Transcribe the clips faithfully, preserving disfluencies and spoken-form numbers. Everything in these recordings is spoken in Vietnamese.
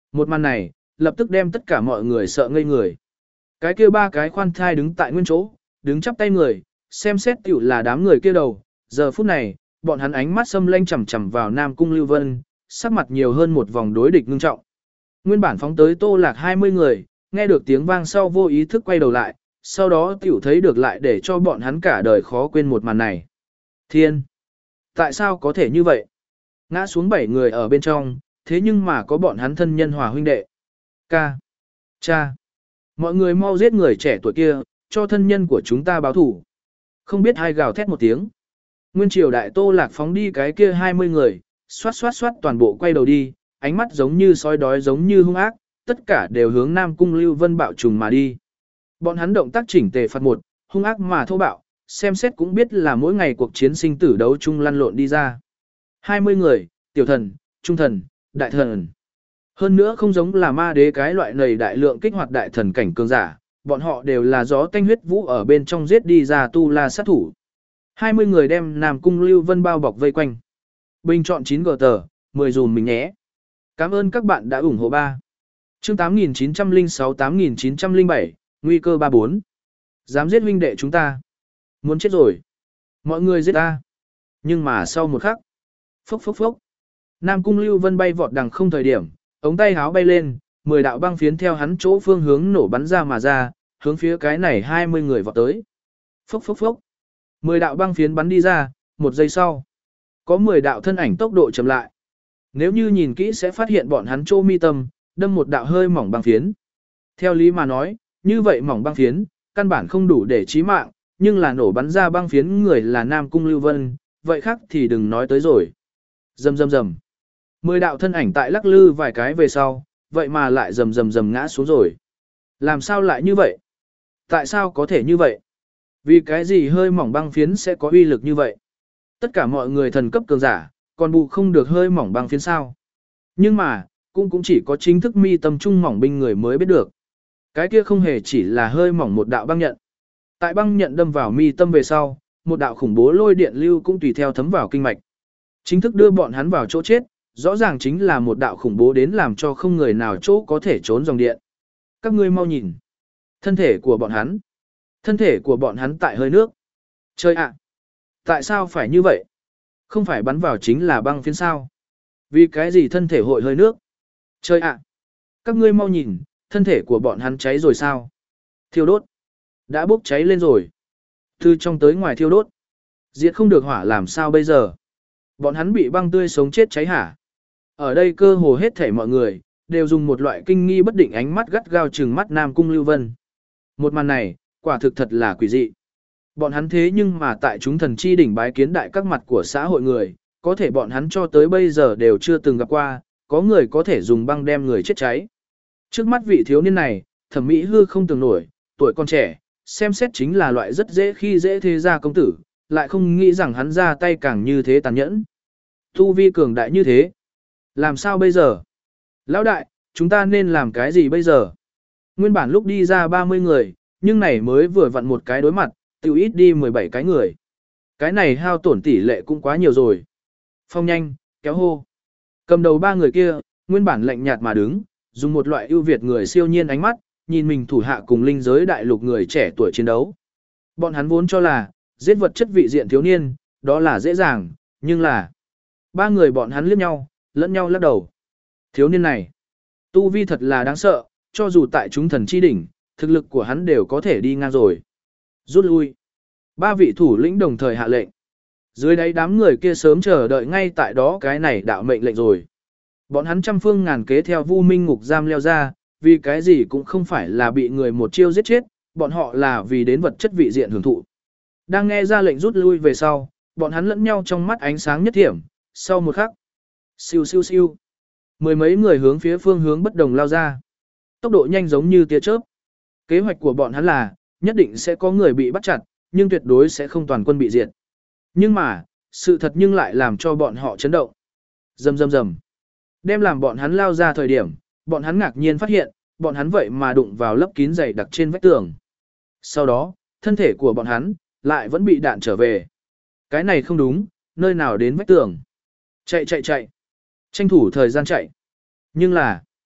Một màn này, lập tức đem tất cả mọi người sợ ngây người. Cái kia ba cái khoan thai đứng tại nguyên chỗ, đứng chắp tay người, xem xét tiểu là đám người kia đầu. Giờ phút này, bọn hắn ánh mắt xâm lanh chằm chằm vào Nam Cung Lưu Vân, sắc mặt nhiều hơn một vòng đối địch ngưng trọng. Nguyên bản phóng tới Tô Lạc hai mươi người, nghe được tiếng vang sau vô ý thức quay đầu lại, sau đó tiểu thấy được lại để cho bọn hắn cả đời khó quên một màn này. Thiên! Tại sao có thể như vậy? Ngã xuống bảy người ở bên trong, thế nhưng mà có bọn hắn thân nhân hòa huynh đệ. Ca! Cha! Mọi người mau giết người trẻ tuổi kia, cho thân nhân của chúng ta báo thủ. Không biết ai gào thét một tiếng. Nguyên triều đại Tô Lạc phóng đi cái kia hai mươi người, xoát xoát xoát toàn bộ quay đầu đi, ánh mắt giống như sói đói giống như hung ác, tất cả đều hướng Nam Cung Lưu Vân bạo trùng mà đi. Bọn hắn động tác chỉnh tề phạt một, hung ác mà thô bạo, xem xét cũng biết là mỗi ngày cuộc chiến sinh tử đấu chung lăn lộn đi ra. hai mươi người, tiểu thần, trung thần, đại thần. Hơn nữa không giống là ma đế cái loại nầy đại lượng kích hoạt đại thần cảnh cường giả, bọn họ đều là gió tanh huyết vũ ở bên trong giết đi ra tu la sát thủ. hai mươi người đem Nam Cung Lưu Vân bao bọc vây quanh. Bình chọn chín gờ tờ, mười dùm mình nhé. Cảm ơn các bạn đã ủng hộ ba. Chương tám nghìn chín trăm lẻ sáu tám nghìn chín trăm lẻ bảy, nguy cơ ba bốn. Dám giết huynh đệ chúng ta. Muốn chết rồi. Mọi người giết ta. Nhưng mà sau một khắc. Phốc phốc phốc. Nam Cung Lưu Vân bay vọt đằng không thời điểm, ống tay háo bay lên, mười đạo băng phiến theo hắn chỗ phương hướng nổ bắn ra mà ra, hướng phía cái này hai mươi người vọt tới. Phốc phốc phốc. mười đạo băng phiến bắn đi ra, một giây sau. Có mười đạo thân ảnh tốc độ chậm lại. Nếu như nhìn kỹ sẽ phát hiện bọn hắn chỗ mi tâm, đâm một đạo hơi mỏng băng phiến. Theo lý mà nói, như vậy mỏng băng phiến, căn bản không đủ để chí mạng, nhưng là nổ bắn ra băng phiến người là Nam Cung Lưu Vân, vậy khác thì đừng nói tới rồi. Rầm rầm rầm. Mười đạo thân ảnh tại lắc lư vài cái về sau, vậy mà lại rầm rầm rầm ngã xuống rồi. Làm sao lại như vậy? Tại sao có thể như vậy? Vì cái gì hơi mỏng băng phiến sẽ có uy lực như vậy? Tất cả mọi người thần cấp cường giả, còn bù không được hơi mỏng băng phiến sao? Nhưng mà, cũng cũng chỉ có chính thức mi tâm trung mỏng binh người mới biết được. Cái kia không hề chỉ là hơi mỏng một đạo băng nhận. Tại băng nhận đâm vào mi tâm về sau, một đạo khủng bố lôi điện lưu cũng tùy theo thấm vào kinh mạch. Chính thức đưa bọn hắn vào chỗ chết, rõ ràng chính là một đạo khủng bố đến làm cho không người nào chỗ có thể trốn dòng điện. Các ngươi mau nhìn. Thân thể của bọn hắn. Thân thể của bọn hắn tại hơi nước. Trời ạ! Tại sao phải như vậy? Không phải bắn vào chính là băng phiến sao? Vì cái gì thân thể hội hơi nước? Trời ạ! Các ngươi mau nhìn, thân thể của bọn hắn cháy rồi sao? Thiêu đốt. Đã bốc cháy lên rồi. Từ trong tới ngoài thiêu đốt. Diệt không được hỏa làm sao bây giờ? Bọn hắn bị băng tươi sống chết cháy hả? Ở đây cơ hồ hết thảy mọi người, đều dùng một loại kinh nghi bất định ánh mắt gắt gao trừng mắt Nam Cung Lưu Vân. Một màn này, quả thực thật là quỷ dị. Bọn hắn thế nhưng mà tại chúng thần chi đỉnh bái kiến đại các mặt của xã hội người, có thể bọn hắn cho tới bây giờ đều chưa từng gặp qua, có người có thể dùng băng đem người chết cháy. Trước mắt vị thiếu niên này, thẩm mỹ hư không tưởng nổi, tuổi còn trẻ, xem xét chính là loại rất dễ khi dễ thế gia công tử, lại không nghĩ rằng hắn ra tay càng như thế tàn nhẫn. Tu vi cường đại như thế. Làm sao bây giờ? Lão đại, chúng ta nên làm cái gì bây giờ? Nguyên bản lúc đi ra ba mươi người, nhưng này mới vừa vặn một cái đối mặt, tiểu ít đi mười bảy cái người. Cái này hao tổn tỷ lệ cũng quá nhiều rồi. Phong nhanh, kéo hô. Cầm đầu ba người kia, nguyên bản lạnh nhạt mà đứng, dùng một loại ưu việt người siêu nhiên ánh mắt, nhìn mình thủ hạ cùng linh giới đại lục người trẻ tuổi chiến đấu. Bọn hắn vốn cho là, giết vật chất vị diện thiếu niên, đó là dễ dàng, nhưng là... Ba người bọn hắn liếc nhau, lẫn nhau lắc đầu. Thiếu niên này, tu vi thật là đáng sợ, cho dù tại chúng thần chi đỉnh, thực lực của hắn đều có thể đi ngang rồi. Rút lui. Ba vị thủ lĩnh đồng thời hạ lệnh. Dưới đáy đám người kia sớm chờ đợi ngay tại đó cái này đạo mệnh lệnh rồi. Bọn hắn trăm phương ngàn kế theo Vu Minh ngục giam leo ra, vì cái gì cũng không phải là bị người một chiêu giết chết, bọn họ là vì đến vật chất vị diện hưởng thụ. Đang nghe ra lệnh rút lui về sau, bọn hắn lẫn nhau trong mắt ánh sáng nhất thiểm, sau một khắc, siêu siêu siêu, mười mấy người hướng phía phương hướng bất đồng lao ra. Tốc độ nhanh giống như tia chớp. Kế hoạch của bọn hắn là, nhất định sẽ có người bị bắt chặt, nhưng tuyệt đối sẽ không toàn quân bị diệt. Nhưng mà, sự thật nhưng lại làm cho bọn họ chấn động. Rầm rầm rầm. Đem làm bọn hắn lao ra thời điểm, bọn hắn ngạc nhiên phát hiện, bọn hắn vậy mà đụng vào lớp kín dày đặc trên vách tường. Sau đó, thân thể của bọn hắn lại vẫn bị đạn trở về. Cái này không đúng, nơi nào đến vách tường. Chạy chạy chạy. Tranh thủ thời gian chạy. Nhưng là,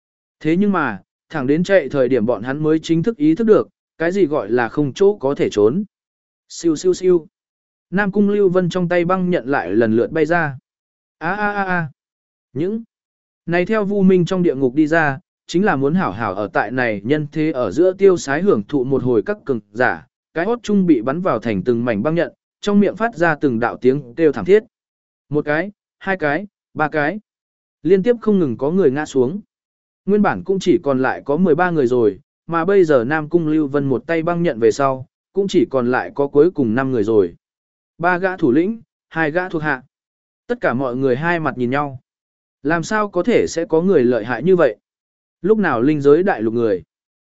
Thế nhưng mà, thẳng đến chạy thời điểm bọn hắn mới chính thức ý thức được, cái gì gọi là không chỗ có thể trốn. Siêu siêu siêu. Nam Cung Lưu Vân trong tay băng nhận lại lần lượt bay ra. A a a a. Những này theo Vu Minh trong địa ngục đi ra, chính là muốn hảo hảo ở tại này nhân thế ở giữa tiêu sái hưởng thụ một hồi các cường giả, cái hốt trung bị bắn vào thành từng mảnh băng nhận, trong miệng phát ra từng đạo tiếng kêu thảm thiết. Một cái, hai cái, ba cái. Liên tiếp không ngừng có người ngã xuống. Nguyên bản cũng chỉ còn lại có mười ba người rồi, mà bây giờ Nam Cung Lưu Vân một tay băng nhận về sau, cũng chỉ còn lại có cuối cùng năm người rồi. Ba gã thủ lĩnh, hai gã thuộc hạ. Tất cả mọi người hai mặt nhìn nhau. Làm sao có thể sẽ có người lợi hại như vậy? Lúc nào linh giới đại lục người?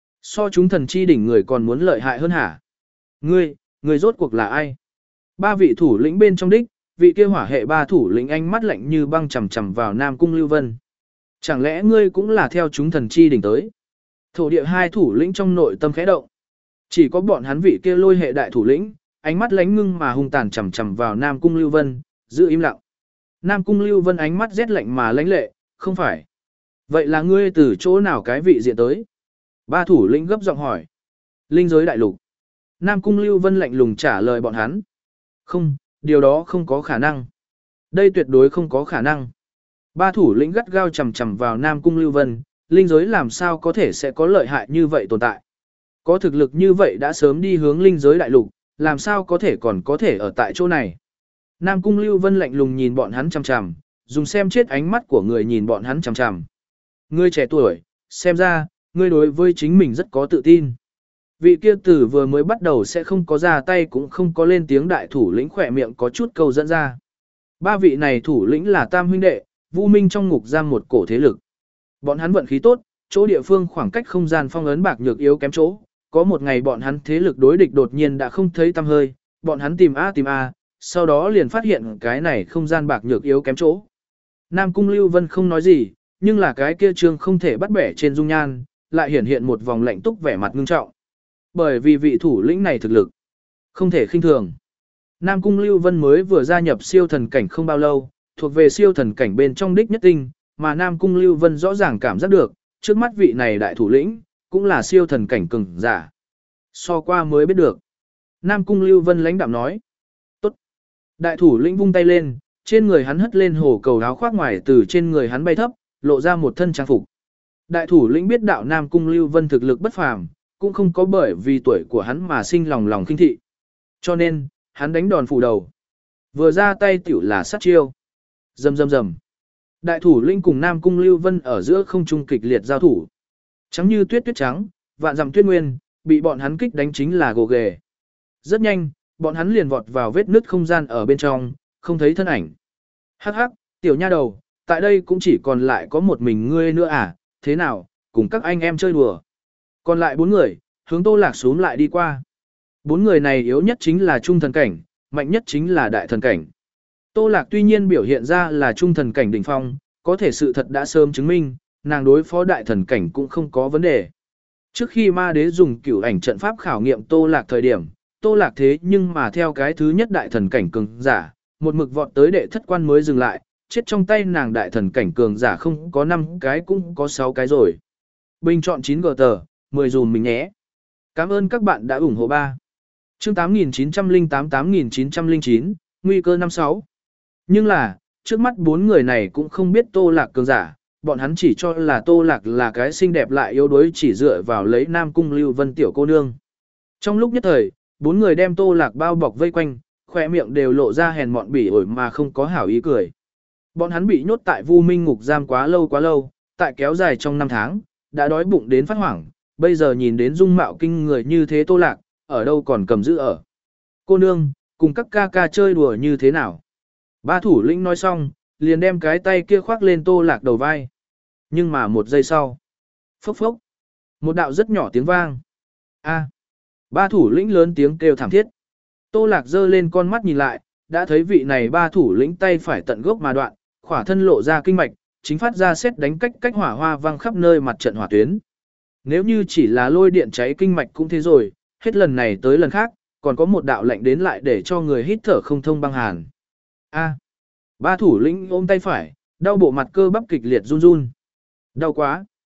So chúng thần chi đỉnh người còn muốn lợi hại hơn hả? Ngươi, ngươi rốt cuộc là ai? Ba vị thủ lĩnh bên trong đích, vị kia hỏa hệ ba thủ lĩnh ánh mắt lạnh như băng chằm chằm vào Nam Cung Lưu Vân. Chẳng lẽ ngươi cũng là theo chúng thần chi đỉnh tới? Thổ địa hai thủ lĩnh trong nội tâm khẽ động. Chỉ có bọn hắn vị kia lôi hệ đại thủ lĩnh, ánh mắt lánh ngưng mà hung tàn chằm chằm vào Nam Cung Lưu Vân, giữ im lặng. Nam Cung Lưu Vân ánh mắt rét lạnh mà lãnh lệ, không phải. Vậy là ngươi từ chỗ nào cái vị diện tới? Ba thủ lĩnh gấp giọng hỏi. Linh giới đại lục. Nam Cung Lưu Vân lạnh lùng trả lời bọn hắn. Không, điều đó không có khả năng. Đây tuyệt đối không có khả năng. Ba thủ lĩnh gắt gao chằm chằm vào Nam Cung Lưu Vân, linh giới làm sao có thể sẽ có lợi hại như vậy tồn tại. Có thực lực như vậy đã sớm đi hướng linh giới đại lục, làm sao có thể còn có thể ở tại chỗ này. Nam Cung Lưu Vân lạnh lùng nhìn bọn hắn chằm chằm, dùng xem chết ánh mắt của người nhìn bọn hắn chằm chằm. Ngươi trẻ tuổi, xem ra, ngươi đối với chính mình rất có tự tin. Vị kia tử vừa mới bắt đầu sẽ không có ra tay cũng không có lên tiếng đại thủ lĩnh khỏe miệng có chút câu dẫn ra. Ba vị này thủ lĩnh là tam huynh đệ, Vu Minh trong ngục giam một cổ thế lực. Bọn hắn vận khí tốt, chỗ địa phương khoảng cách không gian phong ấn bạc nhược yếu kém chỗ. Có một ngày bọn hắn thế lực đối địch đột nhiên đã không thấy tăm hơi, bọn hắn tìm A tìm A, sau đó liền phát hiện cái này không gian bạc nhược yếu kém chỗ. Nam Cung Lưu Vân không nói gì, nhưng là cái kia trương không thể bắt bẻ trên dung nhan, lại hiển hiện một vòng lạnh túc vẻ mặt ngưng trọng. Bởi vì vị thủ lĩnh này thực lực không thể khinh thường. Nam Cung Lưu Vân mới vừa gia nhập siêu thần cảnh không bao lâu, thuộc về siêu thần cảnh bên trong đích nhất tinh, mà Nam Cung Lưu Vân rõ ràng cảm giác được, trước mắt vị này đại thủ lĩnh, cũng là siêu thần cảnh cường giả. So qua mới biết được. Nam Cung Lưu Vân lãnh đạm nói. Tốt. Đại thủ lĩnh vung tay lên, trên người hắn hất lên hồ cầu áo khoác ngoài từ trên người hắn bay thấp, lộ ra một thân trang phục. Đại thủ lĩnh biết đạo Nam Cung Lưu Vân thực lực bất phàm, cũng không có bởi vì tuổi của hắn mà sinh lòng lòng khinh thị. Cho nên, hắn đánh đòn phủ đầu. Vừa ra tay tiểu là sát chiêu. Rầm rầm rầm. Đại thủ lĩnh cùng Nam Cung Lưu Vân ở giữa không trung kịch liệt giao thủ. Trắng như tuyết tuyết trắng, vạn dặm tuyết nguyên, bị bọn hắn kích đánh chính là gồ ghề. Rất nhanh, bọn hắn liền vọt vào vết nứt không gian ở bên trong, không thấy thân ảnh. Hắc hắc, tiểu nha đầu, tại đây cũng chỉ còn lại có một mình ngươi nữa à, thế nào, cùng các anh em chơi đùa. Còn lại bốn người, hướng Tô Lạc xuống lại đi qua. Bốn người này yếu nhất chính là trung thần cảnh, mạnh nhất chính là đại thần cảnh. Tô Lạc tuy nhiên biểu hiện ra là trung thần cảnh đỉnh phong, có thể sự thật đã sớm chứng minh, nàng đối phó đại thần cảnh cũng không có vấn đề. Trước khi ma đế dùng cửu ảnh trận pháp khảo nghiệm Tô Lạc thời điểm, Tô Lạc thế nhưng mà theo cái thứ nhất đại thần cảnh cường giả, một mực vọt tới đệ thất quan mới dừng lại, chết trong tay nàng đại thần cảnh cường giả không có năm cái cũng có sáu cái rồi. Bình chọn chín gờ tờ, mười dùm mình nhé. Cảm ơn các bạn đã ủng hộ ba. Chương tám nghìn chín trăm lẻ tám tám nghìn chín trăm lẻ chín, nguy cơ năm sáu. Nhưng là, trước mắt bốn người này cũng không biết Tô Lạc cường giả, bọn hắn chỉ cho là Tô Lạc là cái xinh đẹp lại yếu đuối chỉ dựa vào lấy Nam Cung Lưu Vân tiểu cô nương. Trong lúc nhất thời, bốn người đem Tô Lạc bao bọc vây quanh, khỏe miệng đều lộ ra hèn mọn bỉ ổi mà không có hảo ý cười. Bọn hắn bị nhốt tại Vu Minh ngục giam quá lâu quá lâu, tại kéo dài trong năm tháng, đã đói bụng đến phát hoảng, bây giờ nhìn đến dung mạo kinh người như thế Tô Lạc, ở đâu còn cầm giữ ở. Cô nương, cùng các ca ca chơi đùa như thế nào? Ba thủ lĩnh nói xong, liền đem cái tay kia khoác lên Tô Lạc đầu vai. Nhưng mà một giây sau, phốc phốc, một đạo rất nhỏ tiếng vang. A. Ba thủ lĩnh lớn tiếng kêu thảm thiết. Tô Lạc giơ lên con mắt nhìn lại, đã thấy vị này ba thủ lĩnh tay phải tận gốc mà đoạn, khỏa thân lộ ra kinh mạch, chính phát ra sét đánh cách cách hỏa hoa vang khắp nơi mặt trận hỏa tuyến. Nếu như chỉ là lôi điện cháy kinh mạch cũng thế rồi, hết lần này tới lần khác, còn có một đạo lạnh đến lại để cho người hít thở không thông băng hàn. A. Ba thủ lĩnh ôm tay phải, đau bộ mặt cơ bắp kịch liệt run run. Đau quá.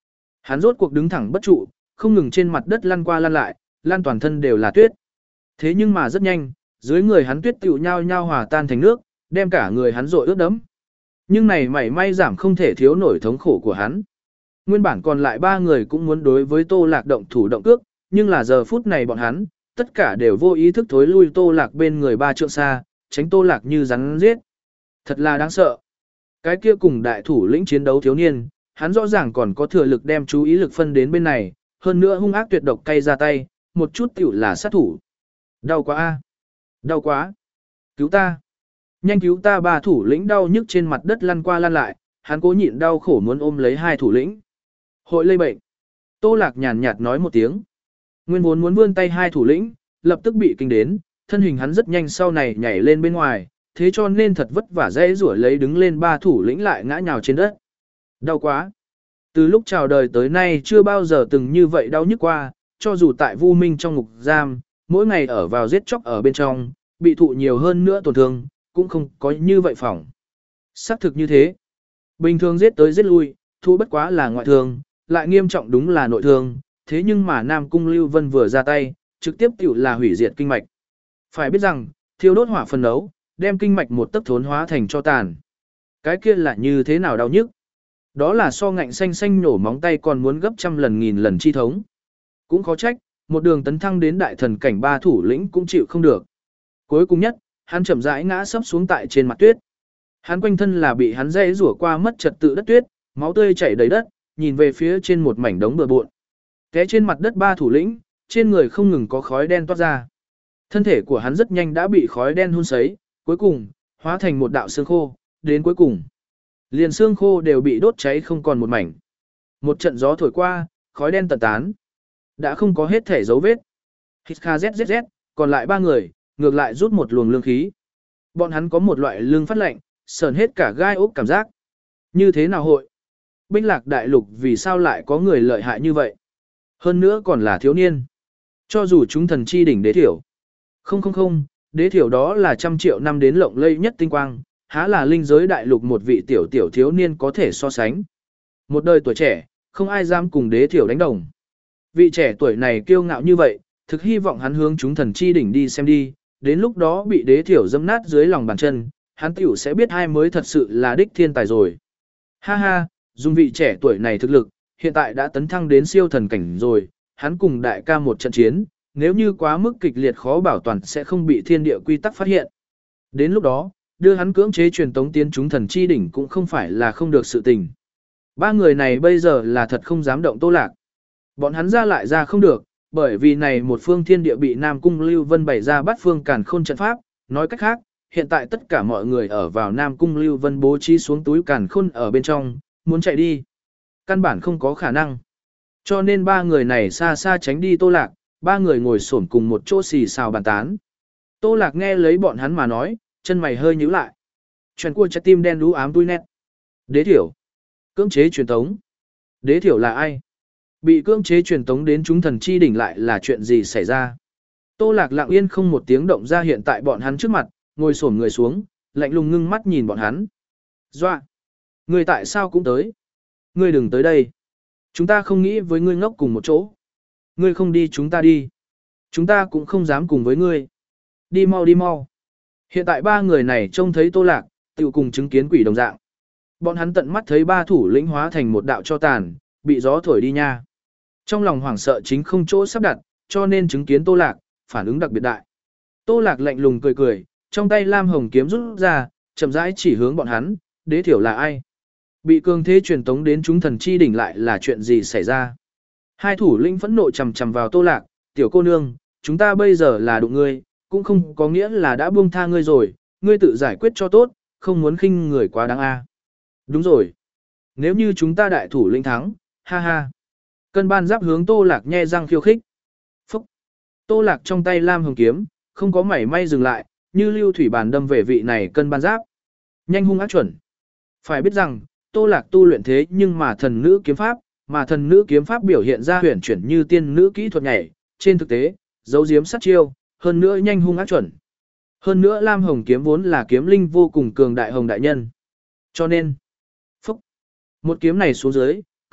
Hắn rốt cuộc đứng thẳng bất trụ, không ngừng trên mặt đất lăn qua lăn lại, lăn toàn thân đều là tuyết. Thế nhưng mà rất nhanh, dưới người hắn tuyết tựu nhao nhao hòa tan thành nước, đem cả người hắn rội ướt đẫm. Nhưng này mảy may giảm không thể thiếu nổi thống khổ của hắn. Nguyên bản còn lại ba người cũng muốn đối với Tô Lạc động thủ động cước, nhưng là giờ phút này bọn hắn, tất cả đều vô ý thức thối lui Tô Lạc bên người ba trượng xa, tránh Tô Lạc như rắn giết. Thật là đáng sợ. Cái kia cùng đại thủ lĩnh chiến đấu thiếu niên, hắn rõ ràng còn có thừa lực đem chú ý lực phân đến bên này, hơn nữa hung ác tuyệt độc cay ra tay, một chút tiểu là sát thủ. Đau quá a, đau quá. Cứu ta. Nhanh cứu ta, ba thủ lĩnh đau nhức trên mặt đất lăn qua lăn lại, hắn cố nhịn đau khổ muốn ôm lấy hai thủ lĩnh. Hội lây bệnh. Tô Lạc nhàn nhạt nói một tiếng. Nguyên vốn muốn vươn tay hai thủ lĩnh, lập tức bị kinh đến, thân hình hắn rất nhanh sau này nhảy lên bên ngoài, thế cho nên thật vất vả dễ rủa lấy đứng lên ba thủ lĩnh lại ngã nhào trên đất. Đau quá. Từ lúc chào đời tới nay chưa bao giờ từng như vậy đau nhức qua, cho dù tại Vu Minh trong ngục giam, mỗi ngày ở vào giết chóc ở bên trong, bị thụ nhiều hơn nữa tổn thương, cũng không có như vậy phỏng. Xác thực như thế. Bình thường giết tới giết lui, thu bất quá là ngoại thương, lại nghiêm trọng đúng là nội thương, thế nhưng mà Nam Cung Lưu Vân vừa ra tay, trực tiếp tiểu là hủy diệt kinh mạch. Phải biết rằng, thiêu đốt hỏa phân nấu, đem kinh mạch một tấc thốn hóa thành cho tàn. Cái kia là như thế nào đau nhức? Đó là so ngạnh xanh xanh nổ móng tay còn muốn gấp trăm lần nghìn lần chi thống. Cũng khó trách, một đường tấn thăng đến đại thần cảnh ba thủ lĩnh cũng chịu không được. Cuối cùng nhất, hắn chậm rãi ngã sấp xuống tại trên mặt tuyết. Hắn quanh thân là bị hắn dễ rủa qua mất trật tự đất tuyết, máu tươi chảy đầy đất, nhìn về phía trên một mảnh đống bừa bộn. Té trên mặt đất ba thủ lĩnh, trên người không ngừng có khói đen toát ra. Thân thể của hắn rất nhanh đã bị khói đen hun sấy, cuối cùng hóa thành một đạo xương khô, đến cuối cùng liền xương khô đều bị đốt cháy không còn một mảnh. Một trận gió thổi qua, khói đen tận tán, đã không có hết thể dấu vết. Hít kha zzz, còn lại ba người, ngược lại rút một luồng lương khí. Bọn hắn có một loại lương phát lạnh, sờn hết cả gai ốc cảm giác. Như thế nào hội? Binh Lạc Đại Lục vì sao lại có người lợi hại như vậy? Hơn nữa còn là thiếu niên. Cho dù chúng thần chi đỉnh đế thiểu. Không không không, đế thiểu đó là trăm triệu năm đến lộng lây nhất tinh quang, há là linh giới đại lục một vị tiểu tiểu thiếu niên có thể so sánh. Một đời tuổi trẻ, không ai dám cùng đế thiểu đánh đồng. Vị trẻ tuổi này kiêu ngạo như vậy, thực hy vọng hắn hướng chúng thần chi đỉnh đi xem đi, đến lúc đó bị đế thiểu dâm nát dưới lòng bàn chân, hắn tiểu sẽ biết ai mới thật sự là đích thiên tài rồi. Ha ha, dùng vị trẻ tuổi này thực lực, hiện tại đã tấn thăng đến siêu thần cảnh rồi, hắn cùng đại ca một trận chiến, nếu như quá mức kịch liệt khó bảo toàn sẽ không bị thiên địa quy tắc phát hiện. Đến lúc đó, đưa hắn cưỡng chế truyền tống tiến chúng thần chi đỉnh cũng không phải là không được sự tình. Ba người này bây giờ là thật không dám động Tô Lạc. Bọn hắn ra lại ra không được, bởi vì này một phương thiên địa bị Nam Cung Lưu Vân bày ra bắt phương càn khôn trận pháp, nói cách khác, hiện tại tất cả mọi người ở vào Nam Cung Lưu Vân bố trí xuống túi càn khôn ở bên trong, muốn chạy đi. Căn bản không có khả năng. Cho nên ba người này xa xa tránh đi Tô Lạc, ba người ngồi xổm cùng một chỗ xì xào bàn tán. Tô Lạc nghe lấy bọn hắn mà nói, chân mày hơi nhíu lại. Chuyện cua trái tim đen đú ám tui nét. Đế thiểu. Cưỡng chế truyền tống. Đế thiểu là ai? Bị cưỡng chế truyền tống đến chúng thần chi đỉnh lại là chuyện gì xảy ra? Tô Lạc lặng yên không một tiếng động ra hiện tại bọn hắn trước mặt, ngồi xổm người xuống, lạnh lùng ngưng mắt nhìn bọn hắn. Doa! Người tại sao cũng tới? Ngươi đừng tới đây. Chúng ta không nghĩ với ngươi ngốc cùng một chỗ. Ngươi không đi chúng ta đi. Chúng ta cũng không dám cùng với ngươi. Đi mau đi mau. Hiện tại ba người này trông thấy Tô Lạc, tự cùng chứng kiến quỷ đồng dạng. Bọn hắn tận mắt thấy ba thủ lĩnh hóa thành một đạo cho tàn, bị gió thổi đi nha. Trong lòng hoảng sợ chính không chỗ sắp đặt, cho nên chứng kiến Tô Lạc, phản ứng đặc biệt đại. Tô Lạc lạnh lùng cười cười, trong tay lam hồng kiếm rút ra, chậm rãi chỉ hướng bọn hắn, đế thiểu là ai? Bị cường thế truyền tống đến chúng thần chi đỉnh lại là chuyện gì xảy ra? Hai thủ lĩnh phẫn nộ chầm chầm vào Tô Lạc, tiểu cô nương, chúng ta bây giờ là đụng ngươi, cũng không có nghĩa là đã buông tha ngươi rồi, ngươi tự giải quyết cho tốt, không muốn khinh người quá đáng a. Đúng rồi. Nếu như chúng ta đại thủ lĩnh thắng, ha ha. Cân ban giáp hướng Tô Lạc nhe răng khiêu khích. Phúc. Tô Lạc trong tay lam hồng kiếm, không có mảy may dừng lại, như lưu thủy bàn đâm về vị này cân ban giáp. Nhanh hung ác chuẩn. Phải biết rằng, Tô Lạc tu luyện thế nhưng mà thần nữ kiếm pháp, mà thần nữ kiếm pháp biểu hiện ra huyền chuyển như tiên nữ kỹ thuật nhảy, trên thực tế, giấu giếm sát chiêu, hơn nữa nhanh hung ác chuẩn. Hơn nữa lam hồng kiếm vốn là kiếm linh vô cùng cường đại hồng đại nhân. Cho nên, phúc, một kiếm này xuống dưới,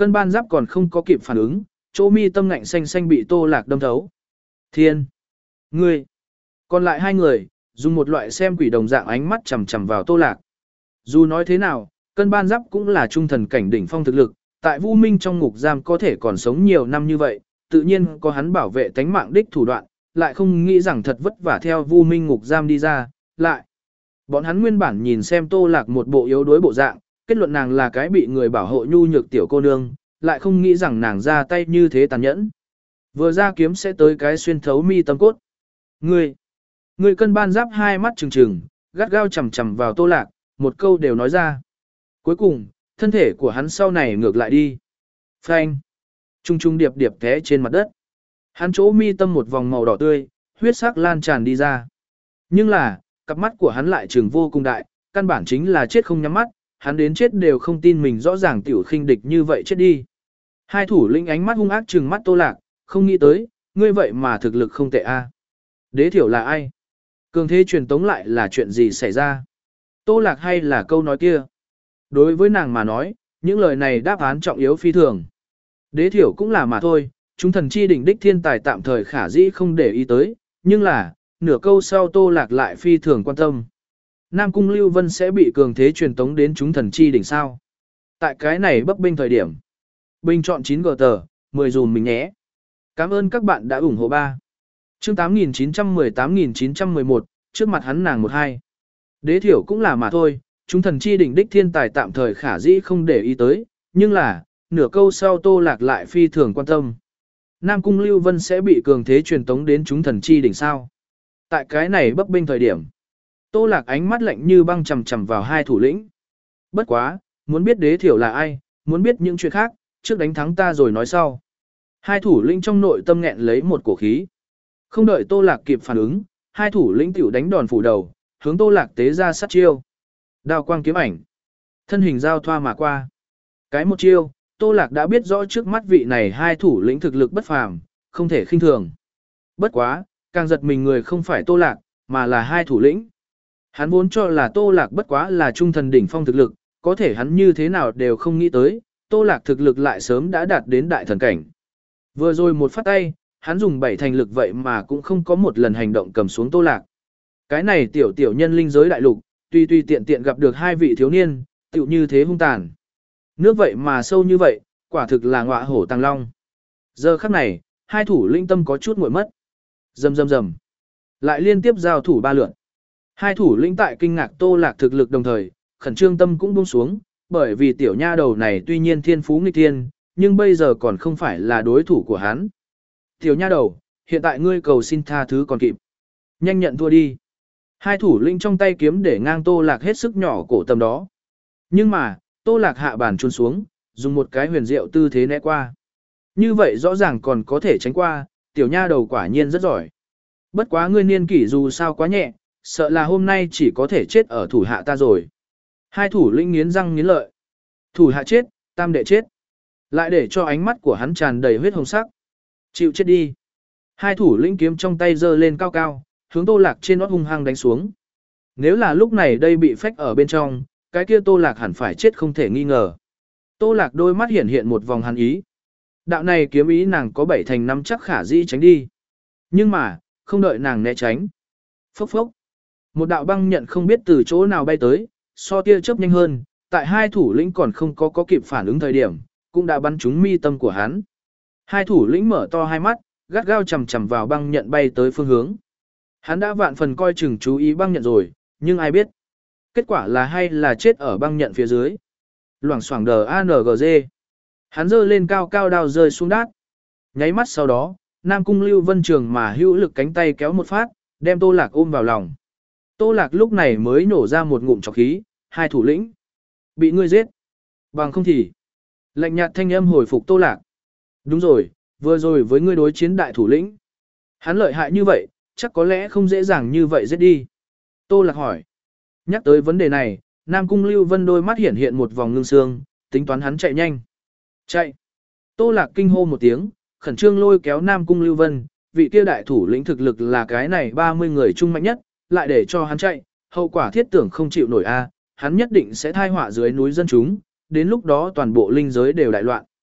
Cân ban giáp còn không có kịp phản ứng, chỗ mi tâm ngạnh xanh xanh bị Tô Lạc đâm thấu. Thiên! Ngươi! Còn lại hai người, dùng một loại xem quỷ đồng dạng ánh mắt chằm chằm vào Tô Lạc. Dù nói thế nào, cân ban giáp cũng là trung thần cảnh đỉnh phong thực lực, tại Vu Minh trong ngục giam có thể còn sống nhiều năm như vậy, tự nhiên có hắn bảo vệ tánh mạng đích thủ đoạn, lại không nghĩ rằng thật vất vả theo Vu Minh ngục giam đi ra, lại. Bọn hắn nguyên bản nhìn xem Tô Lạc một bộ yếu đuối bộ dạng, kết luận nàng là cái bị người bảo hộ nhu nhược tiểu cô nương, lại không nghĩ rằng nàng ra tay như thế tàn nhẫn. Vừa ra kiếm sẽ tới cái xuyên thấu mi tâm cốt. Ngươi, ngươi cân ban giáp hai mắt trừng trừng, gắt gao chầm chầm vào Tô Lạc, một câu đều nói ra. Cuối cùng, thân thể của hắn sau này ngược lại đi. Phanh, trung trung điệp điệp té trên mặt đất. Hắn chỗ mi tâm một vòng màu đỏ tươi, huyết sắc lan tràn đi ra. Nhưng là, cặp mắt của hắn lại trừng vô cùng đại, căn bản chính là chết không nhắm mắt, hắn đến chết đều không tin mình rõ ràng tiểu khinh địch như vậy chết đi. Hai thủ lĩnh ánh mắt hung ác trừng mắt Tô Lạc, không nghĩ tới, ngươi vậy mà thực lực không tệ a. Đế thiểu là ai? Cường thế truyền tống lại là chuyện gì xảy ra? Tô Lạc hay là câu nói kia? Đối với nàng mà nói, những lời này đáp án trọng yếu phi thường. Đế thiểu cũng là mà thôi, chúng thần chi đỉnh đích thiên tài tạm thời khả dĩ không để ý tới, nhưng là, nửa câu sau Tô Lạc lại phi thường quan tâm. Nam Cung Lưu Vân sẽ bị cường thế truyền tống đến chúng thần chi đỉnh sao? Tại cái này bấp bênh thời điểm. Bình chọn chín gờ tờ, mười dùm mình nhé. Cảm ơn các bạn đã ủng hộ ba. Chương tám nghìn chín trăm mười tám nghìn chín trăm mười một, trước mặt hắn nàng một hai. Đế thiểu cũng là mà thôi, chúng thần chi đỉnh đích thiên tài tạm thời khả dĩ không để ý tới, nhưng là, nửa câu sau Tô Lạc lại phi thường quan tâm. Nam Cung Lưu Vân sẽ bị cường thế truyền tống đến chúng thần chi đỉnh sao? Tại cái này bấp bênh thời điểm. Tô Lạc ánh mắt lạnh như băng chằm chằm vào hai thủ lĩnh. Bất quá, muốn biết đế thiểu là ai, muốn biết những chuyện khác, trước đánh thắng ta rồi nói sau. Hai thủ lĩnh trong nội tâm nghẹn lấy một cổ khí. Không đợi Tô Lạc kịp phản ứng, hai thủ lĩnh tiểu đánh đòn phủ đầu, hướng Tô Lạc tế ra sát chiêu. Đao quang kiếm ảnh. Thân hình giao thoa mà qua. Cái một chiêu, Tô Lạc đã biết rõ trước mắt vị này hai thủ lĩnh thực lực bất phàm, không thể khinh thường. Bất quá, càng giật mình người không phải Tô Lạc, mà là hai thủ lĩnh. Hắn vốn cho là Tô Lạc bất quá là trung thần đỉnh phong thực lực, có thể hắn như thế nào đều không nghĩ tới, Tô Lạc thực lực lại sớm đã đạt đến đại thần cảnh. Vừa rồi một phát tay, hắn dùng bảy thành lực vậy mà cũng không có một lần hành động cầm xuống Tô Lạc. Cái này tiểu tiểu nhân linh giới đại lục, tuy tuy tiện tiện gặp được hai vị thiếu niên, tiểu như thế hung tàn. Nước vậy mà sâu như vậy, quả thực là ngọa hổ tàng long. Giờ khắc này, hai thủ linh tâm có chút nguội mất. Rầm rầm rầm. Lại liên tiếp giao thủ ba lượt. Hai thủ lĩnh tại kinh ngạc Tô Lạc thực lực đồng thời, khẩn trương tâm cũng buông xuống, bởi vì tiểu nha đầu này tuy nhiên thiên phú nghịch thiên, nhưng bây giờ còn không phải là đối thủ của hắn. Tiểu nha đầu, hiện tại ngươi cầu xin tha thứ còn kịp. Nhanh nhận thua đi. Hai thủ lĩnh trong tay kiếm để ngang Tô Lạc hết sức nhỏ cổ tầm đó. Nhưng mà, Tô Lạc hạ bàn chôn xuống, dùng một cái huyền diệu tư thế né qua. Như vậy rõ ràng còn có thể tránh qua, tiểu nha đầu quả nhiên rất giỏi. Bất quá ngươi niên kỷ dù sao quá nhẹ, sợ là hôm nay chỉ có thể chết ở thủ hạ ta rồi. Hai thủ lĩnh nghiến răng nghiến lợi. Thủ hạ chết, tam đệ chết. Lại để cho ánh mắt của hắn tràn đầy huyết hồng sắc. Chịu chết đi. Hai thủ lĩnh kiếm trong tay giơ lên cao cao, hướng Tô Lạc trên nót hung hăng đánh xuống. Nếu là lúc này đây bị phách ở bên trong, cái kia Tô Lạc hẳn phải chết không thể nghi ngờ. Tô Lạc đôi mắt hiện hiện một vòng hàn ý. Đạo này kiếm ý nàng có bảy thành năm chắc khả dĩ tránh đi. Nhưng mà, không đợi nàng né tránh. Phốc phốc. Một đạo băng nhận không biết từ chỗ nào bay tới, so tia chớp nhanh hơn, tại hai thủ lĩnh còn không có có kịp phản ứng thời điểm, cũng đã bắn trúng mi tâm của hắn. Hai thủ lĩnh mở to hai mắt, gắt gao chầm chầm vào băng nhận bay tới phương hướng. Hắn đã vạn phần coi chừng chú ý băng nhận rồi, nhưng ai biết. Kết quả là hay là chết ở băng nhận phía dưới. Loảng xoảng đờ a en giê. Hắn giơ lên cao cao đao rơi xuống đát. Nháy mắt sau đó, Nam Cung Lưu Vân Trường mà hữu lực cánh tay kéo một phát, đem Tô Lạc ôm vào lòng. Tô Lạc lúc này mới nổ ra một ngụm trọc khí, hai thủ lĩnh. Bị ngươi giết. Bằng không thì. Lạnh nhạt thanh âm hồi phục Tô Lạc. Đúng rồi, vừa rồi với ngươi đối chiến đại thủ lĩnh. Hắn lợi hại như vậy, chắc có lẽ không dễ dàng như vậy giết đi. Tô Lạc hỏi. Nhắc tới vấn đề này, Nam Cung Lưu Vân đôi mắt hiện hiện một vòng ngưng sương, tính toán hắn chạy nhanh. Chạy. Tô Lạc kinh hô một tiếng, khẩn trương lôi kéo Nam Cung Lưu Vân, vị kia đại thủ lĩnh thực lực là cái này ba mươi người trung mạnh nhất, lại để cho hắn chạy, hậu quả thiết tưởng không chịu nổi a, hắn nhất định sẽ thai họa dưới núi dân chúng, đến lúc đó toàn bộ linh giới đều đại loạn.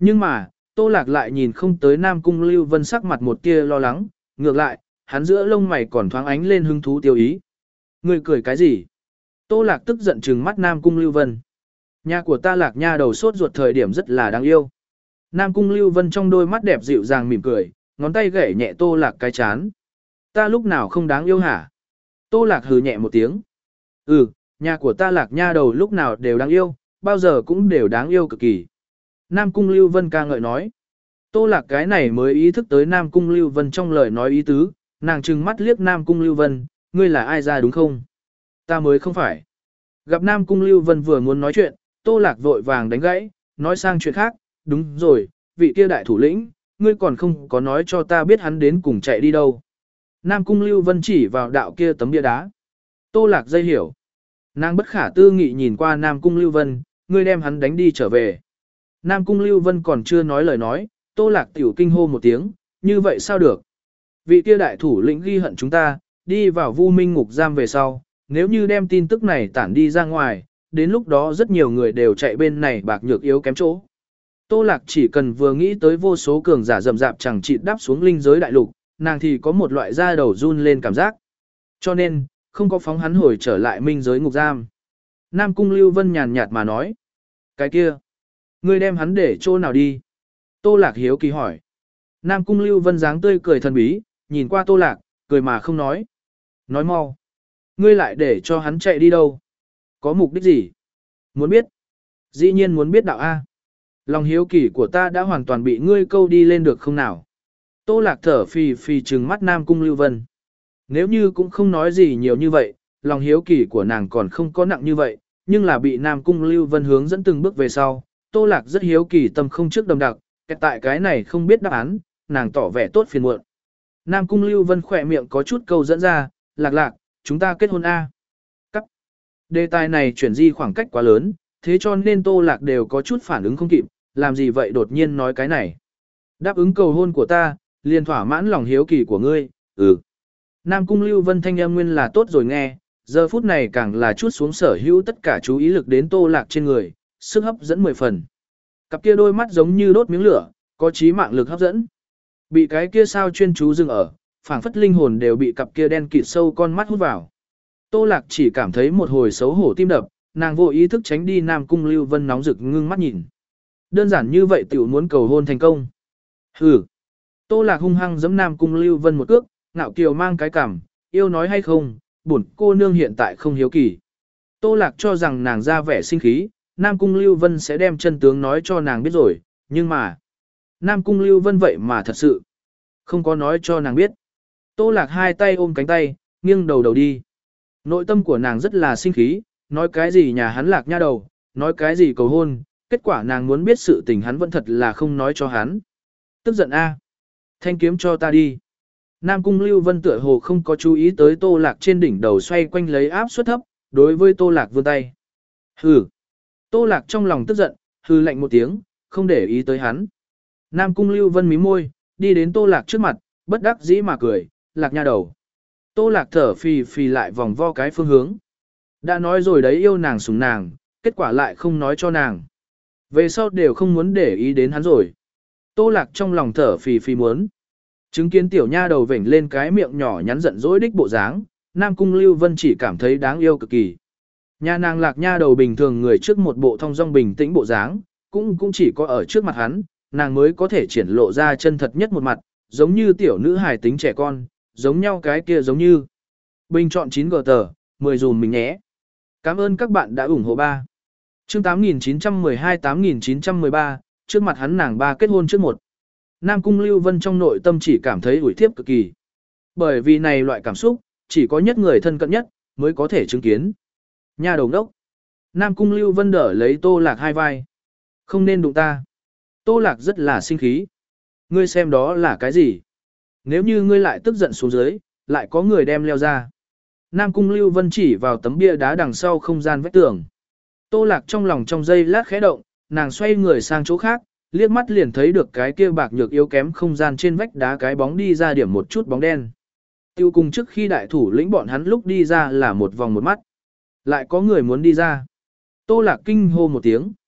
Nhưng mà, Tô Lạc lại nhìn không tới Nam Cung Lưu Vân sắc mặt một tia lo lắng, ngược lại, hắn giữa lông mày còn thoáng ánh lên hứng thú tiêu ý. Ngươi cười cái gì? Tô Lạc tức giận trừng mắt Nam Cung Lưu Vân. Nhà của ta Lạc Nha đầu sốt ruột thời điểm rất là đáng yêu. Nam Cung Lưu Vân trong đôi mắt đẹp dịu dàng mỉm cười, ngón tay gảy nhẹ Tô Lạc cái chán. Ta lúc nào không đáng yêu hả? Tô Lạc hừ nhẹ một tiếng. Ừ, nhà của ta Lạc Nha đầu lúc nào đều đáng yêu, bao giờ cũng đều đáng yêu cực kỳ. Nam Cung Lưu Vân ca ngợi nói. Tô Lạc cái này mới ý thức tới Nam Cung Lưu Vân trong lời nói ý tứ, nàng trừng mắt liếc Nam Cung Lưu Vân, ngươi là ai ra đúng không? Ta mới không phải. Gặp Nam Cung Lưu Vân vừa muốn nói chuyện, Tô Lạc vội vàng đánh gãy, nói sang chuyện khác, đúng rồi, vị kia đại thủ lĩnh, ngươi còn không có nói cho ta biết hắn đến cùng chạy đi đâu. Nam Cung Lưu Vân chỉ vào đạo kia tấm bia đá. Tô Lạc dây hiểu. Nàng bất khả tư nghị nhìn qua Nam Cung Lưu Vân, ngươi đem hắn đánh đi trở về. Nam Cung Lưu Vân còn chưa nói lời nói, Tô Lạc tiểu kinh hô một tiếng, như vậy sao được? Vị kia đại thủ lĩnh ghi hận chúng ta, đi vào Vu Minh ngục giam về sau, nếu như đem tin tức này tản đi ra ngoài, đến lúc đó rất nhiều người đều chạy bên này bạc nhược yếu kém chỗ. Tô Lạc chỉ cần vừa nghĩ tới vô số cường giả rầm rạp chẳng chịt đáp xuống linh giới đại lục, nàng thì có một loại da đầu run lên cảm giác. Cho nên, không có phóng hắn hồi trở lại minh giới ngục giam. Nam Cung Lưu Vân nhàn nhạt mà nói. Cái kia, ngươi đem hắn để chỗ nào đi? Tô Lạc hiếu kỳ hỏi. Nam Cung Lưu Vân dáng tươi cười thần bí, nhìn qua Tô Lạc, cười mà không nói. Nói mau. Ngươi lại để cho hắn chạy đi đâu? Có mục đích gì? Muốn biết? Dĩ nhiên muốn biết đạo A. Lòng hiếu kỳ của ta đã hoàn toàn bị ngươi câu đi lên được không nào? Tô Lạc thở phì phì trừng mắt Nam Cung Lưu Vân. Nếu như cũng không nói gì nhiều như vậy, lòng hiếu kỳ của nàng còn không có nặng như vậy, nhưng là bị Nam Cung Lưu Vân hướng dẫn từng bước về sau, Tô Lạc rất hiếu kỳ tâm không trước đầm đặc, kẹt tại cái này không biết đáp án, nàng tỏ vẻ tốt phiền muộn. Nam Cung Lưu Vân khỏe miệng có chút câu dẫn ra, Lạc Lạc, chúng ta kết hôn A. Cắt. Đề tài này chuyển di khoảng cách quá lớn, thế cho nên Tô Lạc đều có chút phản ứng không kịp, làm gì vậy đột nhiên nói cái này. Đáp ứng cầu hôn của ta, liền thỏa mãn lòng hiếu kỳ của ngươi, ừ. Nam Cung Lưu Vân thanh âm nguyên là tốt rồi nghe, giờ phút này càng là chút xuống sở hữu tất cả chú ý lực đến Tô Lạc trên người, sức hấp dẫn mười phần. Cặp kia đôi mắt giống như đốt miếng lửa, có chí mạng lực hấp dẫn. Bị cái kia sao chuyên chú dừng ở, phảng phất linh hồn đều bị cặp kia đen kịt sâu con mắt hút vào. Tô Lạc chỉ cảm thấy một hồi xấu hổ tim đập, nàng vô ý thức tránh đi Nam Cung Lưu Vân nóng rực ngưng mắt nhìn. Đơn giản như vậy tiểu muốn cầu hôn thành công. Hừ. Tô Lạc hung hăng giẫm Nam Cung Lưu Vân một cước, ngạo kiều mang cái cằm, yêu nói hay không, bổn cô nương hiện tại không hiếu kỳ. Tô Lạc cho rằng nàng ra vẻ sinh khí, Nam Cung Lưu Vân sẽ đem chân tướng nói cho nàng biết rồi, nhưng mà Nam Cung Lưu Vân vậy mà thật sự không có nói cho nàng biết. Tô Lạc hai tay ôm cánh tay, nghiêng đầu đầu đi. Nội tâm của nàng rất là sinh khí, nói cái gì nhà hắn Lạc Nha đầu, nói cái gì cầu hôn, kết quả nàng muốn biết sự tình hắn vẫn thật là không nói cho hắn. Tức giận a, thanh kiếm cho ta đi. Nam Cung Lưu Vân tựa hồ không có chú ý tới Tô Lạc trên đỉnh đầu xoay quanh lấy áp suất thấp, đối với Tô Lạc vươn tay. Hừ. Tô Lạc trong lòng tức giận, hừ lạnh một tiếng, không để ý tới hắn. Nam Cung Lưu Vân mím môi, đi đến Tô Lạc trước mặt, bất đắc dĩ mà cười, Lạc Nha đầu. Tô Lạc thở phì phì lại vòng vo cái phương hướng. Đã nói rồi đấy yêu nàng sủng nàng, kết quả lại không nói cho nàng. Về sau đều không muốn để ý đến hắn rồi. Tô Lạc trong lòng thở phì phì muốn. Chứng kiến tiểu nha đầu vểnh lên cái miệng nhỏ nhắn giận dỗi đích bộ dáng, Nam Cung Lưu Vân chỉ cảm thấy đáng yêu cực kỳ. Nhà nàng Lạc Nha đầu bình thường người trước một bộ thong dong bình tĩnh bộ dáng, cũng cũng chỉ có ở trước mặt hắn, nàng mới có thể triển lộ ra chân thật nhất một mặt, giống như tiểu nữ hài tính trẻ con, giống nhau cái kia giống như. Bình chọn chín g tờ, mười dùm mình nhé. Cảm ơn các bạn đã ủng hộ ba. Chương tám nghìn chín trăm mười hai tám nghìn chín trăm mười ba, trước mặt hắn nàng ba kết hôn trước một. Nam Cung Lưu Vân trong nội tâm chỉ cảm thấy ủi thiếp cực kỳ. Bởi vì này loại cảm xúc, chỉ có nhất người thân cận nhất, mới có thể chứng kiến. Nha đầu đốc. Nam Cung Lưu Vân đỡ lấy Tô Lạc hai vai. Không nên đụng ta. Tô Lạc rất là sinh khí. Ngươi xem đó là cái gì? Nếu như ngươi lại tức giận xuống dưới, lại có người đem leo ra. Nam Cung Lưu Vân chỉ vào tấm bia đá đằng sau không gian vách tường. Tô Lạc trong lòng trong giây lát khẽ động, nàng xoay người sang chỗ khác, liếc mắt liền thấy được cái kia bạc nhược yếu kém không gian trên vách đá cái bóng đi ra điểm một chút bóng đen. Tiêu cùng trước khi đại thủ lĩnh bọn hắn lúc đi ra là một vòng một mắt. Lại có người muốn đi ra. Tô Lạc kinh hô một tiếng.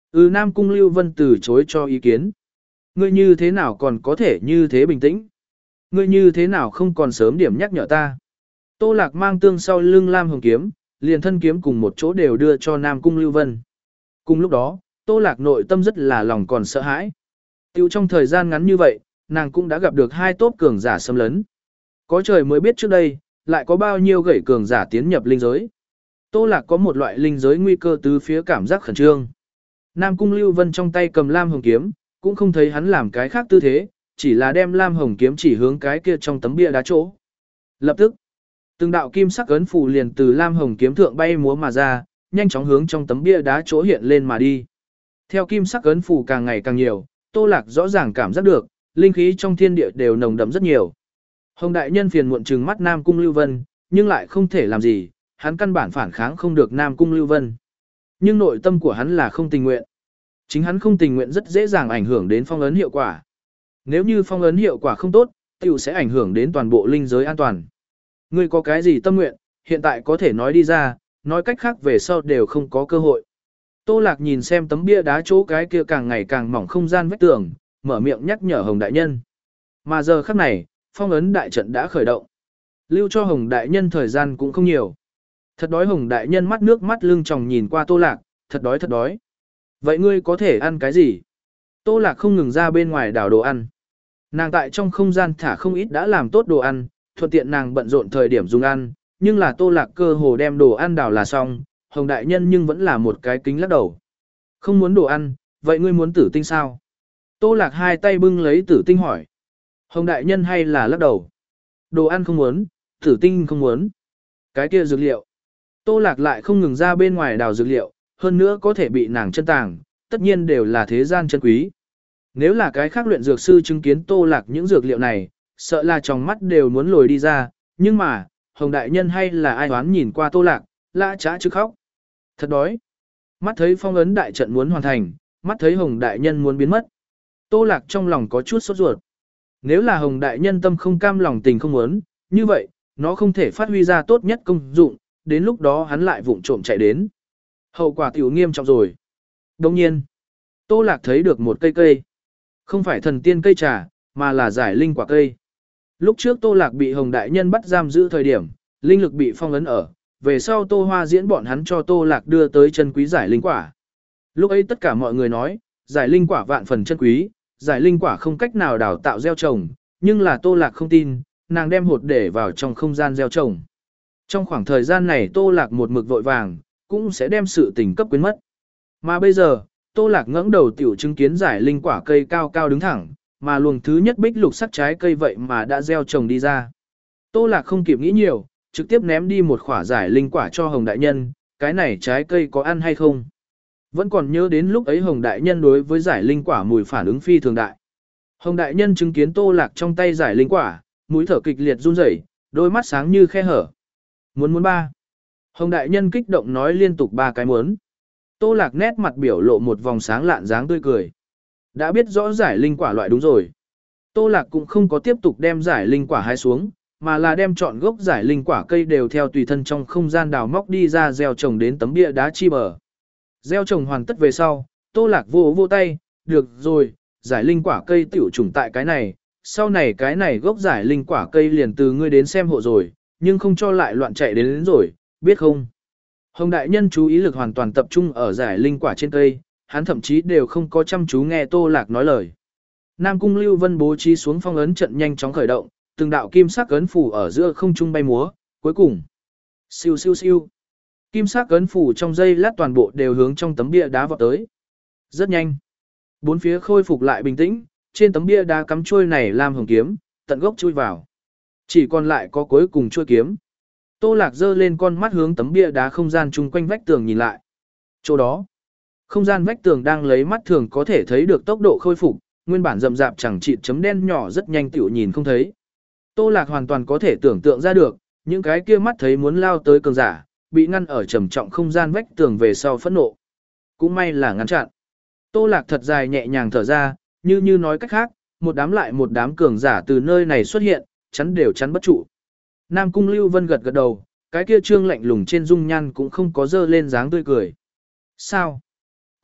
Ừ, Nam Cung Lưu Vân từ chối cho ý kiến. Ngươi như thế nào còn có thể như thế bình tĩnh? Ngươi như thế nào không còn sớm điểm nhắc nhở ta? Tô Lạc mang tương sau lưng Lam Hồng kiếm, liền thân kiếm cùng một chỗ đều đưa cho Nam Cung Lưu Vân. Cùng lúc đó, Tô Lạc nội tâm rất là lòng còn sợ hãi. Tiêu trong thời gian ngắn như vậy, nàng cũng đã gặp được hai tốp cường giả xâm lấn. Có trời mới biết trước đây, lại có bao nhiêu gậy cường giả tiến nhập linh giới. Tô Lạc có một loại linh giới nguy cơ từ phía cảm giác khẩn trương. Nam Cung Lưu Vân trong tay cầm Lam Hồng kiếm, cũng không thấy hắn làm cái khác tư thế, chỉ là đem Lam Hồng kiếm chỉ hướng cái kia trong tấm bia đá chỗ. Lập tức, từng đạo kim sắc ấn phù liền từ Lam Hồng kiếm thượng bay múa mà ra, nhanh chóng hướng trong tấm bia đá chỗ hiện lên mà đi. Theo kim sắc ấn phù càng ngày càng nhiều, Tô Lạc rõ ràng cảm giác được, linh khí trong thiên địa đều nồng đậm rất nhiều. Hồng đại nhân phiền muộn trừng mắt Nam Cung Lưu Vân, nhưng lại không thể làm gì, hắn căn bản phản kháng không được Nam Cung Lưu Vân. Nhưng nội tâm của hắn là không tình nguyện. Chính hắn không tình nguyện rất dễ dàng ảnh hưởng đến phong ấn hiệu quả. Nếu như phong ấn hiệu quả không tốt, tiểu sẽ ảnh hưởng đến toàn bộ linh giới an toàn. Ngươi có cái gì tâm nguyện, hiện tại có thể nói đi ra, nói cách khác về sau đều không có cơ hội. Tô Lạc nhìn xem tấm bia đá chỗ cái kia càng ngày càng mỏng không gian vách tường, mở miệng nhắc nhở Hồng đại nhân. Mà giờ khắc này, phong ấn đại trận đã khởi động. Lưu cho Hồng đại nhân thời gian cũng không nhiều. Thật đói Hồng đại nhân mắt nước mắt lưng tròng nhìn qua Tô Lạc, thật đói thật đói. Vậy ngươi có thể ăn cái gì? Tô Lạc không ngừng ra bên ngoài đảo đồ ăn. Nàng tại trong không gian thả không ít đã làm tốt đồ ăn, thuận tiện nàng bận rộn thời điểm dùng ăn, nhưng là Tô Lạc cơ hồ đem đồ ăn đảo là xong, Hồng đại nhân nhưng vẫn là một cái kính lắc đầu. Không muốn đồ ăn, vậy ngươi muốn tử tinh sao? Tô Lạc hai tay bưng lấy tử tinh hỏi. Hồng đại nhân hay là lắc đầu? Đồ ăn không muốn, tử tinh không muốn. Cái kia dược liệu. Tô Lạc lại không ngừng ra bên ngoài đào dược liệu, hơn nữa có thể bị nàng chân tàng, tất nhiên đều là thế gian chân quý. Nếu là cái khác luyện dược sư chứng kiến Tô Lạc những dược liệu này, sợ là trong mắt đều muốn lồi đi ra, nhưng mà, Hồng đại nhân hay là ai đoán nhìn qua Tô Lạc, lã trá chứ khóc. Thật đói. Mắt thấy phong ấn đại trận muốn hoàn thành, mắt thấy Hồng đại nhân muốn biến mất. Tô Lạc trong lòng có chút sốt ruột. Nếu là Hồng đại nhân tâm không cam lòng tình không muốn, như vậy, nó không thể phát huy ra tốt nhất công dụng, đến lúc đó hắn lại vụng trộm chạy đến. Hậu quả tiểu nghiêm trọng rồi. Đồng nhiên, Tô Lạc thấy được một cây cây. Không phải thần tiên cây trà, mà là giải linh quả cây. Lúc trước Tô Lạc bị Hồng đại nhân bắt giam giữ thời điểm, linh lực bị phong ấn ở, về sau Tô Hoa diễn bọn hắn cho Tô Lạc đưa tới chân quý giải linh quả. Lúc ấy tất cả mọi người nói, giải linh quả vạn phần chân quý, giải linh quả không cách nào đào tạo gieo trồng, nhưng là Tô Lạc không tin, nàng đem hột để vào trong không gian gieo trồng. Trong khoảng thời gian này Tô Lạc một mực vội vàng, cũng sẽ đem sự tình cấp quyến mất. Mà bây giờ, Tô Lạc ngẩng đầu tiểu chứng kiến giải linh quả cây cao cao đứng thẳng, mà luồng thứ nhất bích lục sắc trái cây vậy mà đã gieo trồng đi ra. Tô Lạc không kịp nghĩ nhiều, trực tiếp ném đi một quả giải linh quả cho Hồng đại nhân, cái này trái cây có ăn hay không? Vẫn còn nhớ đến lúc ấy Hồng đại nhân đối với giải linh quả mùi phản ứng phi thường đại. Hồng đại nhân chứng kiến Tô Lạc trong tay giải linh quả, mũi thở kịch liệt run rẩy, đôi mắt sáng như khe hở. Muốn muốn ba. Hồng đại nhân kích động nói liên tục ba cái muốn. Tô Lạc nét mặt biểu lộ một vòng sáng lạn dáng tươi cười. Đã biết rõ giải linh quả loại đúng rồi. Tô Lạc cũng không có tiếp tục đem giải linh quả hái xuống, mà là đem chọn gốc giải linh quả cây đều theo tùy thân trong không gian đào móc đi ra gieo trồng đến tấm bia đá chi bờ. Gieo trồng hoàn tất về sau, Tô Lạc vô vô tay, được rồi, giải linh quả cây tiểu trùng tại cái này, sau này cái này gốc giải linh quả cây liền từ ngươi đến xem hộ rồi, nhưng không cho lại loạn chạy đến, đến rồi, biết không? Hồng đại nhân chú ý lực hoàn toàn tập trung ở giải linh quả trên cây, hắn thậm chí đều không có chăm chú nghe Tô Lạc nói lời. Nam Cung Lưu Vân bố trí xuống phong ấn trận nhanh chóng khởi động, từng đạo kim sắc ấn phủ ở giữa không trung bay múa, cuối cùng, siêu siêu siêu. Kim sắc ấn phủ trong giây lát toàn bộ đều hướng trong tấm bia đá vọt tới. Rất nhanh. Bốn phía khôi phục lại bình tĩnh, trên tấm bia đá cắm trôi này Lam Hồng kiếm, tận gốc chui vào. Chỉ còn lại có cuối cùng trôi kiếm. Tô Lạc giơ lên con mắt hướng tấm bia đá không gian chung quanh vách tường nhìn lại. Chỗ đó, không gian vách tường đang lấy mắt thường có thể thấy được tốc độ khôi phục, nguyên bản rậm rạp chẳng chịt chấm đen nhỏ rất nhanh tiểu nhìn không thấy. Tô Lạc hoàn toàn có thể tưởng tượng ra được, những cái kia mắt thấy muốn lao tới cường giả, bị ngăn ở trầm trọng không gian vách tường về sau phẫn nộ. Cũng may là ngăn chặn. Tô Lạc thật dài nhẹ nhàng thở ra, như như nói cách khác, một đám lại một đám cường giả từ nơi này xuất hiện, chắn đều chắn bất trụ. Nam Cung Lưu Vân gật gật đầu, cái kia trương lạnh lùng trên dung nhan cũng không có dơ lên dáng tươi cười. Sao?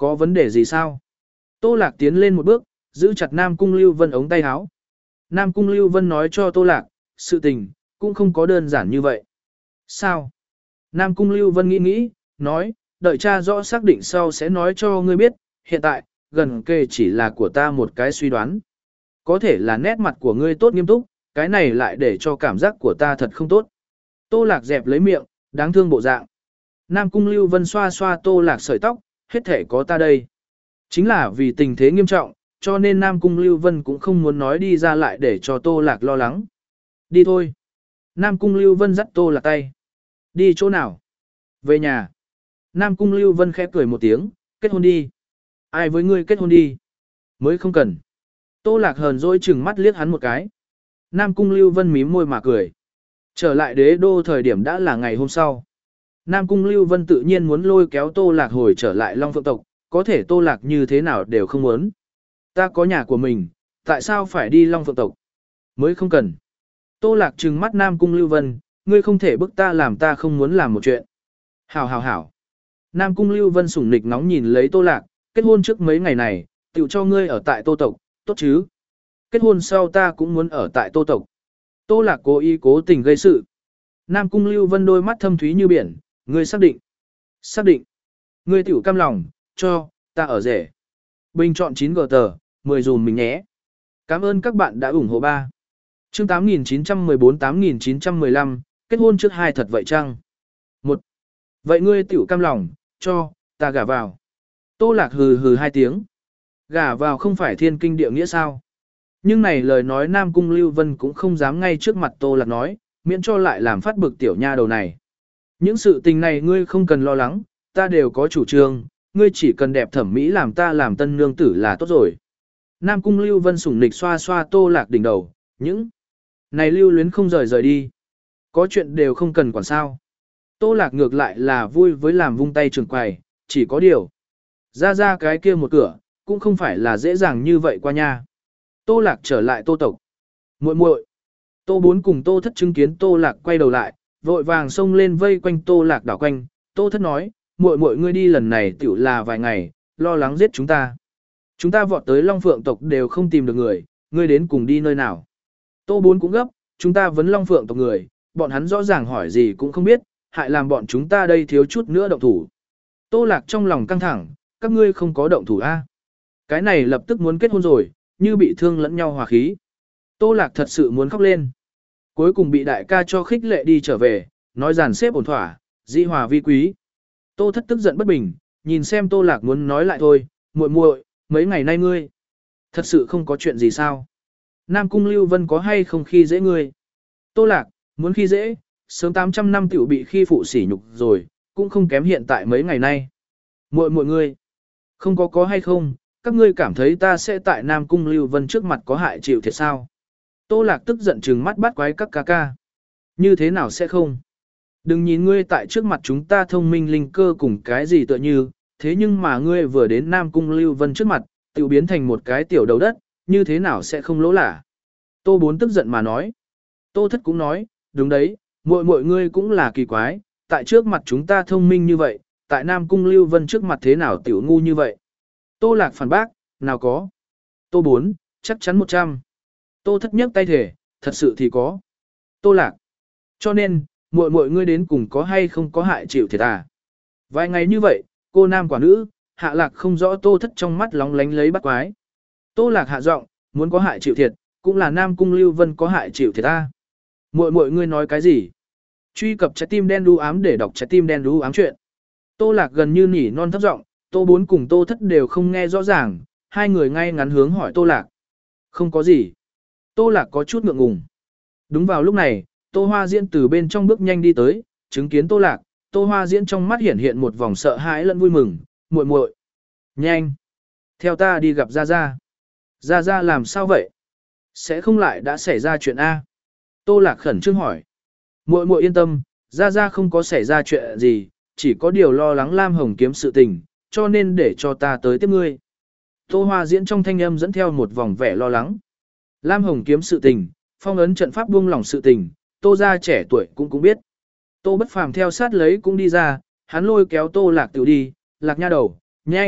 Có vấn đề gì sao? Tô Lạc tiến lên một bước, giữ chặt Nam Cung Lưu Vân ống tay áo. Nam Cung Lưu Vân nói cho Tô Lạc, sự tình, cũng không có đơn giản như vậy. Sao? Nam Cung Lưu Vân nghĩ nghĩ, nói, đợi cha rõ xác định sau sẽ nói cho ngươi biết, hiện tại, gần kề chỉ là của ta một cái suy đoán. Có thể là nét mặt của ngươi tốt nghiêm túc, cái này lại để cho cảm giác của ta thật không tốt. Tô Lạc dẹp lấy miệng, đáng thương bộ dạng. Nam Cung Lưu Vân xoa xoa Tô Lạc sợi tóc, hết thể có ta đây. Chính là vì tình thế nghiêm trọng, cho nên Nam Cung Lưu Vân cũng không muốn nói đi ra lại để cho Tô Lạc lo lắng. Đi thôi. Nam Cung Lưu Vân dắt Tô Lạc tay. Đi chỗ nào? Về nhà. Nam Cung Lưu Vân khẽ cười một tiếng, kết hôn đi. Ai với ngươi kết hôn đi? Mới không cần. Tô Lạc hờn dỗi chừng mắt liếc hắn một cái. Nam Cung Lưu Vân mím môi mà cười. Trở lại đế đô thời điểm đã là ngày hôm sau. Nam Cung Lưu Vân tự nhiên muốn lôi kéo Tô Lạc hồi trở lại Long Phượng tộc, có thể Tô Lạc như thế nào đều không muốn. Ta có nhà của mình, tại sao phải đi Long Phượng tộc? Mới không cần. Tô Lạc trừng mắt Nam Cung Lưu Vân, ngươi không thể bức ta làm ta không muốn làm một chuyện. Hảo hảo hảo. Nam Cung Lưu Vân sủng nịch nóng nhìn lấy Tô Lạc, kết hôn trước mấy ngày này, tự cho ngươi ở tại Tô tộc, tốt chứ? Kết hôn sau ta cũng muốn ở tại Tô tộc. Tô Lạc cố ý cố tình gây sự. Nam Cung Lưu Vân đôi mắt thâm thúy như biển, ngươi xác định. Xác định. Ngươi tiểu cam lòng, cho, ta ở rể. Bình chọn chín gờ tờ, mười dùm mình nhé. Cảm ơn các bạn đã ủng hộ ba. Chương tám nghìn chín trăm mười bốn tám nghìn chín trăm mười lăm, kết hôn trước hai thật vậy chăng? Một. Vậy ngươi tiểu cam lòng, cho, ta gả vào. Tô Lạc hừ hừ hai tiếng. Gả vào không phải thiên kinh địa nghĩa sao? Nhưng này lời nói Nam Cung Lưu Vân cũng không dám ngay trước mặt Tô Lạc nói, miễn cho lại làm phát bực tiểu nha đầu này. Những sự tình này ngươi không cần lo lắng, ta đều có chủ trương, ngươi chỉ cần đẹp thẩm mỹ làm ta làm tân nương tử là tốt rồi. Nam Cung Lưu Vân sủng nịch xoa xoa Tô Lạc đỉnh đầu, những này lưu luyến không rời rời đi. Có chuyện đều không cần quản sao. Tô Lạc ngược lại là vui với làm vung tay trường quầy, chỉ có điều. Ra ra cái kia một cửa, cũng không phải là dễ dàng như vậy qua nha. Tô Lạc trở lại Tô tộc. Muội muội. Tô Bốn cùng Tô Thất chứng kiến Tô Lạc quay đầu lại, vội vàng xông lên vây quanh Tô Lạc đảo quanh. Tô Thất nói, muội muội ngươi đi lần này tiểu là vài ngày, lo lắng giết chúng ta. Chúng ta vọt tới Long Phượng tộc đều không tìm được người, ngươi đến cùng đi nơi nào. Tô Bốn cũng gấp, chúng ta vấn Long Phượng tộc người, bọn hắn rõ ràng hỏi gì cũng không biết, hại làm bọn chúng ta đây thiếu chút nữa động thủ. Tô Lạc trong lòng căng thẳng, các ngươi không có động thủ a? Cái này lập tức muốn kết hôn rồi, như bị thương lẫn nhau hòa khí. Tô Lạc thật sự muốn khóc lên. Cuối cùng bị đại ca cho khích lệ đi trở về, nói dàn xếp ổn thỏa, di hòa vi quý. Tô Thất tức giận bất bình, nhìn xem Tô Lạc muốn nói lại thôi, muội muội, mấy ngày nay ngươi, thật sự không có chuyện gì sao? Nam Cung Lưu Vân có hay không khi dễ ngươi? Tô Lạc, muốn khi dễ, sớm tám trăm năm tiểu bị khi phụ sỉ nhục rồi, cũng không kém hiện tại mấy ngày nay. Muội muội ngươi, không có có hay không, các ngươi cảm thấy ta sẽ tại Nam Cung Lưu Vân trước mặt có hại chịu thiệt sao? Tô Lạc tức giận trừng mắt bắt quái các ca ca. Như thế nào sẽ không? Đừng nhìn ngươi tại trước mặt chúng ta thông minh linh cơ cùng cái gì tựa như, thế nhưng mà ngươi vừa đến Nam Cung Lưu Vân trước mặt, tiểu biến thành một cái tiểu đầu đất, như thế nào sẽ không lỗ lả? Tô Bốn tức giận mà nói. Tô Thất cũng nói, đúng đấy, muội muội ngươi cũng là kỳ quái, tại trước mặt chúng ta thông minh như vậy, tại Nam Cung Lưu Vân trước mặt thế nào tiểu ngu như vậy? Tô Lạc phản bác, nào có. Tô Bốn, chắc chắn một trăm. Tô Thất nhấc tay thể, thật sự thì có. Tô Lạc. Cho nên, muội muội ngươi đến cùng có hay không có hại chịu thiệt à? Vài ngày như vậy, cô nam quả nữ, Hạ Lạc không rõ Tô Thất trong mắt lóng lánh lấy bắt quái. Tô Lạc hạ giọng, muốn có hại chịu thiệt, cũng là Nam Cung Lưu Vân có hại chịu thiệt à? Muội muội ngươi nói cái gì? Truy cập trái tim đen đu ám để đọc trái tim đen đu ám chuyện. Tô Lạc gần như nỉ non thấp giọng, Tô Bốn cùng Tô Thất đều không nghe rõ ràng, hai người ngay ngắn hướng hỏi Tô Lạc. Không có gì. Tô Lạc có chút ngượng ngùng. Đúng vào lúc này, Tô Hoa Diễn từ bên trong bước nhanh đi tới, chứng kiến Tô Lạc, Tô Hoa Diễn trong mắt hiện hiện một vòng sợ hãi lẫn vui mừng, muội muội, nhanh, theo ta đi gặp Gia Gia. Gia Gia làm sao vậy? Sẽ không lại đã xảy ra chuyện A? Tô Lạc khẩn trương hỏi. Muội muội yên tâm, Gia Gia không có xảy ra chuyện gì, chỉ có điều lo lắng Lam Hồng kiếm sự tình, cho nên để cho ta tới tiếp ngươi. Tô Hoa Diễn trong thanh âm dẫn theo một vòng vẻ lo lắng. Lam Hồng kiếm sự tình, phong ấn trận pháp buông lỏng sự tình, Tô gia trẻ tuổi cũng cũng biết. Tô Bất Phàm theo sát lấy cũng đi ra, hắn lôi kéo Tô Lạc tiểu đi, Lạc nha đầu, nhanh,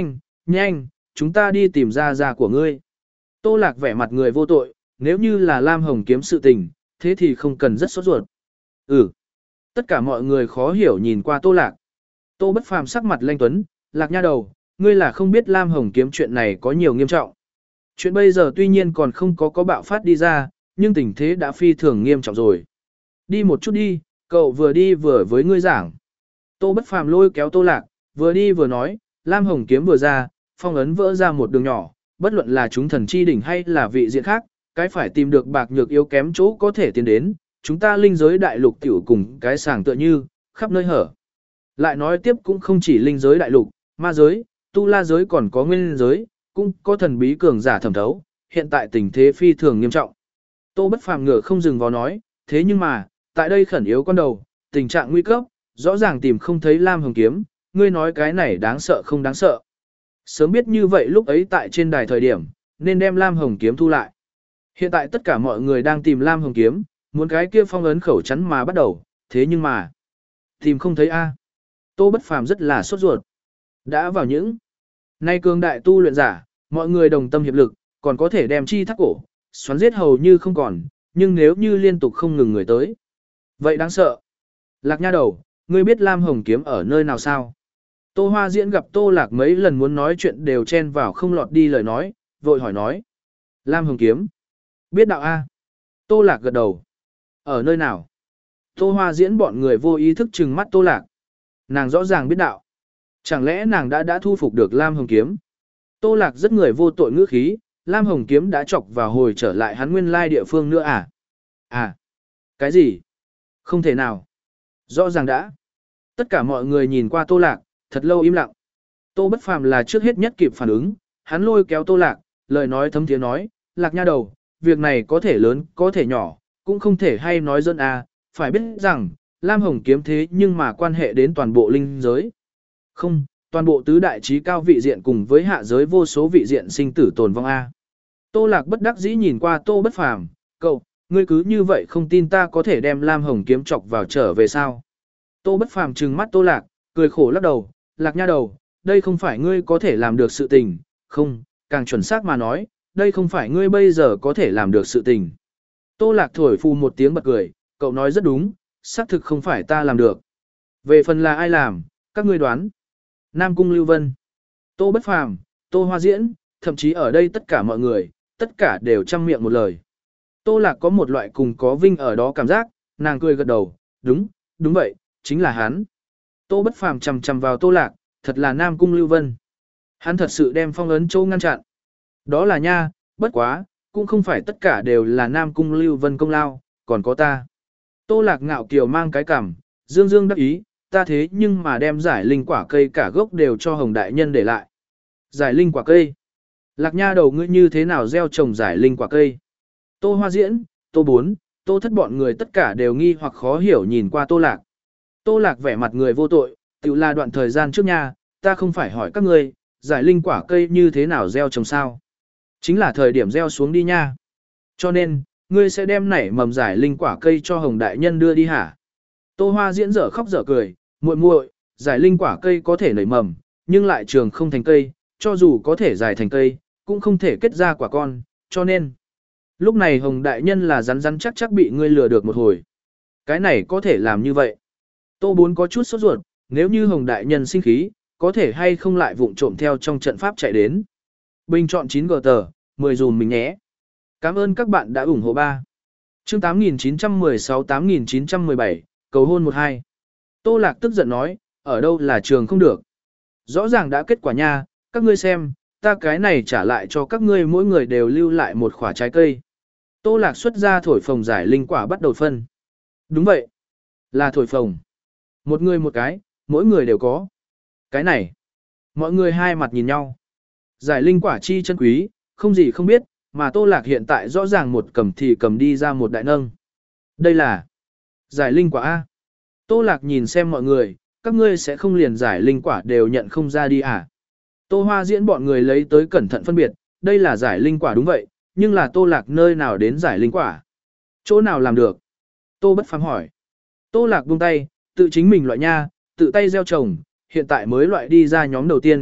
nhanh, chúng ta đi tìm ra ra của ngươi. Tô Lạc vẻ mặt người vô tội, nếu như là Lam Hồng kiếm sự tình, thế thì không cần rất sốt ruột. Ừ. Tất cả mọi người khó hiểu nhìn qua Tô Lạc. Tô Bất Phàm sắc mặt lanh tuấn, Lạc nha đầu, ngươi là không biết Lam Hồng kiếm chuyện này có nhiều nghiêm trọng. Chuyện bây giờ tuy nhiên còn không có có bạo phát đi ra, nhưng tình thế đã phi thường nghiêm trọng rồi. Đi một chút đi, cậu vừa đi vừa với ngươi giảng. Tô Bất Phàm lôi kéo Tô Lạc, vừa đi vừa nói, Lam Hồng kiếm vừa ra, phong ấn vỡ ra một đường nhỏ, bất luận là chúng thần chi đỉnh hay là vị diện khác, cái phải tìm được bạc nhược yếu kém chỗ có thể tiến đến, chúng ta linh giới đại lục tiểu cùng cái sàng tựa như, khắp nơi hở. Lại nói tiếp cũng không chỉ linh giới đại lục, ma giới, tu la giới còn có nguyên giới, cũng có thần bí cường giả thẩm thấu, hiện tại tình thế phi thường nghiêm trọng. Tô Bất Phàm ngựa không dừng vào nói, thế nhưng mà, tại đây khẩn yếu con đầu, tình trạng nguy cấp, rõ ràng tìm không thấy Lam Hồng kiếm, ngươi nói cái này đáng sợ không đáng sợ. Sớm biết như vậy lúc ấy tại trên đài thời điểm, nên đem Lam Hồng kiếm thu lại. Hiện tại tất cả mọi người đang tìm Lam Hồng kiếm, muốn cái kia phong ấn khẩu chắn mà bắt đầu, thế nhưng mà, tìm không thấy a. Tô Bất Phàm rất là sốt ruột. Đã vào những nay cường đại tu luyện giả, mọi người đồng tâm hiệp lực, còn có thể đem chi thắt cổ, xoắn giết hầu như không còn, nhưng nếu như liên tục không ngừng người tới, vậy đáng sợ. Lạc nha đầu, ngươi biết Lam Hồng kiếm ở nơi nào sao? Tô Hoa Diễn gặp Tô Lạc mấy lần muốn nói chuyện đều chen vào không lọt đi lời nói, vội hỏi nói. Lam Hồng kiếm. Biết đạo A. Tô Lạc gật đầu. Ở nơi nào? Tô Hoa Diễn bọn người vô ý thức trừng mắt Tô Lạc. Nàng rõ ràng biết đạo. Chẳng lẽ nàng đã đã thu phục được Lam Hồng kiếm? Tô Lạc rất người vô tội ngữ khí, Lam Hồng kiếm đã chọc vào hồi trở lại hắn nguyên lai địa phương nữa à? À? Cái gì? Không thể nào. Rõ ràng đã. Tất cả mọi người nhìn qua Tô Lạc, thật lâu im lặng. Tô Bất Phàm là trước hết nhất kịp phản ứng, hắn lôi kéo Tô Lạc, lời nói thấm thiế nói, Lạc nha đầu, việc này có thể lớn, có thể nhỏ, cũng không thể hay nói dân à, phải biết rằng, Lam Hồng kiếm thế nhưng mà quan hệ đến toàn bộ linh giới. Không, toàn bộ tứ đại trí cao vị diện cùng với hạ giới vô số vị diện sinh tử tồn vong A. Tô Lạc bất đắc dĩ nhìn qua Tô Bất Phàm, cậu, ngươi cứ như vậy không tin ta có thể đem Lam Hồng kiếm chọc vào trở về sao? Tô Bất Phàm trừng mắt Tô Lạc, cười khổ lắc đầu, Lạc nha đầu, đây không phải ngươi có thể làm được sự tình, không, càng chuẩn xác mà nói, đây không phải ngươi bây giờ có thể làm được sự tình. Tô Lạc thổi phù một tiếng bật cười, cậu nói rất đúng, xác thực không phải ta làm được. Về phần là ai làm, các ngươi đoán. Nam Cung Lưu Vân, Tô Bất Phàm, Tô Hoa Diễn, thậm chí ở đây tất cả mọi người, tất cả đều chăm miệng một lời. Tô Lạc có một loại cùng có vinh ở đó cảm giác, nàng cười gật đầu, đúng, đúng vậy, chính là hắn. Tô Bất Phàm chằm chằm vào Tô Lạc, thật là Nam Cung Lưu Vân. Hắn thật sự đem phong ấn châu ngăn chặn. Đó là nha, bất quá, cũng không phải tất cả đều là Nam Cung Lưu Vân công lao, còn có ta. Tô Lạc ngạo kiều mang cái cằm, dương dương đắc ý, ta thế nhưng mà đem giải linh quả cây cả gốc đều cho Hồng Đại Nhân để lại. Giải linh quả cây. Lạc nha đầu ngươi như thế nào gieo trồng giải linh quả cây? Tô Hoa Diễn, Tô Bốn, Tô Thất bọn người tất cả đều nghi hoặc khó hiểu nhìn qua Tô Lạc. Tô Lạc vẻ mặt người vô tội, tự là đoạn thời gian trước nha, ta không phải hỏi các ngươi, giải linh quả cây như thế nào gieo trồng sao? Chính là thời điểm gieo xuống đi nha. Cho nên, ngươi sẽ đem nảy mầm giải linh quả cây cho Hồng Đại Nhân đưa đi hả? Tô Hoa Diễn dở khóc dở cười, muội muội, giải linh quả cây có thể nảy mầm, nhưng lại trường không thành cây, cho dù có thể giải thành cây, cũng không thể kết ra quả con, cho nên. Lúc này Hồng Đại Nhân là rắn rắn chắc chắc bị ngươi lừa được một hồi. Cái này có thể làm như vậy. Tô Bốn có chút sốt ruột, nếu như Hồng Đại Nhân sinh khí, có thể hay không lại vụng trộm theo trong trận pháp chạy đến. Bình chọn chín gờ tờ, mười dùm mình nhé. Cảm ơn các bạn đã ủng hộ ba. Chương tám nghìn chín trăm mười sáu tám nghìn chín trăm mười bảy, cầu hôn một hai. Tô Lạc tức giận nói, ở đâu là trường không được. Rõ ràng đã kết quả nha, các ngươi xem, ta cái này trả lại cho các ngươi mỗi người đều lưu lại một quả trái cây. Tô Lạc xuất ra thổi phồng giải linh quả bắt đầu phân. Đúng vậy, là thổi phồng. Một người một cái, mỗi người đều có. Cái này, mọi người hai mặt nhìn nhau. Giải linh quả chi chân quý, không gì không biết, mà Tô Lạc hiện tại rõ ràng một cầm thì cầm đi ra một đại nâng. Đây là giải linh quả A. Tô Lạc nhìn xem mọi người, các ngươi sẽ không liền giải linh quả đều nhận không ra đi à. Tô Hoa Diễn bọn người lấy tới cẩn thận phân biệt, đây là giải linh quả đúng vậy, nhưng là Tô Lạc nơi nào đến giải linh quả? Chỗ nào làm được? Tô Bất Phàm hỏi. Tô Lạc buông tay, tự chính mình loại nha, tự tay gieo trồng, hiện tại mới loại đi ra nhóm đầu tiên,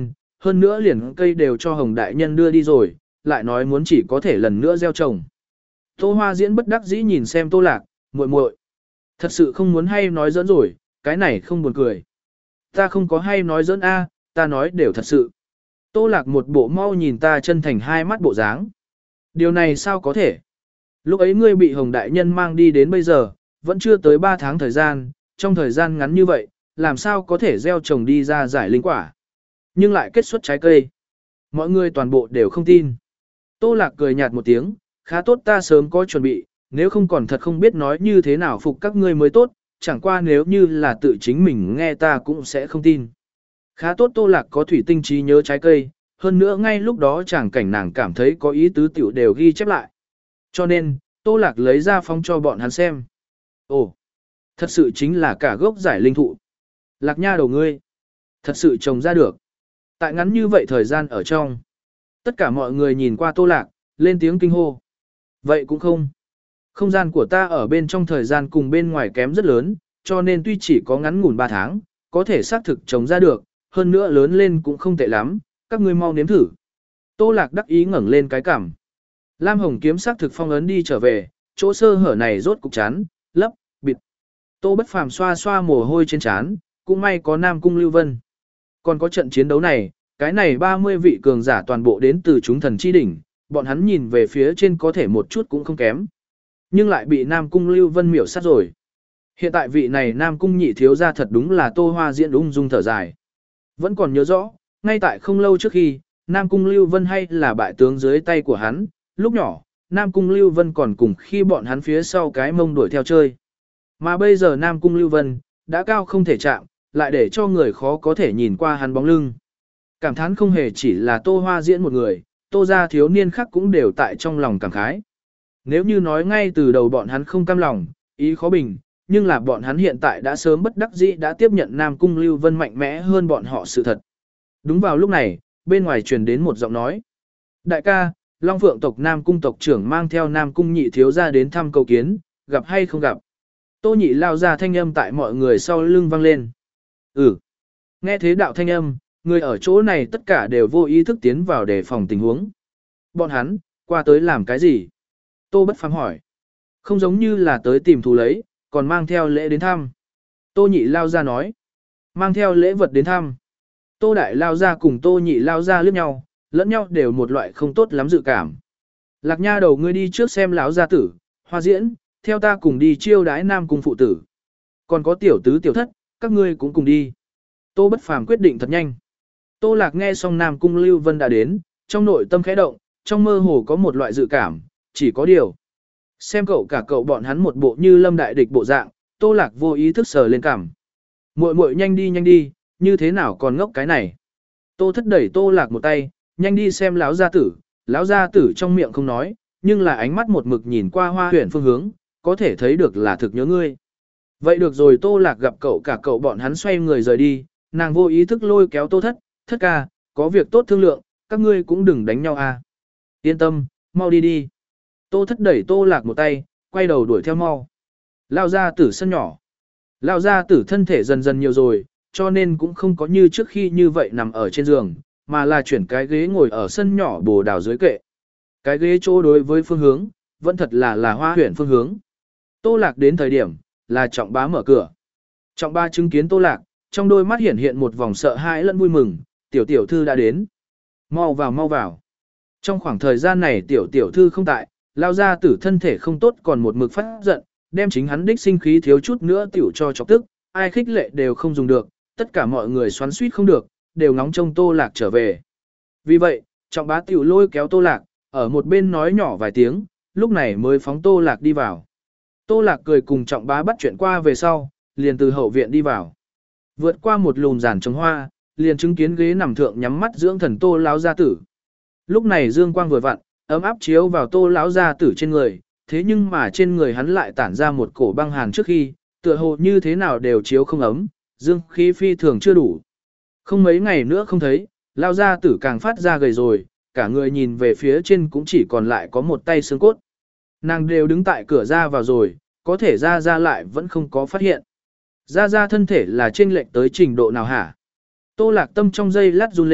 hơn nữa liền cây đều cho Hồng Đại Nhân đưa đi rồi, lại nói muốn chỉ có thể lần nữa gieo trồng. Tô Hoa Diễn bất đắc dĩ nhìn xem Tô Lạc, muội muội, thật sự không muốn hay nói giỡn rồi, cái này không buồn cười. Ta không có hay nói giỡn a, ta nói đều thật sự. Tô Lạc một bộ mau nhìn ta chân thành hai mắt bộ dáng. Điều này sao có thể? Lúc ấy ngươi bị Hồng Đại Nhân mang đi đến bây giờ, vẫn chưa tới ba tháng thời gian, trong thời gian ngắn như vậy, làm sao có thể gieo trồng đi ra giải linh quả. Nhưng lại kết xuất trái cây. Mọi người toàn bộ đều không tin. Tô Lạc cười nhạt một tiếng, khá tốt ta sớm có chuẩn bị, nếu không còn thật không biết nói như thế nào phục các ngươi mới tốt, chẳng qua nếu như là tự chính mình nghe ta cũng sẽ không tin. Khá tốt Tô Lạc có thủy tinh trí nhớ trái cây, hơn nữa ngay lúc đó chẳng cảnh nàng cảm thấy có ý tứ tiểu đều ghi chép lại. Cho nên, Tô Lạc lấy ra phóng cho bọn hắn xem. Ồ, thật sự chính là cả gốc giải linh thụ. Lạc Nha đầu ngươi, thật sự trồng ra được. Tại ngắn như vậy thời gian ở trong, tất cả mọi người nhìn qua Tô Lạc, lên tiếng kinh hô. Vậy cũng không. Không gian của ta ở bên trong thời gian cùng bên ngoài kém rất lớn, cho nên tuy chỉ có ngắn ngủn ba tháng, có thể xác thực trồng ra được, hơn nữa lớn lên cũng không tệ lắm, các ngươi mau nếm thử. Tô Lạc đắc ý ngẩng lên cái cằm. Lam Hồng kiếm xác thực phong ấn đi trở về, chỗ sơ hở này rốt cục chán, lấp, bịt. Tô Bất Phàm xoa xoa mồ hôi trên trán, cũng may có Nam Cung Lưu Vân. Còn có trận chiến đấu này, cái này ba mươi vị cường giả toàn bộ đến từ chúng thần chi đỉnh, bọn hắn nhìn về phía trên có thể một chút cũng không kém. Nhưng lại bị Nam Cung Lưu Vân miểu sát rồi. Hiện tại vị này Nam Cung nhị thiếu gia thật đúng là Tô Hoa Diễn ung dung thở dài. Vẫn còn nhớ rõ, ngay tại không lâu trước khi, Nam Cung Lưu Vân hay là bại tướng dưới tay của hắn, lúc nhỏ, Nam Cung Lưu Vân còn cùng khi bọn hắn phía sau cái mông đuổi theo chơi. Mà bây giờ Nam Cung Lưu Vân, đã cao không thể chạm, lại để cho người khó có thể nhìn qua hắn bóng lưng. Cảm thán không hề chỉ là Tô Hoa Diễn một người, Tô gia thiếu niên khác cũng đều tại trong lòng cảm khái. Nếu như nói ngay từ đầu bọn hắn không cam lòng, ý khó bình, nhưng là bọn hắn hiện tại đã sớm bất đắc dĩ đã tiếp nhận Nam Cung Lưu Vân mạnh mẽ hơn bọn họ sự thật. Đúng vào lúc này, bên ngoài truyền đến một giọng nói. Đại ca, Long Phượng tộc Nam Cung tộc trưởng mang theo Nam Cung nhị thiếu gia đến thăm cầu kiến, gặp hay không gặp. Tô nhị lao ra thanh âm tại mọi người sau lưng vang lên. Ừ. Nghe thế đạo thanh âm, người ở chỗ này tất cả đều vô ý thức tiến vào để phòng tình huống. Bọn hắn, qua tới làm cái gì? Tô Bất Phàm hỏi. Không giống như là tới tìm thù lấy, còn mang theo lễ đến thăm. Tô nhị lao ra nói. Mang theo lễ vật đến thăm. Tô đại lao ra cùng tô nhị lao ra liếc nhau, lẫn nhau đều một loại không tốt lắm dự cảm. Lạc Nha đầu ngươi đi trước xem lão gia tử, Hoa Diễn, theo ta cùng đi chiêu đái Nam Cung phụ tử. Còn có tiểu tứ tiểu thất, các ngươi cũng cùng đi. Tô Bất Phàm quyết định thật nhanh. Tô Lạc nghe xong Nam Cung Lưu Vân đã đến, trong nội tâm khẽ động, trong mơ hồ có một loại dự cảm, chỉ có điều. Xem cậu cả cậu bọn hắn một bộ như lâm đại địch bộ dạng, Tô Lạc vô ý thức sờ lên cằm. Muội muội nhanh đi nhanh đi, như thế nào còn ngốc cái này. Tô Thất đẩy Tô Lạc một tay, nhanh đi xem lão gia tử, lão gia tử trong miệng không nói, nhưng là ánh mắt một mực nhìn qua Hoa Huyền phương hướng, có thể thấy được là thực nhớ ngươi. Vậy được rồi Tô Lạc gặp cậu cả cậu bọn hắn xoay người rời đi, nàng vô ý thức lôi kéo Tô Thất, Thất ca, có việc tốt thương lượng, các ngươi cũng đừng đánh nhau à. Yên tâm, mau đi đi. Tô Thất đẩy Tô Lạc một tay, quay đầu đuổi theo mau. Lao ra tử sân nhỏ. Lao ra tử thân thể dần dần nhiều rồi, cho nên cũng không có như trước khi như vậy nằm ở trên giường, mà là chuyển cái ghế ngồi ở sân nhỏ bồ đào dưới kệ. Cái ghế chỗ đối với phương hướng, vẫn thật là là Hoa Huyền phương hướng. Tô Lạc đến thời điểm, là Trọng Bá mở cửa. Trọng Bá chứng kiến Tô Lạc, trong đôi mắt hiện hiện một vòng sợ hãi lẫn vui mừng, tiểu tiểu thư đã đến. Mau vào mau vào. Trong khoảng thời gian này tiểu tiểu thư không tại, lao ra tử thân thể không tốt còn một mực phát giận, đem chính hắn đích sinh khí thiếu chút nữa tiểu cho chọc tức, ai khích lệ đều không dùng được, tất cả mọi người xoắn suýt không được, đều ngóng trông Tô Lạc trở về. Vì vậy, Trọng Bá tiểu lôi kéo Tô Lạc, ở một bên nói nhỏ vài tiếng, lúc này mới phóng Tô Lạc đi vào. Tô Lạc cười cùng Trọng Bá bắt chuyện qua về sau, liền từ hậu viện đi vào. Vượt qua một lùm giàn trồng hoa, liền chứng kiến ghế nằm thượng nhắm mắt dưỡng thần Tô lão gia tử. Lúc này dương quang vừa vặn, ấm áp chiếu vào Tô lão gia tử trên người, thế nhưng mà trên người hắn lại tản ra một cổ băng hàn trước khi, tựa hồ như thế nào đều chiếu không ấm, dương khí phi thường chưa đủ. Không mấy ngày nữa không thấy, lão gia tử càng phát ra gầy rồi, cả người nhìn về phía trên cũng chỉ còn lại có một tay xương cốt. Nàng đều đứng tại cửa ra vào rồi, có thể ra ra lại vẫn không có phát hiện. Ra ra thân thể là chênh lệch tới trình độ nào hả? Tô Lạc tâm trong giây lát run lên,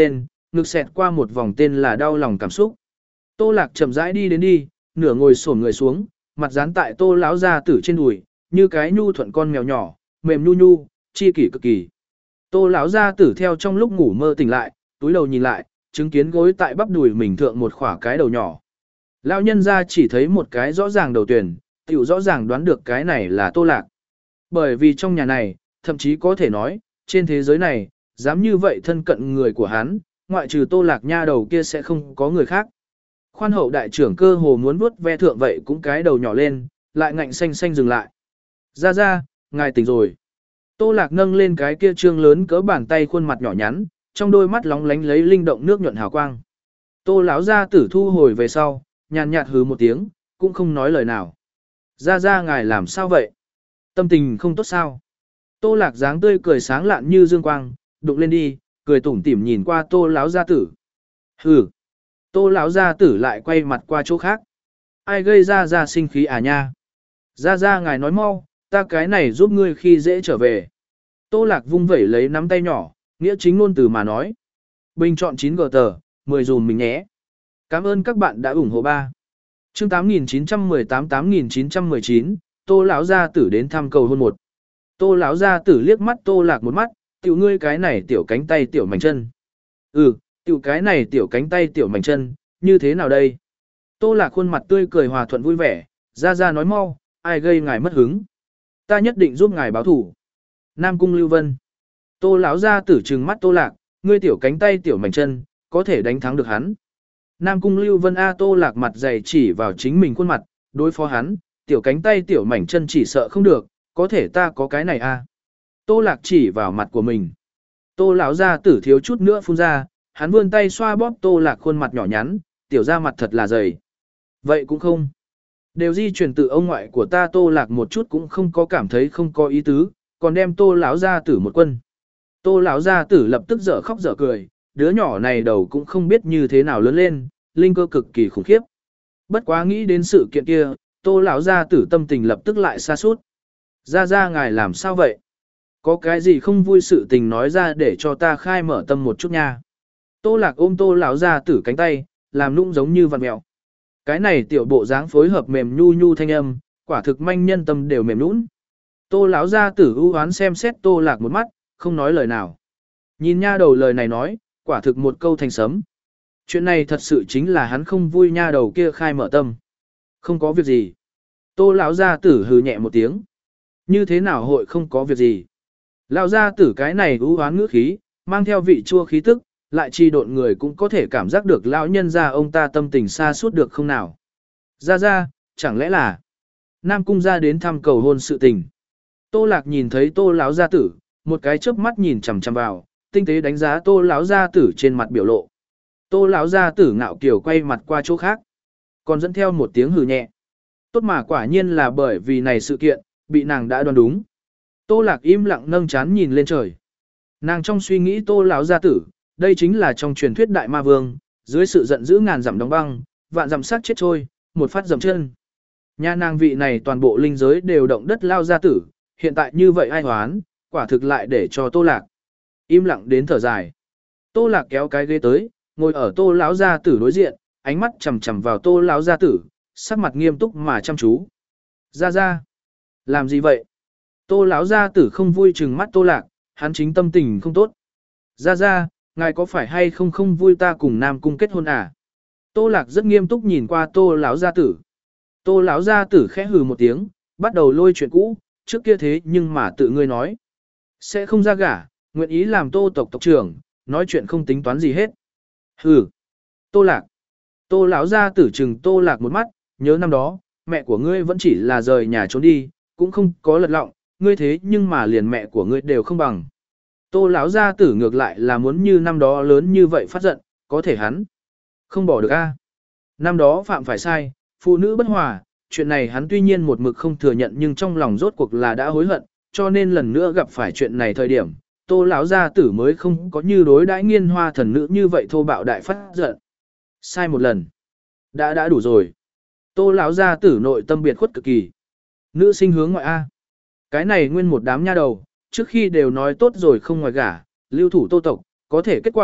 ngực xẹt qua một vòng tên là đau lòng cảm xúc. Tô Lạc chậm rãi đi đến đi, nửa ngồi xổm người xuống, mặt dán tại Tô lão gia tử trên đùi, như cái nhu thuận con mèo nhỏ, mềm nhu nhu, chi kỷ cực kỳ. Tô lão gia tử theo trong lúc ngủ mơ tỉnh lại, túi đầu nhìn lại, chứng kiến gối tại bắp đùi mình thượng một khỏa cái đầu nhỏ. Lão nhân gia chỉ thấy một cái rõ ràng đầu tuyển, tiểu rõ ràng đoán được cái này là Tô Lạc. Bởi vì trong nhà này, thậm chí có thể nói, trên thế giới này, dám như vậy thân cận người của hắn, ngoại trừ Tô Lạc nha đầu kia sẽ không có người khác. Khoan hậu đại trưởng cơ hồ muốn vuốt ve thượng vậy cũng cái đầu nhỏ lên, lại ngạnh xanh xanh dừng lại. Ra ra, ngài tỉnh rồi. Tô Lạc nâng lên cái kia trương lớn cỡ bàn tay khuôn mặt nhỏ nhắn, trong đôi mắt lóng lánh lấy linh động nước nhuận hào quang. Tô lão gia tử thu hồi về sau, nhàn nhạt hứ một tiếng, cũng không nói lời nào. Ra ra ngài làm sao vậy? Tâm tình không tốt sao? Tô Lạc dáng tươi cười sáng lạn như dương quang, đụng lên đi, cười tủm tỉm nhìn qua Tô lão gia tử. Hừ. Tô lão gia tử lại quay mặt qua chỗ khác. Ai gây ra ra sinh khí à nha? Ra ra ngài nói mau, ta cái này giúp ngươi khi dễ trở về. Tô Lạc vung vẩy lấy nắm tay nhỏ, nghĩa chính ngôn từ mà nói. Bình chọn chín gờ tờ, mười dùm mình nhé. Cảm ơn các bạn đã ủng hộ ba. Chương tám nghìn chín trăm mười tám tám nghìn chín trăm mười chín, Tô lão gia tử đến thăm cầu hôn một. Tô lão gia tử liếc mắt Tô Lạc một mắt, tiểu ngươi cái này tiểu cánh tay tiểu mảnh chân. Ừ, tiểu cái này tiểu cánh tay tiểu mảnh chân, như thế nào đây? Tô Lạc khuôn mặt tươi cười hòa thuận vui vẻ, ra ra nói mau, ai gây ngài mất hứng. Ta nhất định giúp ngài báo thủ. Nam Cung Lưu Vân. Tô lão gia tử trừng mắt Tô Lạc, ngươi tiểu cánh tay tiểu mảnh chân, có thể đánh thắng được hắn. Nam Cung Lưu Vân A Tô Lạc mặt dày chỉ vào chính mình khuôn mặt, đối phó hắn, tiểu cánh tay tiểu mảnh chân chỉ sợ không được, có thể ta có cái này a. Tô Lạc chỉ vào mặt của mình. Tô lão gia tử thiếu chút nữa phun ra, hắn vươn tay xoa bóp Tô Lạc khuôn mặt nhỏ nhắn, tiểu ra mặt thật là dày. Vậy cũng không. Đều di truyền từ ông ngoại của ta Tô Lạc một chút cũng không có cảm thấy không có ý tứ, còn đem Tô lão gia tử một quân. Tô lão gia tử lập tức dở khóc dở cười, đứa nhỏ này đầu cũng không biết như thế nào lớn lên, linh cơ cực kỳ khủng khiếp. Bất quá nghĩ đến sự kiện kia, Tô lão gia tử tâm tình lập tức lại sa sút. Ra ra ngài làm sao vậy? Có cái gì không vui sự tình nói ra để cho ta khai mở tâm một chút nha. Tô Lạc ôm Tô lão gia tử cánh tay, làm nũng giống như vặn mèo. Cái này tiểu bộ dáng phối hợp mềm nhu nhu thanh âm, quả thực manh nhân tâm đều mềm nũng. Tô lão gia tử ưu hoán xem xét Tô Lạc một mắt, không nói lời nào. Nhìn nha đầu lời này nói, quả thực một câu thành sấm. Chuyện này thật sự chính là hắn không vui nha đầu kia khai mở tâm. Không có việc gì. Tô lão gia tử hừ nhẹ một tiếng. Như thế nào hội không có việc gì? Lão gia tử cái này ưu hoán ngữ khí, mang theo vị chua khí tức, lại chi độn người cũng có thể cảm giác được lão nhân gia ông ta tâm tình xa suốt được không nào. Ra ra, chẳng lẽ là Nam Cung gia đến thăm cầu hôn sự tình. Tô Lạc nhìn thấy Tô lão gia tử, một cái chớp mắt nhìn chằm chằm vào, tinh tế đánh giá Tô lão gia tử trên mặt biểu lộ. Tô lão gia tử ngạo kiều quay mặt qua chỗ khác, còn dẫn theo một tiếng hừ nhẹ. Tốt mà quả nhiên là bởi vì này sự kiện, bị nàng đã đoán đúng. Tô Lạc im lặng nâng chán nhìn lên trời. Nàng trong suy nghĩ Tô lão gia tử, đây chính là trong truyền thuyết đại ma vương, dưới sự giận dữ ngàn dặm đóng băng, vạn dặm sát chết trôi, một phát dầm chân. Nhà nàng vị này toàn bộ linh giới đều động đất lao gia tử, hiện tại như vậy ai hoán, quả thực lại để cho Tô Lạc im lặng đến thở dài. Tô Lạc kéo cái ghế tới, ngồi ở Tô lão gia tử đối diện, ánh mắt chằm chằm vào Tô lão gia tử, sắc mặt nghiêm túc mà chăm chú. Ra ra, làm gì vậy? Tô lão gia tử không vui trừng mắt Tô Lạc, hắn chính tâm tình không tốt. Ra ra, ngài có phải hay không không vui ta cùng Nam Cung kết hôn à? Tô Lạc rất nghiêm túc nhìn qua Tô lão gia tử. Tô lão gia tử khẽ hừ một tiếng, bắt đầu lôi chuyện cũ, trước kia thế nhưng mà tự ngươi nói. Sẽ không ra gả, nguyện ý làm Tô tộc tộc trưởng, nói chuyện không tính toán gì hết. Hừ. Tô Lạc. Tô lão gia tử trừng Tô Lạc một mắt, nhớ năm đó, mẹ của ngươi vẫn chỉ là rời nhà trốn đi, cũng không có lật lọng, ngươi thế nhưng mà liền mẹ của ngươi đều không bằng. Tô lão gia tử ngược lại là muốn như năm đó lớn như vậy phát giận, có thể hắn không bỏ được a. Năm đó phạm phải sai, phụ nữ bất hòa, chuyện này hắn tuy nhiên một mực không thừa nhận nhưng trong lòng rốt cuộc là đã hối hận, cho nên lần nữa gặp phải chuyện này thời điểm, Tô lão gia tử mới không có như đối đãi Nghiên Hoa thần nữ như vậy thô bạo đại phát giận. Sai một lần, đã đã đủ rồi. Tô lão gia tử nội tâm biệt khuất cực kỳ. Nữ sinh hướng ngoại a. Cái này nguyên một đám nha đầu, trước khi đều nói tốt rồi không ngoài gả, lưu thủ Tô tộc, có thể kết quả,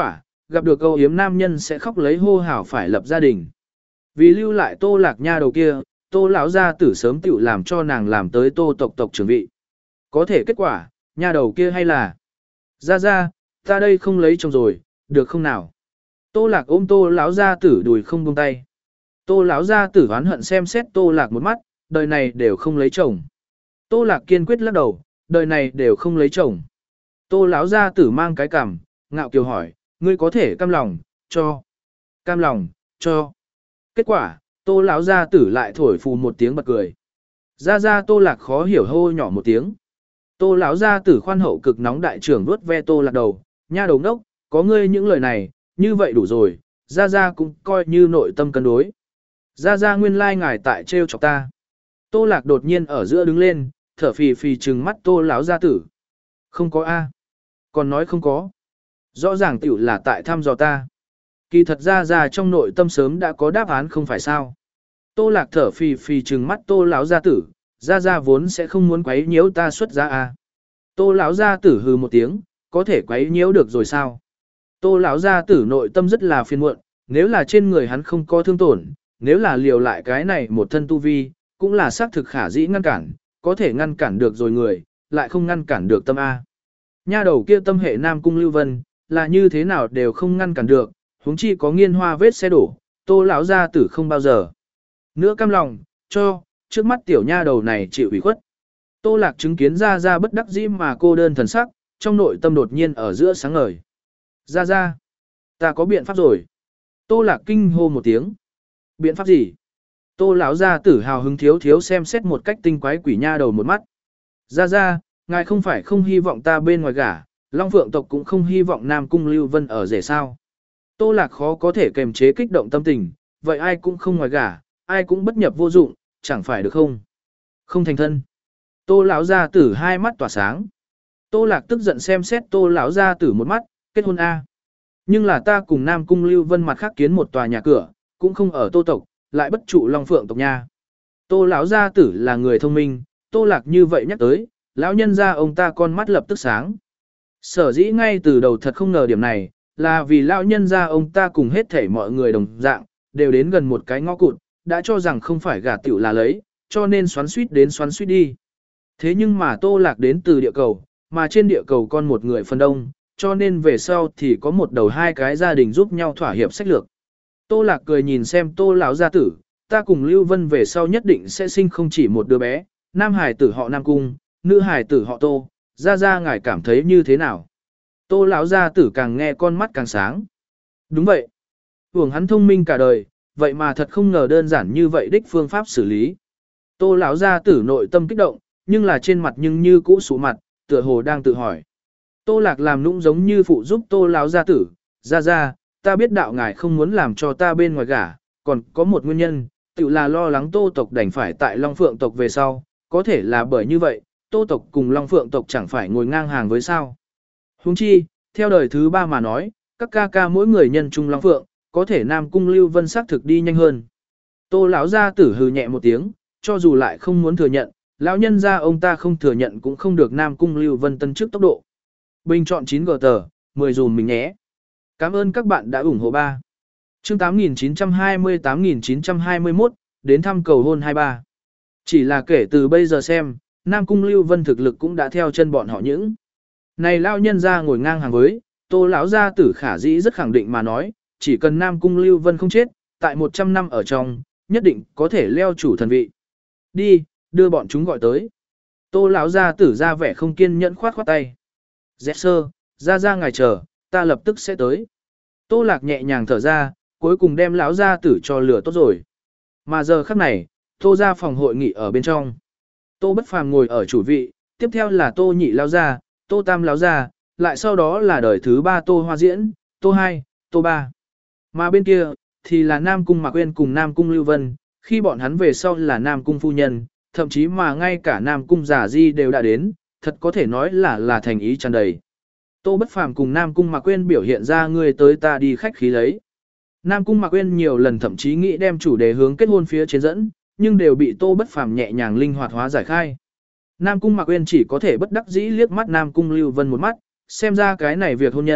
gặp được câu yếm nam nhân sẽ khóc lấy hô hào phải lập gia đình. Vì lưu lại Tô Lạc nha đầu kia, Tô lão gia tử sớm tiểu làm cho nàng làm tới Tô tộc tộc trưởng vị. Có thể kết quả, nha đầu kia hay là ra ra, ta đây không lấy chồng rồi, được không nào? Tô Lạc ôm Tô lão gia tử đùi không buông tay. Tô lão gia tử oán hận xem xét Tô Lạc một mắt, đời này đều không lấy chồng. Tô Lạc kiên quyết lắc đầu, đời này đều không lấy chồng. Tô lão gia tử mang cái cằm, ngạo kiều hỏi, ngươi có thể cam lòng, cho. Cam lòng, cho. Kết quả, Tô lão gia tử lại thổi phù một tiếng bật cười. Ra ra Tô Lạc khó hiểu hô nhỏ một tiếng. Tô lão gia tử khoan hậu cực nóng đại trưởng vuốt ve Tô Lạc đầu, nha đầu ngốc, có ngươi những lời này, như vậy đủ rồi, ra ra cũng coi như nội tâm cân đối. Ra ra nguyên lai ngài tại trêu chọc ta. Tô Lạc đột nhiên ở giữa đứng lên, thở phì phì trừng mắt Tô lão gia tử. Không có a, còn nói không có. Rõ ràng tiểu là tại thăm dò ta. Kỳ thật ra ra trong nội tâm sớm đã có đáp án không phải sao. Tô Lạc thở phì phì trừng mắt Tô lão gia tử, ra ra vốn sẽ không muốn quấy nhiễu ta xuất ra a. Tô lão gia tử hừ một tiếng, có thể quấy nhiễu được rồi sao? Tô lão gia tử nội tâm rất là phiền muộn, nếu là trên người hắn không có thương tổn, nếu là liều lại cái này một thân tu vi, cũng là xác thực khả dĩ ngăn cản, có thể ngăn cản được rồi người, lại không ngăn cản được tâm A. Nha đầu kia tâm hệ Nam Cung Lưu Vân, là như thế nào đều không ngăn cản được, huống chi có nghiên hoa vết xe đổ, Tô lão gia tử không bao giờ. Nữa cam lòng, cho, trước mắt tiểu nha đầu này chịu ủy khuất. Tô Lạc chứng kiến ra ra bất đắc dĩ mà cô đơn thần sắc, trong nội tâm đột nhiên ở giữa sáng ngời. Ra ra, ta có biện pháp rồi. Tô Lạc kinh hô một tiếng. Biện pháp gì? Tô lão gia tử hào hứng thiếu thiếu xem xét một cách tinh quái quỷ nha đầu một mắt. Ra ra, ngài không phải không hy vọng ta bên ngoài gả, Long Phượng tộc cũng không hy vọng Nam Cung Lưu Vân ở rể sao. Tô Lạc khó có thể kềm chế kích động tâm tình, vậy ai cũng không ngoài gả, ai cũng bất nhập vô dụng, chẳng phải được không? Không thành thân. Tô lão gia tử hai mắt tỏa sáng. Tô Lạc tức giận xem xét Tô lão gia tử một mắt, kết hôn a. Nhưng là ta cùng Nam Cung Lưu Vân mặt khác kiến một tòa nhà cửa, cũng không ở Tô tộc, lại bất trụ Long Phượng tộc nha. Tô lão gia tử là người thông minh, Tô Lạc như vậy nhắc tới, lão nhân gia ông ta con mắt lập tức sáng. Sở dĩ ngay từ đầu thật không ngờ điểm này, là vì lão nhân gia ông ta cùng hết thảy mọi người đồng dạng, đều đến gần một cái ngõ cụt, đã cho rằng không phải gả tiểu là lấy, cho nên xoắn suýt đến xoắn suýt đi. Thế nhưng mà Tô Lạc đến từ địa cầu, mà trên địa cầu con một người phần đông, cho nên về sau thì có một đầu hai cái gia đình giúp nhau thỏa hiệp sách lược. Tô Lạc cười nhìn xem Tô lão gia tử, ta cùng Lưu Vân về sau nhất định sẽ sinh không chỉ một đứa bé, nam hải tử họ Nam Cung, nữ hải tử họ Tô, ra ra ngài cảm thấy như thế nào? Tô lão gia tử càng nghe con mắt càng sáng. Đúng vậy. Hưởng hắn thông minh cả đời, vậy mà thật không ngờ đơn giản như vậy đích phương pháp xử lý. Tô lão gia tử nội tâm kích động, nhưng là trên mặt nhưng như cũ sụ mặt, tựa hồ đang tự hỏi. Tô Lạc làm nũng giống như phụ giúp Tô lão gia tử, ra ra, ta biết đạo ngài không muốn làm cho ta bên ngoài gả, còn có một nguyên nhân, tự là lo lắng Tô tộc đành phải tại Long Phượng tộc về sau, có thể là bởi như vậy, Tô tộc cùng Long Phượng tộc chẳng phải ngồi ngang hàng với sao. Huống chi, theo đời thứ ba mà nói, các ca ca mỗi người nhân chung Long Phượng, có thể Nam Cung Lưu Vân xác thực đi nhanh hơn. Tô lão gia tử hừ nhẹ một tiếng, cho dù lại không muốn thừa nhận, lão nhân gia ông ta không thừa nhận cũng không được Nam Cung Lưu Vân tân trước tốc độ. Bình chọn chín gờ tờ, mười dùm mình nhé. Cảm ơn các bạn đã ủng hộ ba. Chương tám nghìn chín trăm hai mươi tám nghìn chín trăm hai mươi mốt, đến thăm cầu hôn hai ba. Chỉ là kể từ bây giờ xem, Nam Cung Lưu Vân thực lực cũng đã theo chân bọn họ những. Này lão nhân gia ngồi ngang hàng với, Tô lão gia tử khả dĩ rất khẳng định mà nói, chỉ cần Nam Cung Lưu Vân không chết, tại một trăm năm ở trong, nhất định có thể leo chủ thần vị. Đi, đưa bọn chúng gọi tới. Tô lão gia tử ra vẻ không kiên nhẫn khoát khoát tay. Dẹp sơ, ra ra ngài chờ, ta lập tức sẽ tới. Tô Lạc nhẹ nhàng thở ra, cuối cùng đem lão gia tử cho lửa tốt rồi. Mà giờ khắc này, Tô ra phòng hội nghị ở bên trong. Tô Bất Phàm ngồi ở chủ vị, tiếp theo là Tô Nhị lão gia, Tô Tam lão gia, lại sau đó là đời thứ ba Tô Hoa Diễn, Tô Hai, Tô Ba. Mà bên kia, thì là Nam Cung Mạc Uyên cùng Nam Cung Lưu Vân, khi bọn hắn về sau là Nam Cung phu nhân, thậm chí mà ngay cả Nam Cung Giả Di đều đã đến, thật có thể nói là là thành ý tràn đầy. Tô Bất Phàm cùng Nam Cung Mạc Uyên biểu hiện ra người tới ta đi khách khí lấy. Nam Cung Mạc Uyên nhiều lần thậm chí nghĩ đem chủ đề hướng kết hôn phía trên dẫn, nhưng đều bị Tô Bất Phàm nhẹ nhàng linh hoạt hóa giải khai. Nam Cung Mạc Uyên chỉ có thể bất đắc dĩ liếc mắt Nam Cung Lưu Vân một mắt, xem ra cái này việc hôn nhân,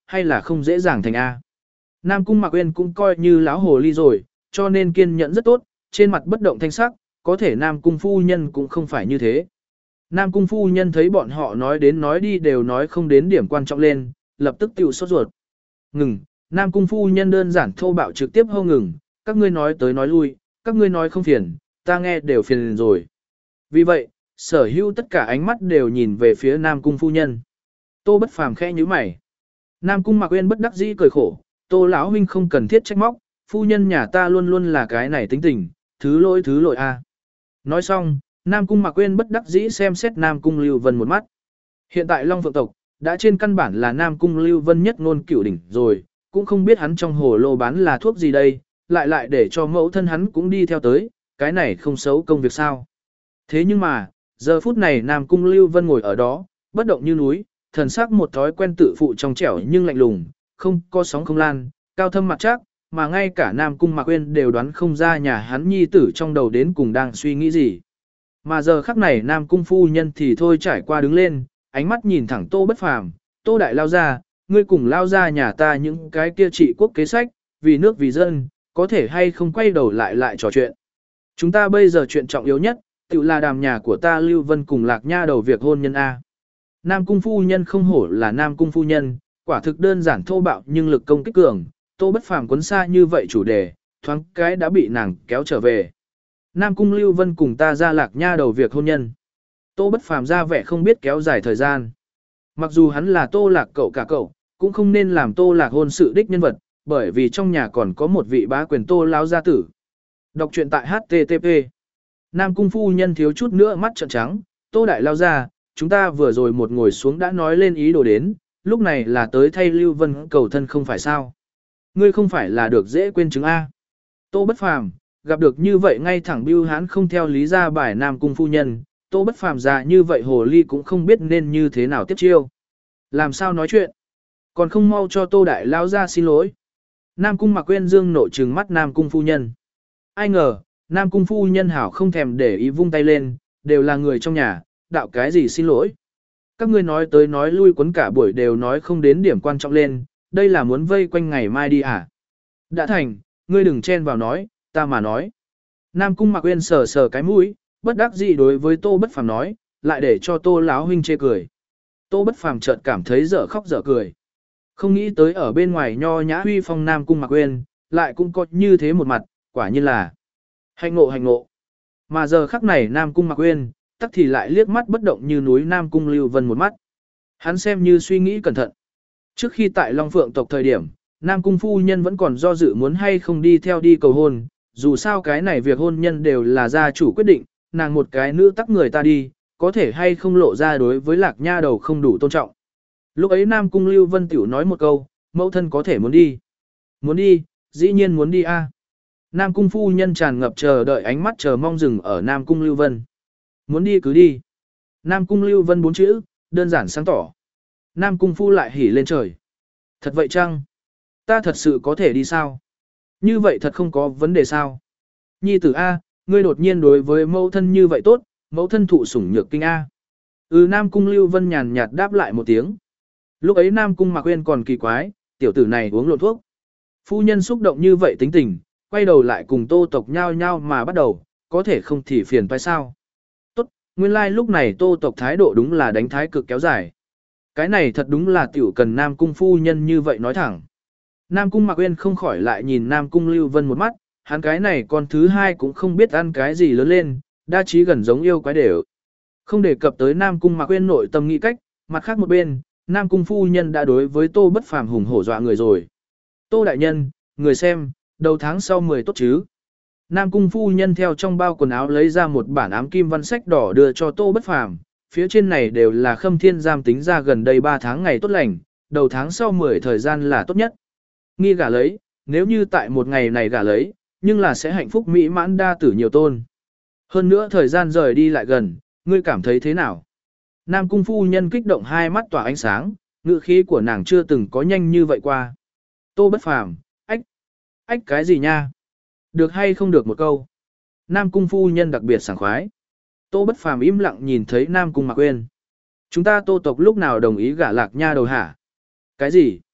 hay là không dễ dàng thành A. Nam Cung Mạc Uyên cũng coi như lão hồ ly rồi, cho nên kiên nhẫn rất tốt, trên mặt bất động thanh sắc, có thể Nam Cung phu nhân cũng không phải như thế. Nam Cung phu nhân thấy bọn họ nói đến nói đi đều nói không đến điểm quan trọng lên, lập tức tiểu sốt ruột. Ngừng, Nam Cung phu nhân đơn giản thô bạo trực tiếp hô ngừng, các ngươi nói tới nói lui, các ngươi nói không phiền, ta nghe đều phiền rồi. Vì vậy, sở hữu tất cả ánh mắt đều nhìn về phía Nam Cung phu nhân. Tô Bất Phàm khẽ nhíu mày. Nam Cung Mạc Uyên bất đắc dĩ cười khổ, Tô lão huynh không cần thiết trách móc, phu nhân nhà ta luôn luôn là cái này tính tình, thứ lỗi thứ lỗi a. Nói xong, Nam Cung Mạc Uyên bất đắc dĩ xem xét Nam Cung Lưu Vân một mắt. Hiện tại Long Phượng tộc đã trên căn bản là Nam Cung Lưu Vân nhất ngôn cửu đỉnh rồi, cũng không biết hắn trong hồ lô bán là thuốc gì đây, lại lại để cho mẫu thân hắn cũng đi theo tới, cái này không xấu công việc sao. Thế nhưng mà, giờ phút này Nam Cung Lưu Vân ngồi ở đó, bất động như núi, thần sắc một thói quen tự phụ trong trẻo nhưng lạnh lùng, không có sóng không lan, cao thâm mặt chắc, mà ngay cả Nam Cung Mạc Uyên đều đoán không ra nhà hắn nhi tử trong đầu đến cùng đang suy nghĩ gì. Mà giờ khắc này Nam Cung phu nhân thì thôi trải qua đứng lên, ánh mắt nhìn thẳng Tô Bất Phàm, Tô đại lao ra, ngươi cùng lao ra nhà ta những cái kia trị quốc kế sách, vì nước vì dân, có thể hay không quay đầu lại lại trò chuyện. Chúng ta bây giờ chuyện trọng yếu nhất, tự là đàm nhà của ta Lưu Vân cùng Lạc Nha đầu việc hôn nhân A. Nam Cung phu nhân không hổ là Nam Cung phu nhân, quả thực đơn giản thô bạo nhưng lực công kích cường, Tô Bất Phàm quấn xa như vậy chủ đề, thoáng cái đã bị nàng kéo trở về. Nam Cung Lưu Vân cùng ta ra Lạc Nha đầu việc hôn nhân. Tô Bất Phàm ra vẻ không biết kéo dài thời gian. Mặc dù hắn là Tô Lạc cậu cả cậu, cũng không nên làm Tô Lạc hôn sự đích nhân vật, bởi vì trong nhà còn có một vị bá quyền Tô lão gia tử. Đọc truyện tại hát tê tê pê. Nam Cung phu nhân thiếu chút nữa mắt trợn trắng, Tô đại lao ra, chúng ta vừa rồi một ngồi xuống đã nói lên ý đồ đến, lúc này là tới thay Lưu Vân cầu thân không phải sao. Ngươi không phải là được dễ quên chứng A. Tô Bất Phàm gặp được như vậy ngay thẳng bưu hán không theo lý ra bài Nam Cung phu nhân, Tô Bất Phàm già như vậy hồ ly cũng không biết nên như thế nào tiếp chiêu. Làm sao nói chuyện? Còn không mau cho Tô đại lao ra xin lỗi. Nam Cung Mạc Uyên dương nộ trừng mắt Nam Cung phu nhân. Ai ngờ, Nam Cung phu nhân hảo không thèm để ý vung tay lên, đều là người trong nhà, đạo cái gì xin lỗi. Các ngươi nói tới nói lui quấn cả buổi đều nói không đến điểm quan trọng lên, đây là muốn vây quanh ngày mai đi à? Đã thành, ngươi đừng chen vào nói, ta mà nói. Nam Cung Mạc Uyên sờ sờ cái mũi, bất đắc dĩ đối với Tô Bất Phàm nói, lại để cho Tô lão huynh chê cười. Tô Bất Phàm chợt cảm thấy dở khóc dở cười. Không nghĩ tới ở bên ngoài nho nhã huy phong Nam Cung Mạc Uyên, lại cũng có như thế một mặt, quả nhiên là hạnh ngộ hạnh ngộ. Mà giờ khắc này Nam Cung Mạc Uyên, tắc thì lại liếc mắt bất động như núi Nam Cung Lưu Vân một mắt. Hắn xem như suy nghĩ cẩn thận. Trước khi tại Long Phượng tộc thời điểm, Nam Cung phu nhân vẫn còn do dự muốn hay không đi theo đi cầu hôn, dù sao cái này việc hôn nhân đều là gia chủ quyết định, nàng một cái nữ tắc người ta đi, có thể hay không lộ ra đối với Lạc Nha đầu không đủ tôn trọng. Lúc ấy Nam Cung Lưu Vân tiểu nói một câu, mẫu thân có thể muốn đi. Muốn đi, dĩ nhiên muốn đi a. Nam Cung phu nhân tràn ngập chờ đợi ánh mắt chờ mong dừng ở Nam Cung Lưu Vân. Muốn đi cứ đi. Nam Cung Lưu Vân bốn chữ, đơn giản sáng tỏ. Nam Cung phu lại hỉ lên trời. Thật vậy chăng? Ta thật sự có thể đi sao? Như vậy thật không có vấn đề sao? Nhi tử A, ngươi đột nhiên đối với mẫu thân như vậy tốt, mẫu thân thụ sủng nhược kinh A. Ừ Nam Cung Lưu Vân nhàn nhạt đáp lại một tiếng. Lúc ấy Nam Cung Mạc Uyên còn kỳ quái, tiểu tử này uống lộn thuốc. Phu nhân xúc động như vậy tính tình, quay đầu lại cùng Tô tộc nhau nhau mà bắt đầu, có thể không thì phiền phải sao? Tốt, nguyên lai like lúc này Tô tộc thái độ đúng là đánh thái cực kéo dài. Cái này thật đúng là tiểu cần Nam Cung phu nhân như vậy nói thẳng. Nam Cung Mạc Uyên không khỏi lại nhìn Nam Cung Lưu Vân một mắt, hắn cái này con thứ hai cũng không biết ăn cái gì lớn lên, đa trí gần giống yêu quái đều. Không đề cập tới Nam Cung Mạc Uyên nội tâm nghĩ cách, mặt khác một bên, Nam Cung phu nhân đã đối với Tô Bất Phàm hùng hổ dọa người rồi. Tô đại nhân, người xem, đầu tháng sau mười tốt chứ. Nam Cung phu nhân theo trong bao quần áo lấy ra một bản ám kim văn sách đỏ đưa cho Tô Bất Phàm, phía trên này đều là Khâm Thiên Giam tính ra gần đây ba tháng ngày tốt lành, đầu tháng sau mười thời gian là tốt nhất. Nghi gả lấy, nếu như tại một ngày này gả lấy, nhưng là sẽ hạnh phúc mỹ mãn đa tử nhiều tôn. Hơn nữa thời gian rời đi lại gần, ngươi cảm thấy thế nào? Nam Cung phu nhân kích động hai mắt tỏa ánh sáng, ngữ khí của nàng chưa từng có nhanh như vậy qua. Tô Bất Phàm, ách, ách cái gì nha? Được hay không được một câu? Nam Cung phu nhân đặc biệt sảng khoái. Tô Bất Phàm im lặng nhìn thấy Nam Cung Mạc Uyên. Chúng ta Tô tộc lúc nào đồng ý gả Lạc Nha đầu hả? Cái gì?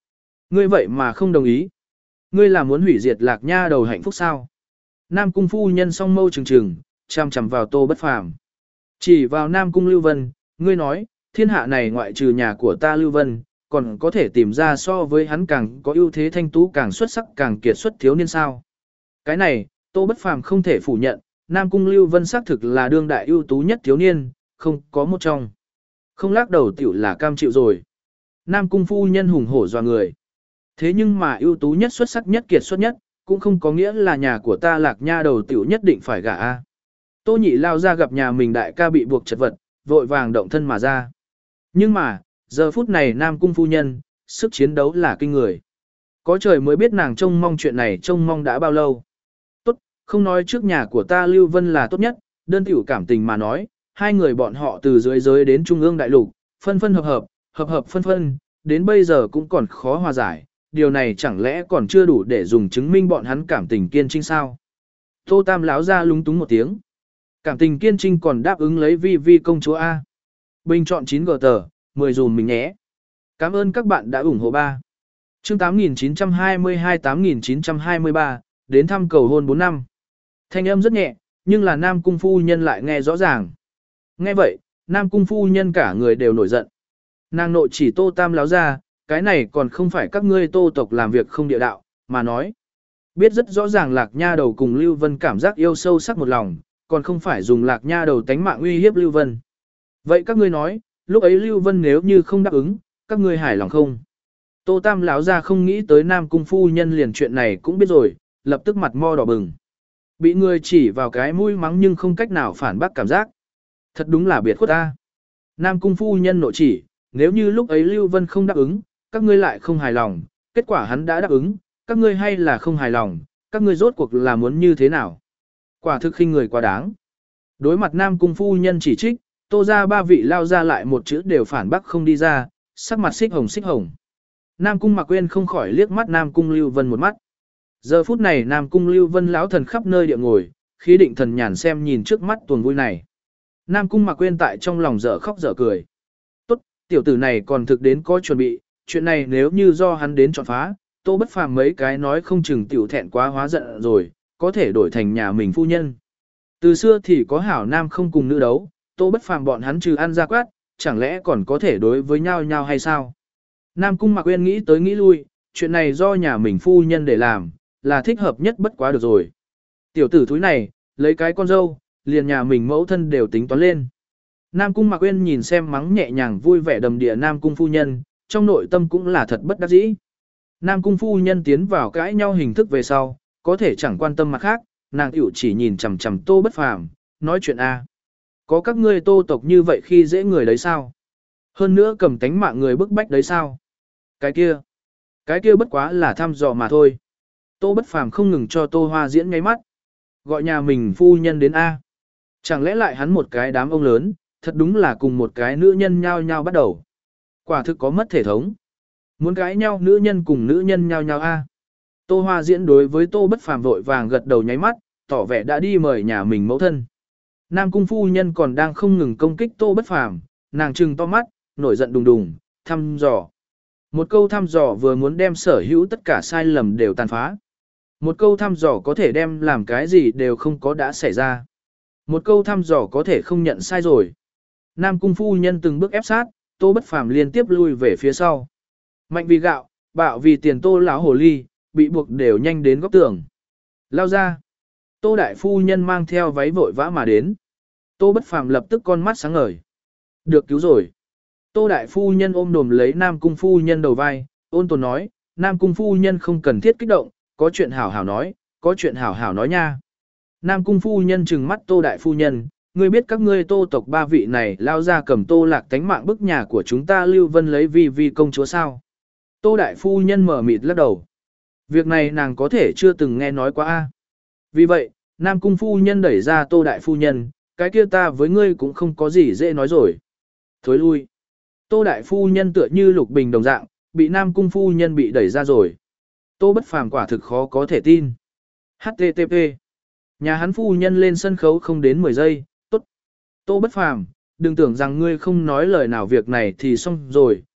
Ngươi vậy mà không đồng ý. Ngươi là muốn hủy diệt Lạc Nha đầu hạnh phúc sao? Nam cung phu nhân song mâu trừng trừng, chằm chằm vào Tô Bất Phàm. Chỉ vào Nam cung Lưu Vân, ngươi nói, thiên hạ này ngoại trừ nhà của ta Lưu Vân, còn có thể tìm ra so với hắn càng có ưu thế thanh tú càng xuất sắc càng kiệt xuất thiếu niên sao? Cái này, Tô Bất Phàm không thể phủ nhận, Nam cung Lưu Vân xác thực là đương đại ưu tú nhất thiếu niên, không có một trong. Không lắc đầu tiểu là cam chịu rồi. Nam cung phu nhân hùng hổ dọa người. Thế nhưng mà ưu tú nhất xuất sắc nhất kiệt xuất nhất, cũng không có nghĩa là nhà của ta Lạc Nha đầu tiểu nhất định phải gả a. Tô Nhị lao ra gặp nhà mình đại ca bị buộc chật vật, vội vàng động thân mà ra. Nhưng mà, giờ phút này Nam cung phu nhân, sức chiến đấu là kinh người. Có trời mới biết nàng trông mong chuyện này trông mong đã bao lâu. Tốt, không nói trước nhà của ta Lưu Vân là tốt nhất, đơn tiểu cảm tình mà nói, hai người bọn họ từ dưới giới đến trung ương đại lục, phân phân hợp hợp, hợp hợp phân phân, đến bây giờ cũng còn khó hòa giải, điều này chẳng lẽ còn chưa đủ để dùng chứng minh bọn hắn cảm tình kiên trinh sao? Tô Tam láo ra lúng túng một tiếng. Cảm tình kiên trinh còn đáp ứng lấy vi vi công chúa A. Bình chọn chín g tờ, mười dùm mình nhé. Cảm ơn các bạn đã ủng hộ ba. Chương tám nghìn chín trăm hai mươi hai tám nghìn chín trăm hai mươi ba, đến thăm cầu hôn bốn năm. Thanh âm rất nhẹ, nhưng là Nam cung phu nhân lại nghe rõ ràng. Nghe vậy, Nam cung phu nhân cả người đều nổi giận. Nàng nội chỉ Tô Tam láo ra, cái này còn không phải các ngươi Tô tộc làm việc không địa đạo, mà nói. Biết rất rõ ràng Lạc Nha đầu cùng Lưu Vân cảm giác yêu sâu sắc một lòng, còn không phải dùng Lạc Nha đầu tánh mạng uy hiếp Lưu Vân. Vậy các ngươi nói, lúc ấy Lưu Vân nếu như không đáp ứng, các ngươi hài lòng không? Tô Tam láo ra không nghĩ tới Nam cung phu nhân liền chuyện này cũng biết rồi, lập tức mặt mo đỏ bừng. Bị người chỉ vào cái mũi mắng nhưng không cách nào phản bác cảm giác. Thật đúng là biệt khuất ta. Nam cung phu nhân nội chỉ, nếu như lúc ấy Lưu Vân không đáp ứng, các ngươi lại không hài lòng, kết quả hắn đã đáp ứng, các ngươi hay là không hài lòng, các ngươi rốt cuộc là muốn như thế nào? Quả thực khinh người quá đáng. Đối mặt Nam cung phu nhân chỉ trích, Tô ra ba vị lao ra lại một chữ đều phản bác không đi ra, sắc mặt xích hồng xích hồng. Nam cung Mạc Quyên không khỏi liếc mắt Nam cung Lưu Vân một mắt. Giờ phút này Nam cung Lưu Vân lão thần khắp nơi địa ngồi, khí định thần nhàn xem nhìn trước mắt tuần vui này. Nam cung Mạc Quyên tại trong lòng dở khóc dở cười. Tốt, tiểu tử này còn thực đến có chuẩn bị, chuyện này nếu như do hắn đến chọn phá, Tô Bất Phàm mấy cái nói không chừng tiểu thẹn quá hóa giận rồi, có thể đổi thành nhà mình phu nhân. Từ xưa thì có hảo nam không cùng nữ đấu, Tô Bất Phàm bọn hắn trừ ăn ra quát, chẳng lẽ còn có thể đối với nhau nhau hay sao? Nam cung Mạc Quyên nghĩ tới nghĩ lui, chuyện này do nhà mình phu nhân để làm, là thích hợp nhất bất quá được rồi. Tiểu tử thúi này, lấy cái con dâu, liền nhà mình mẫu thân đều tính toán lên. Nam cung Mạc Quyên nhìn xem mắng nhẹ nhàng vui vẻ đầm địa Nam cung phu nhân, trong nội tâm cũng là thật bất đắc dĩ. Nam cung phu nhân tiến vào cãi nhau hình thức về sau, có thể chẳng quan tâm mặt khác, nàng tiểu chỉ nhìn chằm chằm Tô Bất Phàm, nói chuyện a. Có các ngươi Tô tộc như vậy khi dễ người đấy sao? Hơn nữa cầm tánh mạng người bức bách đấy sao? Cái kia, cái kia bất quá là thăm dò mà thôi. Tô Bất Phàm không ngừng cho Tô Hoa diễn ngáy mắt. Gọi nhà mình phu nhân đến a. Chẳng lẽ lại hắn một cái đám ông lớn, thật đúng là cùng một cái nữ nhân nhau nhau bắt đầu. Quả thực có mất thể thống. Muốn cãi nhau nữ nhân cùng nữ nhân nhau nhau a. Tô Hoa diễn đối với Tô Bất Phàm vội vàng gật đầu nháy mắt, tỏ vẻ đã đi mời nhà mình mẫu thân. Nam cung phu nhân còn đang không ngừng công kích Tô Bất Phàm, nàng trừng to mắt, nổi giận đùng đùng, thăm dò. Một câu thăm dò vừa muốn đem sở hữu tất cả sai lầm đều tàn phá. Một câu thăm dò có thể đem làm cái gì đều không có đã xảy ra. Một câu thăm dò có thể không nhận sai rồi. Nam cung phu nhân từng bước ép sát, Tô Bất Phàm liên tiếp lui về phía sau. Mạnh vì gạo, bạo vì tiền Tô lão hồ ly, bị buộc đều nhanh đến góc tường. Lao ra. Tô đại phu nhân mang theo váy vội vã mà đến. Tô Bất Phàm lập tức con mắt sáng ngời. Được cứu rồi. Tô đại phu nhân ôm đồm lấy Nam cung phu nhân đầu vai, ôn tồn nói, Nam cung phu nhân không cần thiết kích động, có chuyện hảo hảo nói, có chuyện hảo hảo nói nha. Nam cung phu nhân trừng mắt Tô đại phu nhân, ngươi biết các ngươi Tô tộc ba vị này lao ra cầm Tô Lạc tánh mạng bức nhà của chúng ta Lưu Vân lấy vi vi công chúa sao? Tô đại phu nhân mở mịt lắc đầu. Việc này nàng có thể chưa từng nghe nói qua a. Vì vậy, Nam cung phu nhân đẩy ra Tô đại phu nhân, cái kia ta với ngươi cũng không có gì dễ nói rồi. Thối lui. Tô đại phu nhân tựa như lục bình đồng dạng, bị Nam cung phu nhân bị đẩy ra rồi. Tô Bất Phàm quả thực khó có thể tin. hát tê tê pê. Nhà hắn phu nhân lên sân khấu không đến mười giây, tốt. Tô Bất Phàm, đừng tưởng rằng ngươi không nói lời nào việc này thì xong rồi,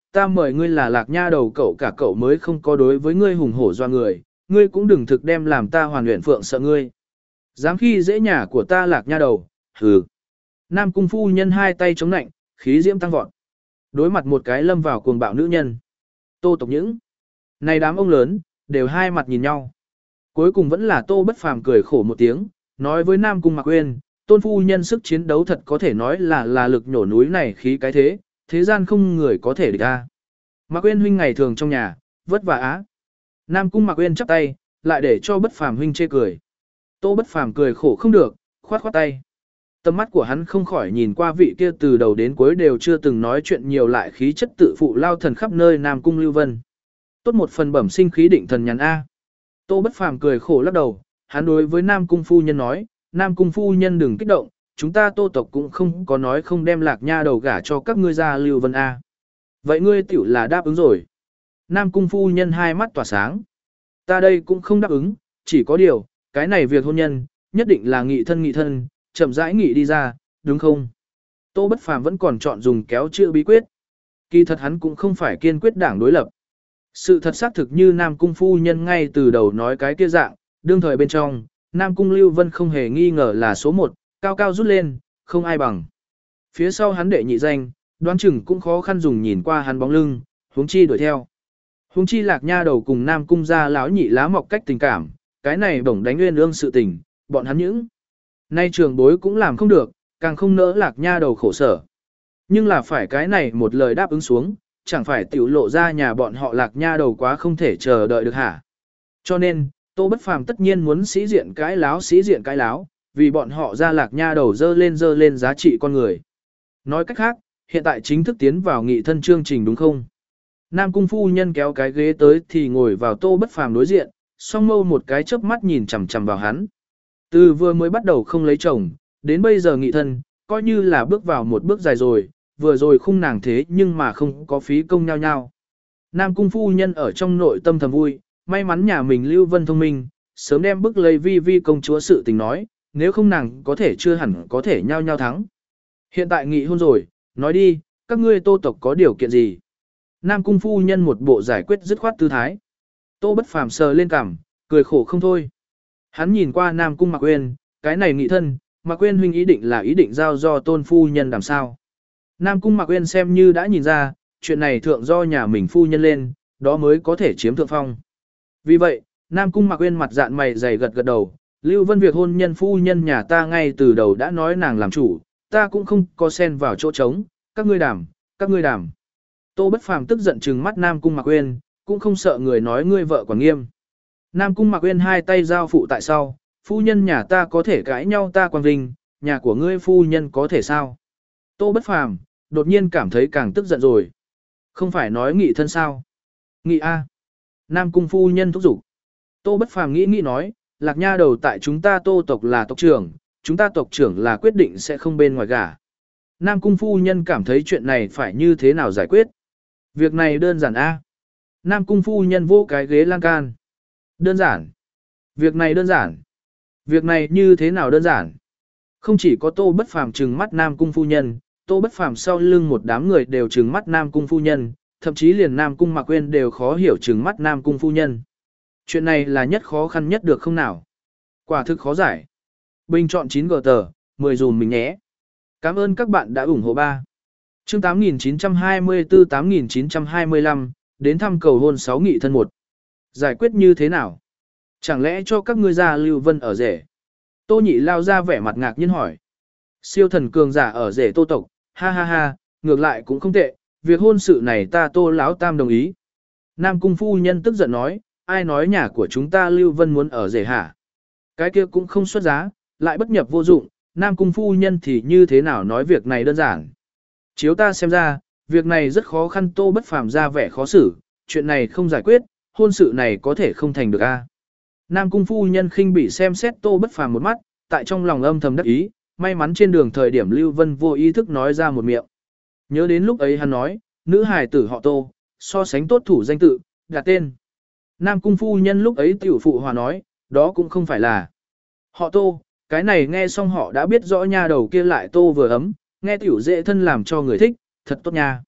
ta mời ngươi là Lạc Nha đầu cậu cả cậu mới không có đối với ngươi hùng hổ doa người, ngươi cũng đừng thực đem làm ta hoàn luyện phượng sợ ngươi. Dám khi dễ nhà của ta Lạc Nha đầu, hừ. Nam cung phu nhân hai tay chống nạnh, khí diễm tăng vọt. Đối mặt một cái lâm vào cuồng bạo nữ nhân. Tô Tộc những này đám ông lớn, đều hai mặt nhìn nhau. Cuối cùng vẫn là Tô Bất Phàm cười khổ một tiếng, nói với Nam Cung Mạc Uyên, tôn phu nhân sức chiến đấu thật có thể nói là là lực nhổ núi này khí cái thế, thế gian không người có thể địch a. Mạc Uyên huynh ngày thường trong nhà, vất vả á. Nam Cung Mạc Uyên chắp tay, lại để cho Bất Phàm huynh chê cười. Tô Bất Phàm cười khổ không được, khoát khoát tay. Tầm mắt của hắn không khỏi nhìn qua vị kia từ đầu đến cuối đều chưa từng nói chuyện nhiều lại khí chất tự phụ lao thần khắp nơi Nam Cung Lưu Vân. Tốt một phần bẩm sinh khí định thần nhàn A. Tô Bất Phàm cười khổ lắc đầu, hắn đối với Nam Cung phu nhân nói, Nam Cung phu nhân đừng kích động, chúng ta Tô tộc cũng không có nói không đem Lạc Nha đầu gả cho các ngươi ra Lưu Vân A. Vậy ngươi tiểu là đáp ứng rồi. Nam Cung phu nhân hai mắt tỏa sáng. Ta đây cũng không đáp ứng, chỉ có điều, cái này việc hôn nhân, nhất định là nghị thân nghị thân, chậm rãi nghị đi ra, đúng không? Tô Bất Phàm vẫn còn chọn dùng kéo chữ bí quyết. Kỳ thật hắn cũng không phải kiên quyết đảng đối lập. Sự thật xác thực như Nam Cung phu nhân ngay từ đầu nói cái kia dạng, đương thời bên trong, Nam Cung Lưu Vân không hề nghi ngờ là số một, cao cao rút lên, không ai bằng. Phía sau hắn đệ nhị danh, đoán chừng cũng khó khăn dùng nhìn qua hắn bóng lưng, huống chi đuổi theo. Huống chi Lạc Nha đầu cùng Nam Cung gia lão nhị lá mọc cách tình cảm, cái này bổng đánh nguyên ương sự tình, bọn hắn những nay trường bối cũng làm không được, càng không nỡ Lạc Nha đầu khổ sở. Nhưng là phải cái này một lời đáp ứng xuống, chẳng phải tiểu lộ ra nhà bọn họ Lạc Nha đầu quá không thể chờ đợi được hả. Cho nên, Tô Bất Phàm tất nhiên muốn sĩ diện cái láo sĩ diện cái láo, vì bọn họ ra Lạc Nha đầu dơ lên dơ lên giá trị con người. Nói cách khác, hiện tại chính thức tiến vào nghị thân chương trình đúng không? Nam Cung phu nhân kéo cái ghế tới thì ngồi vào Tô Bất Phàm đối diện, song mâu một cái chớp mắt nhìn chằm chằm vào hắn. Từ vừa mới bắt đầu không lấy chồng, đến bây giờ nghị thân, coi như là bước vào một bước dài rồi, vừa rồi khung nàng thế nhưng mà không có phí công nhau nhau. Nam Cung phu nhân ở trong nội tâm thầm vui, may mắn nhà mình Lưu Vân thông minh, sớm đem bức lấy vi vi công chúa sự tình nói, nếu không nàng có thể chưa hẳn có thể nhau nhau thắng. Hiện tại nghị hôn rồi, nói đi, các ngươi Tô tộc có điều kiện gì? Nam Cung phu nhân một bộ giải quyết dứt khoát tư thái. Tô Bất Phàm sờ lên cằm, cười khổ không thôi. Hắn nhìn qua Nam Cung Mạc Uyên, cái này nghị thân, Mạc Uyên huynh ý định là ý định giao do tôn phu nhân làm sao. Nam Cung Mạc Uyên xem như đã nhìn ra, chuyện này thượng do nhà mình phu nhân lên, đó mới có thể chiếm thượng phong. Vì vậy, Nam Cung Mạc Uyên mặt dạn mày dày gật gật đầu, Lưu Vân việc hôn nhân phu nhân nhà ta ngay từ đầu đã nói nàng làm chủ, ta cũng không có xen vào chỗ trống, các ngươi đảm, các ngươi đảm. Tô Bất Phàm tức giận trừng mắt Nam Cung Mạc Uyên, cũng không sợ người nói ngươi vợ quản nghiêm. Nam Cung Mạc Uyên hai tay giao phụ tại sau, phu nhân nhà ta có thể cãi nhau ta quang vinh, nhà của ngươi phu nhân có thể sao? Tô Bất Phàm đột nhiên cảm thấy càng tức giận rồi. Không phải nói nghị thân sao? Nghị A. Nam Cung phu nhân thúc giục. Tô Bất Phàm nghĩ nghĩ nói, Lạc Nha đầu tại chúng ta Tô tộc là tộc trưởng, chúng ta tộc trưởng là quyết định sẽ không bên ngoài gả. Nam Cung phu nhân cảm thấy chuyện này phải như thế nào giải quyết? Việc này đơn giản A. Nam Cung phu nhân vô cái ghế lan can. Đơn giản. Việc này đơn giản. Việc này như thế nào đơn giản? Không chỉ có Tô Bất Phàm trừng mắt Nam Cung phu nhân, Tô Bất Phàm sau lưng một đám người đều trừng mắt Nam Cung phu nhân, thậm chí liền Nam Cung Mạc Uyên đều khó hiểu trừng mắt Nam Cung phu nhân. Chuyện này là nhất khó khăn nhất được không nào? Quả thực khó giải. Bình chọn chín gờ tờ, mười dùm mình nhé. Cảm ơn các bạn đã ủng hộ ba. Chương tám nghìn chín trăm hai mươi tư tám nghìn chín trăm hai mươi lăm, đến thăm cầu hôn sáu nghị thân một. Giải quyết như thế nào? Chẳng lẽ cho các ngươi ra Lưu Vân ở rể? Tô Nhị lao ra vẻ mặt ngạc nhiên hỏi. Siêu thần cường giả ở rể Tô tộc, ha ha ha, ngược lại cũng không tệ, việc hôn sự này ta Tô lão tam đồng ý. Nam Cung phu nhân tức giận nói, ai nói nhà của chúng ta Lưu Vân muốn ở rể hả? Cái kia cũng không xuất giá, lại bất nhập vô dụng, Nam Cung phu nhân thì như thế nào nói việc này đơn giản. Chiếu ta xem ra, việc này rất khó khăn. Tô Bất Phàm ra vẻ khó xử, chuyện này không giải quyết, hôn sự này có thể không thành được a. Nam Cung phu nhân khinh bỉ xem xét Tô Bất Phàm một mắt, tại trong lòng âm thầm đắc ý, may mắn trên đường thời điểm Lưu Vân vô ý thức nói ra một miệng. Nhớ đến lúc ấy hắn nói, nữ hài tử họ Tô, so sánh tốt thủ danh tự, đặt tên. Nam Cung phu nhân lúc ấy tiểu phụ hòa nói, đó cũng không phải là họ Tô, cái này nghe xong họ đã biết rõ nha đầu kia lại Tô vừa ấm, nghe tiểu dễ thân làm cho người thích, thật tốt nha.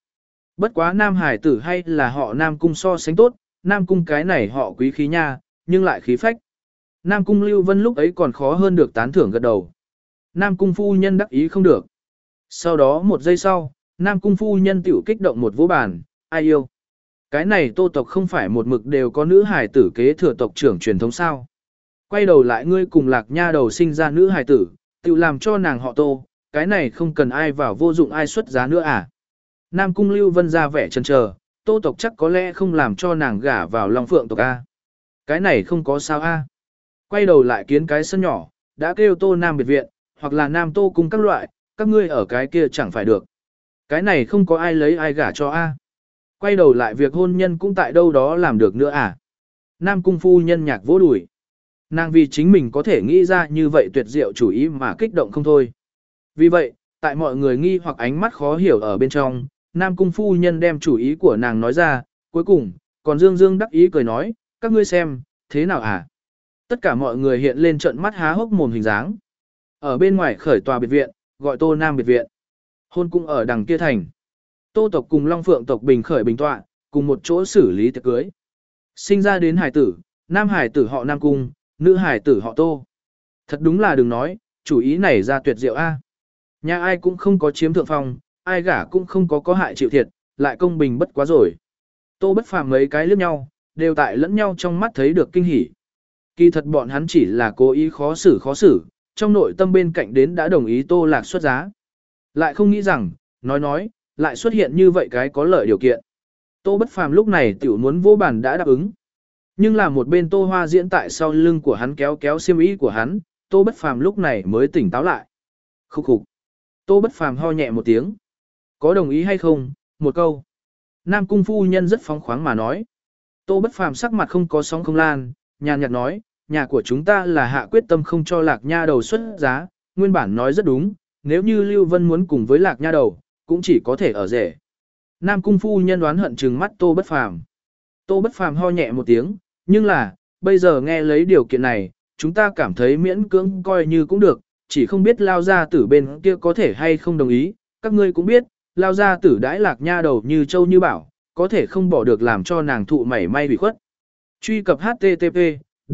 Bất quá nam hải tử hay là họ nam cung so sánh tốt, nam cung cái này họ quý khí nha, nhưng lại khí phách. Nam cung Lưu Vân lúc ấy còn khó hơn được tán thưởng gật đầu. Nam cung phu nhân đắc ý không được. Sau đó một giây sau, Nam cung phu nhân tiểu kích động một vỗ bàn, ai yêu. Cái này Tô tộc không phải một mực đều có nữ hài tử kế thừa tộc trưởng truyền thống sao. Quay đầu lại ngươi cùng Lạc Nha đầu sinh ra nữ hài tử, tiểu làm cho nàng họ Tô, cái này không cần ai vào vô dụng ai xuất giá nữa à. Nam cung Lưu Vân ra vẻ chần chờ, Tô tộc chắc có lẽ không làm cho nàng gả vào Long Phượng tộc A. Cái này không có sao A. Quay đầu lại kiến cái sân nhỏ, đã kêu Tô Nam biệt viện, hoặc là Nam Tô cung các loại, các ngươi ở cái kia chẳng phải được. Cái này không có ai lấy ai gả cho A. Quay đầu lại việc hôn nhân cũng tại đâu đó làm được nữa à. Nam cung phu nhân nhạc vỗ đùi. Nàng vì chính mình có thể nghĩ ra như vậy tuyệt diệu chủ ý mà kích động không thôi. Vì vậy, tại mọi người nghi hoặc ánh mắt khó hiểu ở bên trong, Nam cung phu nhân đem chủ ý của nàng nói ra, cuối cùng, còn Dương Dương đắc ý cười nói, các ngươi xem, thế nào à? Tất cả mọi người hiện lên trận mắt há hốc mồm hình dáng. Ở bên ngoài khởi tòa biệt viện, gọi Tô Nam biệt viện. Hôn cung ở đằng kia thành. Tô tộc cùng Long Phượng tộc bình khởi bình tọa, cùng một chỗ xử lý tiệc cưới. Sinh ra đến hải tử, nam hải tử họ Nam cung, nữ hải tử họ Tô. Thật đúng là đừng nói, chủ ý này ra tuyệt diệu a. Nhà ai cũng không có chiếm thượng phong, ai gả cũng không có có hại chịu thiệt, lại công bình bất quá rồi. Tô Bất Phàm mấy cái liếc nhau, đều tại lẫn nhau trong mắt thấy được kinh hỉ. Kỳ thật bọn hắn chỉ là cố ý khó xử khó xử, trong nội tâm bên cạnh đến đã đồng ý Tô Lạc xuất giá. Lại không nghĩ rằng, nói nói, lại xuất hiện như vậy cái có lợi điều kiện. Tô Bất Phàm lúc này tiểu muốn vô bản đã đáp ứng. Nhưng là một bên Tô Hoa diễn tại sau lưng của hắn kéo kéo xiêm y của hắn, Tô Bất Phàm lúc này mới tỉnh táo lại. Khúc khục. Tô Bất Phàm ho nhẹ một tiếng. Có đồng ý hay không? Một câu. Nam cung phu nhân rất phóng khoáng mà nói. Tô Bất Phàm sắc mặt không có sóng không lan, nhàn nhạt nói, nhà của chúng ta là hạ quyết tâm không cho Lạc Nha đầu xuất giá, nguyên bản nói rất đúng, nếu như Lưu Vân muốn cùng với Lạc Nha đầu, cũng chỉ có thể ở rể. Nam cung phu nhân đoán hận trừng mắt Tô Bất Phàm. Tô Bất Phàm ho nhẹ một tiếng, nhưng là, bây giờ nghe lấy điều kiện này, chúng ta cảm thấy miễn cưỡng coi như cũng được, chỉ không biết lao gia tử bên kia có thể hay không đồng ý, các ngươi cũng biết, lao gia tử đãi Lạc Nha đầu như châu như bảo, có thể không bỏ được làm cho nàng thụ mảy may bị khuất. Truy cập H T T P, D.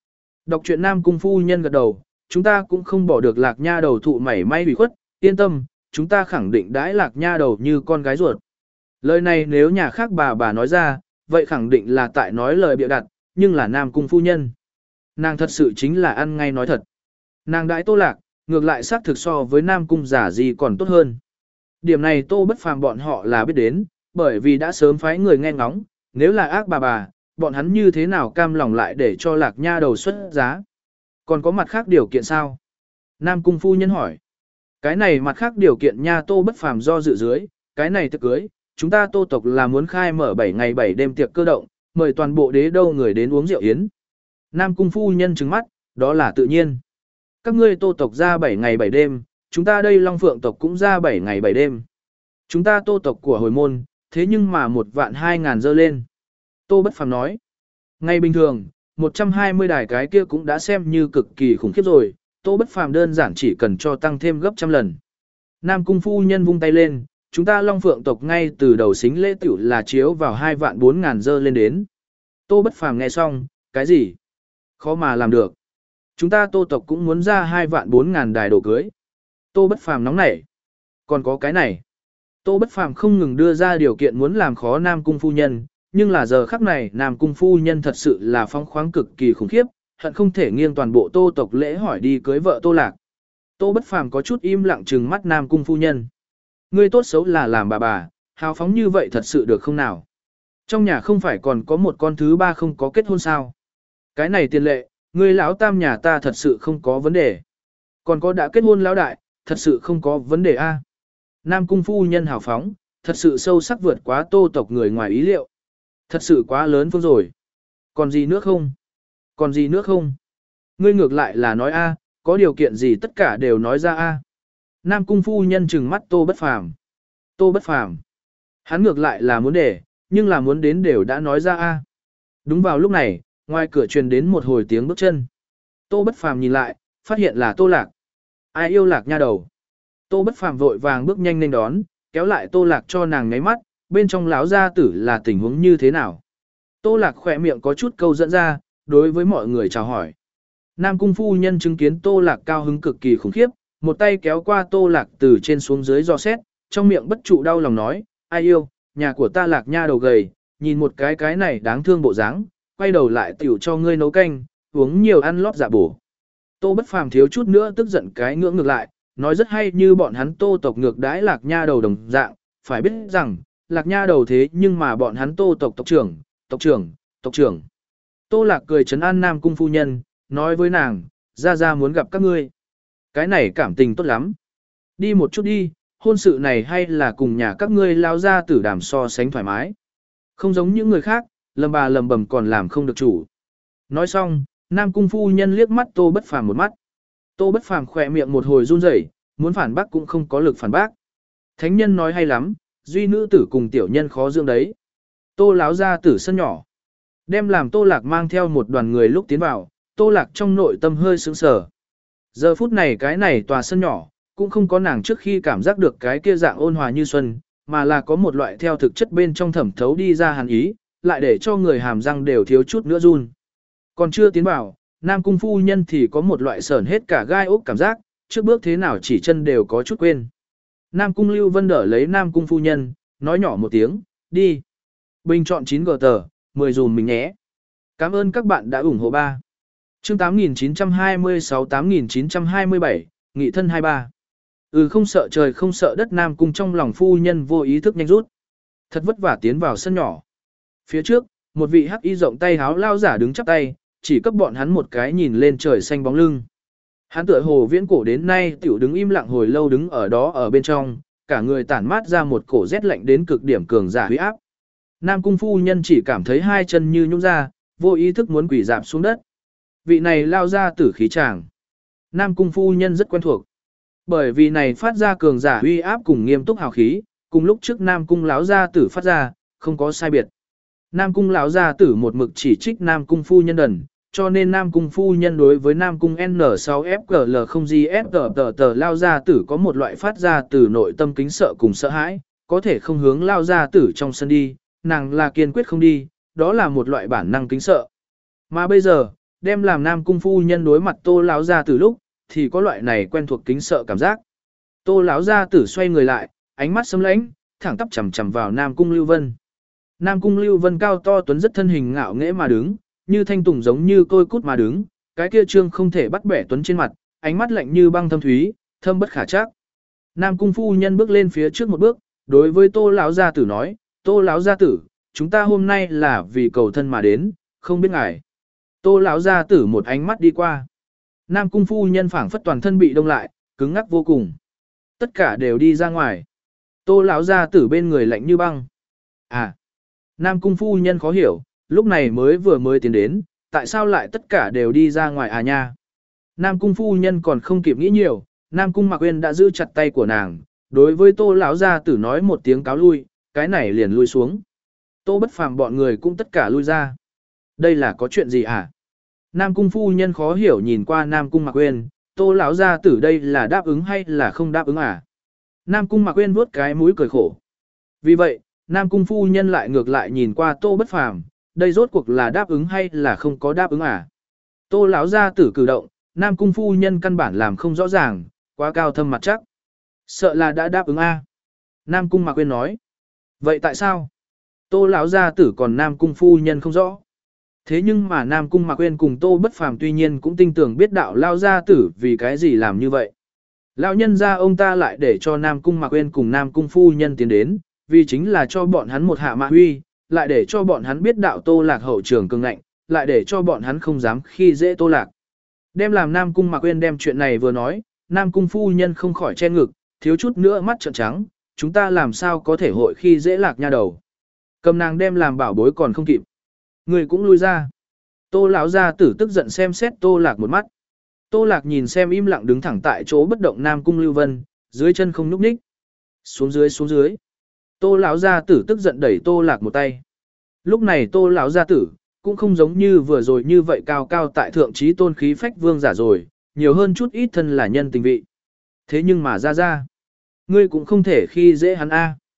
Đọc truyện Nam cung phu nhân gật đầu, chúng ta cũng không bỏ được Lạc Nha đầu thụ mảy may bị khuất, yên tâm, chúng ta khẳng định đãi Lạc Nha đầu như con gái ruột. Lời này nếu nhà khác bà bà nói ra, vậy khẳng định là tại nói lời bịa đặt, nhưng là Nam cung phu nhân. Nàng thật sự chính là ăn ngay nói thật. Nàng đãi Tô Lạc, ngược lại xác thực so với Nam cung giả gì còn tốt hơn. Điểm này Tô Bất Phàm bọn họ là biết đến, bởi vì đã sớm phái người nghe ngóng, nếu là ác bà bà, bọn hắn như thế nào cam lòng lại để cho Lạc Nha đầu xuất giá. Còn có mặt khác điều kiện sao? Nam cung phu nhân hỏi. Cái này mặt khác điều kiện nha Tô Bất Phàm do dự dưới, cái này tiệc cưới, chúng ta Tô tộc là muốn khai mở bảy ngày bảy đêm tiệc cơ động, mời toàn bộ đế đô người đến uống rượu yến. Nam cung phu nhân trừng mắt, đó là tự nhiên. Các ngươi Tô tộc ra bảy ngày bảy đêm, chúng ta đây Long Phượng tộc cũng ra bảy ngày bảy đêm. Chúng ta Tô tộc của hồi môn, thế nhưng mà một vạn hai ngàn dơ lên. Tô Bất Phàm nói, ngay bình thường, một trăm hai mươi đài cái kia cũng đã xem như cực kỳ khủng khiếp rồi, Tô Bất Phàm đơn giản chỉ cần cho tăng thêm gấp trăm lần. Nam cung phu nhân vung tay lên, chúng ta Long Phượng tộc ngay từ đầu xính lễ tiểu là chiếu vào hai vạn bốn ngàn dơ lên đến. Tô Bất Phàm nghe xong, cái gì? Khó mà làm được. Chúng ta Tô tộc cũng muốn ra hai vạn bốn ngàn đài đồ cưới. Tô Bất Phàm nóng nảy. Còn có cái này. Tô Bất Phàm không ngừng đưa ra điều kiện muốn làm khó Nam cung phu nhân, nhưng là giờ khắc này Nam cung phu nhân thật sự là phong khoáng cực kỳ khủng khiếp, hận không thể nghiêng toàn bộ Tô tộc lễ hỏi đi cưới vợ Tô Lạc. Tô Bất Phàm có chút im lặng trừng mắt Nam cung phu nhân. Ngươi tốt xấu là làm bà bà, hào phóng như vậy thật sự được không nào? Trong nhà không phải còn có một con thứ ba không có kết hôn sao? Cái này tiền lệ, ngươi lão tam nhà ta thật sự không có vấn đề. Còn có đã kết hôn lão đại, thật sự không có vấn đề a. Nam cung phu nhân hào phóng, thật sự sâu sắc vượt quá Tô tộc người ngoài ý liệu. Thật sự quá lớn phương rồi. Còn gì nữa không? Còn gì nữa không? Ngươi ngược lại là nói a, có điều kiện gì tất cả đều nói ra a. Nam cung phu nhân trừng mắt Tô Bất Phàm. Tô Bất Phàm. Hắn ngược lại là muốn để, nhưng là muốn đến đều đã nói ra a. Đúng vào lúc này, ngoài cửa truyền đến một hồi tiếng bước chân. Tô Bất Phàm nhìn lại, phát hiện là Tô Lạc. Ai yêu Lạc Nha đầu? Tô Bất Phàm vội vàng bước nhanh lên đón, kéo lại Tô Lạc cho nàng ngáy mắt, bên trong lão gia tử là tình huống như thế nào? Tô Lạc khỏe miệng có chút câu dẫn ra, đối với mọi người chào hỏi. Nam cung phu nhân chứng kiến Tô Lạc cao hứng cực kỳ khủng khiếp, một tay kéo qua Tô Lạc từ trên xuống dưới dò xét, trong miệng bất trụ đau lòng nói, ai yêu, nhà của ta Lạc nha đầu gầy, nhìn một cái cái này đáng thương bộ dáng, quay đầu lại tiểu cho ngươi nấu canh, uống nhiều ăn lót dạ bổ. Tô Bất Phàm thiếu chút nữa tức giận cái ngưỡng ngược lại, nói rất hay như bọn hắn Tô tộc ngược đãi Lạc nha đầu đồng dạng, phải biết rằng, Lạc nha đầu thế nhưng mà bọn hắn Tô tộc tộc trưởng, tộc trưởng, tộc trưởng. Tô Lạc cười trấn an Nam cung phu nhân, nói với nàng, ra ra muốn gặp các ngươi. Cái này cảm tình tốt lắm. Đi một chút đi, hôn sự này hay là cùng nhà các ngươi lao ra tử đàm so sánh thoải mái. Không giống những người khác, lầm bà lầm bầm còn làm không được chủ. Nói xong, Nam cung phu nhân liếc mắt Tô Bất Phàm một mắt. Tô Bất Phàm khỏe miệng một hồi run rẩy, muốn phản bác cũng không có lực phản bác. Thánh nhân nói hay lắm, duy nữ tử cùng tiểu nhân khó dưỡng đấy. Tô láo ra tử sân nhỏ. Đem làm Tô Lạc mang theo một đoàn người lúc tiến vào, Tô Lạc trong nội tâm hơi sững sờ. Giờ phút này cái này tòa sân nhỏ, cũng không có nàng trước khi cảm giác được cái kia dạng ôn hòa như xuân, mà là có một loại theo thực chất bên trong thẩm thấu đi ra hàn ý, lại để cho người hàm răng đều thiếu chút nữa run. Còn chưa tiến vào, Nam cung phu nhân thì có một loại sởn hết cả gai ốc cảm giác, trước bước thế nào chỉ chân đều có chút quên. Nam cung Lưu Vân đỡ lấy Nam cung phu nhân, nói nhỏ một tiếng, đi. Bình chọn chín gờ tờ, mười dùm mình nhé. Cảm ơn các bạn đã ủng hộ ba. Chương tám nghìn chín trăm hai mươi sáu tám nghìn chín trăm hai mươi bảy, Nghị thân hai ba. Ừ không sợ trời không sợ đất Nam cung trong lòng phu nhân vô ý thức nhanh rút. Thật vất vả tiến vào sân nhỏ. Phía trước, một vị hắc y rộng tay háo lao giả đứng chắp tay, chỉ cấp bọn hắn một cái nhìn lên trời xanh bóng lưng. Hắn tựa hồ viễn cổ đến nay tiểu đứng im lặng hồi lâu đứng ở đó ở bên trong, cả người tản mát ra một cổ rét lạnh đến cực điểm cường giả uy áp. Nam cung phu nhân chỉ cảm thấy hai chân như nhũn ra, vô ý thức muốn quỳ dạp xuống đất. Vị này lao ra tử khí tràng. Nam cung phu nhân rất quen thuộc. Bởi vì này phát ra cường giả uy áp cùng nghiêm túc hào khí, cùng lúc trước Nam cung lão gia tử phát ra, không có sai biệt. Nam cung lão gia tử một mực chỉ trích Nam cung phu nhân đần, cho nên Nam cung phu nhân đối với Nam cung N sáu F G L không G S tờ tờ tờ lao gia tử có một loại phát ra từ nội tâm kính sợ cùng sợ hãi, có thể không hướng lao gia tử trong sân đi, nàng là kiên quyết không đi, đó là một loại bản năng kính sợ. Mà bây giờ, đem làm Nam cung phu nhân đối mặt Tô lão gia tử lúc, thì có loại này quen thuộc kính sợ cảm giác. Tô lão gia tử xoay người lại, ánh mắt sấm lãnh, thẳng tắp chằm chằm vào Nam cung Lưu Vân. Nam cung Lưu Vân cao to tuấn rất thân hình ngạo nghễ mà đứng, như thanh tùng giống như côi cút mà đứng, cái kia trương không thể bắt bẻ tuấn trên mặt, ánh mắt lạnh như băng thâm thúy, thâm bất khả trắc. Nam cung phu nhân bước lên phía trước một bước, đối với Tô lão gia tử nói, Tô lão gia tử, chúng ta hôm nay là vì cầu thân mà đến, không biết ngài. Tô lão gia tử một ánh mắt đi qua. Nam cung phu nhân phảng phất toàn thân bị đông lại, cứng ngắc vô cùng. Tất cả đều đi ra ngoài. Tô lão gia tử bên người lạnh như băng. À, Nam cung phu nhân khó hiểu, lúc này mới vừa mới tiến đến, tại sao lại tất cả đều đi ra ngoài à nha. Nam cung phu nhân còn không kịp nghĩ nhiều, Nam cung Mạc Uyên đã giữ chặt tay của nàng, đối với Tô lão gia tử nói một tiếng cáo lui, cái này liền lui xuống. Tô Bất Phàm bọn người cũng tất cả lui ra. Đây là có chuyện gì à? Nam cung phu nhân khó hiểu nhìn qua Nam cung Mạc Uyên, Tô lão gia tử đây là đáp ứng hay là không đáp ứng à? Nam cung Mạc Uyên vuốt cái mũi cười khổ. Vì vậy, Nam cung phu nhân lại ngược lại nhìn qua Tô Bất Phàm, đây rốt cuộc là đáp ứng hay là không có đáp ứng à? Tô lão gia tử cử động, Nam cung phu nhân căn bản làm không rõ ràng, quá cao thâm mặt chắc. Sợ là đã đáp ứng a. À? Nam cung Mạc Uyên nói. Vậy tại sao? Tô lão gia tử còn Nam cung phu nhân không rõ. Thế nhưng mà Nam cung Mạc Uyên cùng Tô Bất Phàm tuy nhiên cũng tin tưởng biết đạo lao gia tử vì cái gì làm như vậy. Lão nhân gia ông ta lại để cho Nam cung Mạc Uyên cùng Nam cung phu nhân tiến đến, vì chính là cho bọn hắn một hạ mạ huy, lại để cho bọn hắn biết đạo Tô Lạc hậu trường cường ngạnh, lại để cho bọn hắn không dám khi dễ Tô Lạc. Đem làm Nam cung Mạc Uyên đem chuyện này vừa nói, Nam cung phu nhân không khỏi che ngực, thiếu chút nữa mắt trợn trắng, chúng ta làm sao có thể hội khi dễ Lạc nha đầu. Cầm nàng đem làm bảo bối còn không kịp. Người cũng lui ra. Tô lão gia tử tức giận xem xét Tô Lạc một mắt. Tô Lạc nhìn xem im lặng đứng thẳng tại chỗ bất động Nam cung Lưu Vân, dưới chân không nhúc nhích. Xuống dưới xuống dưới. Tô lão gia tử tức giận đẩy Tô Lạc một tay. Lúc này Tô lão gia tử cũng không giống như vừa rồi như vậy cao cao tại thượng trí tôn khí phách vương giả rồi, nhiều hơn chút ít thân là nhân tình vị. Thế nhưng mà ra ra, ngươi cũng không thể khi dễ hắn a.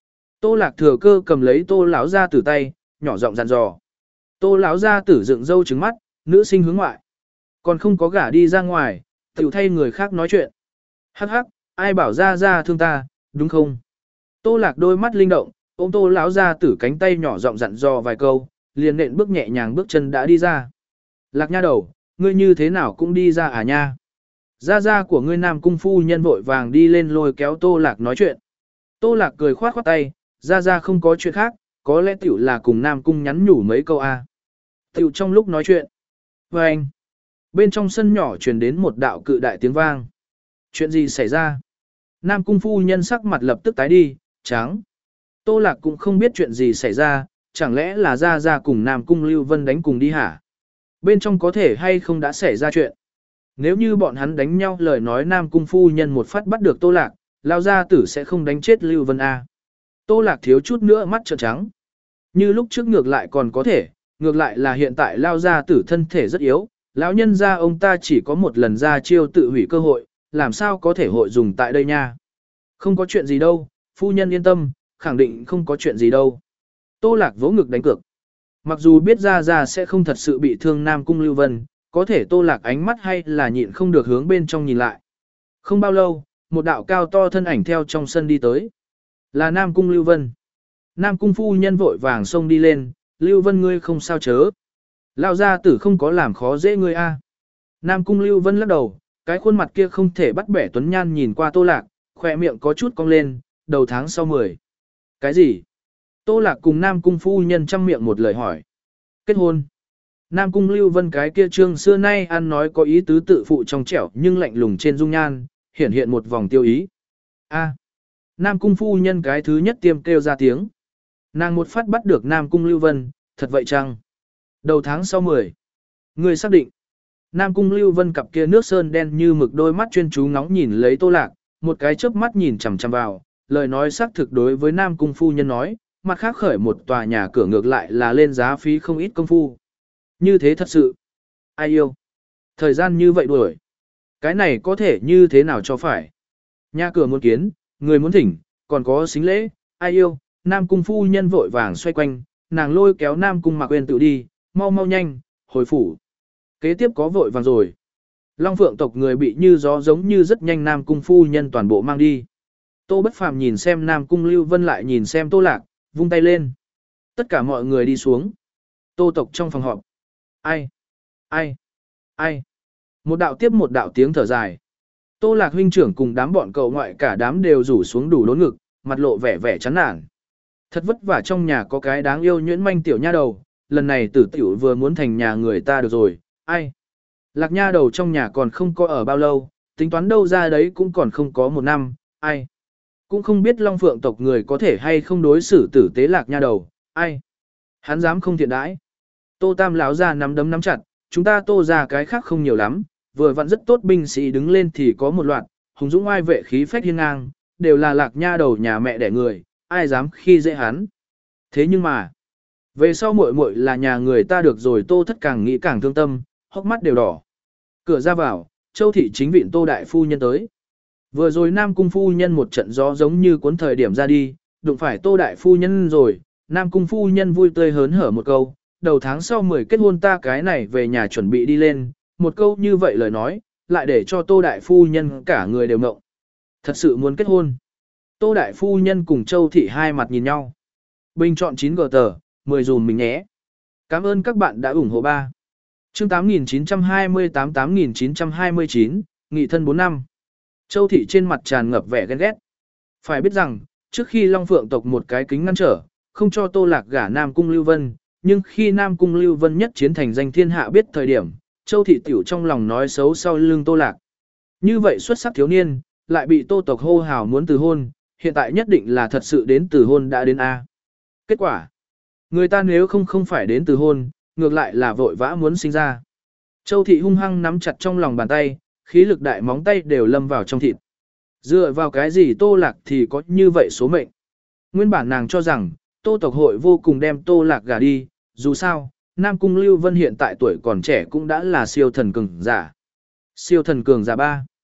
Tô Lạc thừa cơ cầm lấy Tô lão gia tử tay, nhỏ giọng dặn dò. Tô lão gia tử dựng râu trừng mắt, nữ sinh hướng ngoại, còn không có gả đi ra ngoài, tiểu thay người khác nói chuyện. Hắc hắc, ai bảo ra ra thương ta, đúng không? Tô Lạc đôi mắt linh động, ôm Tô lão gia tử cánh tay nhỏ giọng dặn dò vài câu, liền nện bước nhẹ nhàng bước chân đã đi ra. Lạc nha đầu, ngươi như thế nào cũng đi ra à nha? Gia gia của ngươi Nam cung phu nhân vội vàng đi lên lôi kéo Tô Lạc nói chuyện. Tô Lạc cười khoát khoát tay, gia gia không có chuyện khác, có lẽ tiểu là cùng Nam cung nhắn nhủ mấy câu a. Tiểu trong lúc nói chuyện. Và anh, bên trong sân nhỏ truyền đến một đạo cự đại tiếng vang. Chuyện gì xảy ra? Nam cung phu nhân sắc mặt lập tức tái đi, trắng. Tô Lạc cũng không biết chuyện gì xảy ra, chẳng lẽ là gia gia cùng Nam cung Lưu Vân đánh cùng đi hả? Bên trong có thể hay không đã xảy ra chuyện? Nếu như bọn hắn đánh nhau lời nói Nam cung phu nhân một phát bắt được Tô Lạc, lao gia tử sẽ không đánh chết Lưu Vân A. Tô Lạc thiếu chút nữa mắt trợn trắng. Như lúc trước ngược lại còn có thể, ngược lại là hiện tại lao gia tử thân thể rất yếu, lão nhân gia ông ta chỉ có một lần ra chiêu tự hủy cơ hội, làm sao có thể hội dùng tại đây nha. Không có chuyện gì đâu, phu nhân yên tâm, khẳng định không có chuyện gì đâu. Tô Lạc vỗ ngực đánh cược. Mặc dù biết ra ra sẽ không thật sự bị thương Nam cung Lưu Vân, có thể Tô Lạc ánh mắt hay là nhịn không được hướng bên trong nhìn lại. Không bao lâu, một đạo cao to thân ảnh theo trong sân đi tới. Là Nam cung Lưu Vân. Nam cung phu nhân vội vàng xông đi lên, Lưu Vân ngươi không sao chớ. Lão gia tử không có làm khó dễ ngươi a. Nam cung Lưu Vân lắc đầu, cái khuôn mặt kia không thể bắt bẻ tuấn nhan nhìn qua Tô Lạc, khỏe miệng có chút cong lên, đầu tháng sau mười. Cái gì? Tô Lạc cùng Nam cung phu nhân chăm miệng một lời hỏi. Kết hôn. Nam cung Lưu Vân cái kia trương xưa nay ăn nói có ý tứ tự phụ trong trẻo nhưng lạnh lùng trên dung nhan, hiển hiện một vòng tiêu ý. A. Nam cung phu nhân cái thứ nhất tiêm kêu ra tiếng. Nàng một phát bắt được Nam cung Lưu Vân, thật vậy chăng? Đầu tháng sau mười. Người xác định. Nam cung Lưu Vân cặp kia nước sơn đen như mực đôi mắt chuyên chú ngóng nhìn lấy Tô Lạc, một cái chớp mắt nhìn chằm chằm vào, lời nói xác thực đối với Nam cung phu nhân nói, mặt khác khởi một tòa nhà cửa ngược lại là lên giá phí không ít công phu. Như thế thật sự. Ai yêu? Thời gian như vậy đuổi. Cái này có thể như thế nào cho phải? Nhà cửa muốn kiến, người muốn thỉnh, còn có xính lễ, ai yêu? Nam cung phu nhân vội vàng xoay quanh, nàng lôi kéo Nam cung Mạc Uyên tự đi, mau mau nhanh, hồi phủ. Kế tiếp có vội vàng rồi. Long Phượng tộc người bị như gió giống như rất nhanh Nam cung phu nhân toàn bộ mang đi. Tô Bất Phàm nhìn xem Nam cung Lưu Vân lại nhìn xem Tô Lạc, vung tay lên. Tất cả mọi người đi xuống. Tô tộc trong phòng họp. Ai? Ai? Ai? Một đạo tiếp một đạo tiếng thở dài. Tô Lạc huynh trưởng cùng đám bọn cậu ngoại cả đám đều rủ xuống đủ đốn ngực, mặt lộ vẻ vẻ chán nản. Thật vất vả trong nhà có cái đáng yêu nhuyễn manh tiểu nha đầu, lần này tử tiểu vừa muốn thành nhà người ta được rồi, ai? Lạc nha đầu trong nhà còn không có ở bao lâu, tính toán đâu ra đấy cũng còn không có một năm, ai? Cũng không biết Long Phượng tộc người có thể hay không đối xử tử tế Lạc nha đầu, ai? Hắn dám không thiện đãi. Tô Tam lão ra nắm đấm nắm chặt, chúng ta Tô ra cái khác không nhiều lắm, vừa vặn rất tốt binh sĩ đứng lên thì có một loạt, hùng dũng oai vệ khí phách hiên ngang, đều là Lạc nha đầu nhà mẹ đẻ người, ai dám khi dễ hắn. Thế nhưng mà, về sau muội muội là nhà người ta được rồi. Tô Thất càng nghĩ càng thương tâm, hốc mắt đều đỏ. Cửa ra vào, Châu thị chính viện Tô đại phu nhân tới. Vừa rồi Nam cung phu nhân một trận gió giống như cuốn thời điểm ra đi, đụng phải Tô đại phu nhân rồi, Nam cung phu nhân vui tươi hớn hở một câu, đầu tháng sau mười kết hôn ta cái này về nhà chuẩn bị đi lên, một câu như vậy lời nói, lại để cho Tô đại phu nhân cả người đều ngộng. Thật sự muốn kết hôn. Tô đại phu nhân cùng Châu thị hai mặt nhìn nhau. Bình chọn chín gờ tờ, mười dùm mình nhé. Cảm ơn các bạn đã ủng hộ ba. Chương tám nghìn chín trăm hai mươi tám tám nghìn chín trăm hai mươi chín, nghị thân bốn năm. Châu thị trên mặt tràn ngập vẻ ghen ghét. Phải biết rằng, trước khi Long Phượng tộc một cái kính ngăn trở, không cho Tô Lạc gả Nam cung Lưu Vân, nhưng khi Nam cung Lưu Vân nhất chiến thành danh thiên hạ biết thời điểm, Châu thị tiểu trong lòng nói xấu sau lưng Tô Lạc. Như vậy xuất sắc thiếu niên, lại bị Tô tộc hô hào muốn từ hôn, hiện tại nhất định là thật sự đến từ hôn đã đến A. Kết quả, người ta nếu không không phải đến từ hôn, ngược lại là vội vã muốn sinh ra. Châu thị hung hăng nắm chặt trong lòng bàn tay, khí lực đại móng tay đều lâm vào trong thịt. Dựa vào cái gì Tô Lạc thì có như vậy số mệnh. Nguyên bản nàng cho rằng, Tô tộc hội vô cùng đem Tô Lạc gả đi, dù sao, Nam cung Lưu Vân hiện tại tuổi còn trẻ cũng đã là siêu thần cường giả. Siêu thần cường giả ba.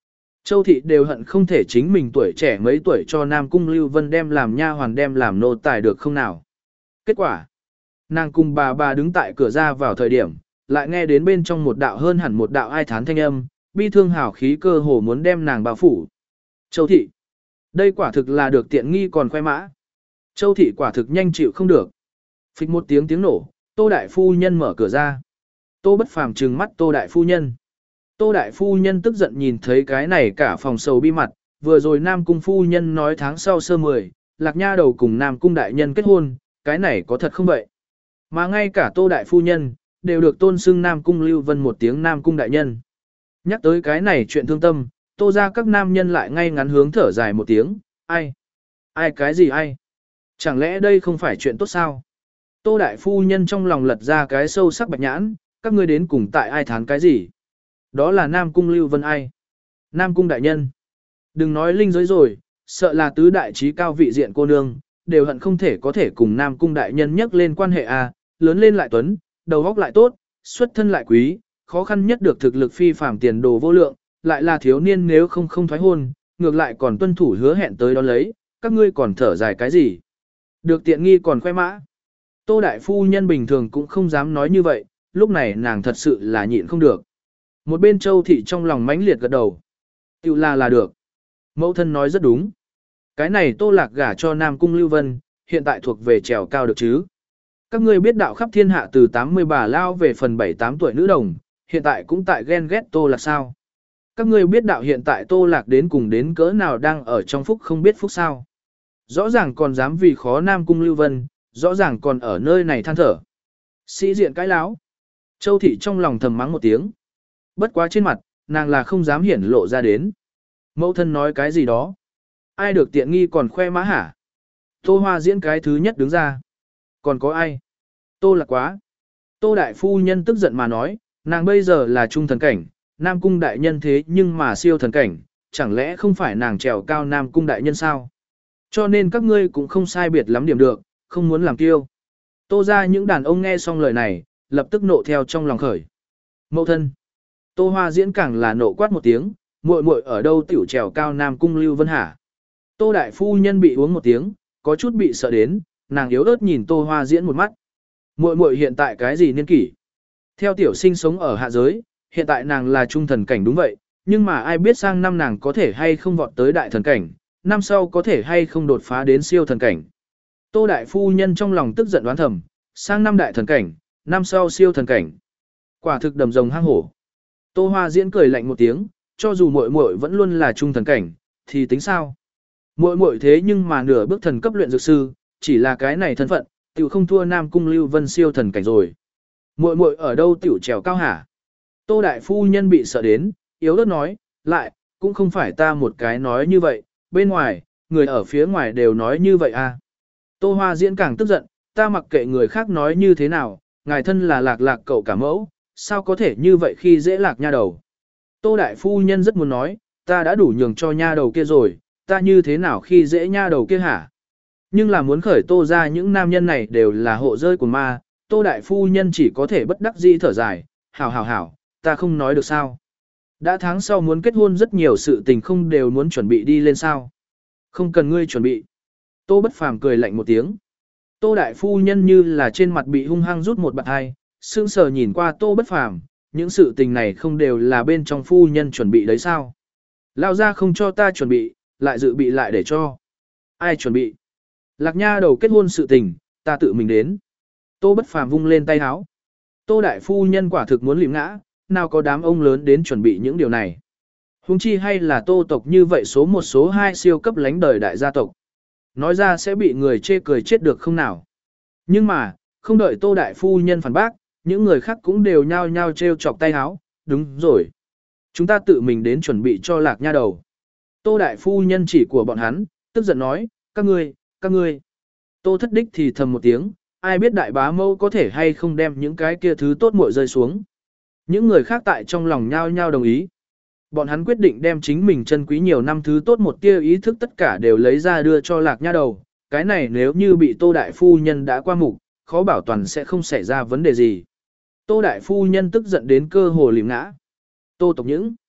Châu thị đều hận không thể chính mình tuổi trẻ mấy tuổi cho Nam Cung Lưu Vân đem làm nha hoàn đem làm nô tài được không nào. Kết quả, nàng cùng bà bà đứng tại cửa ra vào thời điểm, lại nghe đến bên trong một đạo hơn hẳn một đạo ai thán thanh âm, bi thương hào khí cơ hồ muốn đem nàng bao phủ. Châu thị, đây quả thực là được tiện nghi còn khoe mã. Châu thị quả thực nhanh chịu không được. Phịch một tiếng tiếng nổ, Tô đại phu nhân mở cửa ra. Tô Bất Phàm trừng mắt Tô đại phu nhân. Tô đại phu nhân tức giận nhìn thấy cái này cả phòng sầu bi mặt, vừa rồi Nam Cung phu nhân nói tháng sau sơ mười, Lạc Nha đầu cùng Nam Cung đại nhân kết hôn, cái này có thật không vậy? Mà ngay cả Tô đại phu nhân đều được tôn xưng Nam Cung Lưu Vân một tiếng Nam Cung đại nhân. Nhắc tới cái này chuyện thương tâm, Tô ra các nam nhân lại ngay ngắn hướng thở dài một tiếng, ai? Ai cái gì ai? Chẳng lẽ đây không phải chuyện tốt sao? Tô đại phu nhân trong lòng lật ra cái sâu sắc bạch nhãn, các ngươi đến cùng tại ai thán cái gì? Đó là Nam Cung Lưu Vân ai? Nam Cung đại nhân. Đừng nói linh giới rồi, sợ là tứ đại trí cao vị diện cô nương, đều hận không thể có thể cùng Nam Cung đại nhân nhắc lên quan hệ à, lớn lên lại tuấn, đầu óc lại tốt, xuất thân lại quý, khó khăn nhất được thực lực phi phàm tiền đồ vô lượng, lại là thiếu niên nếu không không thoái hôn, ngược lại còn tuân thủ hứa hẹn tới đón lấy, các ngươi còn thở dài cái gì? Được tiện nghi còn khoe mã. Tô đại phu nhân bình thường cũng không dám nói như vậy, lúc này nàng thật sự là nhịn không được. Một bên Châu thị trong lòng mãnh liệt gật đầu. Tiểu là là được. Mẫu thân nói rất đúng. Cái này Tô Lạc gả cho Nam Cung Lưu Vân, hiện tại thuộc về trèo cao được chứ. Các ngươi biết đạo khắp thiên hạ từ tám mươi bà lao về phần bảy tám tuổi nữ đồng, hiện tại cũng tại ghen ghét Tô Lạc sao. Các ngươi biết đạo hiện tại Tô Lạc đến cùng đến cỡ nào đang ở trong phúc không biết phúc sao. Rõ ràng còn dám vì khó Nam Cung Lưu Vân, rõ ràng còn ở nơi này than thở. Sĩ diện cái láo. Châu thị trong lòng thầm mắng một tiếng. Bất quá trên mặt, nàng là không dám hiển lộ ra đến. Mẫu thân nói cái gì đó. Ai được tiện nghi còn khoe mã hả? Tô Hoa diễn cái thứ nhất đứng ra. Còn có ai? Tô Lạc quá. Tô đại phu nhân tức giận mà nói, nàng bây giờ là trung thần cảnh, Nam Cung đại nhân thế nhưng mà siêu thần cảnh, chẳng lẽ không phải nàng trèo cao Nam Cung đại nhân sao? Cho nên các ngươi cũng không sai biệt lắm điểm được, không muốn làm kiêu. Tô ra những đàn ông nghe xong lời này, lập tức nộ theo trong lòng khởi. Mẫu thân. Tô Hoa diễn càng là nộ quát một tiếng, muội muội ở đâu tiểu trèo cao Nam Cung Lưu Vân hả? Tô đại phu nhân bị uống một tiếng, có chút bị sợ đến, nàng yếu ớt nhìn Tô Hoa diễn một mắt. Muội muội hiện tại cái gì niên kỷ? Theo tiểu sinh sống ở hạ giới, hiện tại nàng là trung thần cảnh đúng vậy, nhưng mà ai biết sang năm nàng có thể hay không vọt tới đại thần cảnh, năm sau có thể hay không đột phá đến siêu thần cảnh. Tô đại phu nhân trong lòng tức giận đoán thầm, sang năm đại thần cảnh, năm sau siêu thần cảnh. Quả thực đầm rồng hang hổ. Tô Hoa diễn cười lạnh một tiếng, cho dù muội muội vẫn luôn là trung thần cảnh, thì tính sao? Muội muội thế nhưng mà nửa bước thần cấp luyện dược sư, chỉ là cái này thân phận, tiểu không thua Nam Cung Lưu Vân siêu thần cảnh rồi. Muội muội ở đâu tiểu trèo cao hả? Tô đại phu nhân bị sợ đến, yếu ớt nói, lại, cũng không phải ta một cái nói như vậy, bên ngoài, người ở phía ngoài đều nói như vậy à. Tô Hoa diễn càng tức giận, ta mặc kệ người khác nói như thế nào, ngài thân là Lạc Lạc cậu cả mẫu, sao có thể như vậy khi dễ Lạc nha đầu. Tô đại phu nhân rất muốn nói, ta đã đủ nhường cho nha đầu kia rồi, ta như thế nào khi dễ nha đầu kia hả? Nhưng là muốn khởi Tô ra những nam nhân này đều là hộ rơi của ma, Tô đại phu nhân chỉ có thể bất đắc dĩ thở dài, hảo hảo hảo, ta không nói được sao. Đã tháng sau muốn kết hôn rất nhiều sự tình không đều muốn chuẩn bị đi lên sao. Không cần ngươi chuẩn bị. Tô Bất Phàm cười lạnh một tiếng. Tô đại phu nhân như là trên mặt bị hung hăng rút một bạt hai, sững sờ nhìn qua Tô Bất Phàm, những sự tình này không đều là bên trong phu nhân chuẩn bị đấy sao? Lao ra không cho ta chuẩn bị, lại dự bị lại để cho. Ai chuẩn bị? Lạc nha đầu kết hôn sự tình, ta tự mình đến. Tô Bất Phàm vung lên tay háo. Tô đại phu nhân quả thực muốn lìm ngã, nào có đám ông lớn đến chuẩn bị những điều này. Huống chi hay là Tô tộc như vậy số một số hai siêu cấp lánh đời đại gia tộc. Nói ra sẽ bị người chê cười chết được không nào. Nhưng mà, không đợi Tô đại phu nhân phản bác, những người khác cũng đều nhao nhao trêu chọc tay háo. Đúng rồi. Chúng ta tự mình đến chuẩn bị cho Lạc nha đầu. Tô đại phu nhân chỉ của bọn hắn, tức giận nói, các ngươi, các ngươi. Tô thất đích thì thầm một tiếng, ai biết đại bá mâu có thể hay không đem những cái kia thứ tốt muội rơi xuống. Những người khác tại trong lòng nhao nhao đồng ý. Bọn hắn quyết định đem chính mình chân quý nhiều năm thứ tốt một tia ý thức tất cả đều lấy ra đưa cho Lạc nha đầu. Cái này nếu như bị Tô đại phu nhân đã qua mục, khó bảo toàn sẽ không xảy ra vấn đề gì. Tô đại phu nhân tức giận đến cơ hồ lìm ngã. Tô tộc những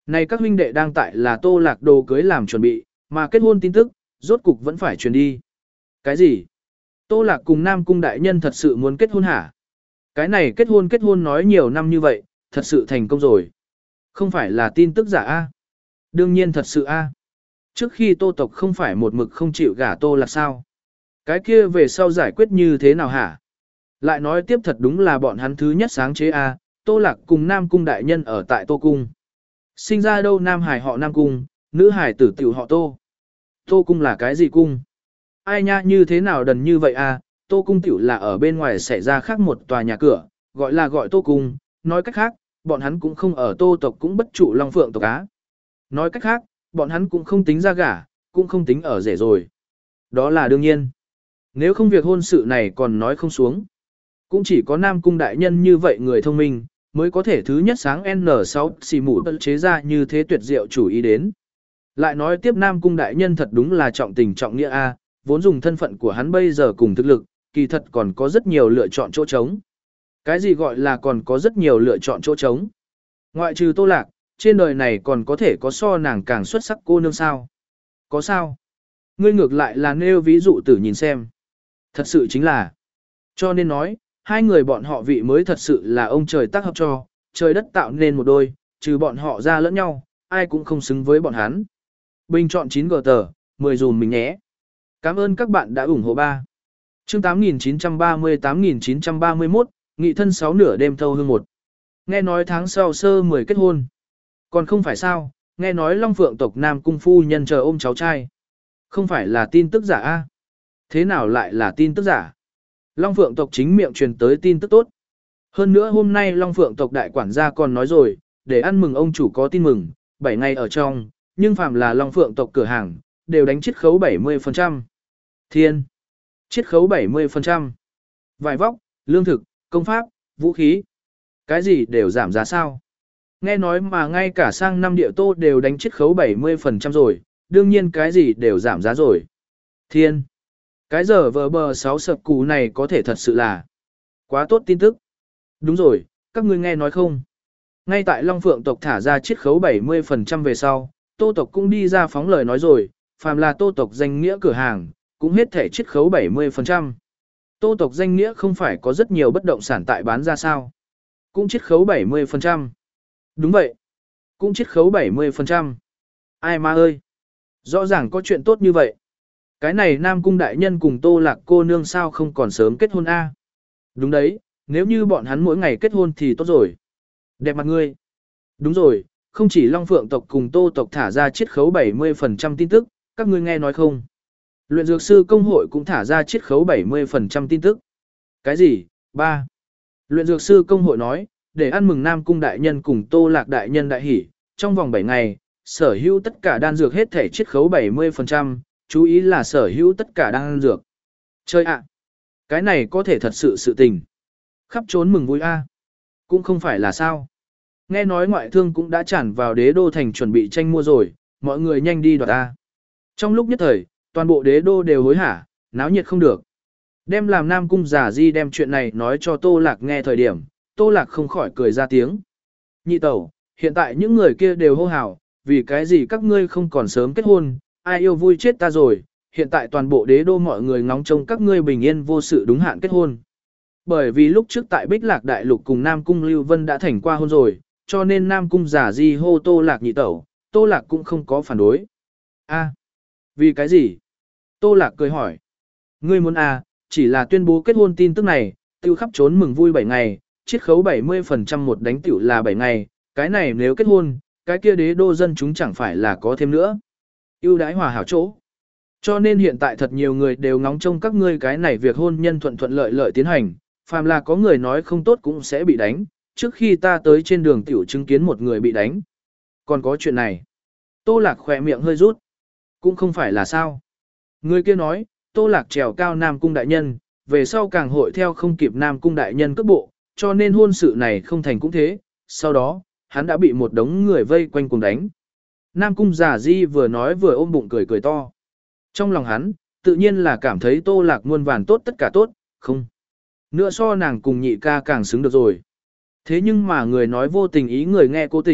Này các huynh đệ đang tại là Tô Lạc đồ cưới làm chuẩn bị, mà kết hôn tin tức, rốt cục vẫn phải truyền đi. Cái gì? Tô Lạc cùng Nam Cung đại nhân thật sự muốn kết hôn hả? Cái này kết hôn kết hôn nói nhiều năm như vậy, thật sự thành công rồi. Không phải là tin tức giả a? Đương nhiên thật sự a. Trước khi Tô tộc không phải một mực không chịu gả Tô Lạc sao? Cái kia về sau giải quyết như thế nào hả? Lại nói tiếp thật đúng là bọn hắn thứ nhất sáng chế a, Tô Lạc cùng Nam Cung đại nhân ở tại Tô Cung. Sinh ra đâu Nam Hải họ Nam Cung, nữ hải tử tiểu họ Tô. Tô Cung là cái gì cung? Ai nha như thế nào đần như vậy a? Tô Cung tiểu là ở bên ngoài xảy ra khác một tòa nhà cửa, gọi là gọi Tô Cung, nói cách khác, bọn hắn cũng không ở Tô tộc cũng bất trụ Long Phượng tộc á. Nói cách khác, bọn hắn cũng không tính ra gả, cũng không tính ở rể rồi. Đó là đương nhiên. Nếu không việc hôn sự này còn nói không xuống. Cũng chỉ có Nam Cung đại nhân như vậy người thông minh, mới có thể thứ nhất sáng N sáu xì mũ chế ra như thế tuyệt diệu chủ ý đến. Lại nói tiếp Nam Cung đại nhân thật đúng là trọng tình trọng nghĩa a, vốn dùng thân phận của hắn bây giờ cùng thực lực, kỳ thật còn có rất nhiều lựa chọn chỗ trống. Cái gì gọi là còn có rất nhiều lựa chọn chỗ trống? Ngoại trừ Tô Lạc, trên đời này còn có thể có so nàng càng xuất sắc cô nương sao? Có sao? Ngươi ngược lại là nêu ví dụ tử nhìn xem. Thật sự chính là. Cho nên nói, hai người bọn họ vị mới thật sự là ông trời tác hợp cho, trời đất tạo nên một đôi, trừ bọn họ ra lẫn nhau, ai cũng không xứng với bọn hắn. Bình chọn chín gờ tờ, mười dùm mình nhé. Cảm ơn các bạn đã ủng hộ ba. Chương tám nghìn chín trăm ba mươi tám nghìn chín trăm ba mươi mốt, nghị thân sáu nửa đêm thâu hương một. Nghe nói tháng sau sơ mười kết hôn. Còn không phải sao, nghe nói Long Phượng tộc Nam Cung phu nhân chờ ôm cháu trai. Không phải là tin tức giả a? Thế nào lại là tin tức giả? Long Phượng tộc chính miệng truyền tới tin tức tốt. Hơn nữa hôm nay Long Phượng tộc đại quản gia còn nói rồi, để ăn mừng ông chủ có tin mừng, bảy ngày ở trong, nhưng phàm là Long Phượng tộc cửa hàng, đều đánh chiết khấu bảy mươi phần trăm. Thiên! Chiết khấu bảy mươi phần trăm. Vải vóc, lương thực, công pháp, vũ khí. Cái gì đều giảm giá sao? Nghe nói mà ngay cả sang năm địa tô đều đánh chiết khấu bảy mươi phần trăm rồi, đương nhiên cái gì đều giảm giá rồi. Thiên! Cái giờ vờ bờ sáu sập cú này có thể thật sự là quá tốt tin tức. Đúng rồi, các ngươi nghe nói không? Ngay tại Long Phượng tộc thả ra chiết khấu bảy mươi phần trăm về sau, Tô tộc cũng đi ra phóng lời nói rồi, phàm là Tô tộc danh nghĩa cửa hàng, cũng hết thể chiết khấu bảy mươi phần trăm. Tô tộc danh nghĩa không phải có rất nhiều bất động sản tại bán ra sao? Cũng chiết khấu bảy mươi phần trăm. Đúng vậy. Cũng chiết khấu bảy mươi phần trăm. Ai ma ơi! Rõ ràng có chuyện tốt như vậy. Cái này Nam Cung đại nhân cùng Tô Lạc cô nương sao không còn sớm kết hôn a? Đúng đấy, nếu như bọn hắn mỗi ngày kết hôn thì tốt rồi. Đẹp mặt ngươi. Đúng rồi, không chỉ Long Phượng tộc cùng Tô tộc thả ra chiết khấu bảy mươi phần trăm tin tức, các ngươi nghe nói không? Luyện dược sư công hội cũng thả ra chiết khấu bảy mươi phần trăm tin tức. Cái gì? ba. Luyện dược sư công hội nói, để ăn mừng Nam Cung đại nhân cùng Tô Lạc đại nhân đại hỷ, trong vòng bảy ngày, sở hữu tất cả đan dược hết thể chiết khấu bảy mươi phần trăm, chú ý là sở hữu tất cả đan dược. Chơi ạ! Cái này có thể thật sự sự tình. Khắp trốn mừng vui a. Cũng không phải là sao. Nghe nói ngoại thương cũng đã tràn vào đế đô thành chuẩn bị tranh mua rồi, mọi người nhanh đi đoạt a. Trong lúc nhất thời, toàn bộ đế đô đều hối hả, náo nhiệt không được. Đem làm Nam Cung giả di đem chuyện này nói cho Tô Lạc nghe thời điểm, Tô Lạc không khỏi cười ra tiếng. Nhị tẩu, hiện tại những người kia đều hô hào, vì cái gì các ngươi không còn sớm kết hôn, ai yêu vui chết ta rồi, hiện tại toàn bộ đế đô mọi người ngóng trông các ngươi bình yên vô sự đúng hạn kết hôn. Bởi vì lúc trước tại Bích Lạc Đại Lục cùng Nam Cung Lưu Vân đã thành qua hôn rồi, cho nên Nam Cung giả di hô Tô Lạc nhị tẩu, Tô Lạc cũng không có phản đối. A, vì cái gì? Tô Lạc cười hỏi. Ngươi muốn à, chỉ là tuyên bố kết hôn tin tức này, tiêu khắp trốn mừng vui bảy ngày, chiết khấu bảy mươi phần trăm một đánh tiểu là bảy ngày, cái này nếu kết hôn, cái kia đế đô dân chúng chẳng phải là có thêm nữa. Ưu đãi hòa hảo chỗ. Cho nên hiện tại thật nhiều người đều ngóng trông các ngươi cái này việc hôn nhân thuận thuận lợi lợi tiến hành, phàm là có người nói không tốt cũng sẽ bị đánh, trước khi ta tới trên đường tiểu chứng kiến một người bị đánh. Còn có chuyện này. Tô Lạc khỏe miệng hơi rút. Cũng không phải là sao. Người kia nói, Tô Lạc trèo cao Nam Cung đại nhân, về sau càng hội theo không kịp Nam Cung đại nhân cước bộ, cho nên hôn sự này không thành cũng thế. Sau đó, hắn đã bị một đống người vây quanh cùng đánh. Nam Cung giả di vừa nói vừa ôm bụng cười cười to. Trong lòng hắn, tự nhiên là cảm thấy Tô Lạc muôn vàn tốt tất cả tốt, không. Nữa so nàng cùng nhị ca càng xứng được rồi. Thế nhưng mà người nói vô tình ý người nghe cố tình,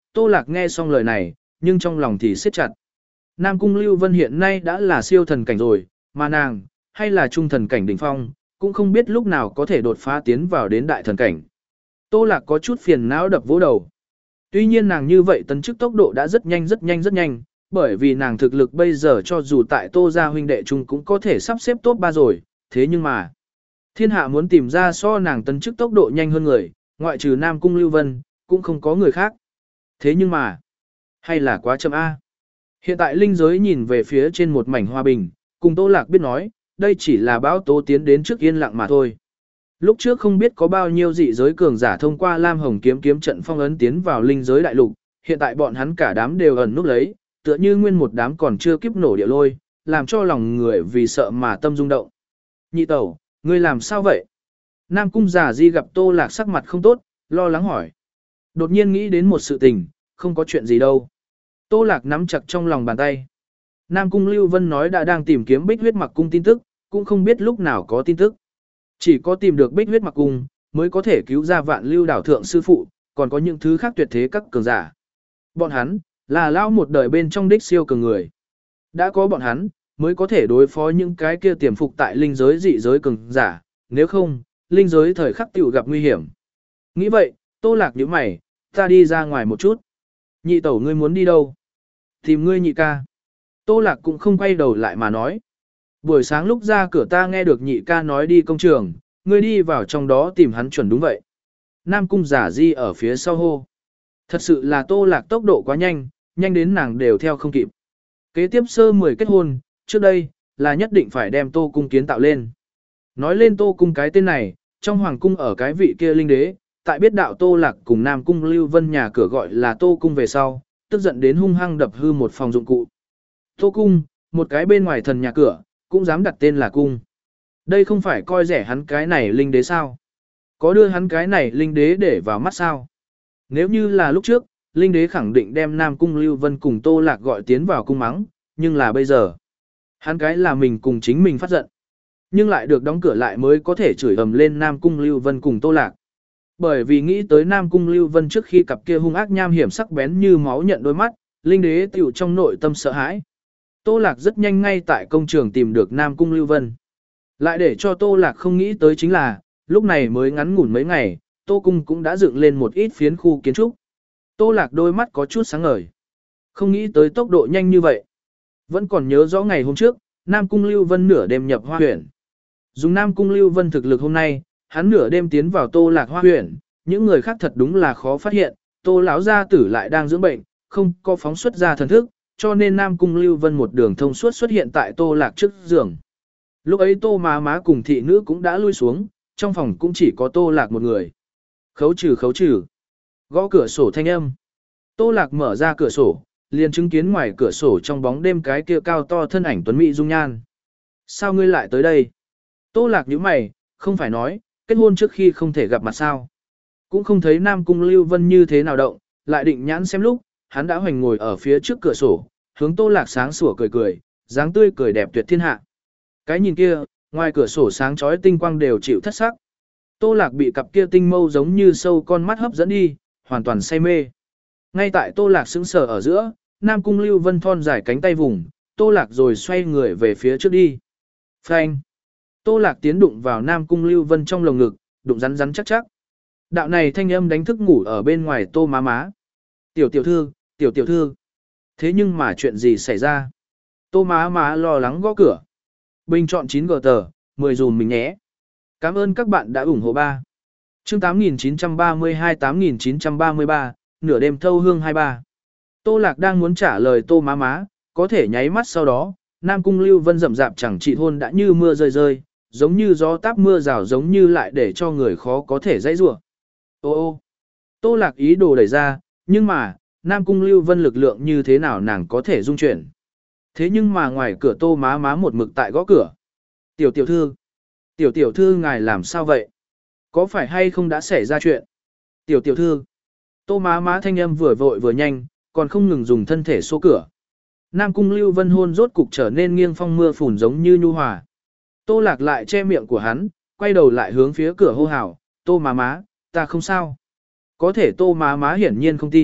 Tô Lạc nghe xong lời này, nhưng trong lòng thì siết chặt. Nam Cung Lưu Vân hiện nay đã là siêu thần cảnh rồi, mà nàng, hay là trung thần cảnh đỉnh phong, cũng không biết lúc nào có thể đột phá tiến vào đến đại thần cảnh. Tô Lạc có chút phiền não đập vỗ đầu. Tuy nhiên nàng như vậy tấn chức tốc độ đã rất nhanh rất nhanh rất nhanh, bởi vì nàng thực lực bây giờ cho dù tại Tô gia huynh đệ chung cũng có thể sắp xếp top ba rồi, thế nhưng mà thiên hạ muốn tìm ra so nàng tấn chức tốc độ nhanh hơn người, ngoại trừ Nam Cung Lưu Vân, cũng không có người khác. Thế nhưng mà, hay là quá chậm A. Hiện tại linh giới nhìn về phía trên một mảnh hòa bình, cùng Tô Lạc biết nói, đây chỉ là bão tố tiến đến trước yên lặng mà thôi. Lúc trước không biết có bao nhiêu dị giới cường giả thông qua Lam Hồng kiếm kiếm trận phong ấn tiến vào linh giới đại lục, hiện tại bọn hắn cả đám đều ẩn núp lấy, tựa như nguyên một đám còn chưa kiếp nổ địa lôi, làm cho lòng người vì sợ mà tâm rung động. Nhị tẩu, ngươi làm sao vậy? Nam Cung Giả Di gặp Tô Lạc sắc mặt không tốt, lo lắng hỏi. Đột nhiên nghĩ đến một sự tình, không có chuyện gì đâu. Tô Lạc nắm chặt trong lòng bàn tay. Nam Cung Lưu Vân nói đã đang tìm kiếm Bích Huyết Mặc Cung tin tức, cũng không biết lúc nào có tin tức. Chỉ có tìm được Bích Huyết Mặc Cung, mới có thể cứu ra Vạn Lưu đảo thượng sư phụ, còn có những thứ khác tuyệt thế các cường giả. Bọn hắn, là lao một đời bên trong đích siêu cường người. Đã có bọn hắn, mới có thể đối phó những cái kia tiềm phục tại linh giới dị giới cường giả, nếu không, linh giới thời khắc tiểu gặp nguy hiểm. Nghĩ vậy, Tô Lạc nhíu mày, ta đi ra ngoài một chút. Nhị tẩu ngươi muốn đi đâu? Tìm ngươi nhị ca. Tô Lạc cũng không quay đầu lại mà nói. Buổi sáng lúc ra cửa ta nghe được nhị ca nói đi công trường, ngươi đi vào trong đó tìm hắn chuẩn đúng vậy. Nam Cung Giả Di ở phía sau hô. Thật sự là Tô Lạc tốc độ quá nhanh, nhanh đến nàng đều theo không kịp. Kế tiếp sơ mười kết hôn, trước đây, là nhất định phải đem Tô Cung kiến tạo lên. Nói lên Tô Cung cái tên này, trong hoàng cung ở cái vị kia linh đế, tại biết đạo Tô Lạc cùng Nam Cung Lưu Vân nhà cửa gọi là Tô Cung về sau, tức giận đến hung hăng đập hư một phòng dụng cụ. Tô Cung, một cái bên ngoài thần nhà cửa, cũng dám đặt tên là Cung. Đây không phải coi rẻ hắn cái này linh đế sao? Có đưa hắn cái này linh đế để vào mắt sao? Nếu như là lúc trước, linh đế khẳng định đem Nam Cung Lưu Vân cùng Tô Lạc gọi tiến vào cung mắng, nhưng là bây giờ, hắn cái là mình cùng chính mình phát giận. Nhưng lại được đóng cửa lại mới có thể chửi ầm lên Nam Cung Lưu Vân cùng Tô Lạc. Bởi vì nghĩ tới Nam Cung Lưu Vân trước khi cặp kia hung ác nham hiểm sắc bén như máu nhận đôi mắt, linh đế tiểu trong nội tâm sợ hãi. Tô Lạc rất nhanh ngay tại công trường tìm được Nam Cung Lưu Vân. Lại để cho Tô Lạc không nghĩ tới chính là, lúc này mới ngắn ngủn mấy ngày, Tô Cung cũng đã dựng lên một ít phiến khu kiến trúc. Tô Lạc đôi mắt có chút sáng ngời. Không nghĩ tới tốc độ nhanh như vậy. Vẫn còn nhớ rõ ngày hôm trước, Nam Cung Lưu Vân nửa đêm nhập Hoa Huyện. Dùng Nam Cung Lưu Vân thực lực hôm nay, hắn nửa đêm tiến vào Tô Lạc Hoa Huyện, những người khác thật đúng là khó phát hiện, Tô lão gia tử lại đang dưỡng bệnh, không có phóng xuất ra thần thức, cho nên Nam Cung Lưu Vân một đường thông suốt xuất hiện tại Tô Lạc trước giường. Lúc ấy Tô má má cùng thị nữ cũng đã lui xuống, trong phòng cũng chỉ có Tô Lạc một người. Khấu trừ khấu trừ. Gõ cửa sổ thanh âm. Tô Lạc mở ra cửa sổ, liền chứng kiến ngoài cửa sổ trong bóng đêm cái kia cao to thân ảnh tuấn mỹ dung nhan. Sao ngươi lại tới đây? Tô Lạc nhíu mày, không phải nói, kết hôn trước khi không thể gặp mặt sao? Cũng không thấy Nam Cung Lưu Vân như thế nào động, lại định nhãn xem lúc, hắn đã hoành ngồi ở phía trước cửa sổ, hướng Tô Lạc sáng sủa cười cười, dáng tươi cười đẹp tuyệt thiên hạ. Cái nhìn kia, ngoài cửa sổ sáng chói tinh quang đều chịu thất sắc. Tô Lạc bị cặp kia tinh mâu giống như sâu con mắt hấp dẫn đi, hoàn toàn say mê. Ngay tại Tô Lạc sững sờ ở giữa, Nam Cung Lưu Vân thon dài cánh tay vùng, Tô Lạc rồi xoay người về phía trước đi. Phanh! Tô Lạc tiến đụng vào Nam Cung Lưu Vân trong lồng ngực, đụng rắn rắn chắc chắc. Đạo này thanh âm đánh thức ngủ ở bên ngoài Tô má má. Tiểu tiểu thư, tiểu tiểu thư. Thế nhưng mà chuyện gì xảy ra? Tô má má lo lắng gõ cửa. Bình chọn chín G tờ, mười dùm mình nhé. Cảm ơn các bạn đã ủng hộ ba. Chương tám nghìn chín trăm ba mươi hai tám nghìn chín trăm ba mươi ba, nửa đêm thâu hương hai mươi ba. Tô Lạc đang muốn trả lời Tô má má, có thể nháy mắt sau đó, Nam Cung Lưu Vân rậm rạp chẳng trị hôn đã như mưa rơi rơi, giống như gió táp mưa rào giống như lại để cho người khó có thể dãy rủa. Ô ô. Tô Lạc ý đồ đẩy ra, nhưng mà, Nam Cung Lưu Vân lực lượng như thế nào nàng có thể dung chuyển. Thế nhưng mà ngoài cửa Tô má má một mực tại gõ cửa. Tiểu tiểu thư. Tiểu tiểu thư ngài làm sao vậy? Có phải hay không đã xảy ra chuyện? Tiểu tiểu thư. Tô má má thanh âm vừa vội vừa nhanh, còn không ngừng dùng thân thể xô cửa. Nam Cung Lưu Vân hôn rốt cục trở nên nghiêng phong mưa phùn giống như nhu hòa. Tô Lạc lại che miệng của hắn, quay đầu lại hướng phía cửa hô hào, Tô má má, ta không sao. Có thể Tô má má hiển nhiên không tin,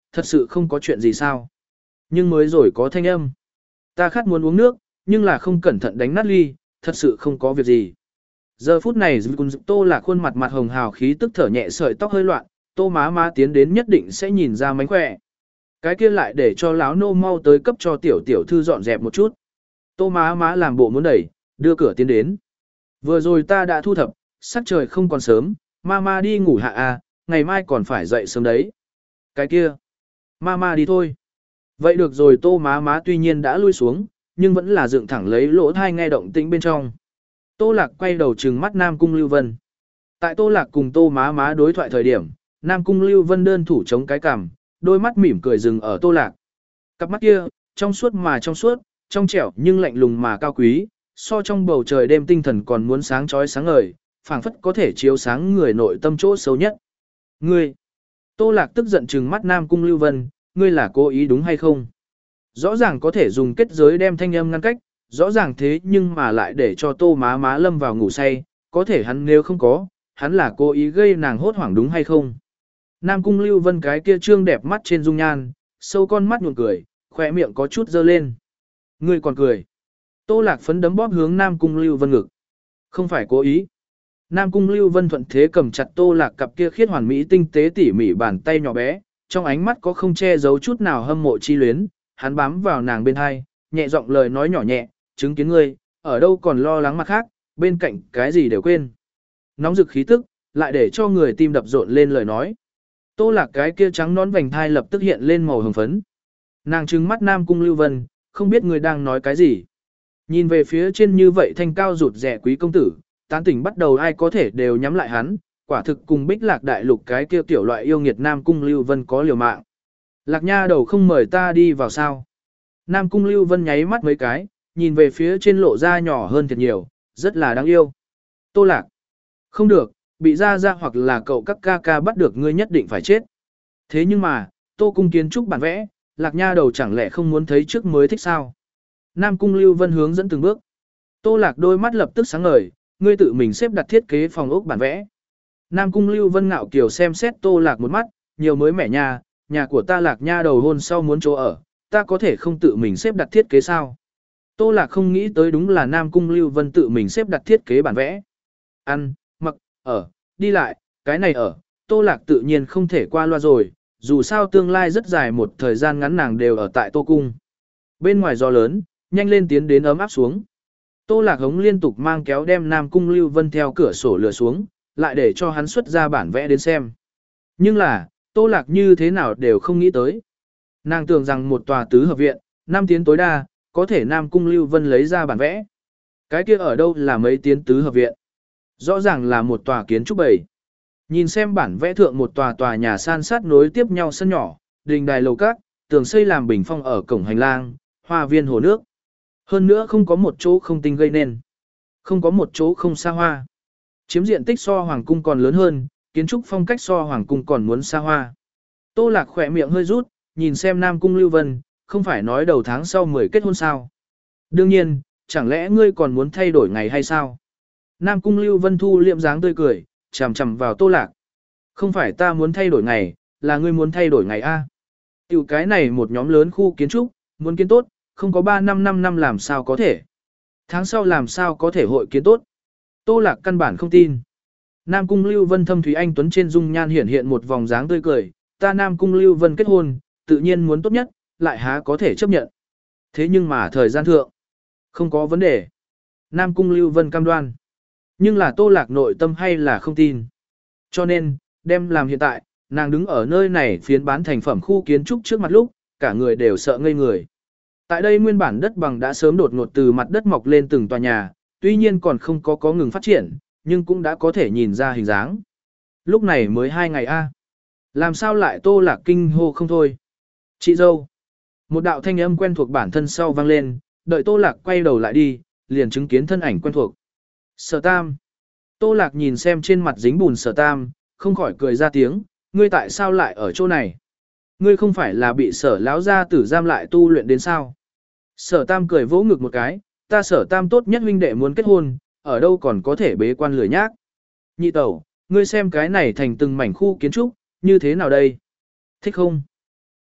thật sự không có chuyện gì sao. Nhưng mới rồi có thanh âm. Ta khát muốn uống nước, nhưng là không cẩn thận đánh nát ly, thật sự không có việc gì. Giờ phút này Tô Lạc khuôn mặt mặt hồng hào khí tức thở nhẹ sợi tóc hơi loạn, Tô má má tiến đến nhất định sẽ nhìn ra mánh khỏe. Cái kia lại để cho láo nô mau tới cấp cho tiểu tiểu thư dọn dẹp một chút. Tô má má làm bộ muốn đẩy, đưa cửa tiến đến. Vừa rồi ta đã thu thập, sắc trời không còn sớm, mama đi ngủ hạ à, ngày mai còn phải dậy sớm đấy. Cái kia, mama đi thôi. Vậy được rồi, Tô má má tuy nhiên đã lui xuống, nhưng vẫn là dựng thẳng lấy lỗ thai nghe động tĩnh bên trong. Tô Lạc quay đầu trừng mắt Nam Cung Lưu Vân. Tại Tô Lạc cùng Tô má má đối thoại thời điểm, Nam Cung Lưu Vân đơn thủ chống cái cằm, đôi mắt mỉm cười dừng ở Tô Lạc. Cặp mắt kia, trong suốt mà trong suốt, trong trẻo nhưng lạnh lùng mà cao quý, so trong bầu trời đêm tinh thần còn muốn sáng chói sáng ngời, phảng phất có thể chiếu sáng người nội tâm chỗ sâu nhất. Ngươi! Tô Lạc tức giận trừng mắt Nam Cung Lưu Vân, ngươi là cố ý đúng hay không? Rõ ràng có thể dùng kết giới đem thanh âm ngăn cách, rõ ràng thế nhưng mà lại để cho Tô má má lâm vào ngủ say, có thể hắn nếu không có, hắn là cố ý gây nàng hốt hoảng đúng hay không? Nam Cung Lưu Vân cái kia trương đẹp mắt trên dung nhan, sâu con mắt nhuộm cười, khỏe miệng có chút dơ lên. Ngươi còn cười. Tô Lạc phấn đấm bóp hướng Nam Cung Lưu Vân ngực. Không phải cố ý. Nam Cung Lưu Vân thuận thế cầm chặt Tô Lạc cặp kia khiết hoàn mỹ tinh tế tỉ mỉ bàn tay nhỏ bé, trong ánh mắt có không che giấu chút nào hâm mộ chi luyến, hắn bám vào nàng bên hai, nhẹ giọng lời nói nhỏ nhẹ, chứng kiến ngươi, ở đâu còn lo lắng mặt khác, bên cạnh cái gì đều quên. Nóng rực khí tức, lại để cho người tim đập rộn lên lời nói. Tô Lạc cái kia trắng nón vành thai lập tức hiện lên màu hồng phấn. Nàng trừng mắt Nam Cung Lưu Vân, không biết người đang nói cái gì. Nhìn về phía trên như vậy thanh cao rụt rẻ quý công tử, tán tỉnh bắt đầu ai có thể đều nhắm lại hắn, quả thực cùng Bích Lạc đại lục cái kia tiểu loại yêu nghiệt Nam Cung Lưu Vân có liều mạng. Lạc nha đầu không mời ta đi vào sao. Nam Cung Lưu Vân nháy mắt mấy cái, nhìn về phía trên lộ ra nhỏ hơn thật nhiều, rất là đáng yêu. Tô Lạc. Không được, bị ra ra hoặc là cậu các ca ca bắt được ngươi nhất định phải chết. Thế nhưng mà, Tô Cung kiến trúc bản vẽ, Lạc nha đầu chẳng lẽ không muốn thấy trước mới thích sao? Nam Cung Lưu Vân hướng dẫn từng bước. Tô Lạc đôi mắt lập tức sáng ngời, ngươi tự mình xếp đặt thiết kế phòng ốc bản vẽ. Nam Cung Lưu Vân ngạo kiều xem xét Tô Lạc một mắt, nhiều mới mẻ nhà, nhà của ta Lạc nha đầu hôn sau muốn chỗ ở, ta có thể không tự mình xếp đặt thiết kế sao? Tô Lạc không nghĩ tới đúng là Nam Cung Lưu Vân tự mình xếp đặt thiết kế bản vẽ. Ăn, mặc, ở, đi lại, cái này ở, Tô Lạc tự nhiên không thể qua loa rồi, dù sao tương lai rất dài một thời gian ngắn nàng đều ở tại Tô Cung. Bên ngoài gió lớn, nhanh lên tiến đến ấm áp xuống. Tô Lạc hống liên tục mang kéo đem Nam Cung Lưu Vân theo cửa sổ lừa xuống, lại để cho hắn xuất ra bản vẽ đến xem. Nhưng là, Tô Lạc như thế nào đều không nghĩ tới. Nàng tưởng rằng một tòa tứ hợp viện, năm tiến tối đa, có thể Nam Cung Lưu Vân lấy ra bản vẽ. Cái kia ở đâu là mấy tiến tứ hợp viện? Rõ ràng là một tòa kiến trúc bầy. Nhìn xem bản vẽ thượng một tòa tòa nhà san sát nối tiếp nhau sân nhỏ, đình đài lầu các, tường xây làm bình phong ở cổng hành lang, hoa viên hồ nước. Hơn nữa không có một chỗ không tinh gây nên. Không có một chỗ không xa hoa. Chiếm diện tích so hoàng cung còn lớn hơn, kiến trúc phong cách so hoàng cung còn muốn xa hoa. Tô Lạc khỏe miệng hơi rút, nhìn xem Nam Cung Lưu Vân, không phải nói đầu tháng sau mười kết hôn sao. Đương nhiên, chẳng lẽ ngươi còn muốn thay đổi ngày hay sao? Nam Cung Lưu Vân thu liệm dáng tươi cười, chằm chằm vào Tô Lạc. Không phải ta muốn thay đổi ngày, là ngươi muốn thay đổi ngày A. Tiểu cái này một nhóm lớn khu kiến trúc, muốn kiến tốt, không có ba năm năm năm làm sao có thể. Tháng sau làm sao có thể hội kiến tốt. Tô Lạc căn bản không tin. Nam Cung Lưu Vân thâm thúy anh tuấn trên dung nhan hiện hiện một vòng dáng tươi cười, ta Nam Cung Lưu Vân kết hôn, tự nhiên muốn tốt nhất, lại há có thể chấp nhận. Thế nhưng mà thời gian thượng, không có vấn đề. Nam Cung Lưu Vân cam đoan. Nhưng là Tô Lạc nội tâm hay là không tin. Cho nên, đem làm hiện tại, nàng đứng ở nơi này phiến bán thành phẩm khu kiến trúc trước mặt lúc, cả người đều sợ ngây người. Tại đây nguyên bản đất bằng đã sớm đột ngột từ mặt đất mọc lên từng tòa nhà, tuy nhiên còn không có có ngừng phát triển, nhưng cũng đã có thể nhìn ra hình dáng. Lúc này mới hai ngày a, làm sao lại Tô Lạc kinh hô không thôi. Chị dâu. Một đạo thanh âm quen thuộc bản thân sau vang lên, đợi Tô Lạc quay đầu lại đi, liền chứng kiến thân ảnh quen thuộc. Sở Tam. Tô Lạc nhìn xem trên mặt dính bùn Sở Tam, không khỏi cười ra tiếng, ngươi tại sao lại ở chỗ này? Ngươi không phải là bị Sở lão gia tử giam lại tu luyện đến sao? Sở Tam cười vỗ ngực một cái, ta Sở Tam tốt nhất huynh đệ muốn kết hôn, ở đâu còn có thể bế quan lười nhác. Nhị tẩu, ngươi xem cái này thành từng mảnh khu kiến trúc, như thế nào đây? Thích không?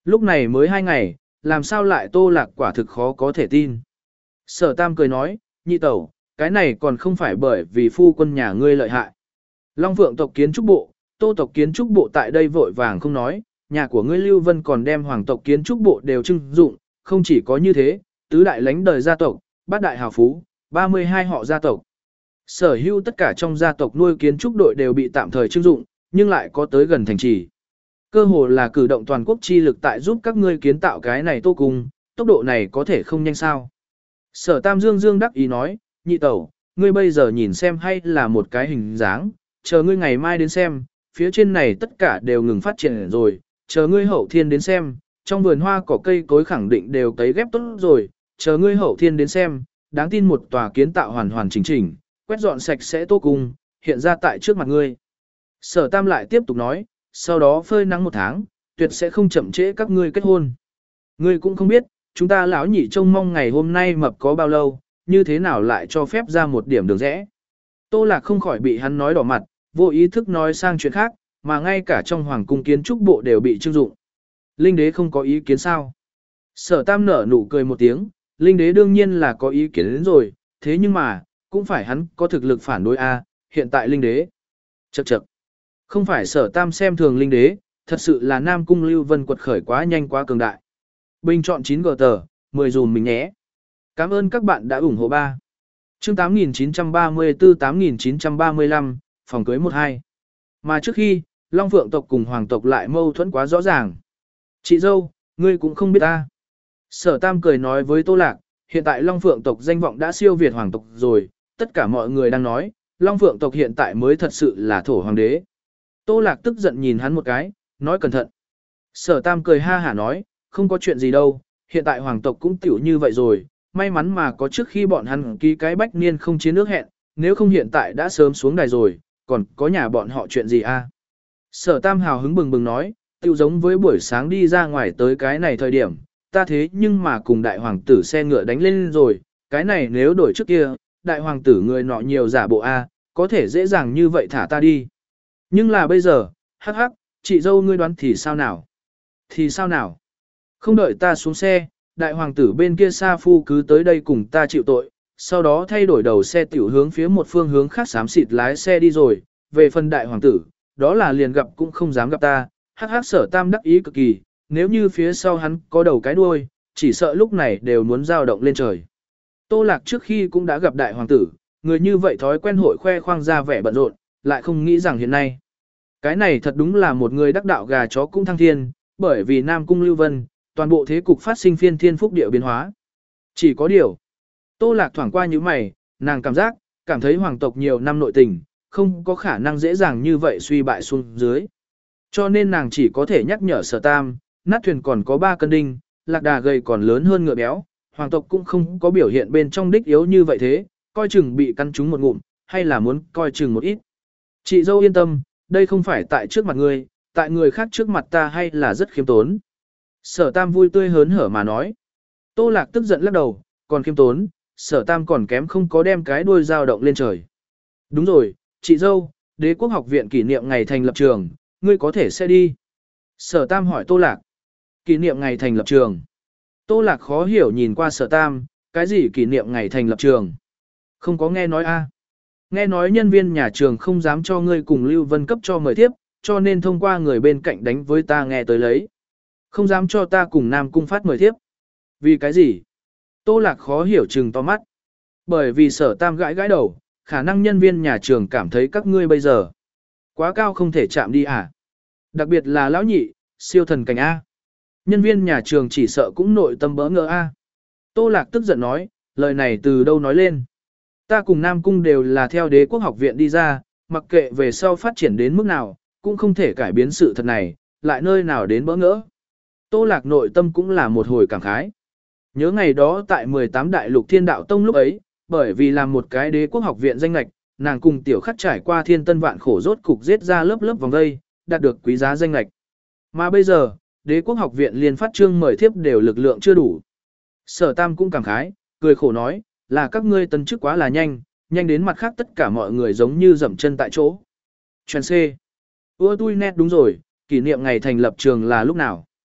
Lúc này mới hai ngày, làm sao lại Tô Lạc quả thực khó có thể tin. Sở Tam cười nói, nhị tẩu, cái này còn không phải bởi vì phu quân nhà ngươi lợi hại. Long Phượng tộc kiến trúc bộ, Tô tộc kiến trúc bộ tại đây vội vàng không nói, nhà của ngươi Lưu Vân còn đem hoàng tộc kiến trúc bộ đều trưng dụng, không chỉ có như thế, tứ đại lãnh đời gia tộc, bát đại hào phú, ba mươi hai họ gia tộc. Sở hữu tất cả trong gia tộc nuôi kiến trúc đội đều bị tạm thời trưng dụng, nhưng lại có tới gần thành trì. Cơ hồ là cử động toàn quốc chi lực tại giúp các ngươi kiến tạo cái này Tô cung, tốc độ này có thể không nhanh sao. Sở Tam Dương Dương đắc ý nói, nhị tẩu, ngươi bây giờ nhìn xem hay là một cái hình dáng, chờ ngươi ngày mai đến xem, phía trên này tất cả đều ngừng phát triển rồi, chờ ngươi hậu thiên đến xem, trong vườn hoa cỏ cây cối khẳng định đều cấy ghép tốt rồi, chờ ngươi hậu thiên đến xem, đáng tin một tòa kiến tạo hoàn hoàn chỉnh chỉnh, quét dọn sạch sẽ Tô cung, hiện ra tại trước mặt ngươi. Sở Tam lại tiếp tục nói, sau đó phơi nắng một tháng, tuyệt sẽ không chậm trễ các ngươi kết hôn. Ngươi cũng không biết, chúng ta lão nhị trông mong ngày hôm nay mập có bao lâu, như thế nào lại cho phép ra một điểm đường rẽ. Tô Lạc không khỏi bị hắn nói đỏ mặt, vô ý thức nói sang chuyện khác, mà ngay cả trong hoàng cung kiến trúc bộ đều bị trưng dụng. Linh đế không có ý kiến sao? Sở Tam nở nụ cười một tiếng, Linh đế đương nhiên là có ý kiến đến rồi, thế nhưng mà, cũng phải hắn có thực lực phản đối a, hiện tại Linh đế. Chậc chậc. Không phải Sở Tam xem thường Linh đế, thật sự là Nam cung Lưu Vân quật khởi quá nhanh quá cường đại. Bình chọn chín gờ tờ, mười dùm mình nhé. Cảm ơn các bạn đã ủng hộ ba. Chương tám nghìn chín trăm ba mươi tư tám nghìn chín trăm ba mươi lăm, phòng cưới một hai. Mà trước khi, Long Phượng tộc cùng Hoàng tộc lại mâu thuẫn quá rõ ràng. Chị dâu, ngươi cũng không biết ta. Sở Tam cười nói với Tô Lạc, hiện tại Long Phượng tộc danh vọng đã siêu việt Hoàng tộc rồi, tất cả mọi người đang nói, Long Phượng tộc hiện tại mới thật sự là thổ hoàng đế. Tô Lạc tức giận nhìn hắn một cái, nói cẩn thận. Sở Tam cười ha hả nói, không có chuyện gì đâu, hiện tại Hoàng tộc cũng tiểu như vậy rồi, may mắn mà có trước khi bọn hắn ký cái bách niên không chiến nước hẹn, nếu không hiện tại đã sớm xuống đài rồi, còn có nhà bọn họ chuyện gì a? Sở Tam hào hứng bừng bừng nói, tiêu giống với buổi sáng đi ra ngoài tới cái này thời điểm, ta thế nhưng mà cùng đại hoàng tử xe ngựa đánh lên rồi, cái này nếu đổi trước kia, đại hoàng tử người nọ nhiều giả bộ a, có thể dễ dàng như vậy thả ta đi. Nhưng là bây giờ, hắc hắc, chị dâu ngươi đoán thì sao nào? Thì sao nào? Không đợi ta xuống xe, đại hoàng tử bên kia Sa Phu cứ tới đây cùng ta chịu tội, sau đó thay đổi đầu xe tiểu hướng phía một phương hướng khác xám xịt lái xe đi rồi, về phần đại hoàng tử, đó là liền gặp cũng không dám gặp ta, hắc hắc. Sở Tam đắc ý cực kỳ, nếu như phía sau hắn có đầu cái đuôi, chỉ sợ lúc này đều muốn dao động lên trời. Tô Lạc trước khi cũng đã gặp đại hoàng tử, người như vậy thói quen hội khoe khoang ra vẻ bận rộn, lại không nghĩ rằng hiện nay. Cái này thật đúng là một người đắc đạo gà chó cũng thăng thiên, bởi vì Nam cung Lưu Vân, toàn bộ thế cục phát sinh phiên thiên phúc địa biến hóa. Chỉ có điều, Tô Lạc thoảng qua như mày, nàng cảm giác, cảm thấy hoàng tộc nhiều năm nội tình, không có khả năng dễ dàng như vậy suy bại xuống dưới. Cho nên nàng chỉ có thể nhắc nhở Sở Tam, nát thuyền còn có ba cân đinh, lạc đà gầy còn lớn hơn ngựa béo, hoàng tộc cũng không có biểu hiện bên trong đích yếu như vậy thế, coi chừng bị căn trúng một ngụm, hay là muốn coi chừng một ít. Chị dâu yên tâm, đây không phải tại trước mặt người, tại người khác trước mặt ta hay là rất khiêm tốn. Sở Tam vui tươi hớn hở mà nói. Tô Lạc tức giận lắc đầu, còn khiêm tốn, Sở Tam còn kém không có đem cái đuôi dao động lên trời. Đúng rồi, chị dâu, Đế quốc học viện kỷ niệm ngày thành lập trường, ngươi có thể sẽ đi. Sở Tam hỏi Tô Lạc. Kỷ niệm ngày thành lập trường. Tô Lạc khó hiểu nhìn qua Sở Tam, cái gì kỷ niệm ngày thành lập trường? Không có nghe nói a. Nghe nói nhân viên nhà trường không dám cho ngươi cùng Lưu Vân cấp cho mời tiếp, cho nên thông qua người bên cạnh đánh với ta nghe tới lấy. Không dám cho ta cùng Nam cung phát mời tiếp. Vì cái gì? Tô Lạc khó hiểu chừng to mắt. Bởi vì Sở Tam gãi gãi đầu, khả năng nhân viên nhà trường cảm thấy các ngươi bây giờ quá cao không thể chạm đi à? Đặc biệt là lão nhị, siêu thần cảnh A. Nhân viên nhà trường chỉ sợ cũng nội tâm bỡ ngỡ A. Tô Lạc tức giận nói, lời này từ đâu nói lên? Ta cùng Nam Cung đều là theo Đế quốc học viện đi ra, mặc kệ về sau phát triển đến mức nào, cũng không thể cải biến sự thật này, lại nơi nào đến bỡ ngỡ. Tô Lạc nội tâm cũng là một hồi cảm khái. Nhớ ngày đó tại mười tám đại lục thiên đạo tông lúc ấy, bởi vì làm một cái Đế quốc học viện danh lệch, nàng cùng tiểu khắc trải qua thiên tân vạn khổ rốt cục giết ra lớp lớp vòng dây, đạt được quý giá danh lệch. Mà bây giờ, Đế quốc học viện liền phát trương mời thiếp đều lực lượng chưa đủ. Sở Tam cũng cảm khái, cười khổ nói, là các ngươi tân chức quá là nhanh, nhanh đến mặt khác tất cả mọi người giống như dậm chân tại chỗ. Chuyện C. Ưa tui nét đúng rồi, kỷ niệm ngày thành lập trường là lúc nào?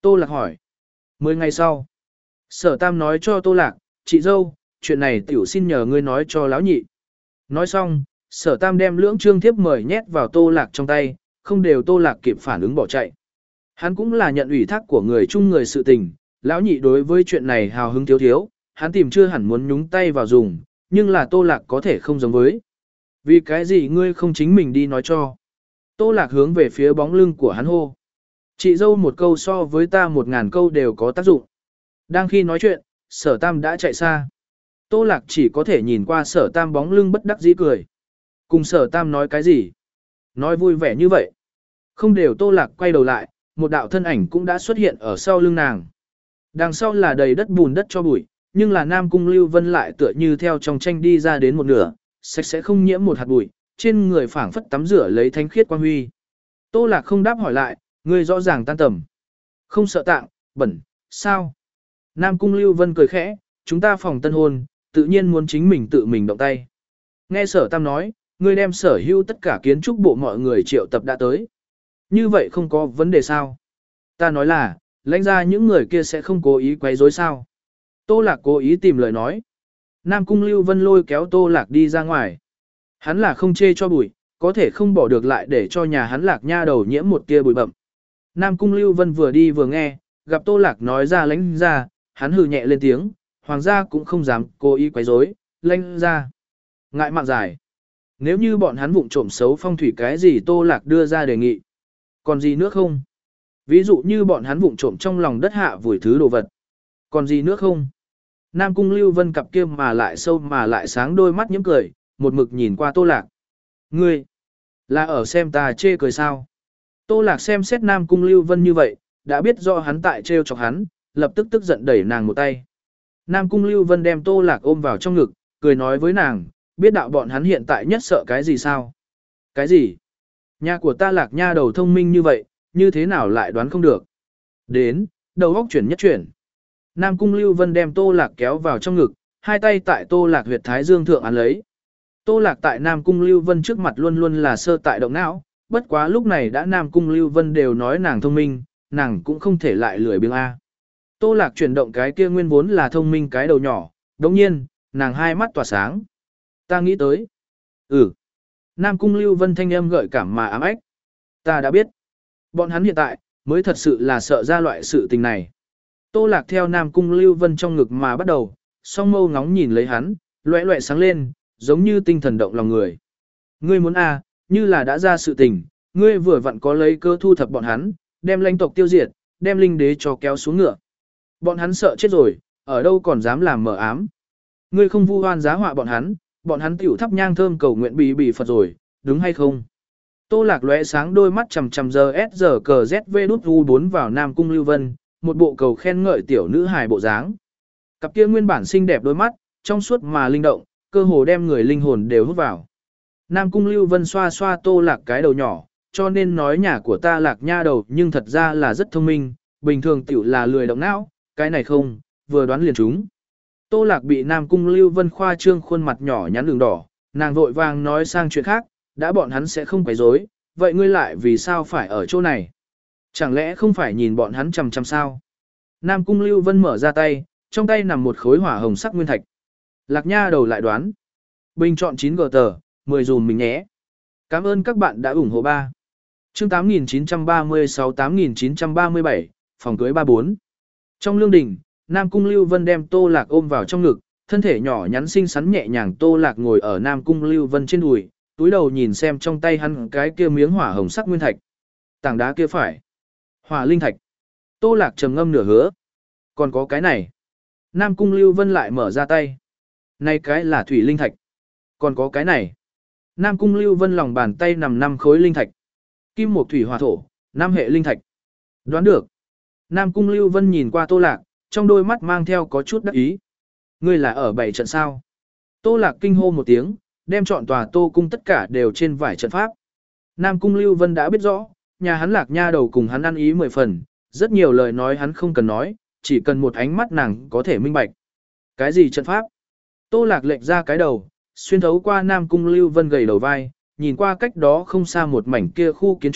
Tô Lạc hỏi. Mười ngày sau, Sở Tam nói cho Tô Lạc, chị dâu, chuyện này tiểu xin nhờ ngươi nói cho lão nhị. Nói xong, Sở Tam đem lưỡng trương thiếp mời nhét vào Tô Lạc trong tay, không đều Tô Lạc kịp phản ứng bỏ chạy. Hắn cũng là nhận ủy thác của người chung người sự tình, lão nhị đối với chuyện này hào hứng thiếu thiếu, hắn tìm chưa hẳn muốn nhúng tay vào dùng, nhưng là Tô Lạc có thể không giống với. Vì cái gì ngươi không chính mình đi nói cho? Tô Lạc hướng về phía bóng lưng của hắn hô. Chị dâu một câu so với ta một ngàn câu đều có tác dụng. Đang khi nói chuyện, Sở Tam đã chạy xa. Tô Lạc chỉ có thể nhìn qua Sở Tam bóng lưng bất đắc dĩ cười. Cùng Sở Tam nói cái gì? Nói vui vẻ như vậy. Không đều Tô Lạc quay đầu lại, một đạo thân ảnh cũng đã xuất hiện ở sau lưng nàng. Đằng sau là đầy đất bùn đất cho bụi, nhưng là Nam Cung Lưu Vân lại tựa như theo trong tranh đi ra đến một nửa, sạch sẽ không nhiễm một hạt bụi, trên người phảng phất tắm rửa lấy thánh khiết quang huy. Tô Lạc không đáp hỏi lại, người rõ ràng tan tầm. Không sợ tạng, bẩn, sao? Nam Cung Lưu Vân cười khẽ, chúng ta phòng tân hôn, tự nhiên muốn chính mình tự mình động tay. Nghe Sở Tam nói, ngươi đem sở hữu tất cả kiến trúc bộ mọi người triệu tập đã tới. Như vậy không có vấn đề sao? Ta nói là, lãnh ra những người kia sẽ không cố ý quấy rối sao? Tô Lạc cố ý tìm lời nói. Nam Cung Lưu Vân lôi kéo Tô Lạc đi ra ngoài. Hắn là không chê cho bụi, có thể không bỏ được lại để cho nhà hắn Lạc nha đầu nhiễm một tia bụi bậm. Nam Cung Lưu Vân vừa đi vừa nghe, gặp Tô Lạc nói ra lãnh ra, hắn hừ nhẹ lên tiếng, hoàng gia cũng không dám cố ý quấy rối, lãnh ra. Ngại mạng dài. Nếu như bọn hắn vụng trộm xấu phong thủy cái gì Tô Lạc đưa ra đề nghị. Còn gì nữa không? Ví dụ như bọn hắn vụng trộm trong lòng đất hạ vùi thứ đồ vật. Còn gì nữa không? Nam Cung Lưu Vân cặp kia mà lại sâu mà lại sáng đôi mắt nhếch cười, một mực nhìn qua Tô Lạc. Ngươi, là ở xem ta chê cười sao? Tô Lạc xem xét Nam Cung Lưu Vân như vậy, đã biết rõ hắn tại trêu chọc hắn, lập tức tức giận đẩy nàng một tay. Nam Cung Lưu Vân đem Tô Lạc ôm vào trong ngực, cười nói với nàng, biết đạo bọn hắn hiện tại nhất sợ cái gì sao? Cái gì? Nhà của ta Lạc nha đầu thông minh như vậy, như thế nào lại đoán không được? Đến, đầu óc chuyển nhất chuyển. Nam Cung Lưu Vân đem Tô Lạc kéo vào trong ngực, hai tay tại Tô Lạc huyệt thái dương thượng án lấy. Tô Lạc tại Nam Cung Lưu Vân trước mặt luôn luôn là sơ tại động não, bất quá lúc này đã Nam Cung Lưu Vân đều nói nàng thông minh, nàng cũng không thể lại lười biếng A. Tô Lạc chuyển động cái kia nguyên vốn là thông minh cái đầu nhỏ, đồng nhiên, nàng hai mắt tỏa sáng. Ta nghĩ tới. Ừ. Nam Cung Lưu Vân thanh âm gợi cảm mà ám ách. Ta đã biết. Bọn hắn hiện tại, mới thật sự là sợ ra loại sự tình này. Tô Lạc theo Nam Cung Lưu Vân trong ngực mà bắt đầu, song mâu ngóng nhìn lấy hắn, loẹ loẹ sáng lên, giống như tinh thần động lòng người. Ngươi muốn à, như là đã ra sự tình, ngươi vừa vặn có lấy cơ thu thập bọn hắn, đem lãnh tộc tiêu diệt, đem linh đế cho kéo xuống ngựa. Bọn hắn sợ chết rồi, ở đâu còn dám làm mờ ám. Ngươi không vu oan giá họa bọn hắn, bọn hắn tiểu thắp nhang thơm cầu nguyện bì bì Phật rồi, đúng hay không? Tô Lạc lóe sáng đôi mắt chằm chằm giờ S giờ cờ Z V đút U bốn vào Nam Cung Lưu Vân, một bộ cầu khen ngợi tiểu nữ hài bộ dáng. Cặp kia nguyên bản xinh đẹp đôi mắt, trong suốt mà linh động, cơ hồ đem người linh hồn đều hút vào. Nam Cung Lưu Vân xoa xoa Tô Lạc cái đầu nhỏ, cho nên nói nhà của ta Lạc nha đầu nhưng thật ra là rất thông minh, bình thường tiểu là lười động não, cái này không, vừa đoán liền chúng. Tô Lạc bị Nam Cung Lưu Vân khoa trương khuôn mặt nhỏ nhắn đường đỏ, nàng vội vàng nói sang chuyện khác, đã bọn hắn sẽ không quấy rối, vậy ngươi lại vì sao phải ở chỗ này? Chẳng lẽ không phải nhìn bọn hắn chằm chằm sao? Nam Cung Lưu Vân mở ra tay, trong tay nằm một khối hỏa hồng sắc nguyên thạch. Lạc nha đầu lại đoán. Bình chọn chín gờ tờ, mười dùm mình nhé. Cảm ơn các bạn đã ủng hộ ba. Chương tám nghìn chín trăm ba mươi sáu tám nghìn chín trăm ba mươi bảy, phòng cưới ba bốn. Trong lương đình, Nam Cung Lưu Vân đem Tô Lạc ôm vào trong ngực, thân thể nhỏ nhắn xinh xắn nhẹ nhàng Tô Lạc ngồi ở Nam Cung Lưu Vân trên đùi, túi đầu nhìn xem trong tay hắn cái kia miếng hỏa hồng sắc nguyên thạch. Tảng đá kia phải. Hỏa linh thạch. Tô Lạc trầm ngâm nửa hứa. Còn có cái này. Nam Cung Lưu Vân lại mở ra tay. Này cái là thủy linh thạch. Còn có cái này. Nam Cung Lưu Vân lòng bàn tay nằm năm khối linh thạch. Kim mộc thủy hỏa thổ, năm hệ linh thạch. Đoán được. Nam Cung Lưu Vân nhìn qua Tô Lạc, trong đôi mắt mang theo có chút đắc ý. Ngươi là ở bảy trận sao? Tô Lạc kinh hô một tiếng, đem chọn tòa Tô cung tất cả đều trên vải trận pháp. Nam Cung Lưu Vân đã biết rõ, nhà hắn Lạc nha đầu cùng hắn ăn ý mười phần, rất nhiều lời nói hắn không cần nói, chỉ cần một ánh mắt nàng có thể minh bạch. Cái gì trận pháp? Tô Lạc lệch ra cái đầu, xuyên thấu qua Nam Cung Lưu Vân gầy đầu vai, nhìn qua cách đó không xa một mảnh kia khu kiến trúc,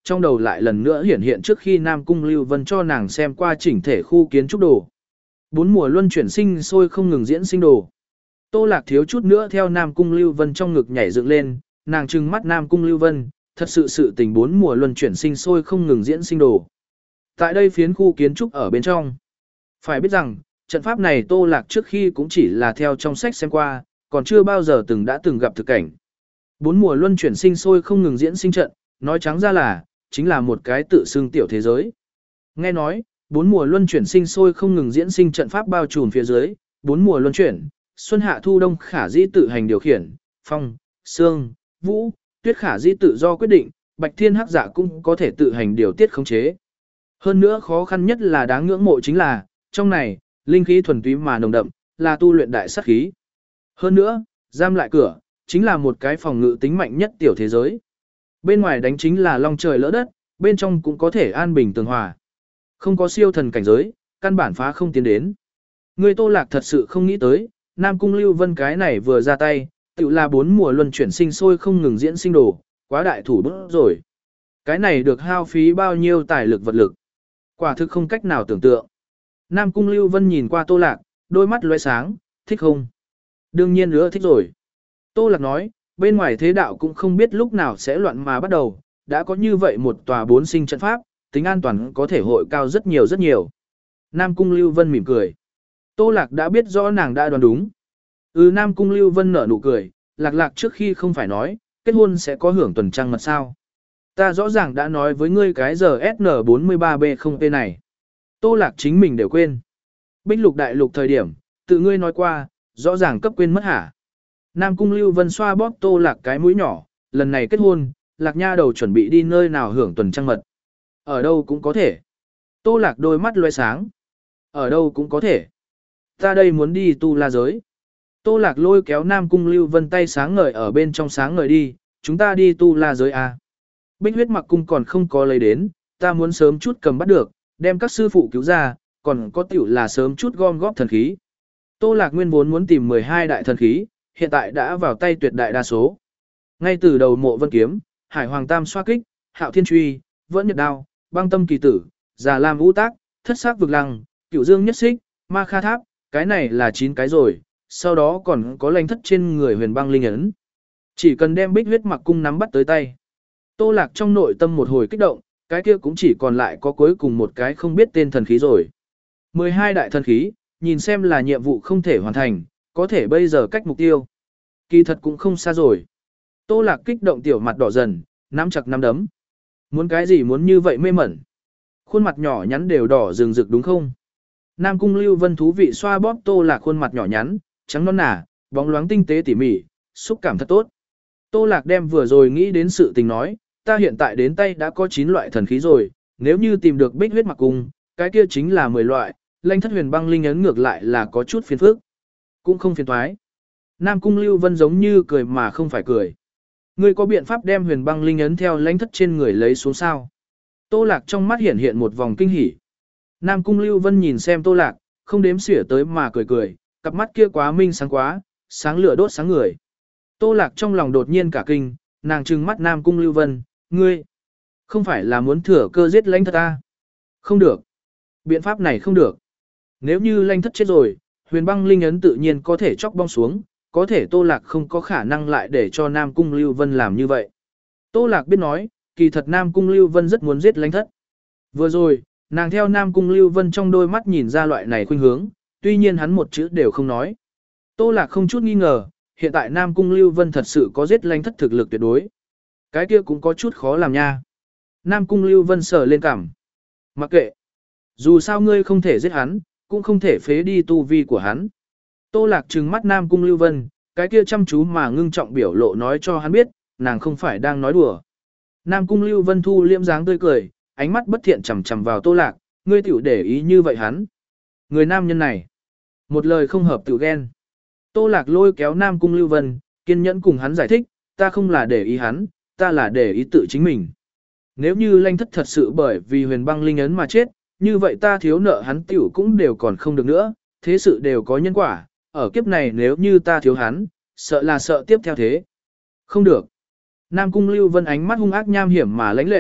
trong đầu lại lần nữa hiển hiện trước khi Nam Cung Lưu Vân cho nàng xem qua chỉnh thể khu kiến trúc đồ. Bốn mùa luân chuyển sinh sôi không ngừng diễn sinh đồ. Tô Lạc thiếu chút nữa theo Nam Cung Lưu Vân trong ngực nhảy dựng lên, nàng trừng mắt Nam Cung Lưu Vân, thật sự sự tình bốn mùa luân chuyển sinh sôi không ngừng diễn sinh đồ. Tại đây phiến khu kiến trúc ở bên trong. Phải biết rằng, trận pháp này Tô Lạc trước khi cũng chỉ là theo trong sách xem qua, còn chưa bao giờ từng đã từng gặp thực cảnh. Bốn mùa luân chuyển sinh sôi không ngừng diễn sinh trận, nói trắng ra là, chính là một cái tự xưng tiểu thế giới. Nghe nói, bốn mùa luân chuyển sinh sôi không ngừng diễn sinh trận pháp bao trùm phía dưới, bốn mùa luân chuyển, xuân hạ thu đông khả dĩ tự hành điều khiển, phong, sương, vũ, tuyết khả dĩ tự do quyết định, bạch thiên hắc dạ cũng có thể tự hành điều tiết khống chế. Hơn nữa khó khăn nhất là đáng ngưỡng mộ chính là, trong này, linh khí thuần túy mà nồng đậm, là tu luyện đại sát khí. Hơn nữa, giam lại cửa, chính là một cái phòng ngự tính mạnh nhất tiểu thế giới. Bên ngoài đánh chính là long trời lỡ đất, bên trong cũng có thể an bình tường hòa. Không có siêu thần cảnh giới, căn bản phá không tiến đến. Người Tô Lạc thật sự không nghĩ tới, Nam Cung Lưu Vân cái này vừa ra tay, tự là bốn mùa luân chuyển sinh sôi không ngừng diễn sinh đồ, quá đại thủ bút rồi. Cái này được hao phí bao nhiêu tài lực vật lực. Quả thực không cách nào tưởng tượng. Nam Cung Lưu Vân nhìn qua Tô Lạc, đôi mắt lóe sáng, thích không? Đương nhiên nữa thích rồi. Tô Lạc nói, bên ngoài thế đạo cũng không biết lúc nào sẽ loạn mà bắt đầu, đã có như vậy một tòa bốn sinh trận pháp, tính an toàn có thể hội cao rất nhiều rất nhiều. Nam Cung Lưu Vân mỉm cười. Tô Lạc đã biết rõ nàng đã đoán đúng. Ừ, Nam Cung Lưu Vân nở nụ cười, Lạc Lạc trước khi không phải nói, kết hôn sẽ có hưởng tuần trăng mật sao. Ta rõ ràng đã nói với ngươi cái giờ S N bốn ba B không P này. Tô Lạc chính mình đều quên. Bích lục đại lục thời điểm, tự ngươi nói qua, rõ ràng cấp quên mất hả. Nam Cung Lưu Vân xoa bóp Tô Lạc cái mũi nhỏ, lần này kết hôn, Lạc Nha đầu chuẩn bị đi nơi nào hưởng tuần trăng mật. Ở đâu cũng có thể. Tô Lạc đôi mắt loe sáng. Ở đâu cũng có thể. Ta đây muốn đi tu la giới. Tô Lạc lôi kéo Nam Cung Lưu Vân tay sáng ngời ở bên trong sáng ngời đi, chúng ta đi tu la giới à. Bích huyết mặc cung còn không có lấy đến, ta muốn sớm chút cầm bắt được, đem các sư phụ cứu ra, còn có tiểu là sớm chút gom góp thần khí. Tô Lạc nguyên vốn muốn tìm mười hai đại thần khí, hiện tại đã vào tay tuyệt đại đa số. Ngay từ đầu mộ vân kiếm, hải hoàng tam xoa kích, hạo thiên truy, vẫn nhật đao, băng tâm kỳ tử, già lam vũ tác, thất sắc vực lăng, cửu dương nhất xích, ma kha tháp, cái này là chín cái rồi, sau đó còn có lãnh thất trên người huyền băng linh ấn. Chỉ cần đem bích huyết mặc cung nắm bắt tới tay. Tô Lạc trong nội tâm một hồi kích động, cái kia cũng chỉ còn lại có cuối cùng một cái không biết tên thần khí rồi. mười hai đại thần khí, nhìn xem là nhiệm vụ không thể hoàn thành, có thể bây giờ cách mục tiêu. Kỳ thật cũng không xa rồi. Tô Lạc kích động tiểu mặt đỏ dần, nắm chặt nắm đấm. Muốn cái gì muốn như vậy mê mẩn. Khuôn mặt nhỏ nhắn đều đỏ rừng rực đúng không? Nam Cung Lưu Vân thú vị xoa bóp Tô Lạc khuôn mặt nhỏ nhắn, trắng non nả, bóng loáng tinh tế tỉ mỉ, xúc cảm thật tốt. Tô Lạc đem vừa rồi nghĩ đến sự tình nói, ta hiện tại đến tay đã có chín loại thần khí rồi, nếu như tìm được bích huyết mặc cung, cái kia chính là mười loại, lãnh thất huyền băng linh ấn ngược lại là có chút phiền phức. Cũng không phiền toái. Nam Cung Lưu Vân giống như cười mà không phải cười. Ngươi có biện pháp đem huyền băng linh ấn theo lãnh thất trên người lấy xuống sao? Tô Lạc trong mắt hiện hiện một vòng kinh hỉ. Nam Cung Lưu Vân nhìn xem Tô Lạc, không đếm xỉa tới mà cười cười, cặp mắt kia quá minh sáng quá, sáng lửa đốt sáng người. Tô Lạc trong lòng đột nhiên cả kinh, nàng trừng mắt Nam Cung Lưu Vân, ngươi, không phải là muốn thừa cơ giết lãnh thất ta? Không được. Biện pháp này không được. Nếu như lãnh thất chết rồi, huyền băng linh ấn tự nhiên có thể chóc bong xuống, có thể Tô Lạc không có khả năng lại để cho Nam Cung Lưu Vân làm như vậy. Tô Lạc biết nói, kỳ thật Nam Cung Lưu Vân rất muốn giết lãnh thất. Vừa rồi, nàng theo Nam Cung Lưu Vân trong đôi mắt nhìn ra loại này khuynh hướng, tuy nhiên hắn một chữ đều không nói. Tô Lạc không chút nghi ngờ, hiện tại Nam Cung Lưu Vân thật sự có giết lãnh thất thực lực tuyệt đối. Cái kia cũng có chút khó làm nha. Nam Cung Lưu Vân sờ lên cằm. Mặc kệ. Dù sao ngươi không thể giết hắn, cũng không thể phế đi tu vi của hắn. Tô Lạc trừng mắt Nam Cung Lưu Vân, cái kia chăm chú mà ngưng trọng biểu lộ nói cho hắn biết, nàng không phải đang nói đùa. Nam Cung Lưu Vân thu liễm dáng tươi cười, ánh mắt bất thiện chằm chằm vào Tô Lạc, ngươi tiểu để ý như vậy hắn. Người nam nhân này, một lời không hợp tiểu ghen. Tô Lạc lôi kéo Nam Cung Lưu Vân, kiên nhẫn cùng hắn giải thích, ta không là để ý hắn, ta là để ý tự chính mình. Nếu như lãnh thất thật sự bởi vì huyền băng linh ấn mà chết, như vậy ta thiếu nợ hắn tiểu cũng đều còn không được nữa, thế sự đều có nhân quả, ở kiếp này nếu như ta thiếu hắn, sợ là sợ tiếp theo thế. Không được. Nam Cung Lưu Vân ánh mắt hung ác nham hiểm mà lãnh lệ,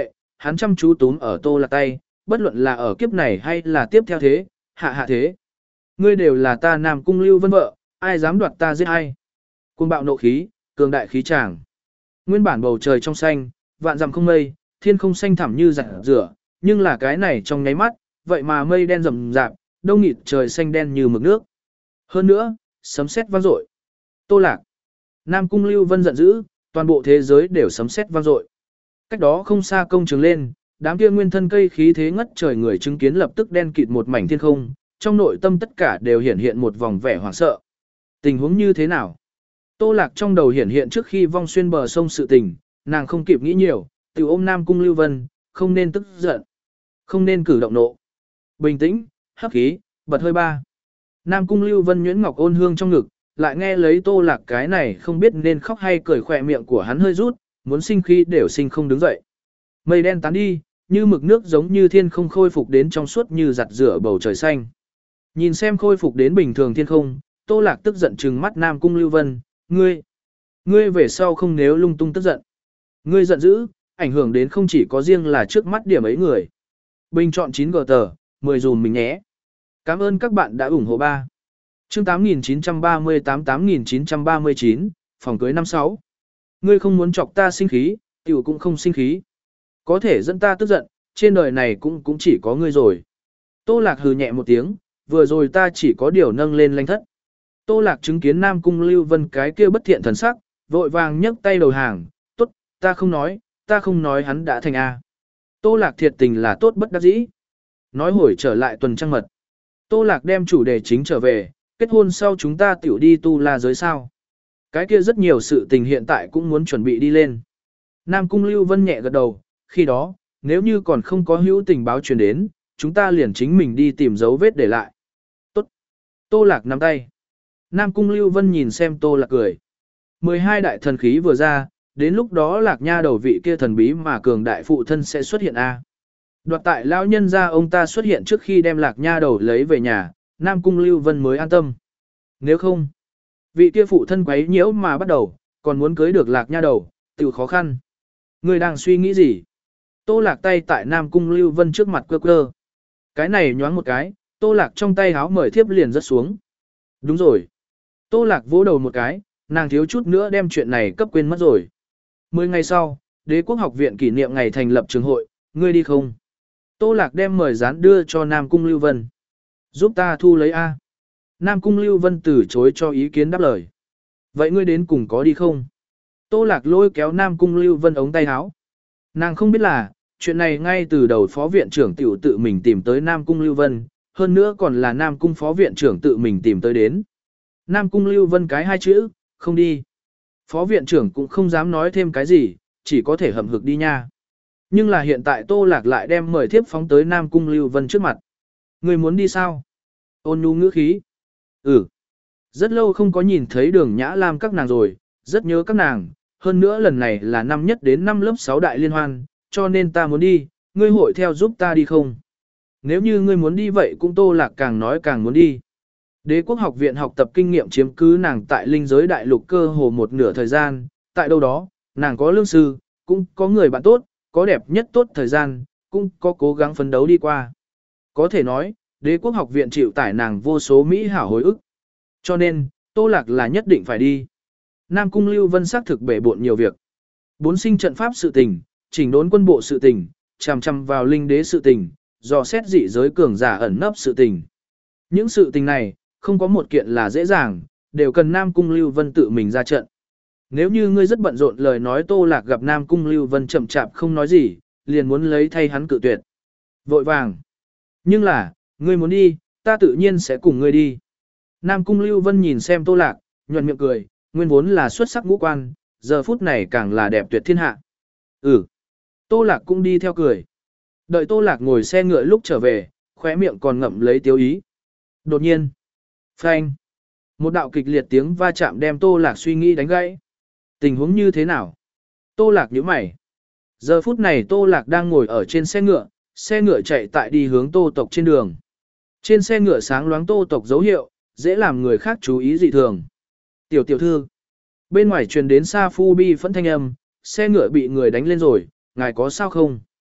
hắn chăm chú túm ở Tô Lạc tay, bất luận là ở kiếp này hay là tiếp theo thế, hạ hạ thế. Ngươi đều là ta Nam Cung Lưu Vân vợ, ai dám đoạt ta giết ai. Cuồng bạo nộ khí, cường đại khí tràng. Nguyên bản bầu trời trong xanh, vạn dặm không mây, thiên không xanh thẳm như rạng rửa, nhưng là cái này trong nháy mắt, vậy mà mây đen rậm rạp, đông nghịt trời xanh đen như mực nước. Hơn nữa, sấm sét vang dội. Tô Lạc, Nam Cung Lưu Vân giận dữ, toàn bộ thế giới đều sấm sét vang dội. Cách đó không xa công trường lên, đám kia nguyên thân cây khí thế ngất trời người chứng kiến lập tức đen kịt một mảnh thiên không, trong nội tâm tất cả đều hiện hiện một vòng vẻ hoảng sợ. Tình huống như thế nào? Tô Lạc trong đầu hiện hiện trước khi vong xuyên bờ sông sự tình, nàng không kịp nghĩ nhiều, tiểu ôm Nam Cung Lưu Vân, không nên tức giận, không nên cử động nộ. Bình tĩnh, hấp khí, bật hơi ba. Nam Cung Lưu Vân nhuyễn ngọc ôn hương trong ngực, lại nghe lấy Tô Lạc cái này không biết nên khóc hay cười, khỏe miệng của hắn hơi rút, muốn sinh khí đều sinh không đứng dậy. Mây đen tán đi, như mực nước giống như thiên không khôi phục đến trong suốt như giặt rửa bầu trời xanh. Nhìn xem khôi phục đến bình thường thiên không, Tô Lạc tức giận trừng mắt Nam Cung Lưu Vân, ngươi, ngươi về sau không nếu lung tung tức giận. Ngươi giận dữ, ảnh hưởng đến không chỉ có riêng là trước mắt điểm ấy người. Bình chọn chín g tờ, mười dùm mình nhé. Cảm ơn các bạn đã ủng hộ ba. Chương tám nghìn chín trăm ba mươi tám tám nghìn chín trăm ba mươi chín, phòng cưới năm sáu. Ngươi không muốn chọc ta sinh khí, tiểu cũng không sinh khí. Có thể dẫn ta tức giận, trên đời này cũng cũng chỉ có ngươi rồi. Tô Lạc hừ nhẹ một tiếng, vừa rồi ta chỉ có điều nâng lên lanh thất. Tô Lạc chứng kiến Nam Cung Lưu Vân cái kia bất thiện thần sắc, vội vàng nhấc tay đầu hàng, tốt, ta không nói, ta không nói hắn đã thành A. Tô Lạc thiệt tình là tốt bất đắc dĩ. Nói hồi trở lại tuần trăng mật. Tô Lạc đem chủ đề chính trở về, kết hôn sau chúng ta tiểu đi tu la giới sao. Cái kia rất nhiều sự tình hiện tại cũng muốn chuẩn bị đi lên. Nam Cung Lưu Vân nhẹ gật đầu, khi đó, nếu như còn không có hữu tình báo truyền đến, chúng ta liền chính mình đi tìm dấu vết để lại. Tốt. Tô Lạc nắm tay. Nam Cung Lưu Vân nhìn xem Tô Lạc cười. mười hai đại thần khí vừa ra, đến lúc đó Lạc Nha đầu vị kia thần bí mà cường đại phụ thân sẽ xuất hiện A. Đoạt tại lão nhân gia ông ta xuất hiện trước khi đem Lạc Nha đầu lấy về nhà, Nam Cung Lưu Vân mới an tâm. Nếu không, vị kia phụ thân quấy nhiễu mà bắt đầu, còn muốn cưới được Lạc Nha đầu, tự khó khăn. Người đang suy nghĩ gì? Tô Lạc tay tại Nam Cung Lưu Vân trước mặt quơ quơ. Cái này nhoáng một cái, Tô Lạc trong tay háo mời thiếp liền rớt xuống. Đúng rồi. Tô Lạc vỗ đầu một cái, nàng thiếu chút nữa đem chuyện này cấp quên mất rồi. Mười ngày sau, Đế quốc học viện kỷ niệm ngày thành lập trường hội, ngươi đi không? Tô Lạc đem mời dán đưa cho Nam Cung Lưu Vân. Giúp ta thu lấy A. Nam Cung Lưu Vân từ chối cho ý kiến đáp lời. Vậy ngươi đến cùng có đi không? Tô Lạc lôi kéo Nam Cung Lưu Vân ống tay áo. Nàng không biết là, chuyện này ngay từ đầu phó viện trưởng tiểu tự mình tìm tới Nam Cung Lưu Vân, hơn nữa còn là Nam Cung phó viện trưởng tự mình tìm tới đến. Nam Cung Lưu Vân cái hai chữ, không đi. Phó viện trưởng cũng không dám nói thêm cái gì, chỉ có thể hậm hực đi nha. Nhưng là hiện tại Tô Lạc lại đem mời thiếp phóng tới Nam Cung Lưu Vân trước mặt. Người muốn đi sao? Ôn nhu ngữ khí. Ừ. Rất lâu không có nhìn thấy Đường Nhã Lam các nàng rồi, rất nhớ các nàng. Hơn nữa lần này là năm nhất đến năm lớp sáu đại liên hoan, cho nên ta muốn đi, ngươi hội theo giúp ta đi không? Nếu như ngươi muốn đi vậy cũng Tô Lạc càng nói càng muốn đi. Đế quốc học viện học tập kinh nghiệm chiếm cứ nàng tại linh giới đại lục cơ hồ một nửa thời gian, tại đâu đó, nàng có lương sư, cũng có người bạn tốt, có đẹp nhất tốt thời gian, cũng có cố gắng phấn đấu đi qua. Có thể nói, đế quốc học viện chịu tải nàng vô số mỹ hảo hồi ức. Cho nên, Tô Lạc là nhất định phải đi. Nam Cung Lưu Vân xác thực bể bộn nhiều việc. Bốn sinh trận pháp sự tình, chỉnh đốn quân bộ sự tình, chằm chằm vào linh đế sự tình, dò xét dị giới cường giả ẩn nấp sự tình. Những sự tình này, không có một kiện là dễ dàng, đều cần Nam Cung Lưu Vân tự mình ra trận. Nếu như ngươi rất bận rộn lời nói Tô Lạc gặp Nam Cung Lưu Vân chậm chạp không nói gì, liền muốn lấy thay hắn cự tuyệt. Vội vàng. Nhưng là, ngươi muốn đi, ta tự nhiên sẽ cùng ngươi đi. Nam Cung Lưu Vân nhìn xem Tô Lạc, nhuận miệng cười, nguyên vốn là xuất sắc ngũ quan, giờ phút này càng là đẹp tuyệt thiên hạ. Ừ. Tô Lạc cũng đi theo cười. Đợi Tô Lạc ngồi xe ngựa lúc trở về, khóe miệng còn ngậm lấy tiêu ý. Đột nhiên. Phanh. Một đạo kịch liệt tiếng va chạm đem Tô Lạc suy nghĩ đánh gãy. Tình huống như thế nào? Tô Lạc nhíu mày. Giờ phút này Tô Lạc đang ngồi ở trên xe ngựa, xe ngựa chạy tại đi hướng Tô tộc trên đường. Trên xe ngựa sáng loáng Tô tộc dấu hiệu, dễ làm người khác chú ý dị thường. Tiểu tiểu thư. Bên ngoài truyền đến Sa Phu Bi phẫn thanh âm, xe ngựa bị người đánh lên rồi, ngài có sao không?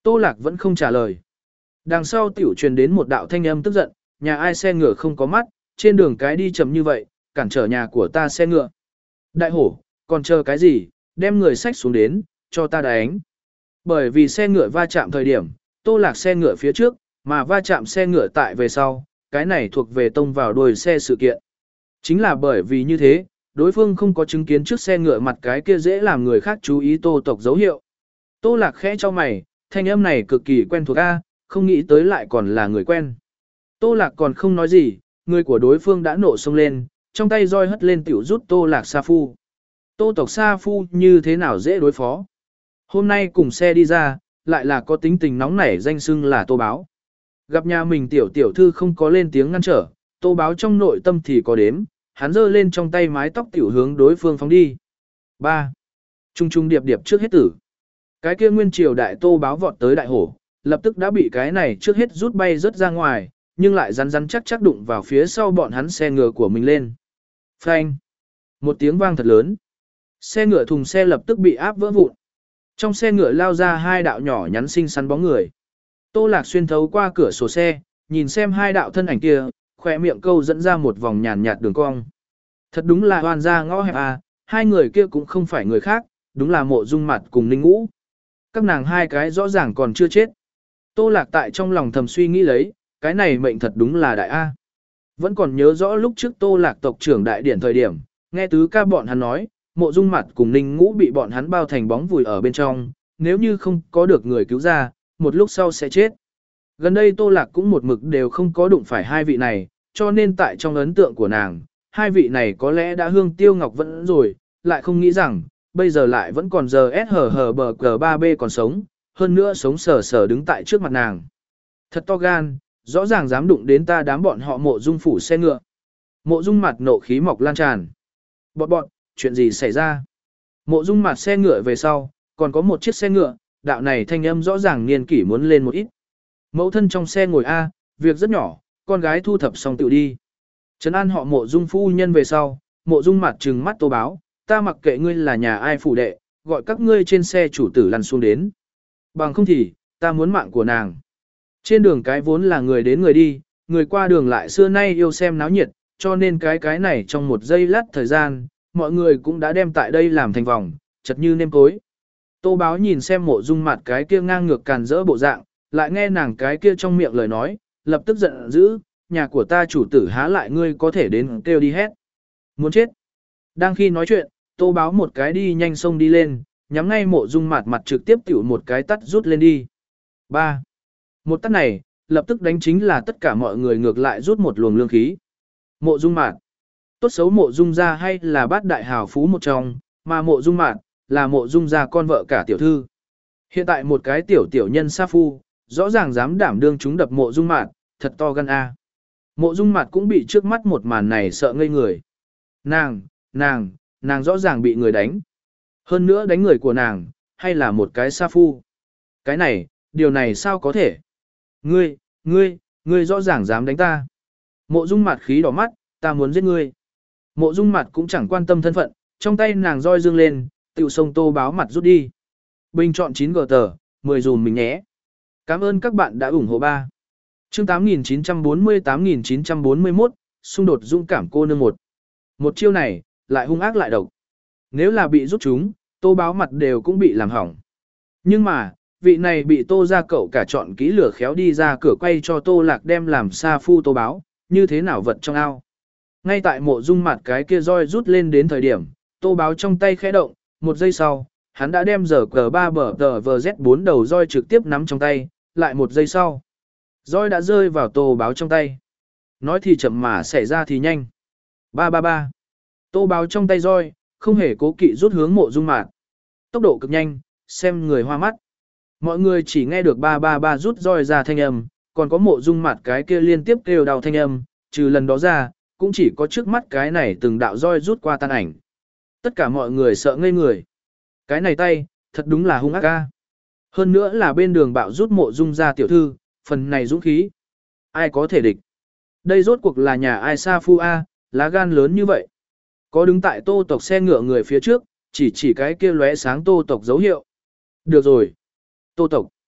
Tô Lạc vẫn không trả lời. Đằng sau tiểu truyền đến một đạo thanh âm tức giận, nhà ai xe ngựa không có mắt, trên đường cái đi chậm như vậy, cản trở nhà của ta xe ngựa. Đại hổ, còn chờ cái gì, đem người xách xuống đến, cho ta đánh. Bởi vì xe ngựa va chạm thời điểm, Tô Lạc xe ngựa phía trước, mà va chạm xe ngựa tại về sau, cái này thuộc về tông vào đuôi xe sự kiện. Chính là bởi vì như thế, đối phương không có chứng kiến trước xe ngựa mặt cái kia dễ làm người khác chú ý Tô tộc dấu hiệu. Tô Lạc khẽ cho mày, thanh âm này cực kỳ quen thuộc a, không nghĩ tới lại còn là người quen. Tô Lạc còn không nói gì, người của đối phương đã nổ sông lên, trong tay roi hất lên tiểu rút Tô Lạc Sa Phu. Tô tộc Sa Phu như thế nào dễ đối phó. Hôm nay cùng xe đi ra, lại là có tính tình nóng nảy danh xưng là Tô Báo. Gặp nhà mình tiểu tiểu thư không có lên tiếng ngăn trở, Tô Báo trong nội tâm thì có đếm, hắn giơ lên trong tay mái tóc tiểu hướng đối phương phóng đi. ba. Trung trung điệp điệp trước hết tử. Cái kia nguyên triều đại Tô Báo vọt tới đại hổ, lập tức đã bị cái này trước hết rút bay rất ra ngoài, nhưng lại rắn rắn chắc chắc đụng vào phía sau bọn hắn xe ngựa của mình lên. Phanh. Một tiếng vang thật lớn. Xe ngựa thùng xe lập tức bị áp vỡ vụn. Trong xe ngựa lao ra hai đạo nhỏ nhắn xinh xắn bóng người. Tô Lạc xuyên thấu qua cửa sổ xe, nhìn xem hai đạo thân ảnh kia, khỏe miệng câu dẫn ra một vòng nhàn nhạt đường cong. Thật đúng là hoàn ra ngõ hẹp à, hai người kia cũng không phải người khác, đúng là Mộ Dung Mạt cùng Ninh Ngũ. Các nàng hai cái rõ ràng còn chưa chết. Tô Lạc tại trong lòng thầm suy nghĩ lấy, cái này mệnh thật đúng là đại A. Vẫn còn nhớ rõ lúc trước Tô Lạc tộc trưởng đại điển thời điểm, nghe tứ ca bọn hắn nói, Mộ Dung Mạt cùng Ninh Ngũ bị bọn hắn bao thành bóng vùi ở bên trong, nếu như không có được người cứu ra, một lúc sau sẽ chết. Gần đây Tô Lạc cũng một mực đều không có đụng phải hai vị này, cho nên tại trong ấn tượng của nàng, hai vị này có lẽ đã hương tiêu ngọc vẫn rồi, lại không nghĩ rằng, bây giờ lại vẫn còn giờ S hờ hờ bờ cờ ba B còn sống, hơn nữa sống sờ sờ đứng tại trước mặt nàng. Thật to gan, rõ ràng dám đụng đến ta đám bọn họ Mộ Dung phủ xe ngựa. Mộ Dung Mạt nộ khí mọc lan tràn. Bọn bọn, chuyện gì xảy ra? Mộ Dung Mạt xe ngựa về sau, còn có một chiếc xe ngựa, đạo này thanh âm rõ ràng niên kỷ muốn lên một ít. Mẫu thân trong xe ngồi A, việc rất nhỏ, con gái thu thập xong tự đi. Trấn an họ Mộ Dung phu nhân về sau, Mộ Dung Mạt trừng mắt Tô Báo, ta mặc kệ ngươi là nhà ai phủ đệ, gọi các ngươi trên xe chủ tử lăn xuống đến. Bằng không thì, ta muốn mạng của nàng. Trên đường cái vốn là người đến người đi, người qua đường lại xưa nay yêu xem náo nhiệt, cho nên cái cái này trong một giây lát thời gian, mọi người cũng đã đem tại đây làm thành vòng, chật như nêm cối. Tô Báo nhìn xem Mộ Dung Mạt cái kia ngang ngược càn rỡ bộ dạng, lại nghe nàng cái kia trong miệng lời nói, lập tức giận dữ, nhà của ta chủ tử há lại ngươi có thể đến kêu đi hét. Muốn chết. Đang khi nói chuyện, Tô Báo một cái đi nhanh xông đi lên, nhắm ngay Mộ Dung Mạt mặt trực tiếp tiểu một cái tắt rút lên đi. ba. Một tắt này, lập tức đánh chính là tất cả mọi người ngược lại rút một luồng lương khí. Mộ Dung Mạt. Tốt xấu Mộ Dung gia hay là bát đại hào phú một trong, mà Mộ Dung Mạt là Mộ Dung gia con vợ cả tiểu thư. Hiện tại một cái tiểu tiểu nhân sa phu, rõ ràng dám đảm đương chúng đập Mộ Dung Mạt, thật to gan a. Mộ Dung Mạt cũng bị trước mắt một màn này sợ ngây người. Nàng, nàng, nàng rõ ràng bị người đánh. Hơn nữa đánh người của nàng, hay là một cái sa phu. Cái này, điều này sao có thể? Ngươi, ngươi, ngươi rõ ràng dám đánh ta. Mộ Dung Mạt khí đỏ mắt, ta muốn giết ngươi. Mộ Dung Mạt cũng chẳng quan tâm thân phận, trong tay nàng roi dương lên, tiểu sông Tô Báo mặt rút đi. Bình chọn chín gờ tờ, mười dùm mình nhé. Cảm ơn các bạn đã ủng hộ ba. Chương tám nghìn chín trăm bốn mươi tám nghìn chín trăm bốn mươi mốt, xung đột dũng cảm cô nương một. Một chiêu này, lại hung ác lại độc. Nếu là bị rút chúng, Tô Báo mặt đều cũng bị làm hỏng. Nhưng mà, vị này bị Tô ra cậu cả chọn kỹ lửa khéo đi ra cửa quay cho Tô Lạc đem làm sa phu Tô Báo, như thế nào vật trong ao. Ngay tại Mộ Dung Mạt cái kia roi rút lên đến thời điểm, Tô Báo trong tay khẽ động, một giây sau, hắn đã đem giờ cờ ba bờ tờ vờ Z bốn đầu roi trực tiếp nắm trong tay, lại một giây sau. Roi đã rơi vào Tô Báo trong tay. Nói thì chậm mà xảy ra thì nhanh. Ba ba ba. Tô Báo trong tay roi, không hề cố kỵ rút hướng Mộ Dung Mạt. Tốc độ cực nhanh, xem người hoa mắt. Mọi người chỉ nghe được ba ba ba rút roi ra thanh âm, còn có Mộ Dung Mạt cái kia liên tiếp kêu đau thanh âm, trừ lần đó ra, cũng chỉ có trước mắt cái này từng đạo roi rút qua tan ảnh. Tất cả mọi người sợ ngây người. Cái này tay, thật đúng là hung ác ca. Hơn nữa là bên đường bạo rút Mộ Dung ra tiểu thư, phần này dũng khí. Ai có thể địch? Đây rốt cuộc là nhà ai sa phu A, lá gan lớn như vậy. Có đứng tại Tô tộc xe ngựa người phía trước, chỉ chỉ cái kia lóe sáng Tô tộc dấu hiệu. Được rồi. Tô tộc.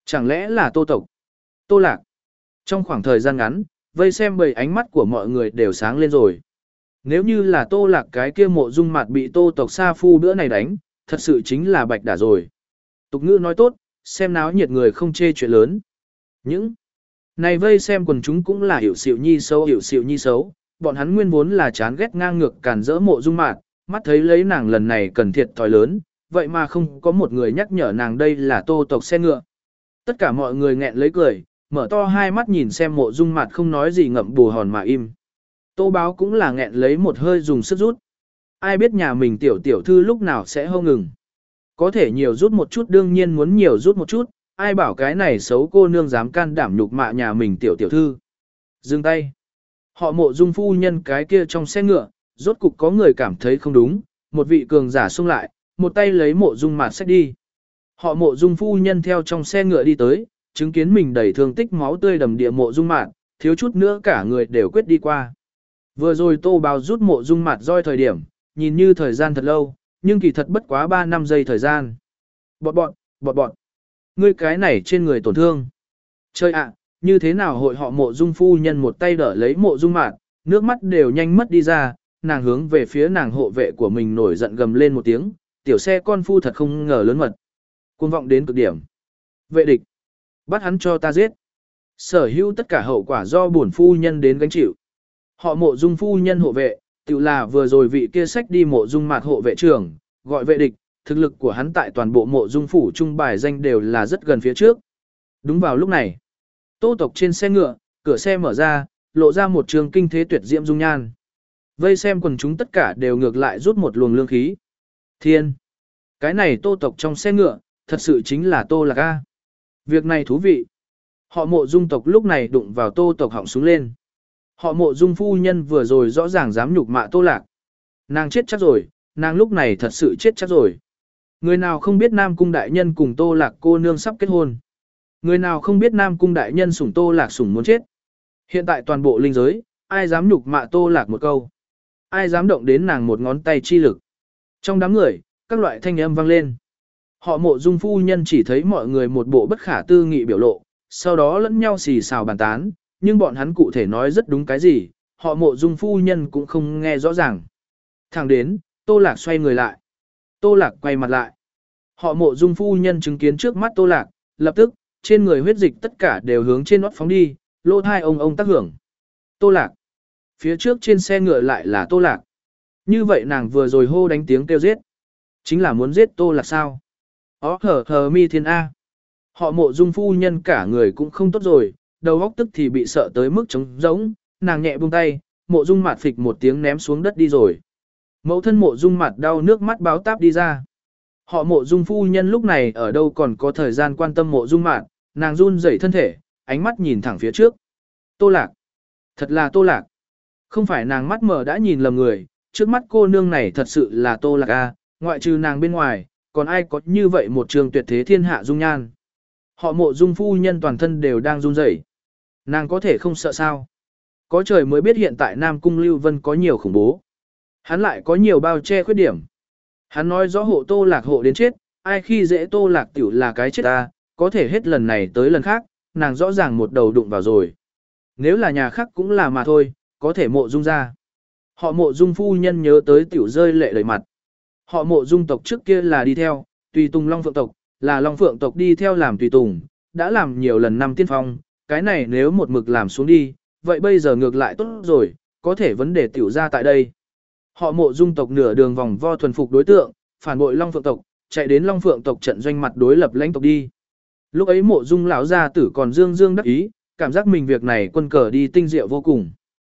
Chẳng lẽ là Tô tộc? Tô Lạc. Trong khoảng thời gian ngắn, vây xem bầy ánh mắt của mọi người đều sáng lên rồi. Nếu như là Tô Lạc cái kia Mộ Dung Mạt bị Tô tộc Sa Phu bữa này đánh, thật sự chính là bạch đả rồi. Tục ngữ nói tốt, xem náo nhiệt người không chê chuyện lớn. Những này vây xem quần chúng cũng là hiểu xịu nhi xấu hiểu xịu nhi xấu, bọn hắn nguyên vốn là chán ghét ngang ngược cản rỡ Mộ Dung Mạt, mắt thấy lấy nàng lần này cần thiệt thòi lớn, vậy mà không có một người nhắc nhở nàng đây là Tô tộc xe ngựa. Tất cả mọi người nghẹn lấy cười, mở to hai mắt nhìn xem Mộ Dung Mạt không nói gì ngậm bù hòn mà im. Tô Báo cũng là nghẹn lấy một hơi dùng sức rút. Ai biết nhà mình tiểu tiểu thư lúc nào sẽ hô ngừng. Có thể nhiều rút một chút đương nhiên muốn nhiều rút một chút, ai bảo cái này xấu cô nương dám can đảm nhục mạ nhà mình tiểu tiểu thư. Dừng tay. Họ Mộ Dung phu nhân cái kia trong xe ngựa, rốt cục có người cảm thấy không đúng, một vị cường giả xông lại, một tay lấy Mộ Dung Mạt xách đi. Họ Mộ Dung phu nhân theo trong xe ngựa đi tới, chứng kiến mình đầy thương tích máu tươi đầm địa Mộ Dung Mạt, thiếu chút nữa cả người đều quyết đi qua. Vừa rồi Tô Báo rút Mộ Dung Mạt roi thời điểm, nhìn như thời gian thật lâu, nhưng kỳ thật bất quá ba năm giây thời gian. Bọt bọt, bọt bọt. Ngươi cái này trên người tổn thương. Trời ạ, như thế nào hội họ Mộ Dung phu nhân một tay đỡ lấy Mộ Dung Mạt, nước mắt đều nhanh mất đi ra, nàng hướng về phía nàng hộ vệ của mình nổi giận gầm lên một tiếng, tiểu xe con phu thật không ngờ lớn mật. Cuồng vọng đến cực điểm. Vệ địch, bắt hắn cho ta giết. Sở hữu tất cả hậu quả do bổn phu nhân đến gánh chịu. Họ Mộ Dung phu nhân hộ vệ, tự là vừa rồi vị kia sách đi Mộ Dung Mạt hộ vệ trưởng, gọi vệ địch, thực lực của hắn tại toàn bộ Mộ Dung phủ trung bài danh đều là rất gần phía trước. Đúng vào lúc này, Tô tộc trên xe ngựa, cửa xe mở ra, lộ ra một trường kinh thế tuyệt diễm dung nhan. Vây xem quần chúng tất cả đều ngược lại rút một luồng lương khí. Thiên, cái này Tô tộc trong xe ngựa, thật sự chính là Tô Lạc A. Việc này thú vị. Họ Mộ Dung tộc lúc này đụng vào Tô tộc họng súng lên. Họ Mộ Dung phu nhân vừa rồi rõ ràng dám nhục mạ Tô Lạc. Nàng chết chắc rồi, nàng lúc này thật sự chết chắc rồi. Người nào không biết Nam Cung đại nhân cùng Tô Lạc cô nương sắp kết hôn. Người nào không biết Nam Cung đại nhân sủng Tô Lạc sủng muốn chết. Hiện tại toàn bộ linh giới, ai dám nhục mạ Tô Lạc một câu. Ai dám động đến nàng một ngón tay chi lực. Trong đám người, các loại thanh âm vang lên. Họ Mộ Dung phu nhân chỉ thấy mọi người một bộ bất khả tư nghị biểu lộ, sau đó lẫn nhau xì xào bàn tán, nhưng bọn hắn cụ thể nói rất đúng cái gì, họ Mộ Dung phu nhân cũng không nghe rõ ràng. Thẳng đến, Tô Lạc xoay người lại. Tô Lạc quay mặt lại. Họ Mộ Dung phu nhân chứng kiến trước mắt Tô Lạc, lập tức, trên người huyết dịch tất cả đều hướng trên nót phóng đi, lỗ thai ông ông tác hưởng. Tô Lạc. Phía trước trên xe ngựa lại là Tô Lạc. Như vậy nàng vừa rồi hô đánh tiếng kêu giết. Chính là muốn giết Tô Lạc sao? Ó hờ hờ mi thiên A. Họ Mộ Dung phu nhân cả người cũng không tốt rồi, đầu óc tức thì bị sợ tới mức trống rỗng, nàng nhẹ buông tay, Mộ Dung Mạt phịch một tiếng ném xuống đất đi rồi. Mẫu thân Mộ Dung Mạt đau nước mắt báo táp đi ra. Họ Mộ Dung phu nhân lúc này ở đâu còn có thời gian quan tâm Mộ Dung Mạt, nàng run rẩy thân thể, ánh mắt nhìn thẳng phía trước. Tô Lạc. Thật là Tô Lạc. Không phải nàng mắt mờ đã nhìn lầm người, trước mắt cô nương này thật sự là Tô Lạc A, ngoại trừ nàng bên ngoài, còn ai có như vậy một trường tuyệt thế thiên hạ dung nhan. Họ Mộ Dung phu nhân toàn thân đều đang run rẩy. Nàng có thể không sợ sao? Có trời mới biết hiện tại Nam Cung Lưu Vân có nhiều khủng bố. Hắn lại có nhiều bao che khuyết điểm. Hắn nói rõ hộ Tô Lạc hộ đến chết, ai khi dễ Tô Lạc tiểu là cái chết ta, có thể hết lần này tới lần khác, nàng rõ ràng một đầu đụng vào rồi. Nếu là nhà khác cũng là mà thôi, có thể Mộ Dung ra. Họ Mộ Dung phu nhân nhớ tới tiểu rơi lệ đầy mặt. Họ Mộ Dung tộc trước kia là đi theo, tùy tùng Long Phượng tộc, là Long Phượng tộc đi theo làm tùy tùng, đã làm nhiều lần năm tiên phong, cái này nếu một mực làm xuống đi, vậy bây giờ ngược lại tốt rồi, có thể vấn đề tiểu ra tại đây. Họ Mộ Dung tộc nửa đường vòng vo thuần phục đối tượng, phản bội Long Phượng tộc, chạy đến Long Phượng tộc trận doanh mặt đối lập lãnh tộc đi. Lúc ấy Mộ Dung lão gia tử còn dương dương đắc ý, cảm giác mình việc này quân cờ đi tinh diệu vô cùng.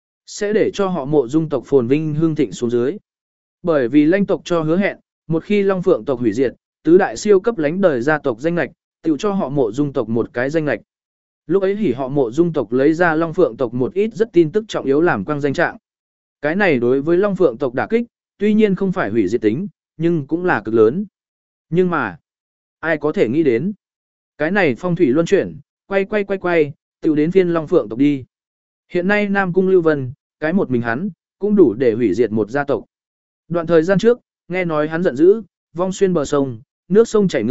Sẽ để cho họ Mộ Dung tộc phồn vinh hương thịnh xuống dưới. Bởi vì lãnh tộc cho hứa hẹn, một khi Long Phượng tộc hủy diệt, tứ đại siêu cấp lãnh đời gia tộc danh lệch, tự cho họ Mộ Dung tộc một cái danh lệch. Lúc ấy hỉ họ Mộ Dung tộc lấy ra Long Phượng tộc một ít rất tin tức trọng yếu làm quang danh trạng. Cái này đối với Long Phượng tộc đả kích, tuy nhiên không phải hủy diệt tính, nhưng cũng là cực lớn. Nhưng mà, ai có thể nghĩ đến, cái này phong thủy luân chuyển, quay quay quay quay, tự đến phiên Long Phượng tộc đi. Hiện nay Nam Cung Lưu Vân, cái một mình hắn, cũng đủ để hủy diệt một gia tộc. Đoạn thời gian trước, nghe nói hắn giận dữ, vong xuyên bờ sông, nước sông chảy ngược,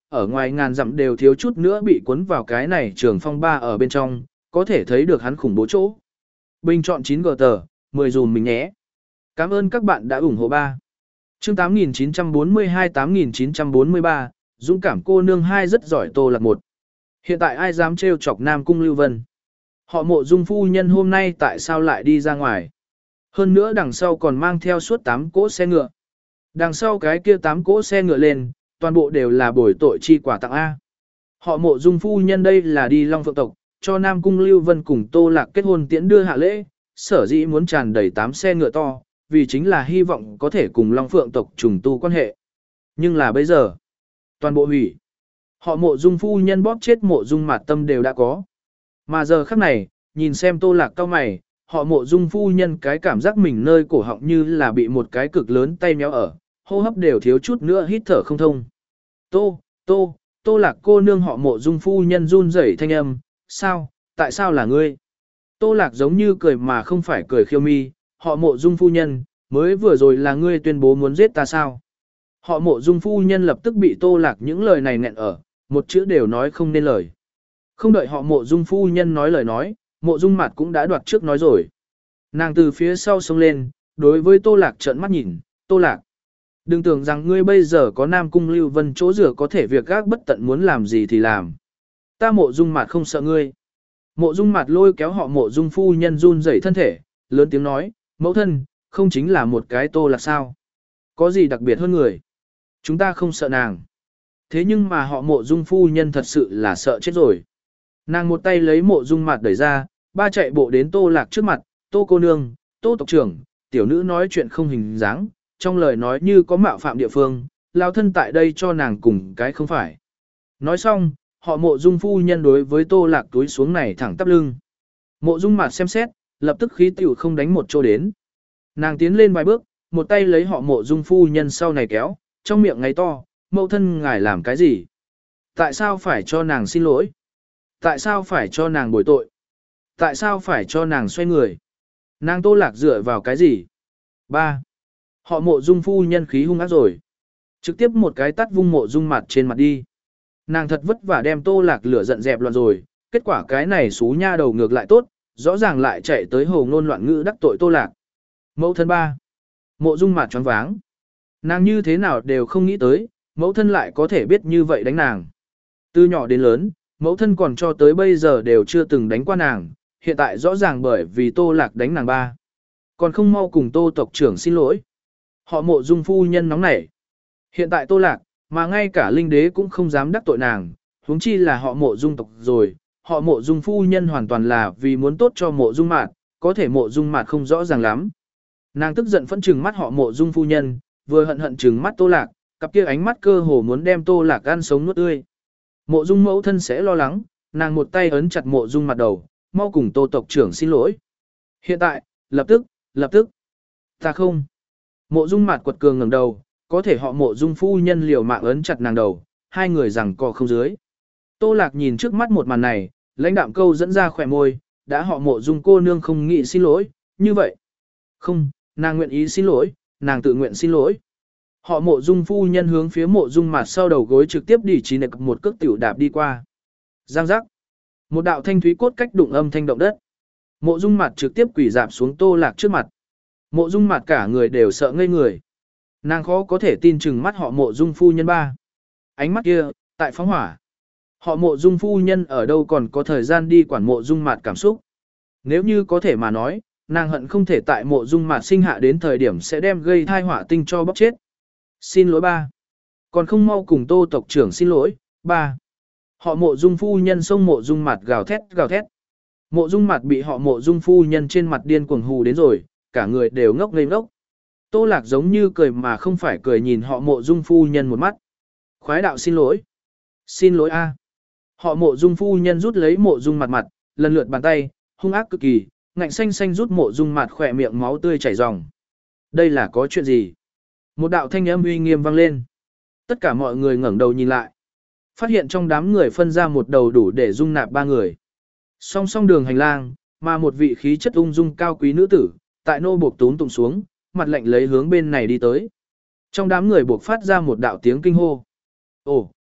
ở ngoài ngàn dặm đều thiếu chút nữa bị cuốn vào cái này trường phong ba ở bên trong, có thể thấy được hắn khủng bố chỗ. Bình chọn chín g tờ, mười dùm mình nhé. Cảm ơn các bạn đã ủng hộ ba. Chương tám nghìn chín trăm bốn mươi hai tám nghìn chín trăm bốn mươi ba, dũng cảm cô nương hai rất giỏi Tô Lạc một. Hiện tại ai dám trêu chọc Nam Cung Lưu Vân? Họ Mộ Dung phu nhân hôm nay tại sao lại đi ra ngoài? Hơn nữa đằng sau còn mang theo suốt tám cỗ xe ngựa. Đằng sau cái kia tám cỗ xe ngựa lên, toàn bộ đều là bồi tội chi quả tặng A. Họ Mộ Dung phu nhân đây là đi Long Phượng tộc, cho Nam Cung Lưu Vân cùng Tô Lạc kết hôn tiễn đưa hạ lễ, sở dĩ muốn tràn đầy tám xe ngựa to, vì chính là hy vọng có thể cùng Long Phượng tộc trùng tu quan hệ. Nhưng là bây giờ, toàn bộ hủy. Họ Mộ Dung phu nhân bóp chết Mộ Dung Mạt Tâm đều đã có. Mà giờ khắc này, nhìn xem Tô Lạc cao mày, họ Mộ Dung phu nhân cái cảm giác mình nơi cổ họng như là bị một cái cực lớn tay méo ở, hô hấp đều thiếu chút nữa hít thở không thông. Tô, Tô, Tô Lạc cô nương họ Mộ Dung phu nhân run rẩy thanh âm, sao, tại sao là ngươi? Tô Lạc giống như cười mà không phải cười khiêu mi, họ Mộ Dung phu nhân, mới vừa rồi là ngươi tuyên bố muốn giết ta sao? Họ Mộ Dung phu nhân lập tức bị Tô Lạc những lời này nghẹn ở, một chữ đều nói không nên lời. Không đợi họ Mộ Dung phu nhân nói lời nói, Mộ Dung Mạt cũng đã đoạt trước nói rồi. Nàng từ phía sau xông lên, đối với Tô Lạc trợn mắt nhìn, Tô Lạc. Đừng tưởng rằng ngươi bây giờ có Nam Cung Lưu Vân chỗ rửa có thể việc gác bất tận muốn làm gì thì làm. Ta Mộ Dung Mạt không sợ ngươi. Mộ Dung Mạt lôi kéo họ Mộ Dung phu nhân run rẩy thân thể, lớn tiếng nói, mẫu thân, không chính là một cái Tô Lạc sao? Có gì đặc biệt hơn người? Chúng ta không sợ nàng. Thế nhưng mà họ Mộ Dung phu nhân thật sự là sợ chết rồi. Nàng một tay lấy Mộ Dung Mạt đẩy ra, ba chạy bộ đến Tô Lạc trước mặt, Tô cô nương, Tô tộc trưởng, tiểu nữ nói chuyện không hình dáng, trong lời nói như có mạo phạm địa phương, lao thân tại đây cho nàng cùng cái không phải. Nói xong, họ Mộ Dung phu nhân đối với Tô Lạc túi xuống này thẳng tắp lưng. Mộ Dung Mạt xem xét, lập tức khí tiểu không đánh một chỗ đến. Nàng tiến lên vài bước, một tay lấy họ Mộ Dung phu nhân sau này kéo, trong miệng ngáy to, mẫu thân ngài làm cái gì? Tại sao phải cho nàng xin lỗi? Tại sao phải cho nàng bồi tội? Tại sao phải cho nàng xoay người? Nàng Tô Lạc dựa vào cái gì? ba. Họ Mộ Dung phu nhân khí hung ác rồi. Trực tiếp một cái tát vung Mộ Dung Mạt trên mặt đi. Nàng thật vất vả đem Tô Lạc lửa giận dẹp loạn rồi, kết quả cái này xú nha đầu ngược lại tốt, rõ ràng lại chạy tới hồ ngôn loạn ngữ đắc tội Tô Lạc. Mẫu thân ba. Mộ Dung Mạt choáng váng. Nàng như thế nào đều không nghĩ tới, mẫu thân lại có thể biết như vậy đánh nàng. Từ nhỏ đến lớn, mẫu thân còn cho tới bây giờ đều chưa từng đánh qua nàng, hiện tại rõ ràng bởi vì Tô Lạc đánh nàng ba. Còn không mau cùng Tô tộc trưởng xin lỗi. Họ Mộ Dung phu nhân nóng nảy. Hiện tại Tô Lạc, mà ngay cả linh đế cũng không dám đắc tội nàng, huống chi là họ Mộ Dung tộc rồi. Họ Mộ Dung phu nhân hoàn toàn là vì muốn tốt cho Mộ Dung Mạt, có thể Mộ Dung Mạt không rõ ràng lắm. Nàng tức giận phẫn trừng mắt họ Mộ Dung phu nhân, vừa hận hận trừng mắt Tô Lạc, cặp kia ánh mắt cơ hồ muốn đem Tô Lạc ăn sống nuốt tươi. Mộ Dung mẫu thân sẽ lo lắng, nàng một tay ấn chặt Mộ Dung Mặt đầu, mau cùng Tô tộc trưởng xin lỗi. Hiện tại, lập tức, lập tức. Ta không. Mộ Dung Mạt quật cường ngẩng đầu, có thể họ Mộ Dung phu nhân liều mạng ấn chặt nàng đầu, hai người giằng co không dưới. Tô Lạc nhìn trước mắt một màn này, lãnh đạm câu dẫn ra khỏe môi, đã họ Mộ Dung cô nương không nghĩ xin lỗi, như vậy. Không, nàng nguyện ý xin lỗi, nàng tự nguyện xin lỗi. Họ Mộ Dung phu nhân hướng phía Mộ Dung Mạt sau đầu gối trực tiếp đỉ trí nực một cước tiểu đạp đi qua. Giang giác. Một đạo thanh thúy cốt cách đụng âm thanh động đất. Mộ Dung Mạt trực tiếp quỳ dạp xuống Tô Lạc trước mặt. Mộ Dung Mạt cả người đều sợ ngây người. Nàng khó có thể tin chừng mắt họ Mộ Dung phu nhân ba. Ánh mắt kia, tại phóng hỏa. Họ Mộ Dung phu nhân ở đâu còn có thời gian đi quản Mộ Dung Mạt cảm xúc. Nếu như có thể mà nói, nàng hận không thể tại Mộ Dung Mạt sinh hạ đến thời điểm sẽ đem gây thai họa tinh cho bóc chết. Xin lỗi ba. Còn không mau cùng Tô tộc trưởng xin lỗi, ba. Họ Mộ Dung phu nhân xông Mộ Dung Mạt gào thét gào thét. Mộ Dung Mạt bị họ Mộ Dung phu nhân trên mặt điên cuồng hù đến rồi, cả người đều ngốc ngây ngốc. Tô Lạc giống như cười mà không phải cười nhìn họ Mộ Dung phu nhân một mắt. Khoái đạo xin lỗi. Xin lỗi a. Họ Mộ Dung phu nhân rút lấy Mộ Dung Mạt mặt, lần lượt bàn tay, hung ác cực kỳ, ngạnh xanh xanh rút Mộ Dung Mạt khỏe miệng máu tươi chảy ròng. Đây là có chuyện gì? Một đạo thanh âm uy nghiêm vang lên. Tất cả mọi người ngẩng đầu nhìn lại. Phát hiện trong đám người phân ra một đầu đủ để dung nạp ba người. Song song đường hành lang, mà một vị khí chất ung dung cao quý nữ tử, tại nô buộc tún tụng xuống, mặt lạnh lấy hướng bên này đi tới. Trong đám người buộc phát ra một đạo tiếng kinh hô. Ồ,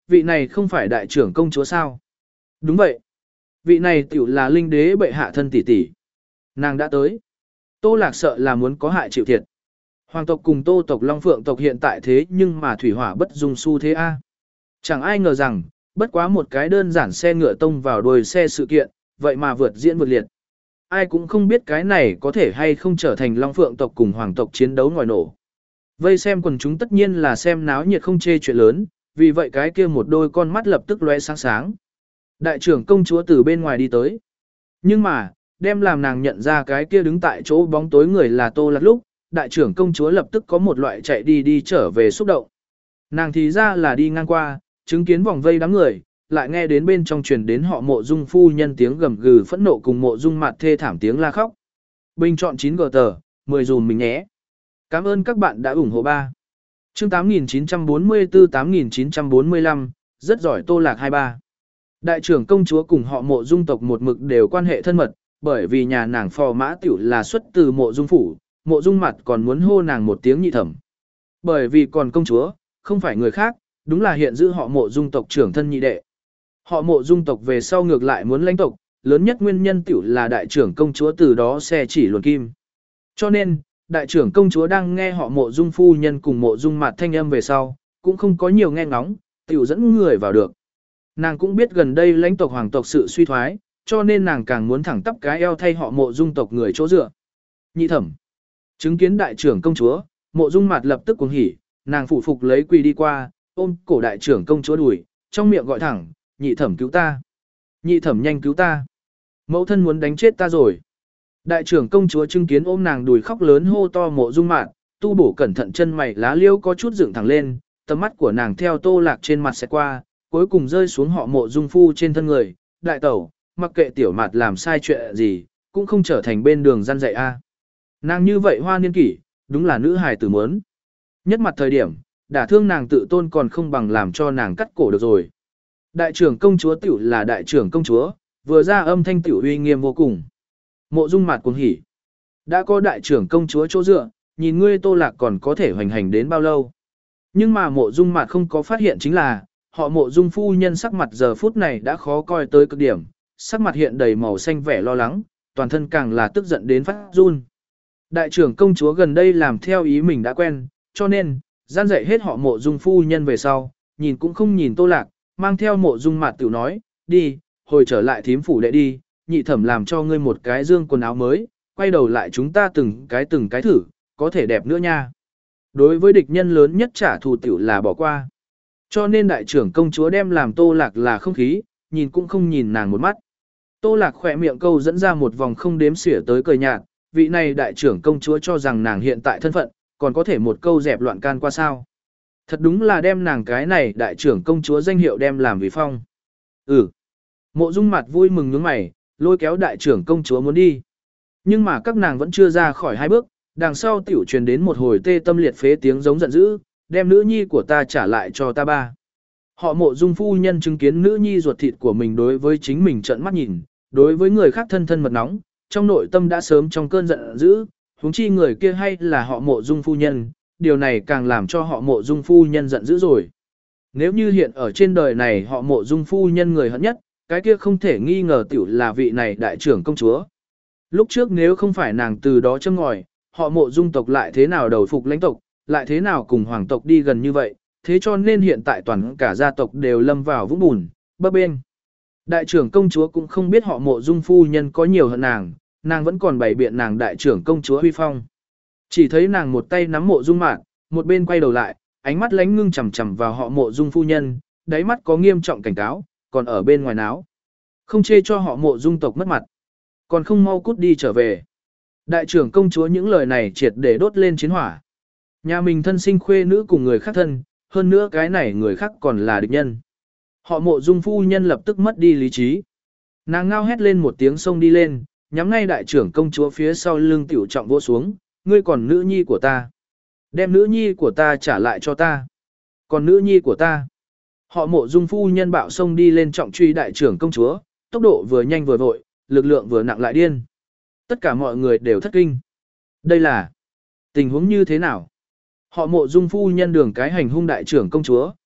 vị này không phải đại trưởng công chúa sao? Đúng vậy. Vị này tiểu là linh đế bệ hạ thân tỷ tỷ. Nàng đã tới. Tô Lạc sợ là muốn có hại chịu thiệt. Hoàng tộc cùng Tô tộc Long Phượng tộc hiện tại thế nhưng mà thủy hỏa bất dung su thế a. Chẳng ai ngờ rằng, bất quá một cái đơn giản xe ngựa tông vào đuôi xe sự kiện, vậy mà vượt diễn vượt liệt. Ai cũng không biết cái này có thể hay không trở thành Long Phượng tộc cùng Hoàng tộc chiến đấu ngòi nổ. Vây xem quần chúng tất nhiên là xem náo nhiệt không chê chuyện lớn, vì vậy cái kia một đôi con mắt lập tức lóe sáng sáng. Đại trưởng công chúa từ bên ngoài đi tới. Nhưng mà, đem làm nàng nhận ra cái kia đứng tại chỗ bóng tối người là Tô Lạc lúc, đại trưởng công chúa lập tức có một loại chạy đi đi trở về xúc động. Nàng thì ra là đi ngang qua, chứng kiến vòng vây đám người, lại nghe đến bên trong truyền đến họ Mộ Dung phu nhân tiếng gầm gừ phẫn nộ cùng Mộ Dung Mạt thê thảm tiếng la khóc. Bình chọn chín gờ tờ, mười dùm mình nhé. Cảm ơn các bạn đã ủng hộ ba. Chương tám nghìn chín trăm bốn mươi tư tám nghìn chín trăm bốn mươi lăm, rất giỏi Tô Lạc hai ba. Đại trưởng công chúa cùng họ Mộ Dung tộc một mực đều quan hệ thân mật, bởi vì nhà nàng phò mã tiểu là xuất từ Mộ Dung phủ, Mộ Dung Mạt còn muốn hô nàng một tiếng nhị thẩm. Bởi vì còn công chúa, không phải người khác, đúng là hiện giữ họ Mộ Dung tộc trưởng thân nhị đệ. Họ Mộ Dung tộc về sau ngược lại muốn lãnh tộc, lớn nhất nguyên nhân tiểu là đại trưởng công chúa từ đó xe chỉ luồn kim. Cho nên, đại trưởng công chúa đang nghe họ Mộ Dung phu nhân cùng Mộ Dung Mạt thanh âm về sau, cũng không có nhiều nghe ngóng, tiểu dẫn người vào được. Nàng cũng biết gần đây lãnh tộc hoàng tộc sự suy thoái, cho nên nàng càng muốn thẳng tắp cái eo thay họ Mộ Dung tộc người chỗ dựa. Nhị thẩm. Chứng kiến đại trưởng công chúa, Mộ Dung Mạt lập tức cuồng hỉ, nàng phụ phục lấy quỳ đi qua, ôm cổ đại trưởng công chúa đùi, trong miệng gọi thẳng, nhị thẩm cứu ta. Nhị thẩm nhanh cứu ta. Mẫu thân muốn đánh chết ta rồi. Đại trưởng công chúa chứng kiến ôm nàng đùi khóc lớn hô to Mộ Dung Mạt, tu bổ cẩn thận chân mày lá liêu có chút dựng thẳng lên, tầm mắt của nàng theo Tô Lạc trên mặt sẽ qua, cuối cùng rơi xuống họ Mộ Dung phu trên thân người. Đại tẩu, mặc kệ tiểu Mạt làm sai chuyện gì, cũng không trở thành bên đường răn dạy a. Nàng như vậy hoa niên kỷ, đúng là nữ hài tử muốn. Nhất mặt thời điểm, đả thương nàng tự tôn còn không bằng làm cho nàng cắt cổ được rồi. Đại trưởng công chúa tiểu là đại trưởng công chúa, vừa ra âm thanh tiểu uy nghiêm vô cùng. Mộ Dung Mạt cuồng hỉ. Đã có đại trưởng công chúa chỗ dựa, nhìn ngươi Tô Lạc còn có thể hoành hành đến bao lâu. Nhưng mà Mộ Dung Mạt không có phát hiện chính là, họ Mộ Dung phu nhân sắc mặt giờ phút này đã khó coi tới cực điểm, sắc mặt hiện đầy màu xanh vẻ lo lắng, toàn thân càng là tức giận đến phát run. Đại trưởng công chúa gần đây làm theo ý mình đã quen, cho nên, gian dạy hết họ Mộ Dung phu nhân về sau, nhìn cũng không nhìn Tô Lạc, mang theo Mộ Dung Mạt tiểu nói, đi, hồi trở lại thím phủ đệ đi, nhị thẩm làm cho ngươi một cái dương quần áo mới, quay đầu lại chúng ta từng cái từng cái thử, có thể đẹp nữa nha. Đối với địch nhân lớn nhất trả thù tiểu là bỏ qua. Cho nên đại trưởng công chúa đem làm Tô Lạc là không khí, nhìn cũng không nhìn nàng một mắt. Tô Lạc khỏe miệng câu dẫn ra một vòng không đếm xỉa tới cười nhạt, vị này đại trưởng công chúa cho rằng nàng hiện tại thân phận, còn có thể một câu dẹp loạn can qua sao. Thật đúng là đem nàng cái này đại trưởng công chúa danh hiệu đem làm vì phong. Ừ. Mộ Dung Mạt vui mừng nhướng mày, lôi kéo đại trưởng công chúa muốn đi. Nhưng mà các nàng vẫn chưa ra khỏi hai bước, đằng sau tiểu truyền đến một hồi tê tâm liệt phế tiếng giống giận dữ, đem nữ nhi của ta trả lại cho ta ba. Họ Mộ Dung phu nhân chứng kiến nữ nhi ruột thịt của mình đối với chính mình trợn mắt nhìn, đối với người khác thân thân mật nóng, trong nội tâm đã sớm trong cơn giận dữ, huống chi người kia hay là họ Mộ Dung phu nhân, điều này càng làm cho họ Mộ Dung phu nhân giận dữ rồi. Nếu như hiện ở trên đời này họ Mộ Dung phu nhân người hận nhất, cái kia không thể nghi ngờ tiểu là vị này đại trưởng công chúa. Lúc trước nếu không phải nàng từ đó châm ngòi, họ Mộ Dung tộc lại thế nào đầu phục lãnh tộc, lại thế nào cùng hoàng tộc đi gần như vậy, thế cho nên hiện tại toàn cả gia tộc đều lâm vào vũng bùn, bấp bênh. Đại trưởng công chúa cũng không biết họ Mộ Dung phu nhân có nhiều hận nàng, nàng vẫn còn bày biện nàng đại trưởng công chúa huy phong. Chỉ thấy nàng một tay nắm Mộ Dung Mạt, một bên quay đầu lại, ánh mắt lánh ngưng chằm chằm vào họ Mộ Dung phu nhân, đáy mắt có nghiêm trọng cảnh cáo, còn ở bên ngoài náo. Không chê cho họ Mộ Dung tộc mất mặt, còn không mau cút đi trở về. Đại trưởng công chúa những lời này triệt để đốt lên chiến hỏa. Nhà mình thân sinh khuê nữ cùng người khác thân, hơn nữa cái này người khác còn là địch nhân. Họ Mộ Dung phu nhân lập tức mất đi lý trí. Nàng ngao hét lên một tiếng xông đi lên, nhắm ngay đại trưởng công chúa phía sau lưng tiểu trọng vỗ xuống, ngươi còn nữ nhi của ta. Đem nữ nhi của ta trả lại cho ta. Còn nữ nhi của ta. Họ Mộ Dung phu nhân bạo xông đi lên trọng truy đại trưởng công chúa, tốc độ vừa nhanh vừa vội, lực lượng vừa nặng lại điên. Tất cả mọi người đều thất kinh. Đây là tình huống như thế nào? Họ Mộ Dung phu nhân đường cái hành hung đại trưởng công chúa.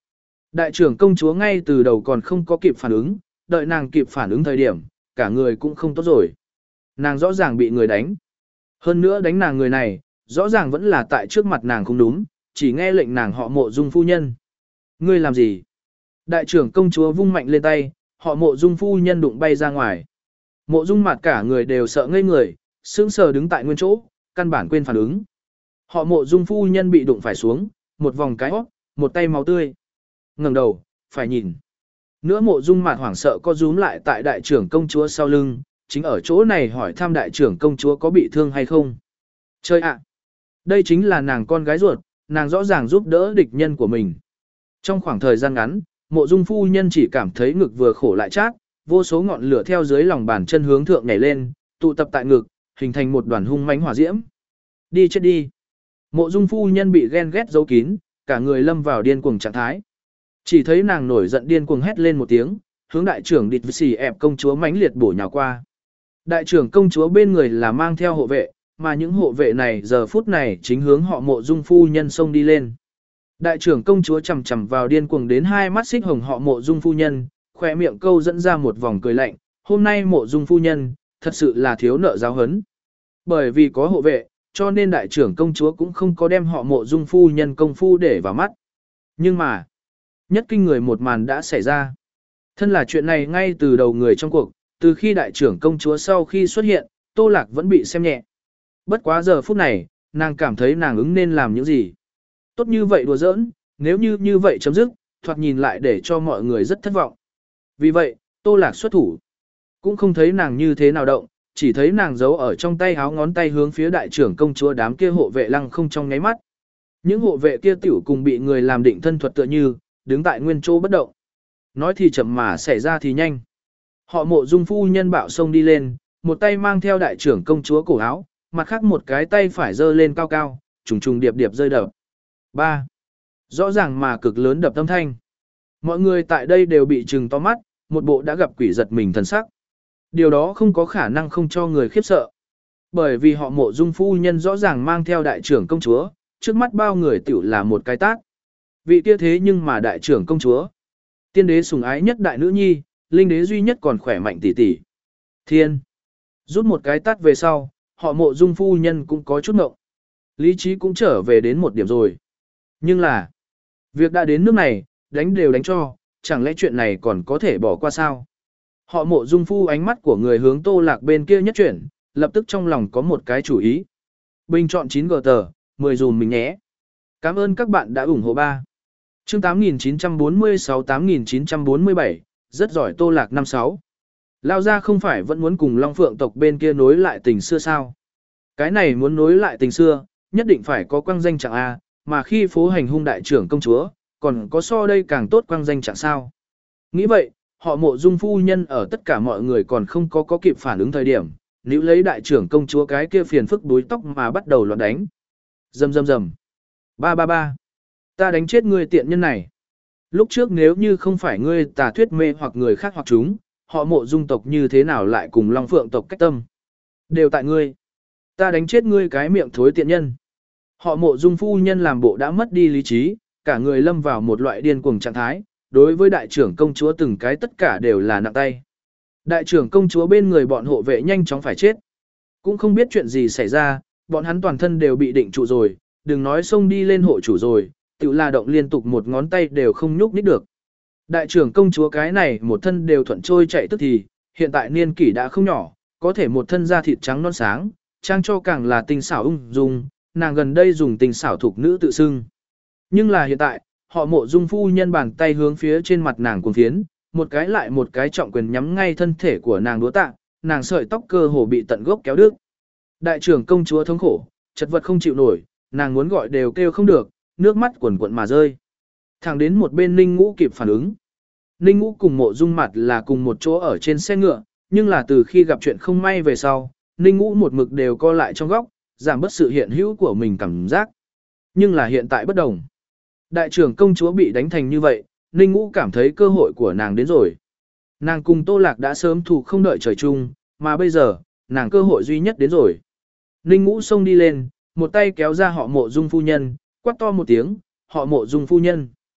Đại trưởng công chúa ngay từ đầu còn không có kịp phản ứng, đợi nàng kịp phản ứng thời điểm, cả người cũng không tốt rồi. Nàng rõ ràng bị người đánh. Hơn nữa đánh nàng người này, rõ ràng vẫn là tại trước mặt nàng không đúng, chỉ nghe lệnh nàng họ Mộ Dung phu nhân. Ngươi làm gì? Đại trưởng công chúa vung mạnh lên tay, họ Mộ Dung phu nhân đụng bay ra ngoài. Mộ Dung mặt cả người đều sợ ngây người, sững sờ đứng tại nguyên chỗ, căn bản quên phản ứng. Họ Mộ Dung phu nhân bị đụng phải xuống, một vòng cái hót, một tay máu tươi. Ngẩng đầu, phải nhìn. Nữa Mộ Dung mặt hoảng sợ co rúm lại tại đại trưởng công chúa sau lưng, chính ở chỗ này hỏi thăm đại trưởng công chúa có bị thương hay không. Chơi ạ! Đây chính là nàng con gái ruột, nàng rõ ràng giúp đỡ địch nhân của mình. Trong khoảng thời gian ngắn, Mộ Dung phu nhân chỉ cảm thấy ngực vừa khổ lại chát, vô số ngọn lửa theo dưới lòng bàn chân hướng thượng nhảy lên, tụ tập tại ngực, hình thành một đoàn hung mãnh hỏa diễm. Đi chết đi! Mộ Dung phu nhân bị ghen ghét giấu kín, cả người lâm vào điên cuồng trạng thái. Chỉ thấy nàng nổi giận điên cuồng hét lên một tiếng, hướng đại trưởng địt xì ẹp công chúa mãnh liệt bổ nhào qua. Đại trưởng công chúa bên người là mang theo hộ vệ, mà những hộ vệ này giờ phút này chính hướng họ Mộ Dung phu nhân xông đi lên. Đại trưởng công chúa chầm chầm vào điên cuồng đến hai mắt xích hồng họ Mộ Dung phu nhân, khỏe miệng câu dẫn ra một vòng cười lạnh, hôm nay Mộ Dung phu nhân, thật sự là thiếu nợ giáo hấn. Bởi vì có hộ vệ, cho nên đại trưởng công chúa cũng không có đem họ Mộ Dung phu nhân công phu để vào mắt. Nhưng mà, nhất kinh người một màn đã xảy ra. Thân là chuyện này ngay từ đầu người trong cuộc, từ khi đại trưởng công chúa sau khi xuất hiện, Tô Lạc vẫn bị xem nhẹ. Bất quá giờ phút này, nàng cảm thấy nàng ứng nên làm những gì. Tốt như vậy đùa giỡn, nếu như như vậy chấm dứt, thoạt nhìn lại để cho mọi người rất thất vọng. Vì vậy, Tô Lạc xuất thủ. Cũng không thấy nàng như thế nào động, chỉ thấy nàng giấu ở trong tay háo ngón tay hướng phía đại trưởng công chúa đám kia hộ vệ lăng không trong nháy mắt. Những hộ vệ kia tiểu cùng bị người làm định thân thuật tựa như, đứng tại nguyên chỗ bất động. Nói thì chậm mà xảy ra thì nhanh. Họ Mộ Dung phu nhân bạo xông đi lên, một tay mang theo đại trưởng công chúa cổ áo, mặt khác một cái tay phải giơ lên cao cao, trùng trùng điệp điệp rơi đập. ba. Rõ ràng mà cực lớn đập âm thanh. Mọi người tại đây đều bị trừng to mắt, một bộ đã gặp quỷ giật mình thần sắc. Điều đó không có khả năng không cho người khiếp sợ. Bởi vì họ Mộ Dung phu nhân rõ ràng mang theo đại trưởng công chúa, trước mắt bao người tiểu là một cái tát. Vị kia thế nhưng mà đại trưởng công chúa. Tiên đế sủng ái nhất đại nữ nhi, linh đế duy nhất còn khỏe mạnh tỷ tỷ. Thiên. Rút một cái tát về sau, họ Mộ Dung phu nhân cũng có chút ngộng. Lý trí cũng trở về đến một điểm rồi. Nhưng là, việc đã đến nước này, đánh đều đánh cho, chẳng lẽ chuyện này còn có thể bỏ qua sao? Họ Mộ Dung phu ánh mắt của người hướng Tô Lạc bên kia nhất chuyển, lập tức trong lòng có một cái chủ ý. Bình chọn chín g tờ, mười dùm mình nhé. Cảm ơn các bạn đã ủng hộ ba. Chương tám nghìn chín trăm bốn mươi sáu tám nghìn chín trăm bốn mươi bảy, rất giỏi Tô Lạc năm sáu. Lao ra không phải vẫn muốn cùng Long Phượng tộc bên kia nối lại tình xưa sao? Cái này muốn nối lại tình xưa, nhất định phải có quang danh trạng A, mà khi phố hành hung đại trưởng công chúa, còn có so đây càng tốt quang danh trạng sao? Nghĩ vậy, họ Mộ Dung phu nhân ở tất cả mọi người còn không có có kịp phản ứng thời điểm, nếu lấy đại trưởng công chúa cái kia phiền phức đuối tóc mà bắt đầu loạn đánh. Rầm rầm rầm. Ba ba ba. Ta đánh chết ngươi tiện nhân này. Lúc trước nếu như không phải ngươi tà thuyết mê hoặc người khác hoặc chúng, họ Mộ Dung tộc như thế nào lại cùng Long Phượng tộc cách tâm. Đều tại ngươi. Ta đánh chết ngươi cái miệng thối tiện nhân. Họ Mộ Dung phu nhân làm bộ đã mất đi lý trí, cả người lâm vào một loại điên cuồng trạng thái, đối với đại trưởng công chúa từng cái tất cả đều là nặng tay. Đại trưởng công chúa bên người bọn hộ vệ nhanh chóng phải chết. Cũng không biết chuyện gì xảy ra, bọn hắn toàn thân đều bị định trụ rồi, đừng nói xông đi lên hộ chủ rồi, tự là động liên tục một ngón tay đều không nhúc nhích được. Đại trưởng công chúa cái này một thân đều thuận trôi chạy tức thì, hiện tại niên kỷ đã không nhỏ, có thể một thân da thịt trắng non sáng, trang cho càng là tinh xảo ung dung, nàng gần đây dùng tinh xảo thuộc nữ tự xưng. Nhưng là hiện tại, họ Mộ Dung phu nhân bàn tay hướng phía trên mặt nàng cuồng phiến, một cái lại một cái trọng quyền nhắm ngay thân thể của nàng đúa tạ, nàng sợi tóc cơ hồ bị tận gốc kéo đứt. Đại trưởng công chúa thống khổ, chật vật không chịu nổi, nàng muốn gọi đều kêu không được, nước mắt quần quần mà rơi. Thẳng đến một bên Ninh Ngũ kịp phản ứng. Ninh Ngũ cùng Mộ Dung mặt là cùng một chỗ ở trên xe ngựa, nhưng là từ khi gặp chuyện không may về sau, Ninh Ngũ một mực đều co lại trong góc, giảm bớt sự hiện hữu của mình cảm giác. Nhưng là hiện tại bất đồng. Đại trưởng công chúa bị đánh thành như vậy, Ninh Ngũ cảm thấy cơ hội của nàng đến rồi. Nàng cùng Tô Lạc đã sớm thù không đợi trời chung, mà bây giờ, nàng cơ hội duy nhất đến rồi. Ninh Ngũ xông đi lên, một tay kéo ra họ Mộ Dung phu nhân, quát to một tiếng, họ Mộ Dung phu nhân.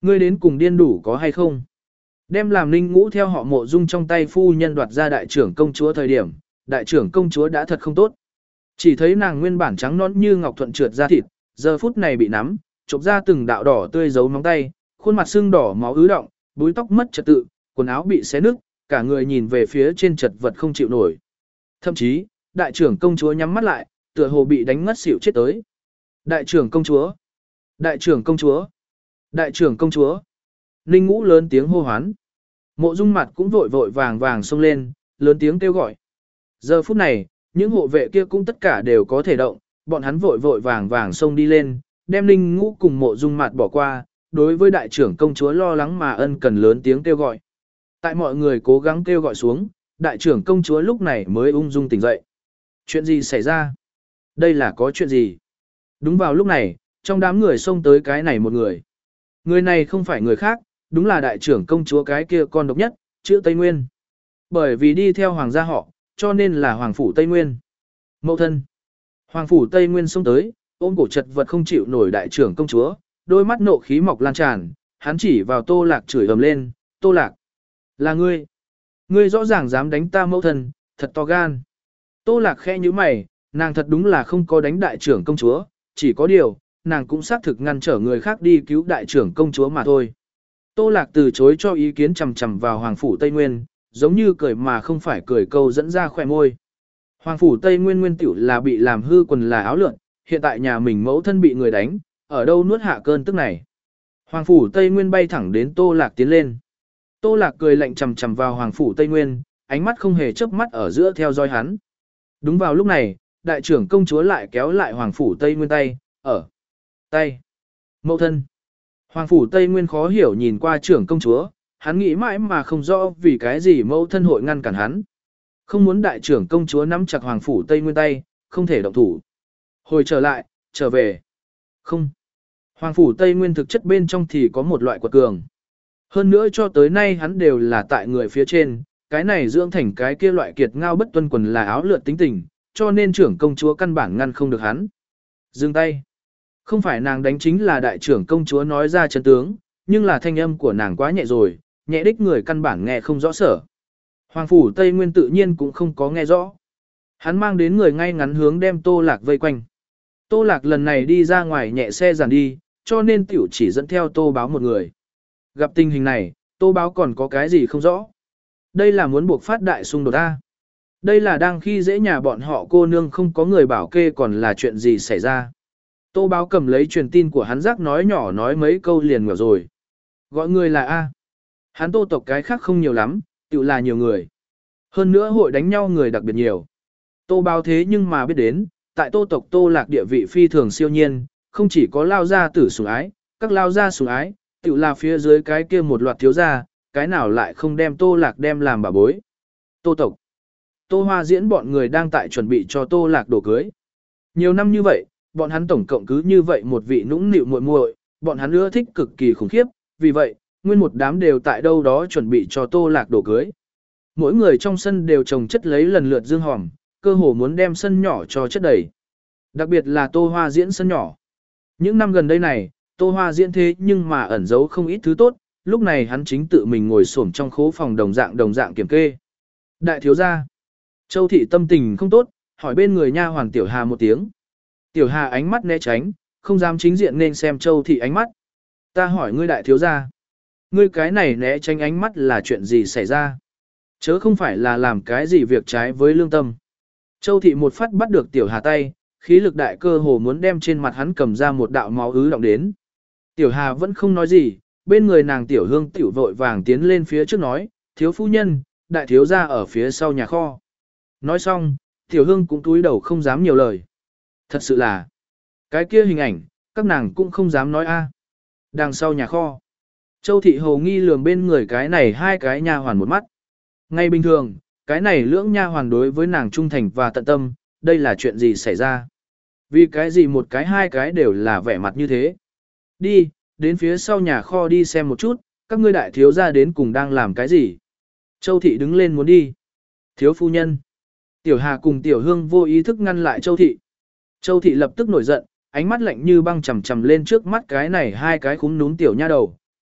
Ngươi đến cùng điên đủ có hay không? Đem làm Ninh Ngũ theo họ Mộ Dung trong tay phu nhân đoạt ra đại trưởng công chúa thời điểm, đại trưởng công chúa đã thật không tốt. Chỉ thấy nàng nguyên bản trắng nõn như ngọc thuận trượt ra thịt, giờ phút này bị nắm, chộp ra từng đạo đỏ tươi dấu móng tay, khuôn mặt sưng đỏ máu ứ động, búi tóc mất trật tự, quần áo bị xé nứt, cả người nhìn về phía trên chật vật không chịu nổi. Thậm chí, đại trưởng công chúa nhắm mắt lại, tựa hồ bị đánh ngất xỉu chết tới. Đại trưởng công chúa, đại trưởng công chúa, đại trưởng công chúa. Ninh Ngũ lớn tiếng hô hoán. Mộ Dung mặt cũng vội vội vàng vàng xông lên, lớn tiếng kêu gọi. Giờ phút này, những hộ vệ kia cũng tất cả đều có thể động, bọn hắn vội vội vàng vàng xông đi lên, đem Ninh Ngũ cùng Mộ Dung mặt bỏ qua, đối với đại trưởng công chúa lo lắng mà ân cần lớn tiếng kêu gọi. Tại mọi người cố gắng kêu gọi xuống, đại trưởng công chúa lúc này mới ung dung tỉnh dậy. Chuyện gì xảy ra? Đây là có chuyện gì? Đúng vào lúc này, trong đám người xông tới cái này một người. Người này không phải người khác, đúng là đại trưởng công chúa cái kia con độc nhất, chữ Tây Nguyên. Bởi vì đi theo hoàng gia họ, cho nên là hoàng phủ Tây Nguyên. Mẫu thân. Hoàng phủ Tây Nguyên xông tới, ôm cổ chật vật không chịu nổi đại trưởng công chúa, đôi mắt nộ khí mọc lan tràn, hắn chỉ vào Tô Lạc chửi ầm lên, Tô Lạc. Là ngươi. Ngươi rõ ràng dám đánh ta mẫu thân, thật to gan. Tô Lạc khẽ như mày, nàng thật đúng là không có đánh đại trưởng công chúa, chỉ có điều, nàng cũng xác thực ngăn trở người khác đi cứu đại trưởng công chúa mà thôi. Tô Lạc từ chối cho ý kiến chằm chằm vào Hoàng phủ Tây Nguyên, giống như cười mà không phải cười câu dẫn ra khỏe môi. Hoàng phủ Tây Nguyên nguyên tiểu là bị làm hư quần là áo lượn, hiện tại nhà mình mẫu thân bị người đánh, ở đâu nuốt hạ cơn tức này. Hoàng phủ Tây Nguyên bay thẳng đến Tô Lạc tiến lên. Tô Lạc cười lạnh chằm chằm vào Hoàng phủ Tây Nguyên, ánh mắt không hề chớp mắt ở giữa theo dõi hắn. Đúng vào lúc này, đại trưởng công chúa lại kéo lại Hoàng phủ Tây Nguyên tay, ở tay. Mẫu thân. Hoàng phủ Tây Nguyên khó hiểu nhìn qua trưởng công chúa, hắn nghĩ mãi mà không rõ vì cái gì mẫu thân hội ngăn cản hắn. Không muốn đại trưởng công chúa nắm chặt Hoàng phủ Tây Nguyên tay, không thể động thủ. Hồi trở lại, trở về. Không. Hoàng phủ Tây Nguyên thực chất bên trong thì có một loại quật cường. Hơn nữa cho tới nay hắn đều là tại người phía trên, cái này dưỡng thành cái kia loại kiệt ngao bất tuân quần là áo lượt tính tình, cho nên trưởng công chúa căn bản ngăn không được hắn. Dừng tay. Không phải nàng đánh chính là đại trưởng công chúa nói ra chân tướng, nhưng là thanh âm của nàng quá nhẹ rồi, nhẹ đích người căn bản nghe không rõ sở. Hoàng phủ Tây Nguyên tự nhiên cũng không có nghe rõ. Hắn mang đến người ngay ngắn hướng đem Tô Lạc vây quanh. Tô Lạc lần này đi ra ngoài nhẹ xe giàn đi, cho nên tiểu chỉ dẫn theo Tô Báo một người. Gặp tình hình này, Tô Báo còn có cái gì không rõ. Đây là muốn buộc phát đại xung đột ta. Đây là đang khi dễ nhà bọn họ cô nương không có người bảo kê còn là chuyện gì xảy ra. Tô Báo cầm lấy truyền tin của hắn rác nói nhỏ nói mấy câu liền ngờ rồi. Gọi người là A. Hắn Tô tộc cái khác không nhiều lắm, tự là nhiều người. Hơn nữa hội đánh nhau người đặc biệt nhiều. Tô Báo thế nhưng mà biết đến, tại Tô tộc Tô Lạc địa vị phi thường siêu nhiên, không chỉ có lao gia tử sủng ái, các lao gia sủng ái, tự là phía dưới cái kia một loạt thiếu gia, cái nào lại không đem Tô Lạc đem làm bà bối. Tô tộc. Tô Hoa Diễn bọn người đang tại chuẩn bị cho Tô Lạc đồ cưới. Nhiều năm như vậy, bọn hắn tổng cộng cứ như vậy một vị nũng nịu muội muội, bọn hắn ưa thích cực kỳ khủng khiếp, vì vậy, nguyên một đám đều tại đâu đó chuẩn bị cho Tô Lạc đồ cưới. Mỗi người trong sân đều trồng chất lấy lần lượt dương hòm, cơ hồ muốn đem sân nhỏ cho chất đầy. Đặc biệt là Tô Hoa Diễn sân nhỏ. Những năm gần đây này, Tô Hoa Diễn thế nhưng mà ẩn giấu không ít thứ tốt, lúc này hắn chính tự mình ngồi xổm trong khố phòng đồng dạng đồng dạng kiểm kê. Đại thiếu gia. Châu thị tâm tình không tốt, hỏi bên người nha hoàn Tiểu Hà một tiếng. Tiểu Hà ánh mắt né tránh, không dám chính diện nên xem Châu thị ánh mắt. Ta hỏi ngươi đại thiếu gia, ngươi cái này né tránh ánh mắt là chuyện gì xảy ra? Chớ không phải là làm cái gì việc trái với lương tâm. Châu thị một phát bắt được Tiểu Hà tay, khí lực đại cơ hồ muốn đem trên mặt hắn cầm ra một đạo máu ứ động đến. Tiểu Hà vẫn không nói gì, bên người nàng Tiểu Hương tiểu vội vàng tiến lên phía trước nói, thiếu phu nhân, đại thiếu gia ở phía sau nhà kho. Nói xong, Tiểu Hương cũng túi đầu không dám nhiều lời. Thật sự là, cái kia hình ảnh, các nàng cũng không dám nói a. Đằng sau nhà kho, Châu thị hầu nghi lườm bên người cái này hai cái nha hoàn một mắt. Ngay bình thường, cái này lưỡng nha hoàn đối với nàng trung thành và tận tâm, đây là chuyện gì xảy ra? Vì cái gì một cái hai cái đều là vẻ mặt như thế? Đi, đến phía sau nhà kho đi xem một chút, các ngươi đại thiếu gia đến cùng đang làm cái gì? Châu thị đứng lên muốn đi. Thiếu phu nhân. Tiểu Hà cùng Tiểu Hương vô ý thức ngăn lại Châu thị. Châu thị lập tức nổi giận, ánh mắt lạnh như băng chằm chằm lên trước mắt cái này hai cái khúm núm tiểu nha đầu,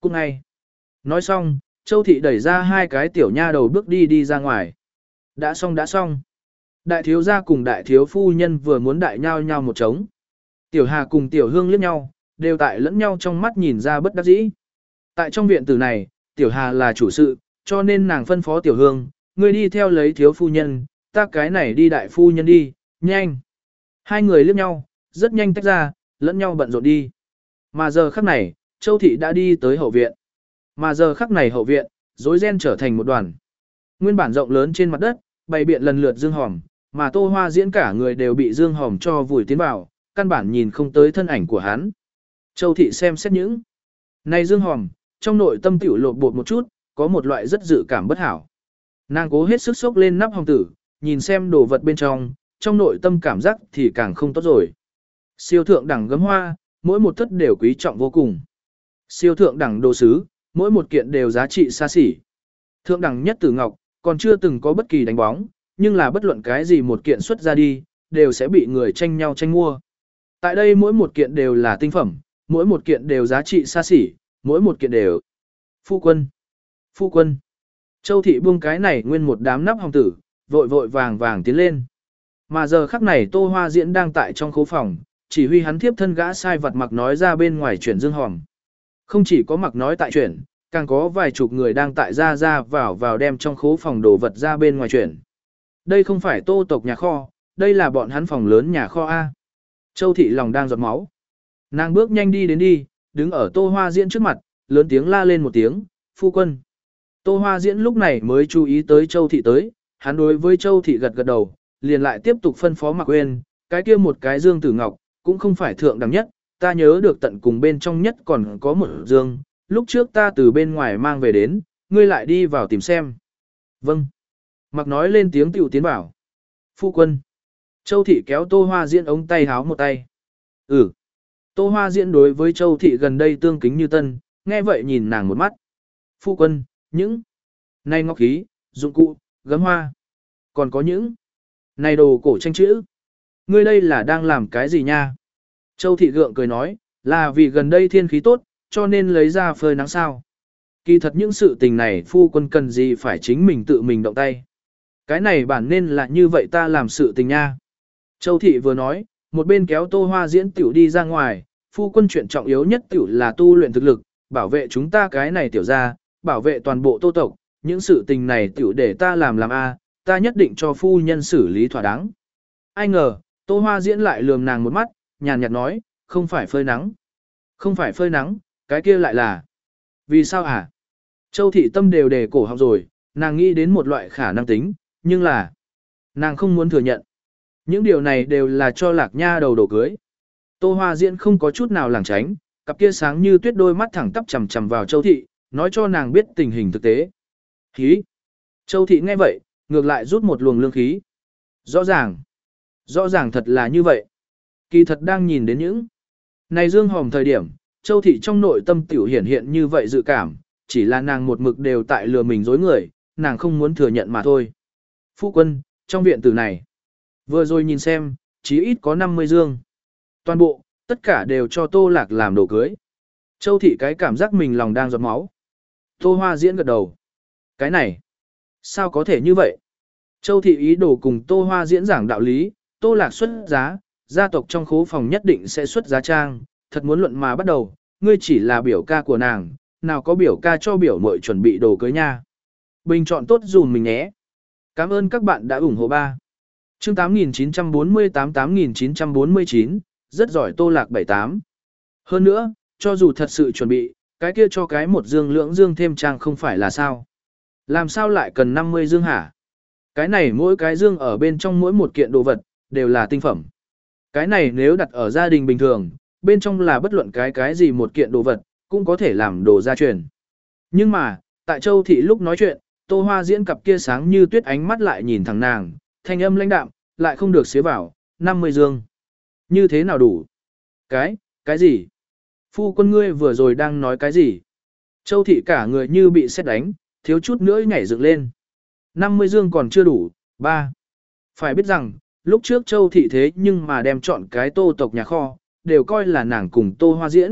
cút ngay. Nói xong, Châu Thị đẩy ra hai cái tiểu nha đầu bước đi đi ra ngoài. Đã xong đã xong. Đại thiếu gia cùng đại thiếu phu nhân vừa muốn đại nhau nhau một trống. Tiểu Hà cùng Tiểu Hương liếc nhau, đều tại lẫn nhau trong mắt nhìn ra bất đắc dĩ. Tại trong viện tử này, Tiểu Hà là chủ sự, cho nên nàng phân phó Tiểu Hương, ngươi đi theo lấy thiếu phu nhân, ta cái này đi đại phu nhân đi, nhanh. Hai người liếc nhau, rất nhanh tách ra, lẫn nhau bận rộn đi. Mà giờ khắc này, Châu Thị đã đi tới hậu viện. Mà giờ khắc này hậu viện, rối ren trở thành một đoàn. Nguyên bản rộng lớn trên mặt đất, bày biện lần lượt dương hòm, mà Tô Hoa Diễn cả người đều bị dương hòm cho vùi tiến vào, căn bản nhìn không tới thân ảnh của hắn. Châu Thị xem xét những này dương hòm, trong nội tâm tiểu lột bột một chút, có một loại rất dự cảm bất hảo. Nàng cố hết sức sốc lên nắp hòm tử, nhìn xem đồ vật bên trong, trong nội tâm cảm giác thì càng không tốt rồi. Siêu thượng đẳng gấm hoa, mỗi một thất đều quý trọng vô cùng. Siêu thượng đẳng đồ sứ, mỗi một kiện đều giá trị xa xỉ. Thượng đẳng nhất tử ngọc, còn chưa từng có bất kỳ đánh bóng, nhưng là bất luận cái gì một kiện xuất ra đi, đều sẽ bị người tranh nhau tranh mua. Tại đây mỗi một kiện đều là tinh phẩm, mỗi một kiện đều giá trị xa xỉ, mỗi một kiện đều. Phu quân, phu quân. Châu Thị buông cái này nguyên một đám nắp hồng tử, vội vội vàng vàng tiến lên. Mà giờ khắc này Tô Hoa Diễn đang tại trong khố phòng, chỉ huy hắn thiếp thân gã sai vật mặc nói ra bên ngoài chuyển dương hòm. Không chỉ có mặc nói tại chuyển, càng có vài chục người đang tại ra ra vào vào đem trong khố phòng đồ vật ra bên ngoài chuyển. Đây không phải Tô tộc nhà kho, đây là bọn hắn phòng lớn nhà kho A. Châu Thị lòng đang giọt máu. Nàng bước nhanh đi đến đi, đứng ở Tô Hoa Diễn trước mặt, lớn tiếng la lên một tiếng, phu quân. Tô Hoa Diễn lúc này mới chú ý tới Châu Thị tới, hắn đối với Châu Thị gật gật đầu, liền lại tiếp tục phân phó Mạc Uyên, cái kia một cái dương tử ngọc, cũng không phải thượng đẳng nhất, ta nhớ được tận cùng bên trong nhất còn có một dương, lúc trước ta từ bên ngoài mang về đến, ngươi lại đi vào tìm xem. Vâng. Mạc nói lên tiếng tiểu tiến bảo. Phu quân. Châu Thị kéo Tô Hoa Diễn ống tay háo một tay. Ừ. Tô Hoa Diễn đối với Châu Thị gần đây tương kính như tân, nghe vậy nhìn nàng một mắt. Phu quân, những này ngọc khí, dụng cụ, gấm hoa, còn có những này đồ cổ tranh chữ. Ngươi đây là đang làm cái gì nha? Châu Thị gượng cười nói, là vì gần đây thiên khí tốt, cho nên lấy ra phơi nắng sao. Kỳ thật những sự tình này phu quân cần gì phải chính mình tự mình động tay. Cái này bản nên là như vậy ta làm sự tình nha. Châu Thị vừa nói, một bên kéo Tô Hoa Diễn tiểu đi ra ngoài, phu quân chuyện trọng yếu nhất tiểu là tu luyện thực lực, bảo vệ chúng ta cái này tiểu ra, bảo vệ toàn bộ Tô tộc, những sự tình này tiểu để ta làm làm a, ta nhất định cho phu nhân xử lý thỏa đáng. Ai ngờ, Tô Hoa Diễn lại lườm nàng một mắt, nhàn nhạt nói, không phải phơi nắng. Không phải phơi nắng, cái kia lại là. Vì sao hả? Châu Thị tâm đều đề cổ học rồi, nàng nghĩ đến một loại khả năng tính, nhưng là nàng không muốn thừa nhận. Những điều này đều là cho Lạc Nha đầu đổ cưới. Tô Hoa Diễn không có chút nào lảng tránh, cặp kia sáng như tuyết đôi mắt thẳng tắp chằm chằm vào Châu Thị, nói cho nàng biết tình hình thực tế. Khí. Châu Thị nghe vậy, ngược lại rút một luồng lương khí. Rõ ràng. Rõ ràng thật là như vậy. Kỳ thật đang nhìn đến những này dương hòm thời điểm, Châu Thị trong nội tâm tiểu hiển hiện như vậy dự cảm, chỉ là nàng một mực đều tại lừa mình dối người, nàng không muốn thừa nhận mà thôi. Phu quân, trong viện tử này, vừa rồi nhìn xem, chí ít có năm mươi dương. Toàn bộ, tất cả đều cho Tô Lạc làm đồ cưới. Châu Thị cái cảm giác mình lòng đang giọt máu. Tô Hoa Diễn gật đầu. Cái này, sao có thể như vậy? Châu Thị ý đồ cùng Tô Hoa Diễn giảng đạo lý, Tô Lạc xuất giá, gia tộc trong khố phòng nhất định sẽ xuất giá trang, thật muốn luận mà bắt đầu, ngươi chỉ là biểu ca của nàng, nào có biểu ca cho biểu muội chuẩn bị đồ cưới nha. Bình chọn tốt dùm mình nhé. Cảm ơn các bạn đã ủng hộ ba. Chương tám nghìn chín trăm bốn mươi tám tám nghìn chín trăm bốn mươi chín, rất giỏi Tô Lạc bảy tám. Hơn nữa, cho dù thật sự chuẩn bị, cái kia cho cái một dương lưỡng dương thêm trang không phải là sao. Làm sao lại cần năm mươi dương hả? Cái này mỗi cái dương ở bên trong mỗi một kiện đồ vật, đều là tinh phẩm. Cái này nếu đặt ở gia đình bình thường, bên trong là bất luận cái cái gì một kiện đồ vật, cũng có thể làm đồ gia truyền. Nhưng mà, tại Châu Thị lúc nói chuyện, Tô Hoa Diễn cặp kia sáng như tuyết ánh mắt lại nhìn thẳng nàng, thanh âm lãnh đạm, lại không được xế vào, năm mươi dương. Như thế nào đủ? Cái, cái gì? Phu quân ngươi vừa rồi đang nói cái gì? Châu Thị cả người như bị sét đánh, thiếu chút nữa nhảy dựng lên. năm mươi dương còn chưa đủ, ba. Phải biết rằng, lúc trước Châu Thị thế nhưng mà đem chọn cái Tô tộc nhà kho, đều coi là nàng cùng Tô Hoa Diễn,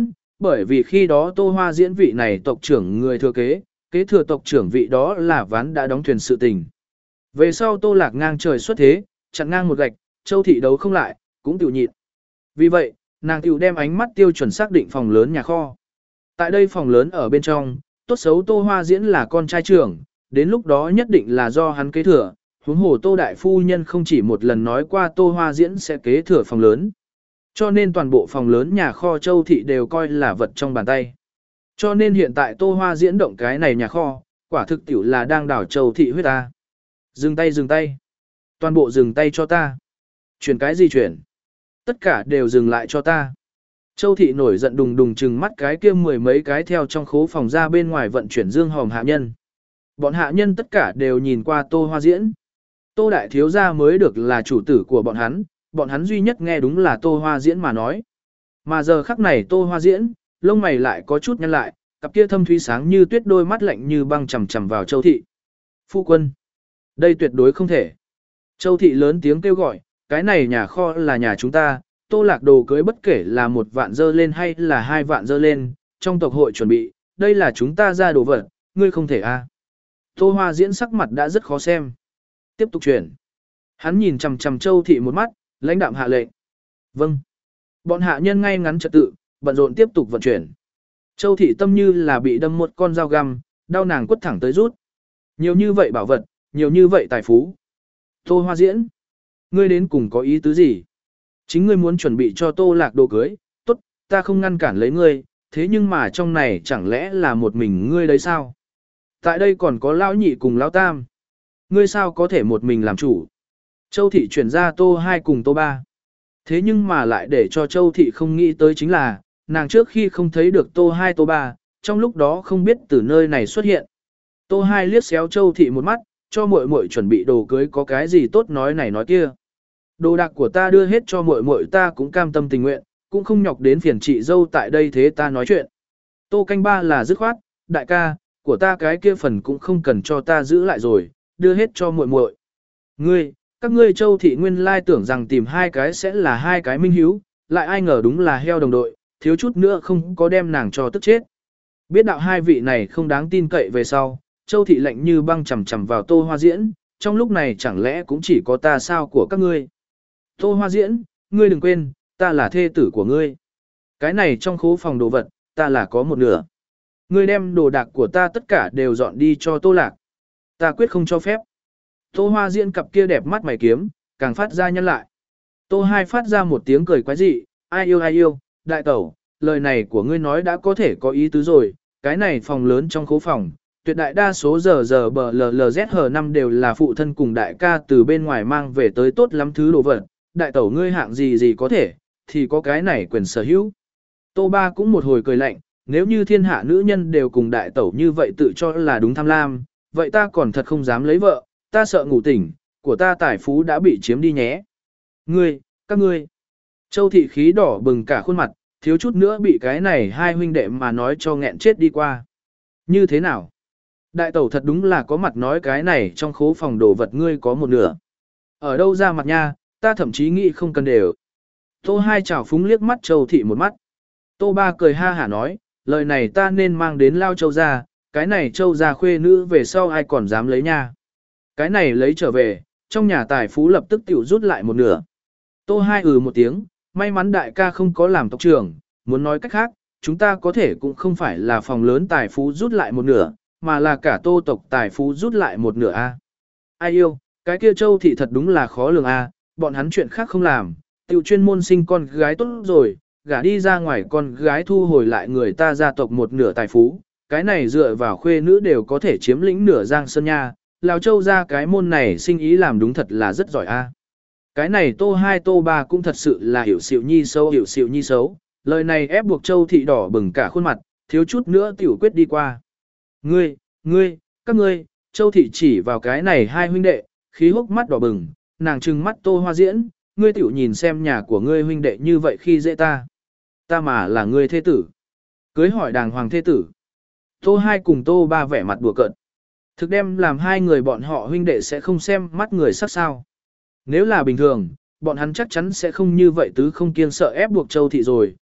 Bởi vì khi đó Tô Hoa Diễn vị này tộc trưởng người thừa kế, kế thừa tộc trưởng vị đó là ván đã đóng thuyền sự tình. Về sau Tô Lạc ngang trời xuất thế, chặn ngang một gạch, Châu thị đấu không lại, cũng tiểu nhịn. Vì vậy, nàng tiểu đem ánh mắt tiêu chuẩn xác định phòng lớn nhà kho. Tại đây phòng lớn ở bên trong, tốt xấu Tô Hoa Diễn là con trai trưởng, đến lúc đó nhất định là do hắn kế thừa. Huống hồ Tô đại phu nhân không chỉ một lần nói qua Tô Hoa Diễn sẽ kế thừa phòng lớn. Cho nên toàn bộ phòng lớn nhà kho Châu thị đều coi là vật trong bàn tay. Cho nên hiện tại Tô Hoa Diễn động cái này nhà kho, quả thực tiểu là đang đảo Châu thị huyết ta. Dừng tay dừng tay. Toàn bộ dừng tay cho ta. Chuyển cái gì chuyển? Tất cả đều dừng lại cho ta. Châu thị nổi giận đùng đùng trừng mắt cái kia mười mấy cái theo trong khố phòng ra bên ngoài vận chuyển dương hòm hạ nhân. Bọn hạ nhân tất cả đều nhìn qua Tô Hoa Diễn. Tô đại thiếu gia mới được là chủ tử của bọn hắn, bọn hắn duy nhất nghe đúng là Tô Hoa Diễn mà nói. Mà giờ khắc này Tô Hoa Diễn, lông mày lại có chút nhăn lại, cặp kia thâm thúy sáng như tuyết đôi mắt lạnh như băng chằm chằm vào Châu thị. Phu quân, đây tuyệt đối không thể. Châu thị lớn tiếng kêu gọi, cái này nhà kho là nhà chúng ta, Tô Lạc đồ cưới bất kể là một vạn dơ lên hay là hai vạn dơ lên, trong tộc hội chuẩn bị, đây là chúng ta ra đồ vật, ngươi không thể a. À. Tô Hoa Diễn sắc mặt đã rất khó xem. Tiếp tục chuyển. Hắn nhìn chằm chằm Châu thị một mắt, lãnh đạm hạ lệnh. Vâng. Bọn hạ nhân ngay ngắn trật tự, bận rộn tiếp tục vận chuyển. Châu thị tâm như là bị đâm một con dao găm, đau nàng quất thẳng tới rút. Nhiều như vậy bảo vật, nhiều như vậy tài phú. Tô Hoa Diễn, ngươi đến cùng có ý tứ gì? Chính ngươi muốn chuẩn bị cho Tô Lạc đồ cưới, tốt, ta không ngăn cản lấy ngươi, thế nhưng mà trong này chẳng lẽ là một mình ngươi đấy sao? Tại đây còn có lão nhị cùng lão tam. Ngươi sao có thể một mình làm chủ? Châu thị chuyển ra Tô hai cùng Tô ba. Thế nhưng mà lại để cho Châu thị không nghĩ tới chính là, nàng trước khi không thấy được Tô hai Tô ba, trong lúc đó không biết từ nơi này xuất hiện. Tô hai liếc xéo Châu thị một mắt, cho muội muội chuẩn bị đồ cưới có cái gì tốt nói này nói kia. Đồ đạc của ta đưa hết cho muội muội ta cũng cam tâm tình nguyện, cũng không nhọc đến phiền chị dâu tại đây thế ta nói chuyện. Tô canh ba là dứt khoát, đại ca, của ta cái kia phần cũng không cần cho ta giữ lại rồi, đưa hết cho muội muội. Ngươi, các ngươi Châu thị nguyên lai tưởng rằng tìm hai cái sẽ là hai cái minh hiếu, lại ai ngờ đúng là heo đồng đội, thiếu chút nữa không có đem nàng cho tức chết. Biết đạo hai vị này không đáng tin cậy về sau, Châu thị lạnh như băng chằm chằm vào Tô Hoa Diễn, trong lúc này chẳng lẽ cũng chỉ có ta sao của các ngươi. Tô Hoa Diễn, ngươi đừng quên, ta là thê tử của ngươi. Cái này trong khố phòng đồ vật, ta là có một nửa. Ngươi đem đồ đạc của ta tất cả đều dọn đi cho Tô Lạc. Ta quyết không cho phép. Tô Hoa Diễn cặp kia đẹp mắt mày kiếm, càng phát ra nhân lại. Tô Hai phát ra một tiếng cười quái dị, ai yêu ai yêu, đại tẩu, lời này của ngươi nói đã có thể có ý tứ rồi, cái này phòng lớn trong khố phòng, tuyệt đại đa số giờ giờ bờ lờ lờ dét hờ năm đều là phụ thân cùng đại ca từ bên ngoài mang về tới tốt lắm thứ đồ vật, đại tẩu ngươi hạng gì gì có thể, thì có cái này quyền sở hữu. Tô Ba cũng một hồi cười lạnh, nếu như thiên hạ nữ nhân đều cùng đại tẩu như vậy tự cho là đúng tham lam, vậy ta còn thật không dám lấy vợ, ta sợ ngủ tỉnh, của ta tài phú đã bị chiếm đi nhé. Ngươi, các ngươi. Châu thị khí đỏ bừng cả khuôn mặt, thiếu chút nữa bị cái này hai huynh đệ mà nói cho nghẹn chết đi qua. Như thế nào? Đại tẩu thật đúng là có mặt nói cái này trong khố phòng đồ vật ngươi có một nửa. Ở đâu ra mặt nha, ta thậm chí nghĩ không cần đều. Tô Hai chảo phúng liếc mắt Châu thị một mắt. Tô Ba cười ha hả nói, lời này ta nên mang đến Lao Châu ra, cái này Châu ra khuê nữ về sau ai còn dám lấy nha. Cái này lấy trở về, trong nhà tài phú lập tức tiểu rút lại một nửa. Tô Hai ừ một tiếng, may mắn đại ca không có làm tộc trưởng, muốn nói cách khác, chúng ta có thể cũng không phải là phòng lớn tài phú rút lại một nửa, mà là cả Tô tộc tài phú rút lại một nửa a. Ai yêu, cái kia Châu thị thật đúng là khó lường a, bọn hắn chuyện khác không làm, tiểu chuyên môn sinh con gái tốt rồi, gả đi ra ngoài con gái thu hồi lại người ta gia tộc một nửa tài phú, cái này dựa vào khuê nữ đều có thể chiếm lĩnh nửa Giang Sơn nha. Lào Châu ra cái môn này sinh ý làm đúng thật là rất giỏi a. Cái này Tô Hai Tô Ba cũng thật sự là hiểu xịu nhi xấu hiểu xịu nhi xấu, lời này ép buộc Châu thị đỏ bừng cả khuôn mặt, thiếu chút nữa tiểu quyết đi qua. Ngươi, ngươi, các ngươi, Châu thị chỉ vào cái này hai huynh đệ, khí hốc mắt đỏ bừng, nàng trừng mắt Tô Hoa Diễn, ngươi tiểu nhìn xem nhà của ngươi huynh đệ như vậy khi dễ ta. Ta mà là ngươi thế tử. Cưới hỏi đàng hoàng thế tử. Tô Hai cùng Tô Ba vẻ mặt đùa cợt. Thực đem làm hai người bọn họ huynh đệ sẽ không xem mắt người sắc sao. Nếu là bình thường, bọn hắn chắc chắn sẽ không như vậy tứ không kiêng sợ ép buộc Châu thị rồi,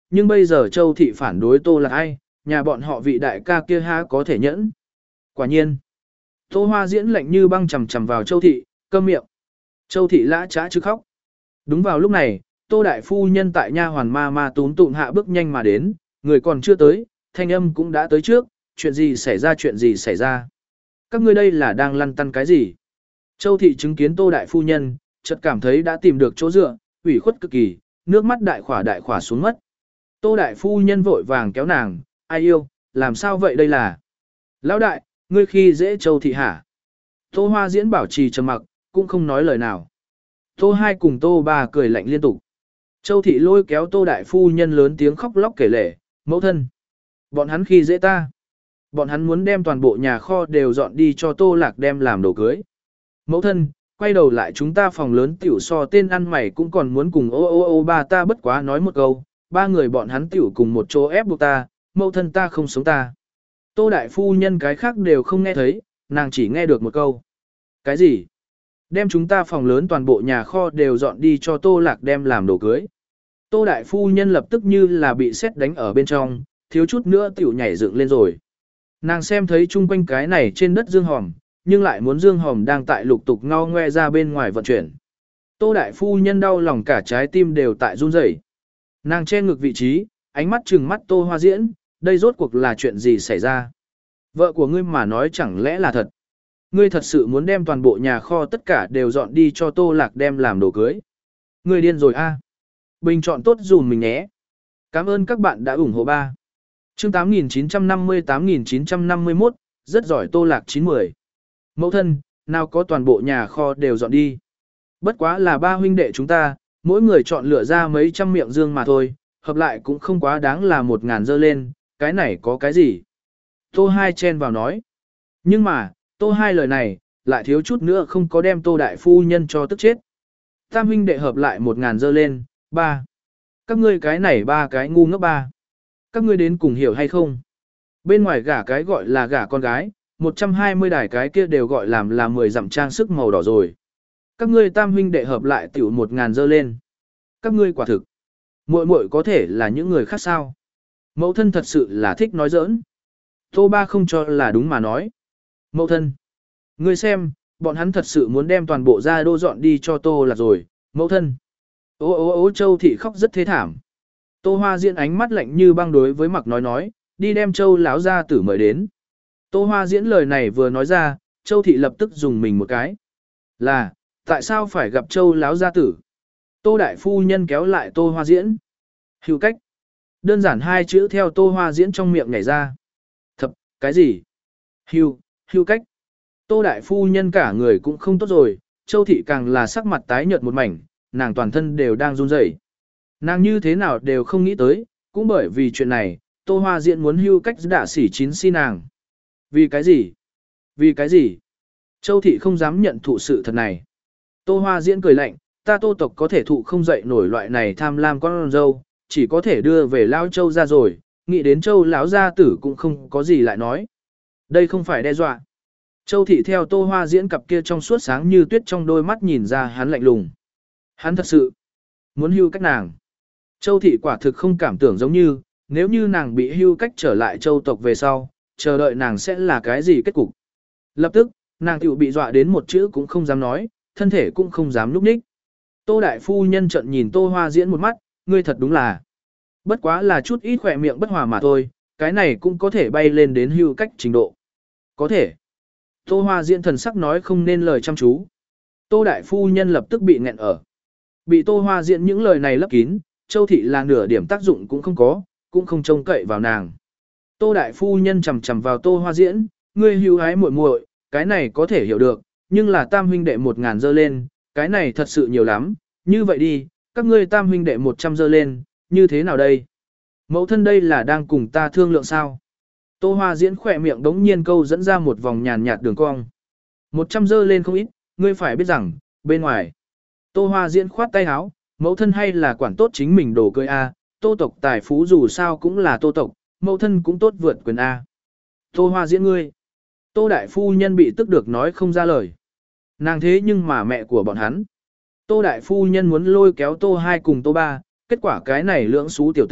nhưng bây giờ Châu Thị phản đối Tô Lạc ai, nhà bọn họ vị đại ca kia ha có thể nhẫn. Quả nhiên, Tô Hoa Diễn lạnh như băng chầm chầm vào Châu Thị, câm miệng. Châu Thị lã trá chứ khóc. Đúng vào lúc này, Tô Đại Phu Nhân tại nha hoàn ma ma túm tụm hạ bước nhanh mà đến, người còn chưa tới, thanh âm cũng đã tới trước, chuyện gì xảy ra chuyện gì xảy ra. Các ngươi đây là đang lăn tăn cái gì? Châu Thị chứng kiến Tô Đại Phu Nhân, chợt cảm thấy đã tìm được chỗ dựa, ủy khuất cực kỳ, nước mắt đại khỏa đại khỏa xuống mất. Tô Đại Phu Nhân vội vàng kéo nàng, ai yêu, làm sao vậy đây là? Lão đại, ngươi khi dễ Châu Thị hả? Tô Hoa Diễn bảo trì trầm mặc, cũng không nói lời nào. Tô Hai cùng Tô Ba cười lạnh liên tục. Châu Thị lôi kéo Tô Đại Phu Nhân lớn tiếng khóc lóc kể lể, mẫu thân. Bọn hắn khi dễ ta. Bọn hắn muốn đem toàn bộ nhà kho đều dọn đi cho Tô Lạc đem làm đồ cưới. Mẫu thân, quay đầu lại chúng ta phòng lớn tiểu so tên ăn mày cũng còn muốn cùng ô ô ô ba ta bất quá nói một câu. Ba người bọn hắn tiểu cùng một chỗ ép buộc ta, mẫu thân ta không sống ta. Tô Đại Phu Nhân cái khác đều không nghe thấy, nàng chỉ nghe được một câu. Cái gì? Đem chúng ta phòng lớn toàn bộ nhà kho đều dọn đi cho Tô Lạc đem làm đồ cưới. Tô Đại Phu Nhân lập tức như là bị sét đánh ở bên trong, thiếu chút nữa tiểu nhảy dựng lên rồi. Nàng xem thấy chung quanh cái này trên đất dương hòm, nhưng lại muốn dương hòm đang tại lục tục ngao ngoe ra bên ngoài vận chuyển. Tô Đại Phu Nhân đau lòng cả trái tim đều tại run rẩy. Nàng che ngực vị trí, ánh mắt trừng mắt Tô Hoa Diễn, đây rốt cuộc là chuyện gì xảy ra? Vợ của ngươi mà nói chẳng lẽ là thật? Ngươi thật sự muốn đem toàn bộ nhà kho tất cả đều dọn đi cho Tô Lạc đem làm đồ cưới? Ngươi điên rồi a? Bình chọn tốt dùm mình nhé. Cảm ơn các bạn đã ủng hộ ba. Chương tám nghìn chín trăm năm mươi tám nghìn chín trăm năm mươi mốt, rất giỏi Tô Lạc chín mười. Mẫu thân, nào có toàn bộ nhà kho đều dọn đi. Bất quá là ba huynh đệ chúng ta, mỗi người chọn lựa ra mấy trăm miệng dương mà thôi, hợp lại cũng không quá đáng là một ngàn dơ lên, cái này có cái gì? Tô Hai chen vào nói. Nhưng mà, Tô Hai lời này, lại thiếu chút nữa không có đem Tô Đại Phu Nhân cho tức chết. Tam huynh đệ hợp lại một ngàn dơ lên, ba. Các ngươi cái này ba cái ngu ngốc ba. Các ngươi đến cùng hiểu hay không? Bên ngoài gả cái gọi là gả con gái, một trăm hai mươi đài cái kia đều gọi làm là mười dặm trang sức màu đỏ rồi. Các ngươi tam huynh đệ hợp lại tiểu một ngàn dơ lên. Các ngươi quả thực. Muội muội có thể là những người khác sao? Mẫu thân thật sự là thích nói giỡn. Tô Ba không cho là đúng mà nói. Mẫu thân. Ngươi xem, bọn hắn thật sự muốn đem toàn bộ gia đô dọn đi cho Tô Lạc rồi. Mẫu thân. Ô ô ô Châu Thị khóc rất thế thảm. Tô Hoa Diễn ánh mắt lạnh như băng đối với Mặc nói nói, đi đem Châu lão gia tử mời đến. Tô Hoa Diễn lời này vừa nói ra, Châu Thị lập tức dùng mình một cái. Là, tại sao phải gặp Châu lão gia tử? Tô Đại Phu Nhân kéo lại Tô Hoa Diễn. Hưu cách. Đơn giản hai chữ theo Tô Hoa Diễn trong miệng nhảy ra. Thập, cái gì? Hưu, hưu cách. Tô Đại Phu Nhân cả người cũng không tốt rồi, Châu Thị càng là sắc mặt tái nhợt một mảnh, nàng toàn thân đều đang run rẩy. Nàng như thế nào đều không nghĩ tới, cũng bởi vì chuyện này, Tô Hoa Diễn muốn hưu cách đả sỉ chín si nàng. Vì cái gì? Vì cái gì? Châu Thị không dám nhận thụ sự thật này. Tô Hoa Diễn cười lạnh, ta Tô tộc có thể thụ không dậy nổi loại này tham lam con dâu, chỉ có thể đưa về Lao Châu ra rồi, nghĩ đến Châu lão gia tử cũng không có gì lại nói. Đây không phải đe dọa. Châu Thị theo Tô Hoa Diễn cặp kia trong suốt sáng như tuyết trong đôi mắt nhìn ra hắn lạnh lùng. Hắn thật sự muốn hưu cách nàng. Châu Thị quả thực không cảm tưởng giống như, nếu như nàng bị hưu cách trở lại Châu tộc về sau, chờ đợi nàng sẽ là cái gì kết cục. Lập tức, nàng tiểu bị dọa đến một chữ cũng không dám nói, thân thể cũng không dám núp ních. Tô Đại Phu Nhân trận nhìn Tô Hoa Diễn một mắt, ngươi thật đúng là. Bất quá là chút ít khỏe miệng bất hòa mà thôi, cái này cũng có thể bay lên đến hưu cách trình độ. Có thể. Tô Hoa Diễn thần sắc nói không nên lời chăm chú. Tô Đại Phu Nhân lập tức bị nghẹn ở. Bị Tô Hoa Diễn những lời này lấp kín, Châu Thị là nửa điểm tác dụng cũng không có, cũng không trông cậy vào nàng. Tô Đại Phu Nhân chầm chầm vào Tô Hoa Diễn, ngươi hưu hái muội muội, cái này có thể hiểu được, nhưng là tam huynh đệ một ngàn dơ lên, cái này thật sự nhiều lắm, như vậy đi, các ngươi tam huynh đệ một trăm dơ lên, như thế nào đây? Mẫu thân đây là đang cùng ta thương lượng sao? Tô Hoa Diễn khỏe miệng đống nhiên câu dẫn ra một vòng nhàn nhạt đường cong. Một trăm dơ lên không ít, ngươi phải biết rằng, bên ngoài. Tô Hoa Diễn khoát tay áo, mẫu thân hay là quản tốt chính mình đồ cưới A, Tô tộc tài phú dù sao cũng là Tô tộc, mẫu thân cũng tốt vượt quyền A. Tô Hoa Diễn ngươi. Tô Đại Phu Nhân bị tức được nói không ra lời. Nàng thế nhưng mà mẹ của bọn hắn. Tô Đại Phu Nhân muốn lôi kéo Tô Hai cùng Tô Ba, kết quả cái này lưỡng xú tiểu tử,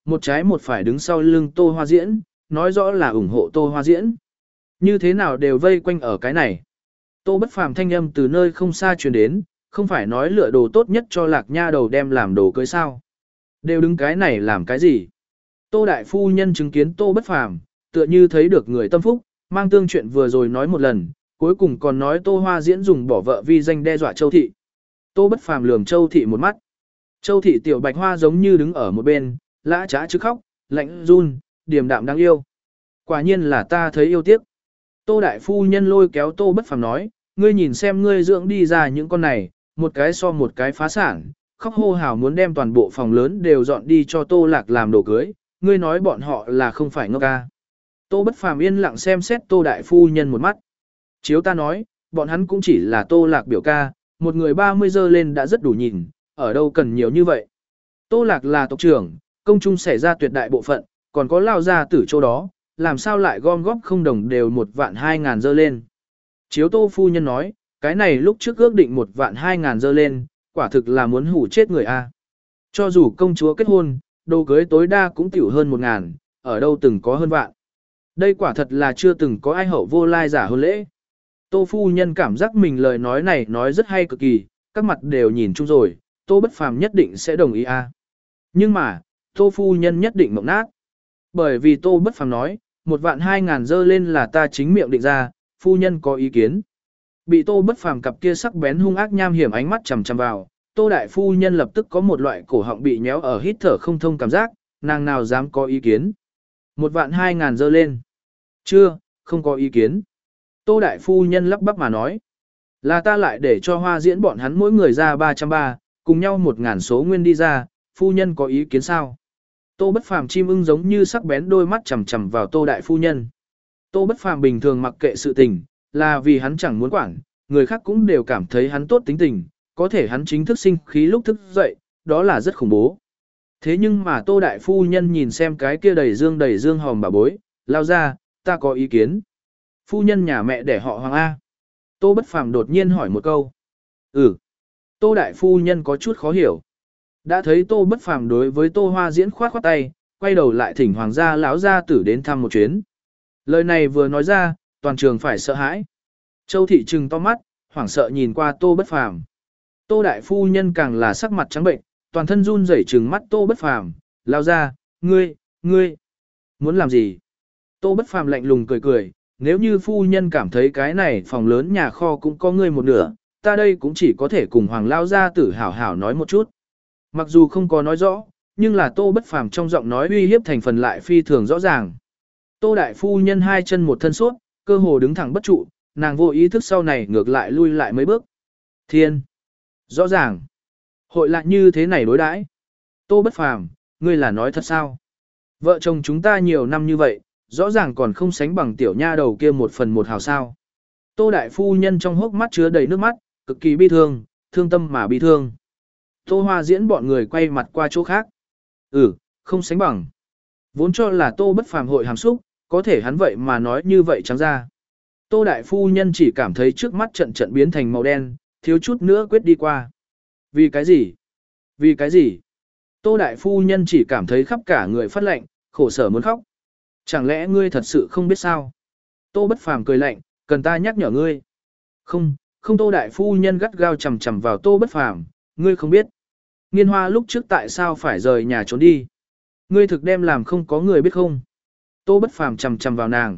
một trái một phải đứng sau lưng Tô Hoa Diễn, nói rõ là ủng hộ Tô Hoa Diễn. Như thế nào đều vây quanh ở cái này. Tô Bất Phàm thanh âm từ nơi không xa truyền đến, không phải nói lựa đồ tốt nhất cho Lạc Nha đầu đem làm đồ cưới sao? Đều đứng cái này làm cái gì? Tô đại phu nhân chứng kiến Tô Bất Phàm, tựa như thấy được người tâm phúc, mang tương chuyện vừa rồi nói một lần, cuối cùng còn nói Tô Hoa Diễn dùng bỏ vợ vi danh đe dọa Châu thị. Tô Bất Phàm lườm Châu thị một mắt. Châu thị tiểu Bạch Hoa giống như đứng ở một bên, lã chã chứ khóc, lạnh run, điềm đạm đáng yêu. Quả nhiên là ta thấy yêu tiếc. Tô đại phu nhân lôi kéo Tô Bất Phàm nói, ngươi nhìn xem ngươi dưỡng đi ra những con này, một cái so một cái phá sản, khóc hô hào muốn đem toàn bộ phòng lớn đều dọn đi cho Tô Lạc làm đồ cưới, ngươi nói bọn họ là không phải ngốc ca. Tô Bất Phàm yên lặng xem xét Tô đại phu nhân một mắt. Chiếu ta nói, bọn hắn cũng chỉ là Tô Lạc biểu ca, một người ba mươi giờ lên đã rất đủ nhìn, ở đâu cần nhiều như vậy. Tô Lạc là tộc trưởng, công trung xảy ra tuyệt đại bộ phận, còn có lao ra tử chỗ đó, làm sao lại gom góp không đồng đều một vạn hai ngàn dơ lên. Chiếu Tô phu nhân nói, cái này lúc trước ước định một vạn hai ngàn dơ lên, quả thực là muốn hủ chết người a. Cho dù công chúa kết hôn, đồ cưới tối đa cũng tiểu hơn một ngàn, ở đâu từng có hơn vạn. Đây quả thật là chưa từng có ai hậu vô lai giả hôn lễ. Tô phu nhân cảm giác mình lời nói này nói rất hay cực kỳ, các mặt đều nhìn chung rồi, Tô Bất Phàm nhất định sẽ đồng ý a. Nhưng mà, Tô phu nhân nhất định mộng nát. Bởi vì Tô Bất Phàm nói, một vạn hai ngàn dơ lên là ta chính miệng định ra, phu nhân có ý kiến. Bị Tô Bất Phàm cặp kia sắc bén hung ác nham hiểm ánh mắt chằm chằm vào, Tô đại phu nhân lập tức có một loại cổ họng bị nhéo ở hít thở không thông cảm giác, nàng nào dám có ý kiến. Một vạn hai ngàn dơ lên. Chưa, không có ý kiến. Tô đại phu nhân lắp bắp mà nói. Là ta lại để cho Hoa Diễn bọn hắn mỗi người ra ba trăm ba, cùng nhau một ngàn số nguyên đi ra, phu nhân có ý kiến sao? Tô Bất Phàm chim ưng giống như sắc bén đôi mắt chằm chằm vào Tô đại phu nhân. Tô Bất Phàm bình thường mặc kệ sự tình, là vì hắn chẳng muốn quản, người khác cũng đều cảm thấy hắn tốt tính tình, có thể hắn chính thức sinh khí lúc thức dậy, đó là rất khủng bố. Thế nhưng mà Tô đại phu nhân nhìn xem cái kia đầy dương đầy dương hòm bà bối, lao ra, ta có ý kiến. Phu nhân nhà mẹ để họ Hoàng A. Tô Bất Phàm đột nhiên hỏi một câu. Ừ. Tô đại phu nhân có chút khó hiểu. Đã thấy Tô Bất Phàm đối với Tô Hoa Diễn khoát khoát tay, quay đầu lại thỉnh hoàng gia lão gia tử đến thăm một chuyến. Lời này vừa nói ra, toàn trường phải sợ hãi. Châu thị trừng to mắt, hoảng sợ nhìn qua Tô Bất Phàm. Tô đại phu nhân càng là sắc mặt trắng bệnh, toàn thân run rẩy trừng mắt Tô Bất Phàm, lao ra, ngươi, ngươi, muốn làm gì? Tô Bất Phàm lạnh lùng cười cười, nếu như phu nhân cảm thấy cái này phòng lớn nhà kho cũng có ngươi một nửa, ta đây cũng chỉ có thể cùng hoàng lao gia tử hảo hảo nói một chút. Mặc dù không có nói rõ, nhưng là Tô Bất Phàm trong giọng nói uy hiếp thành phần lại phi thường rõ ràng. Tô đại phu nhân hai chân một thân suốt, cơ hồ đứng thẳng bất trụ, nàng vô ý thức sau này ngược lại lui lại mấy bước. Thiên! Rõ ràng! Hội lại như thế này đối đãi. Tô Bất Phàm, ngươi là nói thật sao? Vợ chồng chúng ta nhiều năm như vậy, rõ ràng còn không sánh bằng tiểu nha đầu kia một phần một hào sao. Tô đại phu nhân trong hốc mắt chứa đầy nước mắt, cực kỳ bi thương, thương tâm mà bi thương. Tô Hoa Diễn bọn người quay mặt qua chỗ khác. Ừ, không sánh bằng. Vốn cho là Tô Bất Phàm hội hàm xúc, có thể hắn vậy mà nói như vậy trắng ra. Tô đại phu nhân chỉ cảm thấy trước mắt trận trận biến thành màu đen, thiếu chút nữa quyết đi qua. Vì cái gì? Vì cái gì? Tô đại phu nhân chỉ cảm thấy khắp cả người phát lạnh, khổ sở muốn khóc. Chẳng lẽ ngươi thật sự không biết sao? Tô Bất Phàm cười lạnh, cần ta nhắc nhở ngươi? Không, không. Tô đại phu nhân gắt gao chằm chằm vào Tô Bất Phàm, ngươi không biết. Nghiên Hoa lúc trước tại sao phải rời nhà trốn đi? Ngươi thực đem làm không có người biết không? Tô Bất Phàm chằm chằm vào nàng.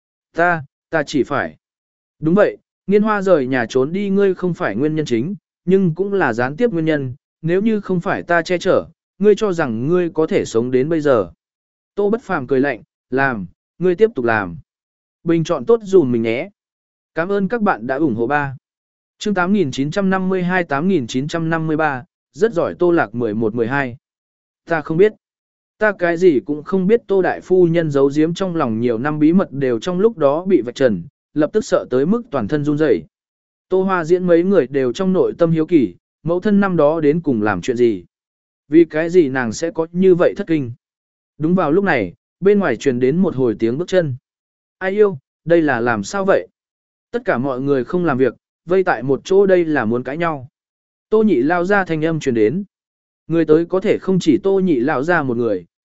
Ta, ta chỉ phải. Đúng vậy, Nghiên Hoa rời nhà trốn đi ngươi không phải nguyên nhân chính, nhưng cũng là gián tiếp nguyên nhân, nếu như không phải ta che chở, ngươi cho rằng ngươi có thể sống đến bây giờ. Tô Bất Phàm cười lạnh, làm, ngươi tiếp tục làm. Bình chọn tốt dùm mình nhé. Cảm ơn các bạn đã ủng hộ ba. Chương tám nghìn chín trăm năm mươi hai tám nghìn chín trăm năm mươi ba, rất giỏi Tô Lạc mười một mười hai. Ta không biết. Ta cái gì cũng không biết. Tô đại phu nhân giấu giếm trong lòng nhiều năm bí mật đều trong lúc đó bị vạch trần, lập tức sợ tới mức toàn thân run rẩy. Tô Hoa Diễn mấy người đều trong nội tâm hiếu kỳ, mẫu thân năm đó đến cùng làm chuyện gì? Vì cái gì nàng sẽ có như vậy thất kinh? Đúng vào lúc này, bên ngoài truyền đến một hồi tiếng bước chân. Ai yêu, đây là làm sao vậy? Tất cả mọi người không làm việc, vây tại một chỗ đây là muốn cãi nhau. Tô Nhị lao ra thanh âm truyền đến. Người tới có thể không chỉ Tô Nhị lao ra một người,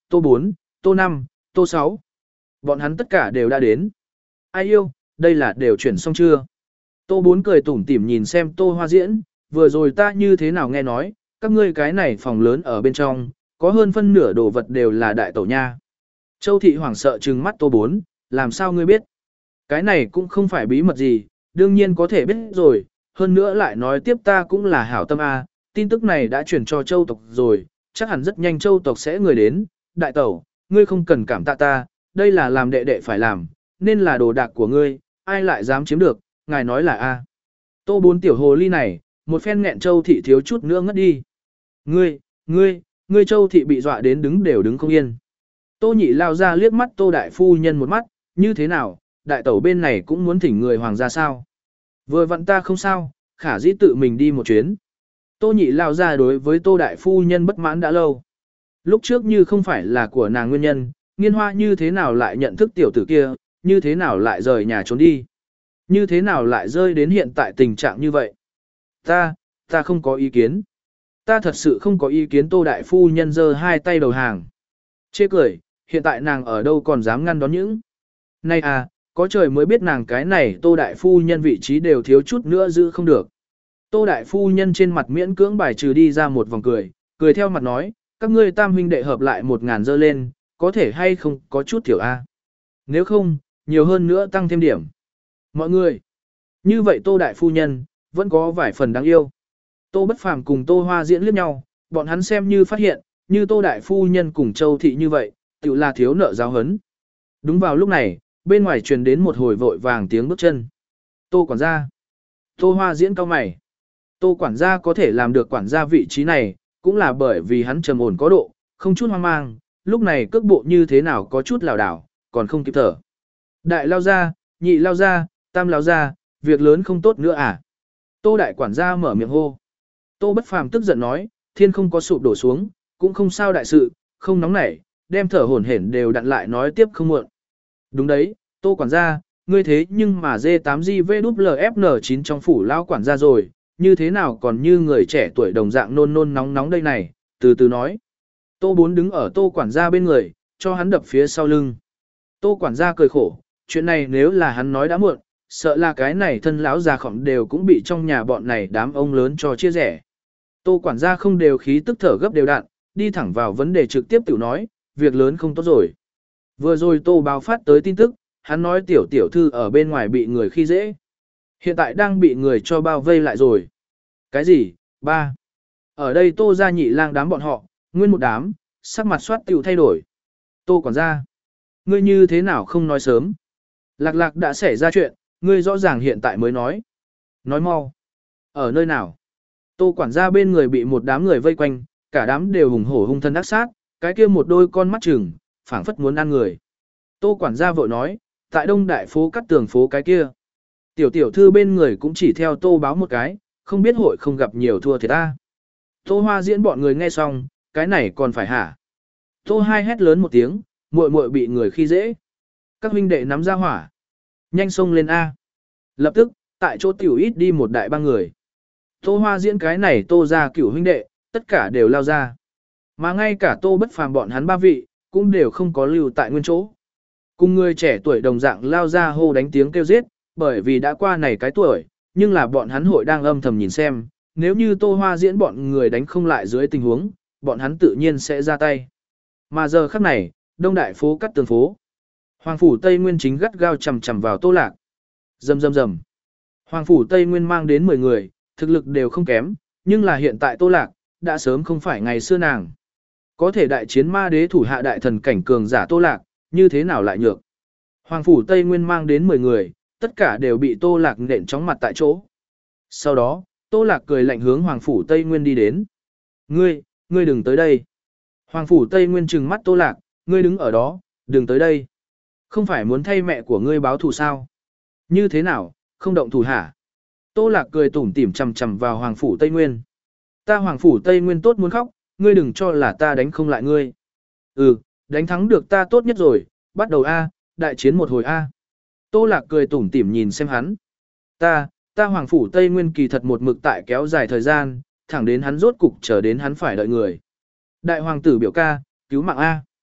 Tô bốn, Tô năm, Tô sáu. Bọn hắn tất cả đều đã đến. Ai yêu, đây là đều chuyển xong chưa? Tô bốn cười tủm tỉm nhìn xem Tô Hoa diễn, vừa rồi ta như thế nào nghe nói, các ngươi cái này phòng lớn ở bên trong, có hơn phân nửa đồ vật đều là đại tẩu nha. Châu thị hoảng sợ trừng mắt Tô bốn, làm sao ngươi biết? Cái này cũng không phải bí mật gì, đương nhiên có thể biết rồi, hơn nữa lại nói tiếp ta cũng là hảo tâm a, tin tức này đã chuyển cho châu tộc rồi, chắc hẳn rất nhanh châu tộc sẽ người đến, đại tẩu, ngươi không cần cảm tạ ta, đây là làm đệ đệ phải làm, nên là đồ đạc của ngươi, ai lại dám chiếm được, ngài nói là a. Tô bốn tiểu hồ ly này, một phen nghẹn châu thị thiếu chút nữa ngất đi. Ngươi, ngươi, ngươi châu thị bị dọa đến đứng đều đứng không yên. Tô nhị lao ra liếc mắt tô đại phu nhân một mắt, như thế nào, đại tẩu bên này cũng muốn thỉnh người hoàng gia sao. Vừa vặn ta không sao, khả dĩ tự mình đi một chuyến. Tô nhị lao ra đối với tô đại phu nhân bất mãn đã lâu. Lúc trước như không phải là của nàng nguyên nhân, nghiên hoa như thế nào lại nhận thức tiểu tử kia, như thế nào lại rời nhà trốn đi. Như thế nào lại rơi đến hiện tại tình trạng như vậy. Ta, ta không có ý kiến. Ta thật sự không có ý kiến tô đại phu nhân giơ hai tay đầu hàng. Chê cười, hiện tại nàng ở đâu còn dám ngăn đón những. Này à, có trời mới biết nàng cái này tô đại phu nhân vị trí đều thiếu chút nữa giữ không được. Tô đại phu nhân trên mặt miễn cưỡng bài trừ đi ra một vòng cười, cười theo mặt nói, các ngươi tam huynh đệ hợp lại một ngàn dơ lên, có thể hay không có chút thiểu A. Nếu không, nhiều hơn nữa tăng thêm điểm. Mọi người, như vậy tô đại phu nhân, vẫn có vài phần đáng yêu. Tô bất phàm cùng tô hoa diễn liếc nhau, bọn hắn xem như phát hiện, như tô đại phu nhân cùng châu thị như vậy, tự là thiếu nợ giáo hấn. Đúng vào lúc này, bên ngoài truyền đến một hồi vội vàng tiếng bước chân. Tô quản gia. Tô hoa diễn cao mày. Tô quản gia có thể làm được quản gia vị trí này, cũng là bởi vì hắn trầm ổn có độ, không chút hoang mang, lúc này cước bộ như thế nào có chút lảo đảo, còn không kịp thở. Đại lao ra, nhị lao ra, tam lao ra, việc lớn không tốt nữa à? Tô đại quản gia mở miệng hô. Tô bất phàm tức giận nói, thiên không có sụp đổ xuống, cũng không sao đại sự, không nóng nảy, đem thở hổn hển đều đặn lại nói tiếp không muộn. Đúng đấy, Tô quản gia, ngươi thế nhưng mà D tám G V W F N chín trong phủ lao quản gia rồi, như thế nào còn như người trẻ tuổi đồng dạng nôn nôn nóng nóng đây này, từ từ nói. Tô bốn đứng ở tô quản gia bên người, cho hắn đập phía sau lưng. Tô quản gia cười khổ, chuyện này nếu là hắn nói đã muộn, sợ là cái này thân lão già khỏng đều cũng bị trong nhà bọn này đám ông lớn cho chia rẽ. Tô quản gia không đều khí tức thở gấp đều đặn, đi thẳng vào vấn đề trực tiếp tiểu nói, việc lớn không tốt rồi. Vừa rồi tô báo phát tới tin tức, hắn nói tiểu tiểu thư ở bên ngoài bị người khi dễ. Hiện tại đang bị người cho bao vây lại rồi. Cái gì? Ba. Ở đây tô ra nhị lang đám bọn họ, nguyên một đám, sắc mặt soát tiểu thay đổi. Tô quản gia. Ngươi như thế nào không nói sớm? Lạc lạc đã xảy ra chuyện, ngươi rõ ràng hiện tại mới nói. Nói mau. Ở nơi nào? Tô quản gia bên người bị một đám người vây quanh, cả đám đều hùng hổ hung thân ác sát, cái kia một đôi con mắt chừng, phảng phất muốn ăn người. Tô quản gia vội nói, tại đông đại phố cắt tường phố cái kia. Tiểu tiểu thư bên người cũng chỉ theo tô báo một cái, không biết hội không gặp nhiều thua thiệt ta. Tô hoa diễn bọn người nghe xong, cái này còn phải hả? Tô hai hét lớn một tiếng, muội muội bị người khi dễ. Các huynh đệ nắm ra hỏa. Nhanh xông lên A. Lập tức, tại chỗ tiểu ít đi một đại ba người. Tô hoa diễn cái này tô ra cửu huynh đệ, tất cả đều lao ra. Mà ngay cả tô bất phàm bọn hắn ba vị, cũng đều không có lưu tại nguyên chỗ. Cùng người trẻ tuổi đồng dạng lao ra hô đánh tiếng kêu giết, bởi vì đã qua này cái tuổi, nhưng là bọn hắn hội đang âm thầm nhìn xem, nếu như tô hoa diễn bọn người đánh không lại dưới tình huống, bọn hắn tự nhiên sẽ ra tay. Mà giờ khắc này, đông đại phố cắt tường phố. Hoàng phủ Tây Nguyên chính gắt gao chầm chầm vào Tô Lạc. Rầm rầm rầm. Hoàng phủ Tây Nguyên mang đến mười người, thực lực đều không kém, nhưng là hiện tại Tô Lạc, đã sớm không phải ngày xưa nàng. Có thể đại chiến ma đế thủ hạ đại thần cảnh cường giả Tô Lạc, như thế nào lại nhược. Hoàng phủ Tây Nguyên mang đến mười người, tất cả đều bị Tô Lạc nện chóng mặt tại chỗ. Sau đó, Tô Lạc cười lạnh hướng Hoàng phủ Tây Nguyên đi đến. Ngươi, ngươi đừng tới đây. Hoàng phủ Tây Nguyên trừng mắt Tô Lạc, ngươi đứng ở đó, đừng tới đây. Không phải muốn thay mẹ của ngươi báo thù sao? Như thế nào, không động thủ hả? Tô Lạc cười tủm tỉm chằm chằm vào Hoàng phủ Tây Nguyên. Ta Hoàng phủ Tây Nguyên tốt muốn khóc, ngươi đừng cho là ta đánh không lại ngươi. Ừ, đánh thắng được ta tốt nhất rồi, bắt đầu A, đại chiến một hồi A. Tô Lạc cười tủm tỉm nhìn xem hắn. Ta, ta Hoàng phủ Tây Nguyên kỳ thật một mực tại kéo dài thời gian, thẳng đến hắn rốt cục chờ đến hắn phải đợi người. Đại hoàng tử biểu ca, cứu mạng A.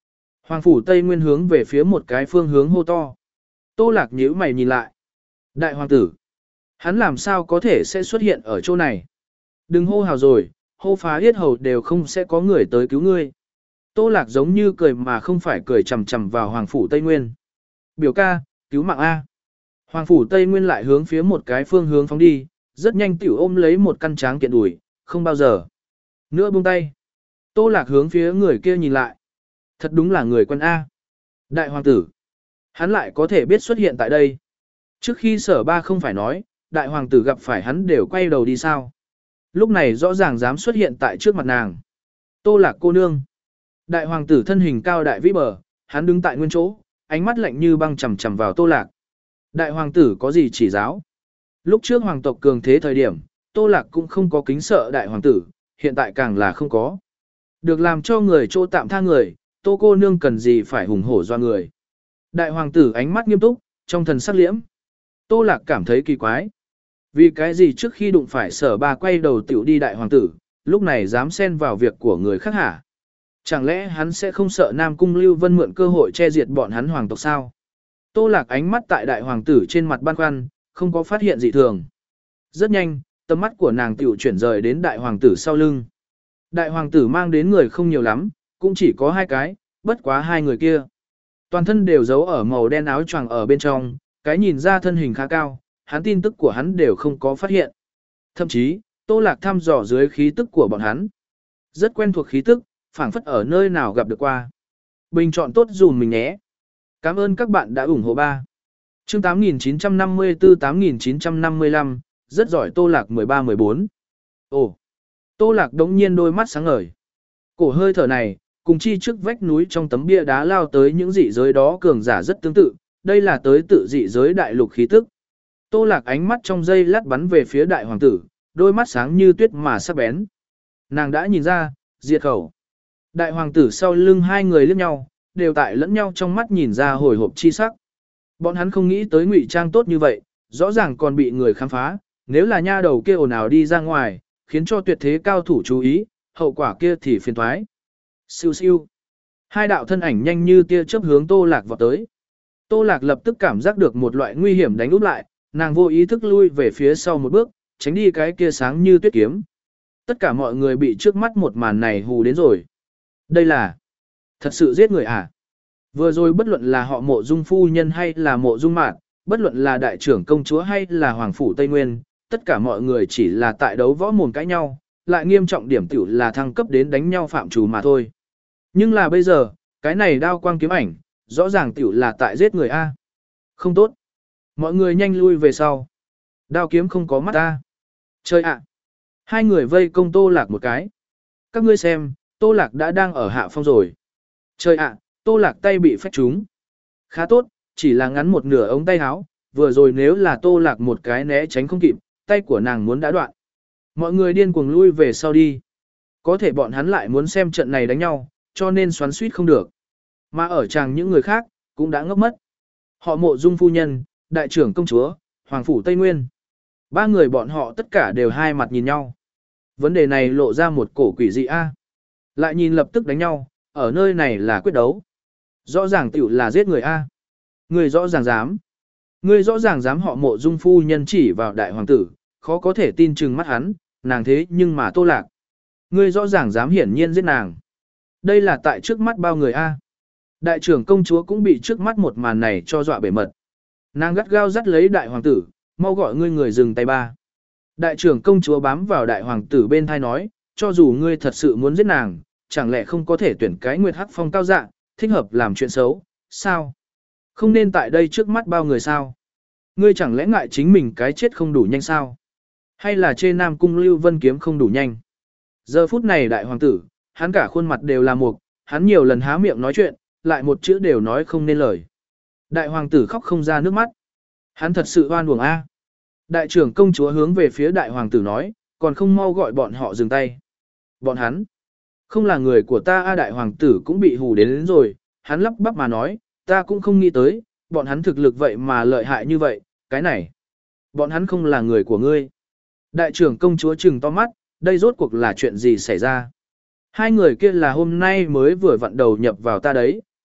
Hoàng phủ Tây Nguyên hướng về phía một cái phương hướng hô to. Tô Lạc nhíu mày nhìn lại. Đại hoàng tử. Hắn làm sao có thể sẽ xuất hiện ở chỗ này? Đừng hô hào rồi, hô phá yết hầu đều không sẽ có người tới cứu ngươi. Tô Lạc giống như cười mà không phải cười chầm chầm vào Hoàng phủ Tây Nguyên. Biểu ca, cứu mạng A. Hoàng phủ Tây Nguyên lại hướng phía một cái phương hướng phóng đi, rất nhanh tiểu ôm lấy một căn tráng kiện đùi, không bao giờ. Nữa buông tay. Tô Lạc hướng phía người kia nhìn lại. Thật đúng là người quân A. Đại hoàng tử. Hắn lại có thể biết xuất hiện tại đây. Trước khi sở ba không phải nói, đại hoàng tử gặp phải hắn đều quay đầu đi sao. Lúc này rõ ràng dám xuất hiện tại trước mặt nàng. Tô Lạc cô nương. Đại hoàng tử thân hình cao đại vĩ bờ, hắn đứng tại nguyên chỗ, ánh mắt lạnh như băng chằm chằm vào Tô Lạc. Đại hoàng tử có gì chỉ giáo? Lúc trước hoàng tộc cường thế thời điểm, Tô Lạc cũng không có kính sợ đại hoàng tử, hiện tại càng là không có. Được làm cho người chỗ tạm tha người, Tô cô nương cần gì phải hùng hổ doa người. Đại hoàng tử ánh mắt nghiêm túc, trong thần sắc liễm. Tô Lạc cảm thấy kỳ quái. Vì cái gì trước khi đụng phải sở ba quay đầu tiểu đi đại hoàng tử, lúc này dám xen vào việc của người khác hả? Chẳng lẽ hắn sẽ không sợ Nam Cung Lưu Vân mượn cơ hội che diệt bọn hắn hoàng tộc sao? Tô Lạc ánh mắt tại đại hoàng tử trên mặt băn khoăn, không có phát hiện dị thường. Rất nhanh, tầm mắt của nàng tiểu chuyển rời đến đại hoàng tử sau lưng. Đại hoàng tử mang đến người không nhiều lắm, cũng chỉ có hai cái, bất quá hai người kia. Toàn thân đều giấu ở màu đen áo choàng ở bên trong, cái nhìn ra thân hình khá cao, hắn tin tức của hắn đều không có phát hiện. Thậm chí, Tô Lạc thăm dò dưới khí tức của bọn hắn. Rất quen thuộc khí tức, phảng phất ở nơi nào gặp được qua. Bình chọn tốt dùm mình nhé. Cảm ơn các bạn đã ủng hộ ba. Chương tám nghìn chín trăm năm mươi tư tám nghìn chín trăm năm mươi lăm, rất giỏi Tô Lạc mười ba mười bốn. Ồ! Tô Lạc đống nhiên đôi mắt sáng ngời. Cổ hơi thở này, cùng chi trước vách núi trong tấm bia đá lao tới những dị giới đó cường giả rất tương tự, đây là tới tự dị giới đại lục khí tức. Tô Lạc ánh mắt trong dây lát bắn về phía đại hoàng tử, đôi mắt sáng như tuyết mà sắc bén. Nàng đã nhìn ra, diệt khẩu. Đại hoàng tử sau lưng hai người liếc nhau, đều tại lẫn nhau trong mắt nhìn ra hồi hộp chi sắc. Bọn hắn không nghĩ tới ngụy trang tốt như vậy, rõ ràng còn bị người khám phá, nếu là nha đầu kia ồn ào đi ra ngoài, khiến cho tuyệt thế cao thủ chú ý, hậu quả kia thì phiền toái. Siêu siêu. Hai đạo thân ảnh nhanh như tia chớp hướng Tô Lạc vọt tới. Tô Lạc lập tức cảm giác được một loại nguy hiểm đánh úp lại, nàng vô ý thức lui về phía sau một bước, tránh đi cái kia sáng như tuyết kiếm. Tất cả mọi người bị trước mắt một màn này hù đến rồi. Đây là thật sự giết người à? Vừa rồi bất luận là họ Mộ Dung phu nhân hay là Mộ Dung Mạn, bất luận là đại trưởng công chúa hay là hoàng phủ Tây Nguyên, tất cả mọi người chỉ là tại đấu võ mồm cãi nhau, lại nghiêm trọng điểm tiểu là thăng cấp đến đánh nhau phạm chủ mà thôi. Nhưng là bây giờ, cái này đao quang kiếm ảnh, rõ ràng tiểu là tại giết người a. Không tốt. Mọi người nhanh lui về sau. Đao kiếm không có mắt a. Chơi ạ. Hai người vây công Tô Lạc một cái. Các ngươi xem, Tô Lạc đã đang ở hạ phong rồi. Chơi ạ, Tô Lạc tay bị phách trúng. Khá tốt, chỉ là ngắn một nửa ống tay áo, vừa rồi nếu là Tô Lạc một cái né tránh không kịp, tay của nàng muốn đã đoạn. Mọi người điên cuồng lui về sau đi. Có thể bọn hắn lại muốn xem trận này đánh nhau, cho nên xoắn suýt không được. Mà ở chàng những người khác, cũng đã ngốc mất. Họ Mộ Dung phu nhân, đại trưởng công chúa, hoàng phủ Tây Nguyên. Ba người bọn họ tất cả đều hai mặt nhìn nhau. Vấn đề này lộ ra một cổ quỷ dị a. Lại nhìn lập tức đánh nhau, ở nơi này là quyết đấu. Rõ ràng tiểu là giết người a. Người rõ ràng dám. Người rõ ràng dám họ Mộ Dung phu nhân chỉ vào đại hoàng tử, khó có thể tin chừng mắt hắn, nàng thế nhưng mà Tô Lạc. Ngươi rõ ràng dám hiển nhiên giết nàng. Đây là tại trước mắt bao người a. Đại trưởng công chúa cũng bị trước mắt một màn này cho dọa bể mật. Nàng gắt gao dắt lấy đại hoàng tử, mau gọi ngươi người dừng tay ba. Đại trưởng công chúa bám vào đại hoàng tử bên thai nói, cho dù ngươi thật sự muốn giết nàng, chẳng lẽ không có thể tuyển cái Nguyệt Hắc Phong cao dạ, thích hợp làm chuyện xấu, sao? Không nên tại đây trước mắt bao người sao? Ngươi chẳng lẽ ngại chính mình cái chết không đủ nhanh sao? Hay là trên Nam Cung Lưu Vân kiếm không đủ nhanh? Giờ phút này đại hoàng tử, hắn cả khuôn mặt đều là mục, hắn nhiều lần há miệng nói chuyện, lại một chữ đều nói không nên lời. Đại hoàng tử khóc không ra nước mắt. Hắn thật sự oan uổng a. Đại trưởng công chúa hướng về phía đại hoàng tử nói, còn không mau gọi bọn họ dừng tay. Bọn hắn không là người của ta a. Đại hoàng tử cũng bị hù đến, đến rồi, hắn lắp bắp mà nói, ta cũng không nghĩ tới, bọn hắn thực lực vậy mà lợi hại như vậy, cái này. Bọn hắn không là người của ngươi. Đại trưởng công chúa trừng to mắt, đây rốt cuộc là chuyện gì xảy ra? Hai người kia là hôm nay mới vừa vặn đầu nhập vào ta đấy,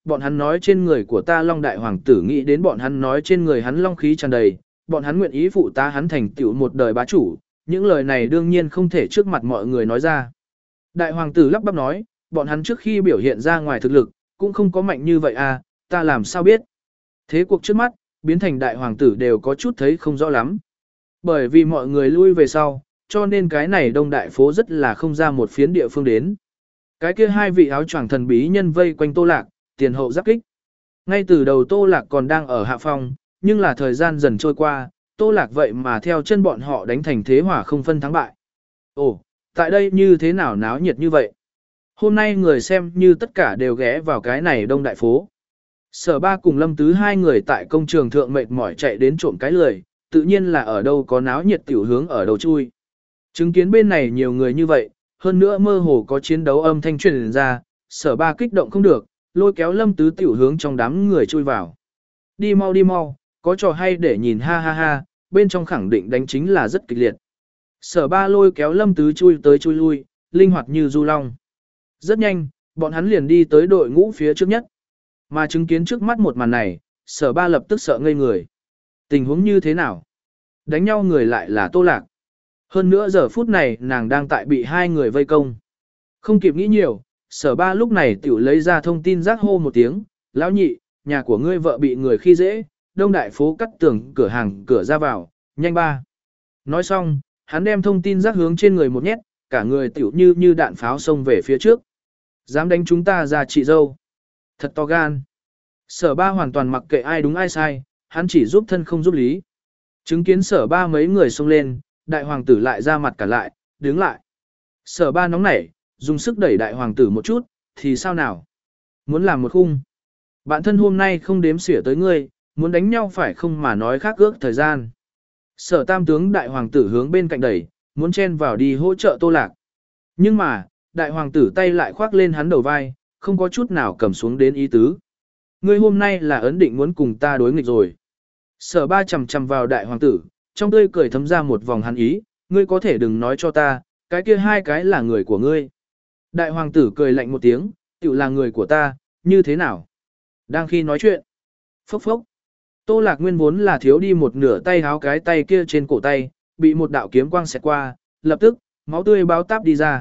bọn hắn nói trên người của ta Long Đại Hoàng tử nghĩ đến bọn hắn nói trên người hắn long khí tràn đầy, bọn hắn nguyện ý phụ tá hắn thành tựu một đời bá chủ, những lời này đương nhiên không thể trước mặt mọi người nói ra. Đại Hoàng tử lắp bắp nói, bọn hắn trước khi biểu hiện ra ngoài thực lực, cũng không có mạnh như vậy à, ta làm sao biết. Thế cuộc trước mắt, biến thành Đại Hoàng tử đều có chút thấy không rõ lắm. Bởi vì mọi người lui về sau, cho nên cái này Đông Đại phố rất là không ra một phiến địa phương đến. Cái kia hai vị áo choàng thần bí nhân vây quanh Tô Lạc, tiền hậu giáp kích. Ngay từ đầu Tô Lạc còn đang ở hạ phong, nhưng là thời gian dần trôi qua, Tô Lạc vậy mà theo chân bọn họ đánh thành thế hỏa không phân thắng bại. Ồ, tại đây như thế nào náo nhiệt như vậy? Hôm nay người xem như tất cả đều ghé vào cái này Đông Đại phố. Sở Ba cùng Lâm Tứ hai người tại công trường thượng mệt mỏi chạy đến trộm cái lười, tự nhiên là ở đâu có náo nhiệt tiểu hướng ở đầu chui. Chứng kiến bên này nhiều người như vậy, hơn nữa mơ hồ có chiến đấu âm thanh truyền ra, Sở Ba kích động không được, lôi kéo Lâm Tứ tiểu hướng trong đám người chui vào. Đi mau đi mau, có trò hay để nhìn ha ha ha, bên trong khẳng định đánh chính là rất kịch liệt. Sở Ba lôi kéo Lâm Tứ chui tới chui lui, linh hoạt như du long. Rất nhanh, bọn hắn liền đi tới đội ngũ phía trước nhất. Mà chứng kiến trước mắt một màn này, Sở Ba lập tức sợ ngây người. Tình huống như thế nào? Đánh nhau người lại là Tô Lạc. Hơn nữa giờ phút này nàng đang tại bị hai người vây công. Không kịp nghĩ nhiều, Sở Ba lúc này tiểu lấy ra thông tin rác hô một tiếng, lão nhị, nhà của ngươi vợ bị người khi dễ, Đông Đại phố cắt tường cửa hàng cửa ra vào, nhanh ba. Nói xong, hắn đem thông tin rác hướng trên người một nhét, cả người tiểu như như đạn pháo xông về phía trước. Dám đánh chúng ta ra chị dâu. Thật to gan. Sở Ba hoàn toàn mặc kệ ai đúng ai sai, hắn chỉ giúp thân không giúp lý. Chứng kiến Sở Ba mấy người xông lên, đại hoàng tử lại ra mặt cả lại, đứng lại. Sở Ba nóng nảy, dùng sức đẩy đại hoàng tử một chút, thì sao nào? Muốn làm một khung. Bạn thân hôm nay không đếm xỉa tới ngươi, muốn đánh nhau phải không mà nói khác ước thời gian. Sở Tam tướng đại hoàng tử hướng bên cạnh đẩy, muốn chen vào đi hỗ trợ Tô Lạc. Nhưng mà, đại hoàng tử tay lại khoác lên hắn đầu vai, không có chút nào cầm xuống đến ý tứ. Ngươi hôm nay là ấn định muốn cùng ta đối nghịch rồi. Sở Ba chầm chầm vào đại hoàng tử, trong tươi cười thấm ra một vòng hắn ý, ngươi có thể đừng nói cho ta, cái kia hai cái là người của ngươi. Đại hoàng tử cười lạnh một tiếng, tiểu là người của ta, như thế nào? Đang khi nói chuyện, phốc phốc, Tô Lạc nguyên vốn là thiếu đi một nửa tay háo cái tay kia trên cổ tay, bị một đạo kiếm quang xẹt qua, lập tức, máu tươi báo táp đi ra.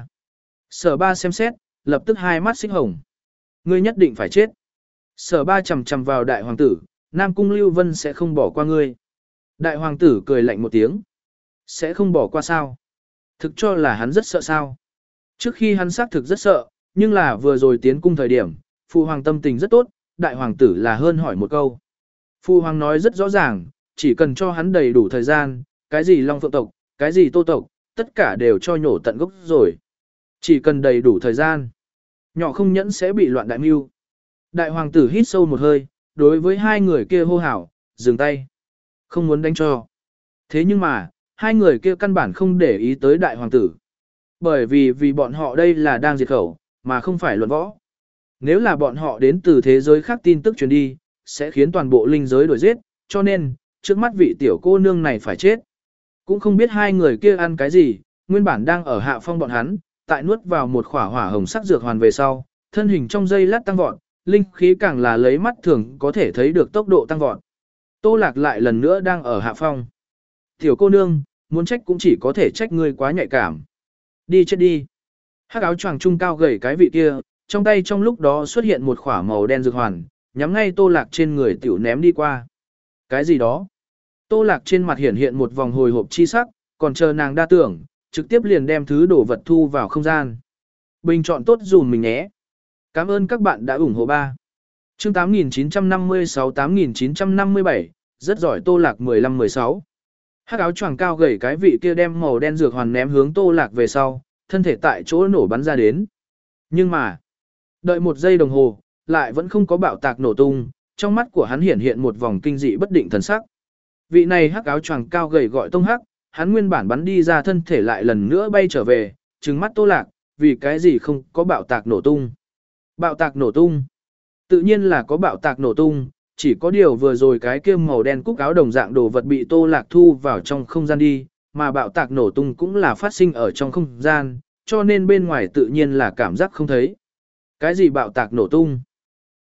Sở Ba xem xét, lập tức hai mắt xích hồng. Ngươi nhất định phải chết. Sở Ba chầm chầm vào đại hoàng tử, Nam Cung Lưu Vân sẽ không bỏ qua ngươi. Đại hoàng tử cười lạnh một tiếng. Sẽ không bỏ qua sao? Thực cho là hắn rất sợ sao? Trước khi hắn xác thực rất sợ, nhưng là vừa rồi tiến cung thời điểm, phụ hoàng tâm tình rất tốt, đại hoàng tử là hơn hỏi một câu. Phụ hoàng nói rất rõ ràng, chỉ cần cho hắn đầy đủ thời gian, cái gì Long Phượng tộc, cái gì Tô tộc, tất cả đều cho nhổ tận gốc rồi. Chỉ cần đầy đủ thời gian, nhỏ không nhẫn sẽ bị loạn đại mưu. Đại hoàng tử hít sâu một hơi, đối với hai người kia hô hào, dừng tay. Không muốn đánh cho. Thế nhưng mà, hai người kia căn bản không để ý tới đại hoàng tử. Bởi vì vì bọn họ đây là đang diệt khẩu, mà không phải luận võ. Nếu là bọn họ đến từ thế giới khác tin tức truyền đi, sẽ khiến toàn bộ linh giới đuổi giết, cho nên, trước mắt vị tiểu cô nương này phải chết. Cũng không biết hai người kia ăn cái gì, nguyên bản đang ở hạ phong bọn hắn, tại nuốt vào một khỏa hỏa hồng sắc dược hoàn về sau, thân hình trong giây lát tăng vọt, linh khí càng là lấy mắt thường có thể thấy được tốc độ tăng vọt. Tô Lạc lại lần nữa đang ở hạ phong. Tiểu cô nương, muốn trách cũng chỉ có thể trách ngươi quá nhạy cảm. Đi chết đi. Hắc áo choàng trung cao gầy cái vị kia, trong tay trong lúc đó xuất hiện một khỏa màu đen dược hoàn, nhắm ngay Tô Lạc trên người tiểu ném đi qua. Cái gì đó? Tô Lạc trên mặt hiện hiện một vòng hồi hộp chi sắc, còn chờ nàng đa tưởng, trực tiếp liền đem thứ đồ vật thu vào không gian. Bình chọn tốt dùm mình nhé. Cảm ơn các bạn đã ủng hộ ba. Chương tám nghìn chín trăm năm mươi sáu tám nghìn chín trăm năm mươi bảy, rất giỏi Tô Lạc mười lăm mười sáu. Hắc áo choàng cao gầy cái vị kia đem màu đen dược hoàn ném hướng Tô Lạc về sau, thân thể tại chỗ nổ bắn ra đến. Nhưng mà, đợi một giây đồng hồ, lại vẫn không có bạo tạc nổ tung, trong mắt của hắn hiển hiện một vòng kinh dị bất định thần sắc. Vị này hắc áo choàng cao gầy gọi Tông Hắc, hắn nguyên bản bắn đi ra thân thể lại lần nữa bay trở về, trừng mắt Tô Lạc, vì cái gì không có bạo tạc nổ tung. Bạo tạc nổ tung. Tự nhiên là có bạo tạc nổ tung, chỉ có điều vừa rồi cái kia màu đen cúc áo đồng dạng đồ vật bị Tô Lạc thu vào trong không gian đi, mà bạo tạc nổ tung cũng là phát sinh ở trong không gian, cho nên bên ngoài tự nhiên là cảm giác không thấy. Cái gì bạo tạc nổ tung?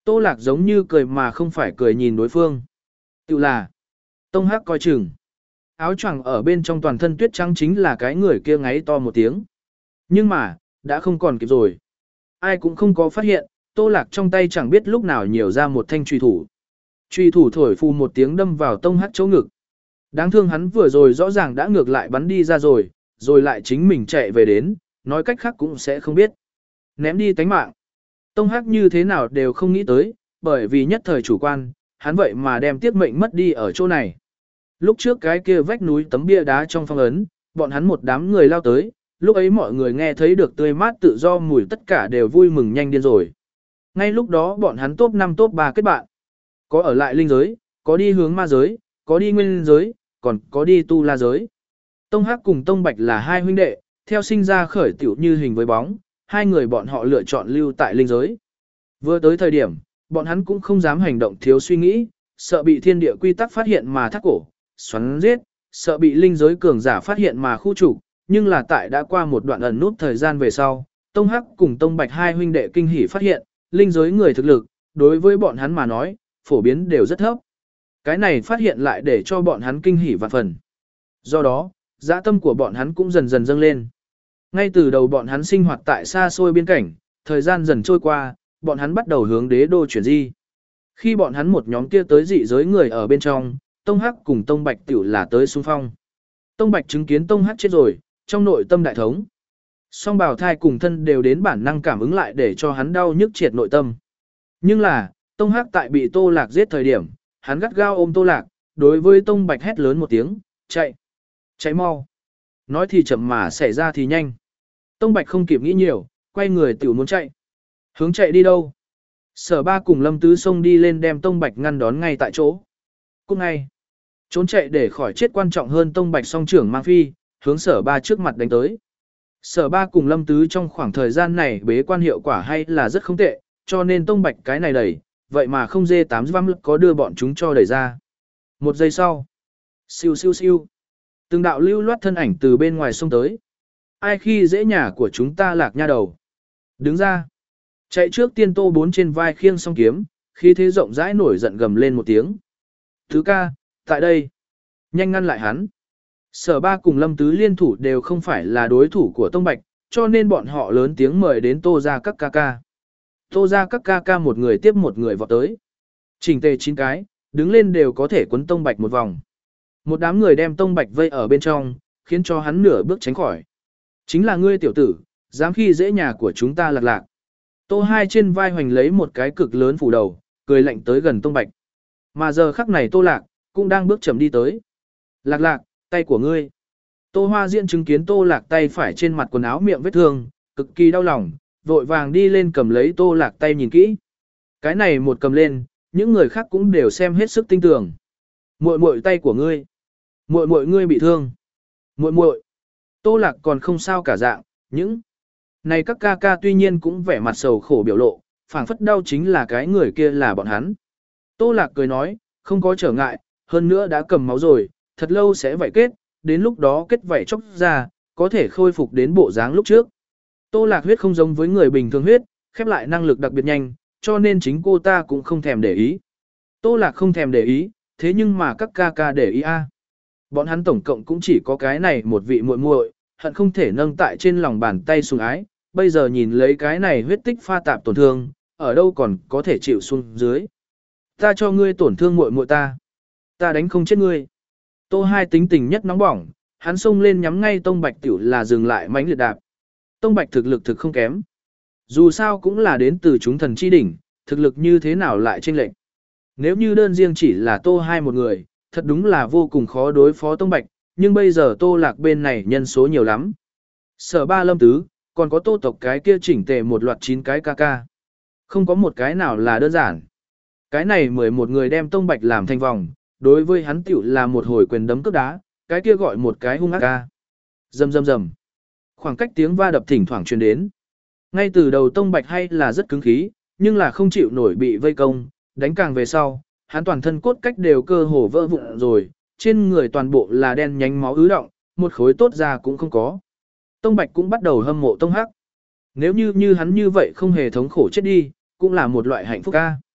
Tô Lạc giống như cười mà không phải cười nhìn đối phương. Tự là, Tông Hắc coi chừng. Áo choàng ở bên trong toàn thân tuyết trắng chính là cái người kia ngáy to một tiếng. Nhưng mà, đã không còn kịp rồi. Ai cũng không có phát hiện, Tô Lạc trong tay chẳng biết lúc nào nhiều ra một thanh truy thủ. Truy thủ thổi phù một tiếng đâm vào Tông Hắc chỗ ngực. Đáng thương hắn vừa rồi rõ ràng đã ngược lại bắn đi ra rồi, rồi lại chính mình chạy về đến, nói cách khác cũng sẽ không biết. Ném đi tánh mạng. Tông Hắc như thế nào đều không nghĩ tới, bởi vì nhất thời chủ quan, hắn vậy mà đem tiết mệnh mất đi ở chỗ này. Lúc trước cái kia vách núi tấm bia đá trong phong ấn, bọn hắn một đám người lao tới, lúc ấy mọi người nghe thấy được tươi mát tự do mùi tất cả đều vui mừng nhanh điên rồi. Ngay lúc đó bọn hắn top năm top ba kết bạn. Có ở lại linh giới, có đi hướng ma giới, có đi nguyên giới, còn có đi tu la giới. Tông Hắc cùng Tông Bạch là hai huynh đệ, theo sinh ra khởi tiểu như hình với bóng, hai người bọn họ lựa chọn lưu tại linh giới. Vừa tới thời điểm, bọn hắn cũng không dám hành động thiếu suy nghĩ, sợ bị thiên địa quy tắc phát hiện mà thắt cổ, xoắn giết, sợ bị linh giới cường giả phát hiện mà khu trục, nhưng là tại đã qua một đoạn ẩn nút thời gian về sau, Tông Hắc cùng Tông Bạch hai huynh đệ kinh hỉ phát hiện, linh giới người thực lực, đối với bọn hắn mà nói, phổ biến đều rất thấp. Cái này phát hiện lại để cho bọn hắn kinh hỉ vạn phần. Do đó, dã tâm của bọn hắn cũng dần dần dâng lên. Ngay từ đầu bọn hắn sinh hoạt tại xa xôi biên cảnh, thời gian dần trôi qua, bọn hắn bắt đầu hướng đế đô chuyển di. Khi bọn hắn một nhóm kia tới dị giới người ở bên trong, Tông Hắc cùng Tông Bạch tiểu là tới xung phong. Tông Bạch chứng kiến Tông Hắc chết rồi, trong nội tâm đại thống. Song bào thai cùng thân đều đến bản năng cảm ứng lại để cho hắn đau nhức triệt nội tâm. Nhưng là, Tông Hắc tại bị Tô Lạc giết thời điểm, hắn gắt gao ôm Tô Lạc, đối với Tông Bạch hét lớn một tiếng, chạy, chạy mau. Nói thì chậm mà xảy ra thì nhanh. Tông Bạch không kịp nghĩ nhiều, quay người tiểu muốn chạy. Hướng chạy đi đâu? Sở Ba cùng Lâm Tứ xông đi lên đem Tông Bạch ngăn đón ngay tại chỗ. Cút ngay. Trốn chạy để khỏi chết quan trọng hơn Tông Bạch song trưởng mang phi, hướng Sở Ba trước mặt đánh tới. Sở Ba cùng Lâm Tứ trong khoảng thời gian này bế quan hiệu quả hay là rất không tệ, cho nên Tông Bạch cái này đẩy, vậy mà không dê tám văm lực có đưa bọn chúng cho đẩy ra. Một giây sau. Siêu siêu siêu. Từng đạo lưu loát thân ảnh từ bên ngoài xông tới. Ai khi dễ nhà của chúng ta Lạc nha đầu. Đứng ra. Chạy trước tiên Tô Bốn trên vai khiêng song kiếm, khí thế rộng rãi nổi giận gầm lên một tiếng. Thứ ca, tại đây. Nhanh ngăn lại hắn. Sở Ba cùng Lâm Tứ liên thủ đều không phải là đối thủ của Tông Bạch, cho nên bọn họ lớn tiếng mời đến Tô ra các ca ca. Tô ra các ca ca một người tiếp một người vọt tới. Chỉnh tề chín cái, đứng lên đều có thể quấn Tông Bạch một vòng. Một đám người đem Tông Bạch vây ở bên trong, khiến cho hắn nửa bước tránh khỏi. Chính là ngươi tiểu tử, dám khi dễ nhà của chúng ta Lạc Lạc. Tô Hai trên vai hoành lấy một cái cực lớn phủ đầu, cười lạnh tới gần Tông Bạch. Mà giờ khắc này Tô Lạc, cũng đang bước chậm đi tới. Lạc Lạc, tay của ngươi. Tô Hoa Diễn chứng kiến Tô Lạc tay phải trên mặt quần áo miệng vết thương, cực kỳ đau lòng, vội vàng đi lên cầm lấy Tô Lạc tay nhìn kỹ. Cái này một cầm lên, những người khác cũng đều xem hết sức tinh tường. Muội muội tay của ngươi. Muội muội ngươi bị thương. Muội muội. Tô Lạc còn không sao cả dạng, những này các ca ca tuy nhiên cũng vẻ mặt sầu khổ biểu lộ, phảng phất đau chính là cái người kia là bọn hắn. Tô Lạc cười nói, không có trở ngại, hơn nữa đã cầm máu rồi, thật lâu sẽ vảy kết, đến lúc đó kết vảy chóc ra, có thể khôi phục đến bộ dáng lúc trước. Tô Lạc huyết không giống với người bình thường huyết, khép lại năng lực đặc biệt nhanh, cho nên chính cô ta cũng không thèm để ý. Tô Lạc không thèm để ý, thế nhưng mà các ca ca để ý a. Bọn hắn tổng cộng cũng chỉ có cái này một vị muội muội, hận không thể nâng tại trên lòng bàn tay sùng ái, bây giờ nhìn lấy cái này huyết tích pha tạp tổn thương, ở đâu còn có thể chịu xuống dưới. Ta cho ngươi tổn thương muội muội ta, ta đánh không chết ngươi. Tô Hai tính tình nhất nóng bỏng, hắn xông lên nhắm ngay Tông Bạch tiểu là dừng lại mãnh liệt đạp. Tông Bạch thực lực thực không kém. Dù sao cũng là đến từ chúng thần chi đỉnh, thực lực như thế nào lại chênh lệch. Nếu như đơn riêng chỉ là Tô Hai một người, thật đúng là vô cùng khó đối phó Tông Bạch, nhưng bây giờ Tô Lạc bên này nhân số nhiều lắm. Sở Ba Lâm Tứ, còn có Tô tộc cái kia chỉnh tề một loạt chín cái ca ca. Không có một cái nào là đơn giản. Cái này mười một người đem Tông Bạch làm thành vòng, đối với hắn tiểu là một hồi quyền đấm cước đá, cái kia gọi một cái hung ác ca. Rầm rầm rầm. Khoảng cách tiếng va đập thỉnh thoảng truyền đến. Ngay từ đầu Tông Bạch hay là rất cứng khí, nhưng là không chịu nổi bị vây công, đánh càng về sau, hắn toàn thân cốt cách đều cơ hồ vỡ vụn rồi, trên người toàn bộ là đen nhánh máu ứ động, một khối tốt ra cũng không có. Tông Bạch cũng bắt đầu hâm mộ Tông Hắc. Nếu như như hắn như vậy không hề thống khổ chết đi, cũng là một loại hạnh phúc ca.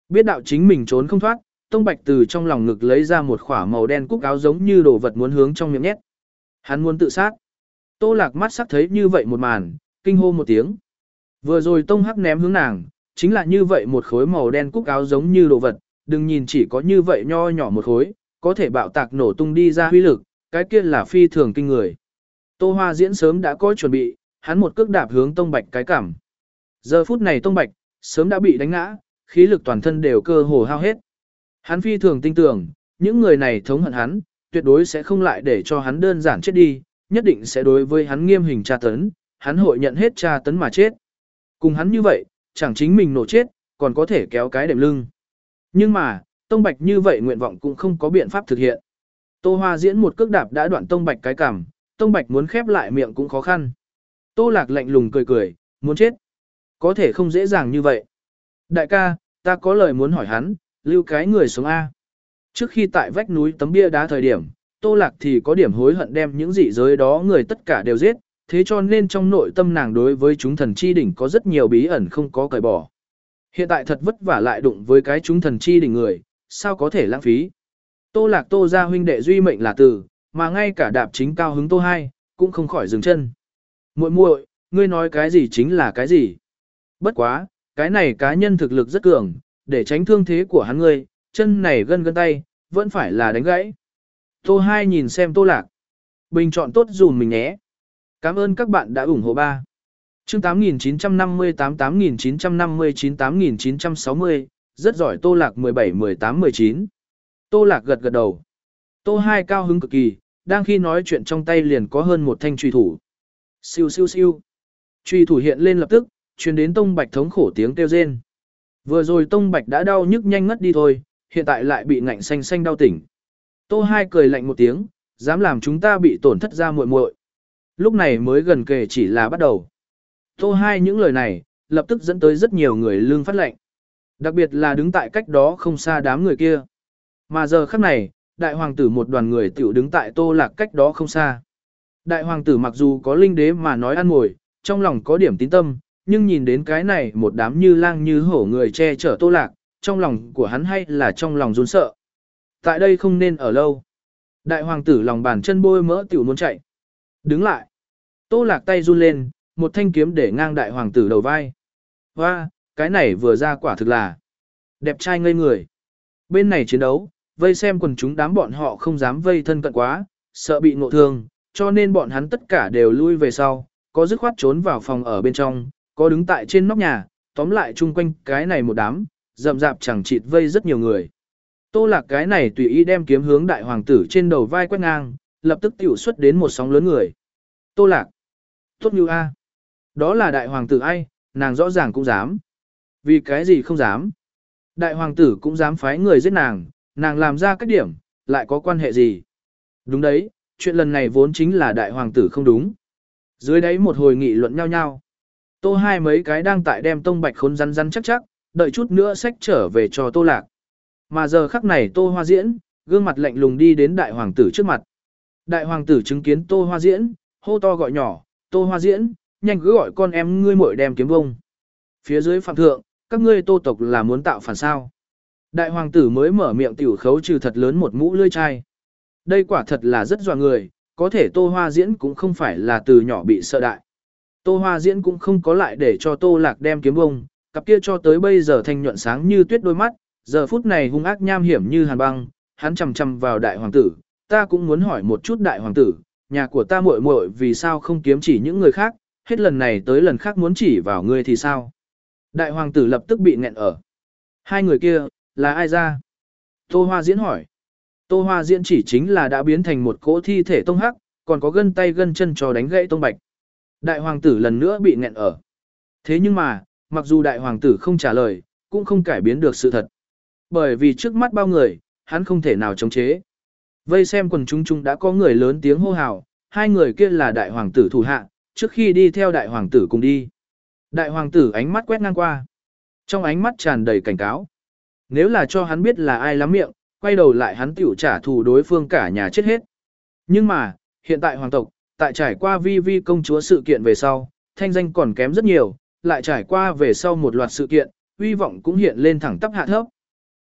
Biết đạo chính mình trốn không thoát, Tông Bạch từ trong lòng ngực lấy ra một khỏa màu đen cúc áo giống như đồ vật muốn hướng trong miệng nhét. Hắn muốn tự sát. Tô Lạc mắt sắc thấy như vậy một màn, kinh hô một tiếng. Vừa rồi Tông Hắc ném hướng nàng, chính là như vậy một khối màu đen cúc áo giống như đồ vật, đừng nhìn chỉ có như vậy nho nhỏ một khối, có thể bạo tạc nổ tung đi ra huy lực, cái kia là phi thường kinh người. Tô Hoa Diễn sớm đã có chuẩn bị, hắn một cước đạp hướng Tông Bạch cái cằm. Giờ phút này Tông Bạch sớm đã bị đánh ngã, khí lực toàn thân đều cơ hồ hao hết. Hắn phi thường tin tưởng, những người này thống hận hắn, tuyệt đối sẽ không lại để cho hắn đơn giản chết đi, nhất định sẽ đối với hắn nghiêm hình tra tấn, hắn hội nhận hết tra tấn mà chết. Cùng hắn như vậy, chẳng chính mình nổ chết, còn có thể kéo cái đệm lưng. Nhưng mà, Tông Bạch như vậy nguyện vọng cũng không có biện pháp thực hiện. Tô Hoa Diễn một cước đạp đã đoạn Tông Bạch cái cằm, Tông Bạch muốn khép lại miệng cũng khó khăn. Tô Lạc lạnh lùng cười cười, muốn chết. Có thể không dễ dàng như vậy. Đại ca, ta có lời muốn hỏi hắn, lưu cái người sống A. Trước khi tại vách núi tấm bia đá thời điểm, Tô Lạc thì có điểm hối hận đem những dị giới đó người tất cả đều giết, thế cho nên trong nội tâm nàng đối với chúng thần chi đỉnh có rất nhiều bí ẩn không có cởi bỏ. Hiện tại thật vất vả lại đụng với cái chúng thần chi đỉnh người, sao có thể lãng phí. Tô Lạc Tô gia huynh đệ duy mệnh là từ, mà ngay cả đạp chính cao hứng Tô hai, cũng không khỏi dừng chân. Muội muội, ngươi nói cái gì chính là cái gì. Bất quá, cái này cá nhân thực lực rất cường, để tránh thương thế của hắn ngươi, chân này gân gân tay, vẫn phải là đánh gãy. Tô hai nhìn xem Tô Lạc. Bình chọn tốt dùm mình nhé. Cảm ơn các bạn đã ủng hộ ba. Chương tám nghìn chín trăm năm mươi tám, tám nghìn chín trăm năm mươi chín, tám nghìn chín trăm sáu mươi, rất giỏi Tô Lạc mười bảy, mười tám, mười chín. Tô Lạc gật gật đầu. Tô hai cao hứng cực kỳ, đang khi nói chuyện trong tay liền có hơn một thanh truy thủ. Siêu siêu siêu. Truy thủ hiện lên lập tức, truyền đến Tông Bạch thống khổ tiếng kêu rên. Vừa rồi Tông Bạch đã đau nhức nhanh ngất đi thôi, hiện tại lại bị ngạnh xanh xanh đau tỉnh. Tô hai cười lạnh một tiếng, dám làm chúng ta bị tổn thất ra muội muội. Lúc này mới gần kề chỉ là bắt đầu. Tô hai những lời này, lập tức dẫn tới rất nhiều người lương phát lệnh. Đặc biệt là đứng tại cách đó không xa đám người kia. Mà giờ khắc này, đại hoàng tử một đoàn người tiểu đứng tại Tô Lạc cách đó không xa. Đại hoàng tử mặc dù có linh đế mà nói ăn ngồi, trong lòng có điểm tín tâm, nhưng nhìn đến cái này một đám như lang như hổ người che chở Tô Lạc, trong lòng của hắn hay là trong lòng run sợ. Tại đây không nên ở lâu. Đại hoàng tử lòng bàn chân bôi mỡ tiểu muốn chạy. Đứng lại. Tô Lạc tay run lên, một thanh kiếm để ngang đại hoàng tử đầu vai. Hoa, cái này vừa ra quả thực là đẹp trai ngây người. Bên này chiến đấu, vây xem quần chúng đám bọn họ không dám vây thân cận quá, sợ bị ngộ thương, cho nên bọn hắn tất cả đều lui về sau, có dứt khoát trốn vào phòng ở bên trong, có đứng tại trên nóc nhà, tóm lại chung quanh cái này một đám, rậm rạp chẳng chịt vây rất nhiều người. Tô Lạc cái này tùy ý đem kiếm hướng đại hoàng tử trên đầu vai quét ngang, lập tức tiểu xuất đến một sóng lớn người. Tô Lạc. Tốt như A. Đó là đại hoàng tử ai, nàng rõ ràng cũng dám. Vì cái gì không dám? Đại hoàng tử cũng dám phái người giết nàng, nàng làm ra cách điểm, lại có quan hệ gì? Đúng đấy, chuyện lần này vốn chính là đại hoàng tử không đúng. Dưới đấy một hồi nghị luận nhau nhau. Tô hai mấy cái đang tại đem Tông Bạch khốn rắn rắn chắc chắc, đợi chút nữa xách trở về cho Tô Lạc. Mà giờ khắc này Tô Hoa Diễn, gương mặt lạnh lùng đi đến đại hoàng tử trước mặt. Đại hoàng tử chứng kiến Tô Hoa Diễn, hô to gọi nhỏ, Tô Hoa Diễn, nhanh cứ gọi con em ngươi muội đem kiếm bông. Phía dưới phạm thượng, các ngươi Tô tộc là muốn tạo phản sao. Đại hoàng tử mới mở miệng tiểu khấu trừ thật lớn một mũ lưỡi chai. Đây quả thật là rất dọa người, có thể Tô Hoa Diễn cũng không phải là từ nhỏ bị sợ đại. Tô Hoa Diễn cũng không có lại để cho Tô Lạc đem kiếm bông, cặp kia cho tới bây giờ thanh nhuận sáng như tuyết đôi mắt, giờ phút này hung ác nham hiểm như hàn băng, hắn chầm chầm vào đại hoàng tử, ta cũng muốn hỏi một chút đại hoàng tử, nhà của ta muội muội vì sao không kiếm chỉ những người khác, hết lần này tới lần khác muốn chỉ vào ngươi thì sao? Đại hoàng tử lập tức bị nghẹn ở. Hai người kia, là ai ra? Tô Hoa Diễn hỏi. Tô Hoa Diễn chỉ chính là đã biến thành một cỗ thi thể Tông Hắc, còn có gân tay gân chân cho đánh gãy Tông Bạch. Đại hoàng tử lần nữa bị nghẹn ở. Thế nhưng mà, mặc dù đại hoàng tử không trả lời, cũng không cải biến được sự thật. Bởi vì trước mắt bao người, hắn không thể nào chống chế. Vây xem quần chúng chúng đã có người lớn tiếng hô hào, hai người kia là đại hoàng tử thủ hạ, trước khi đi theo đại hoàng tử cùng đi. Đại hoàng tử ánh mắt quét ngang qua. Trong ánh mắt tràn đầy cảnh cáo. Nếu là cho hắn biết là ai lắm miệng, quay đầu lại hắn tiểu trả thù đối phương cả nhà chết hết. Nhưng mà, hiện tại hoàng tộc, tại trải qua vi vi công chúa sự kiện về sau, thanh danh còn kém rất nhiều, lại trải qua về sau một loạt sự kiện, uy vọng cũng hiện lên thẳng tắp hạ thấp,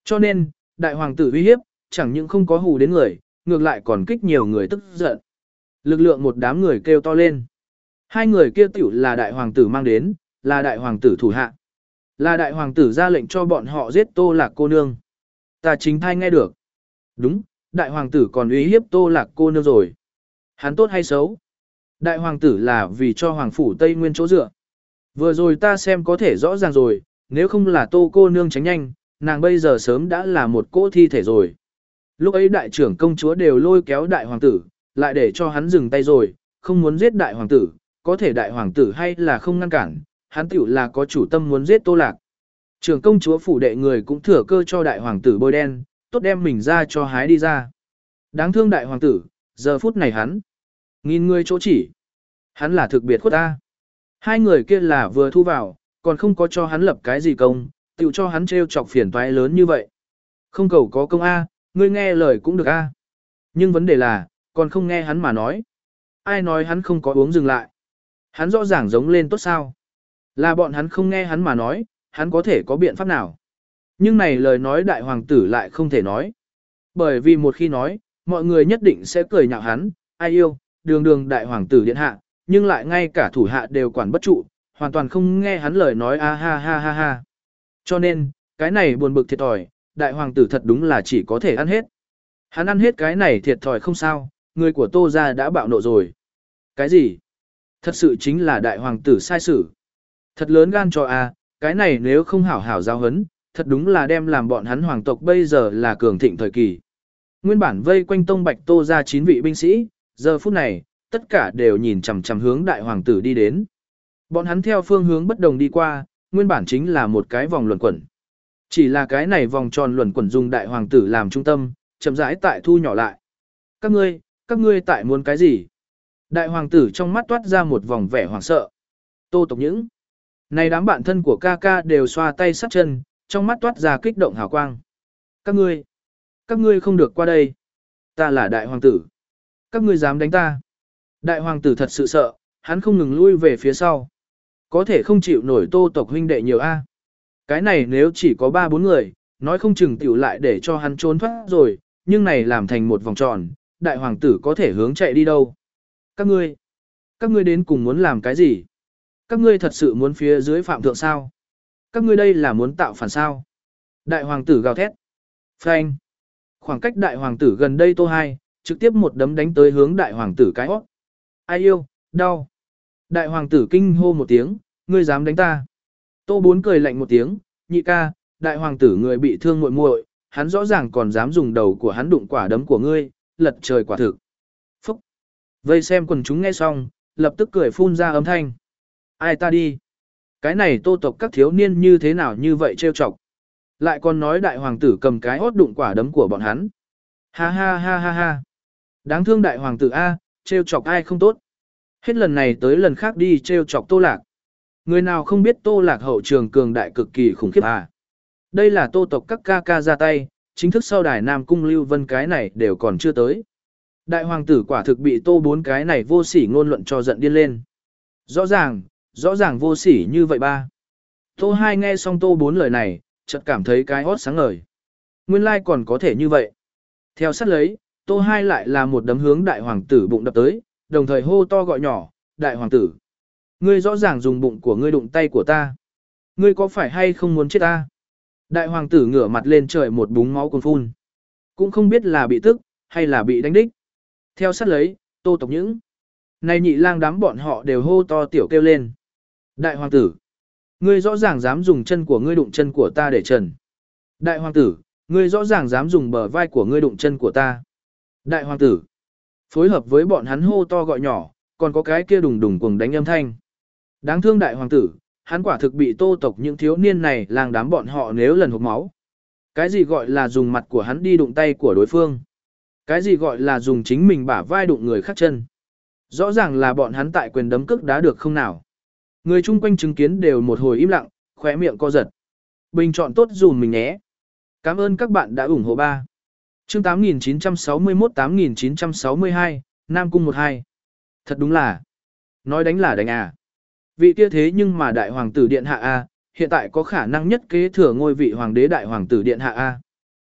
Cho nên, đại hoàng tử uy hiếp, chẳng những không có hù đến người, ngược lại còn kích nhiều người tức giận. Lực lượng một đám người kêu to lên. Hai người kia tiểu là đại hoàng tử mang đến, là đại hoàng tử thủ hạ. Là đại hoàng tử ra lệnh cho bọn họ giết Tô Lạc cô nương. Ta chính thai nghe được. Đúng, đại hoàng tử còn uy hiếp Tô Lạc cô nương rồi. Hắn tốt hay xấu? Đại hoàng tử là vì cho hoàng phủ Tây Nguyên chỗ dựa. Vừa rồi ta xem có thể rõ ràng rồi, nếu không là Tô cô nương tránh nhanh, nàng bây giờ sớm đã là một cỗ thi thể rồi. Lúc ấy đại trưởng công chúa đều lôi kéo đại hoàng tử, lại để cho hắn dừng tay rồi, không muốn giết đại hoàng tử, có thể đại hoàng tử hay là không ngăn cản, hắn tiểu là có chủ tâm muốn giết Tô Lạc. Trưởng công chúa phủ đệ người cũng thừa cơ cho đại hoàng tử bôi đen, tốt đem mình ra cho hái đi ra. Đáng thương đại hoàng tử, giờ phút này hắn, nghìn người chỗ chỉ, hắn là thực biệt khuất ta. Hai người kia là vừa thu vào, còn không có cho hắn lập cái gì công, tiểu cho hắn trêu chọc phiền toái lớn như vậy. Không cầu có công A, ngươi nghe lời cũng được A. Nhưng vấn đề là, còn không nghe hắn mà nói. Ai nói hắn không có uống dừng lại. Hắn rõ ràng giống lên tốt sao. Là bọn hắn không nghe hắn mà nói, hắn có thể có biện pháp nào. Nhưng này lời nói đại hoàng tử lại không thể nói. Bởi vì một khi nói, mọi người nhất định sẽ cười nhạo hắn, ai yêu, đường đường đại hoàng tử điện hạ, nhưng lại ngay cả thủ hạ đều quản bất trụ, hoàn toàn không nghe hắn lời nói a ha ha ha ha. Cho nên, cái này buồn bực thiệt thòi, đại hoàng tử thật đúng là chỉ có thể ăn hết. Hắn ăn hết cái này thiệt thòi không sao, người của Tô gia đã bạo nộ rồi. Cái gì? Thật sự chính là đại hoàng tử sai sử. Thật lớn gan cho a, cái này nếu không hảo hảo giáo huấn, thật đúng là đem làm bọn hắn hoàng tộc bây giờ là cường thịnh thời kỳ. Nguyên bản vây quanh tông bạch Tô gia chín vị binh sĩ, giờ phút này, tất cả đều nhìn chằm chằm hướng đại hoàng tử đi đến. Bọn hắn theo phương hướng bất đồng đi qua, nguyên bản chính là một cái vòng luẩn quẩn. Chỉ là cái này vòng tròn luẩn quẩn dùng đại hoàng tử làm trung tâm, chậm rãi tại thu nhỏ lại. Các ngươi, các ngươi tại muốn cái gì? Đại hoàng tử trong mắt toát ra một vòng vẻ hoảng sợ. Tô Tộc Những. Này đám bạn thân của ca ca đều xoa tay sát chân, trong mắt toát ra kích động hào quang. Các ngươi, các ngươi không được qua đây. Ta là đại hoàng tử. Các ngươi dám đánh ta. Đại hoàng tử thật sự sợ, hắn không ngừng lui về phía sau. Có thể không chịu nổi Tô Tộc huynh đệ nhiều a. Cái này nếu chỉ có ba bốn người, nói không chừng tiểu lại để cho hắn trốn thoát rồi, nhưng này làm thành một vòng tròn, đại hoàng tử có thể hướng chạy đi đâu. Các ngươi, các ngươi đến cùng muốn làm cái gì? Các ngươi thật sự muốn phía dưới phạm thượng sao? Các ngươi đây là muốn tạo phản sao? Đại hoàng tử gào thét. Phanh. Khoảng cách đại hoàng tử gần đây Tô Hai, trực tiếp một đấm đánh tới hướng đại hoàng tử cái hót. Ai yêu, đau. Đại hoàng tử kinh hô một tiếng, ngươi dám đánh ta. Tô Bốn cười lạnh một tiếng, nhị ca, đại hoàng tử người bị thương muội muội, hắn rõ ràng còn dám dùng đầu của hắn đụng quả đấm của ngươi, lật trời quả thực. Phúc. Vây xem quần chúng nghe xong, lập tức cười phun ra âm thanh. Ai ta đi? Cái này Tô tộc các thiếu niên như thế nào như vậy trêu chọc. Lại còn nói đại hoàng tử cầm cái hót đụng quả đấm của bọn hắn. Ha ha ha ha ha. Đáng thương đại hoàng tử A, trêu chọc ai không tốt. Hết lần này tới lần khác đi trêu chọc Tô Lạc. Người nào không biết Tô Lạc hậu trường cường đại cực kỳ khủng khiếp à. Đây là Tô tộc các ca ca ra tay, chính thức sau đài Nam Cung Lưu Vân cái này đều còn chưa tới. Đại hoàng tử quả thực bị Tô Bốn cái này vô sỉ ngôn luận cho giận điên lên. Rõ ràng, rõ ràng vô sỉ như vậy ba. Tô Hai nghe xong Tô Bốn lời này, chợt cảm thấy cái hót sáng ngời. Nguyên lai còn có thể như vậy. Theo sát lấy, Tô Hai lại là một đấm hướng đại hoàng tử bụng đập tới, đồng thời hô to gọi nhỏ, đại hoàng tử. Ngươi rõ ràng dùng bụng của ngươi đụng tay của ta. Ngươi có phải hay không muốn chết ta? Đại hoàng tử ngửa mặt lên trời một búng máu cuồn phun. Cũng không biết là bị tức, hay là bị đánh đích. Theo sát lấy, Tô Tộc Những. Này nhị lang đám bọn họ đều hô to tiểu kêu lên. Đại hoàng tử. Ngươi rõ ràng dám dùng chân của ngươi đụng chân của ta để trần. Đại hoàng tử. Ngươi rõ ràng dám dùng bờ vai của ngươi đụng chân của ta. Đại hoàng tử. Phối hợp với bọn hắn hô to gọi nhỏ, còn có cái kia đùng đùng cuồng đánh âm thanh. Đáng thương đại hoàng tử, hắn quả thực bị Tô tộc những thiếu niên này làng đám bọn họ nếu lần hộc máu. Cái gì gọi là dùng mặt của hắn đi đụng tay của đối phương? Cái gì gọi là dùng chính mình bả vai đụng người khác chân? Rõ ràng là bọn hắn tại quyền đấm cước đá được không nào? Người chung quanh chứng kiến đều một hồi im lặng, khóe miệng co giật. Bình chọn tốt dùm mình nhé. Cảm ơn các bạn đã ủng hộ ba. Chương tám nghìn chín trăm sáu mươi mốt tám nghìn chín trăm sáu mươi hai, Nam Cung một hai. Thật đúng là, nói đánh là đánh à. Vị kia thế nhưng mà đại hoàng tử điện hạ A, hiện tại có khả năng nhất kế thừa ngôi vị hoàng đế đại hoàng tử điện hạ A.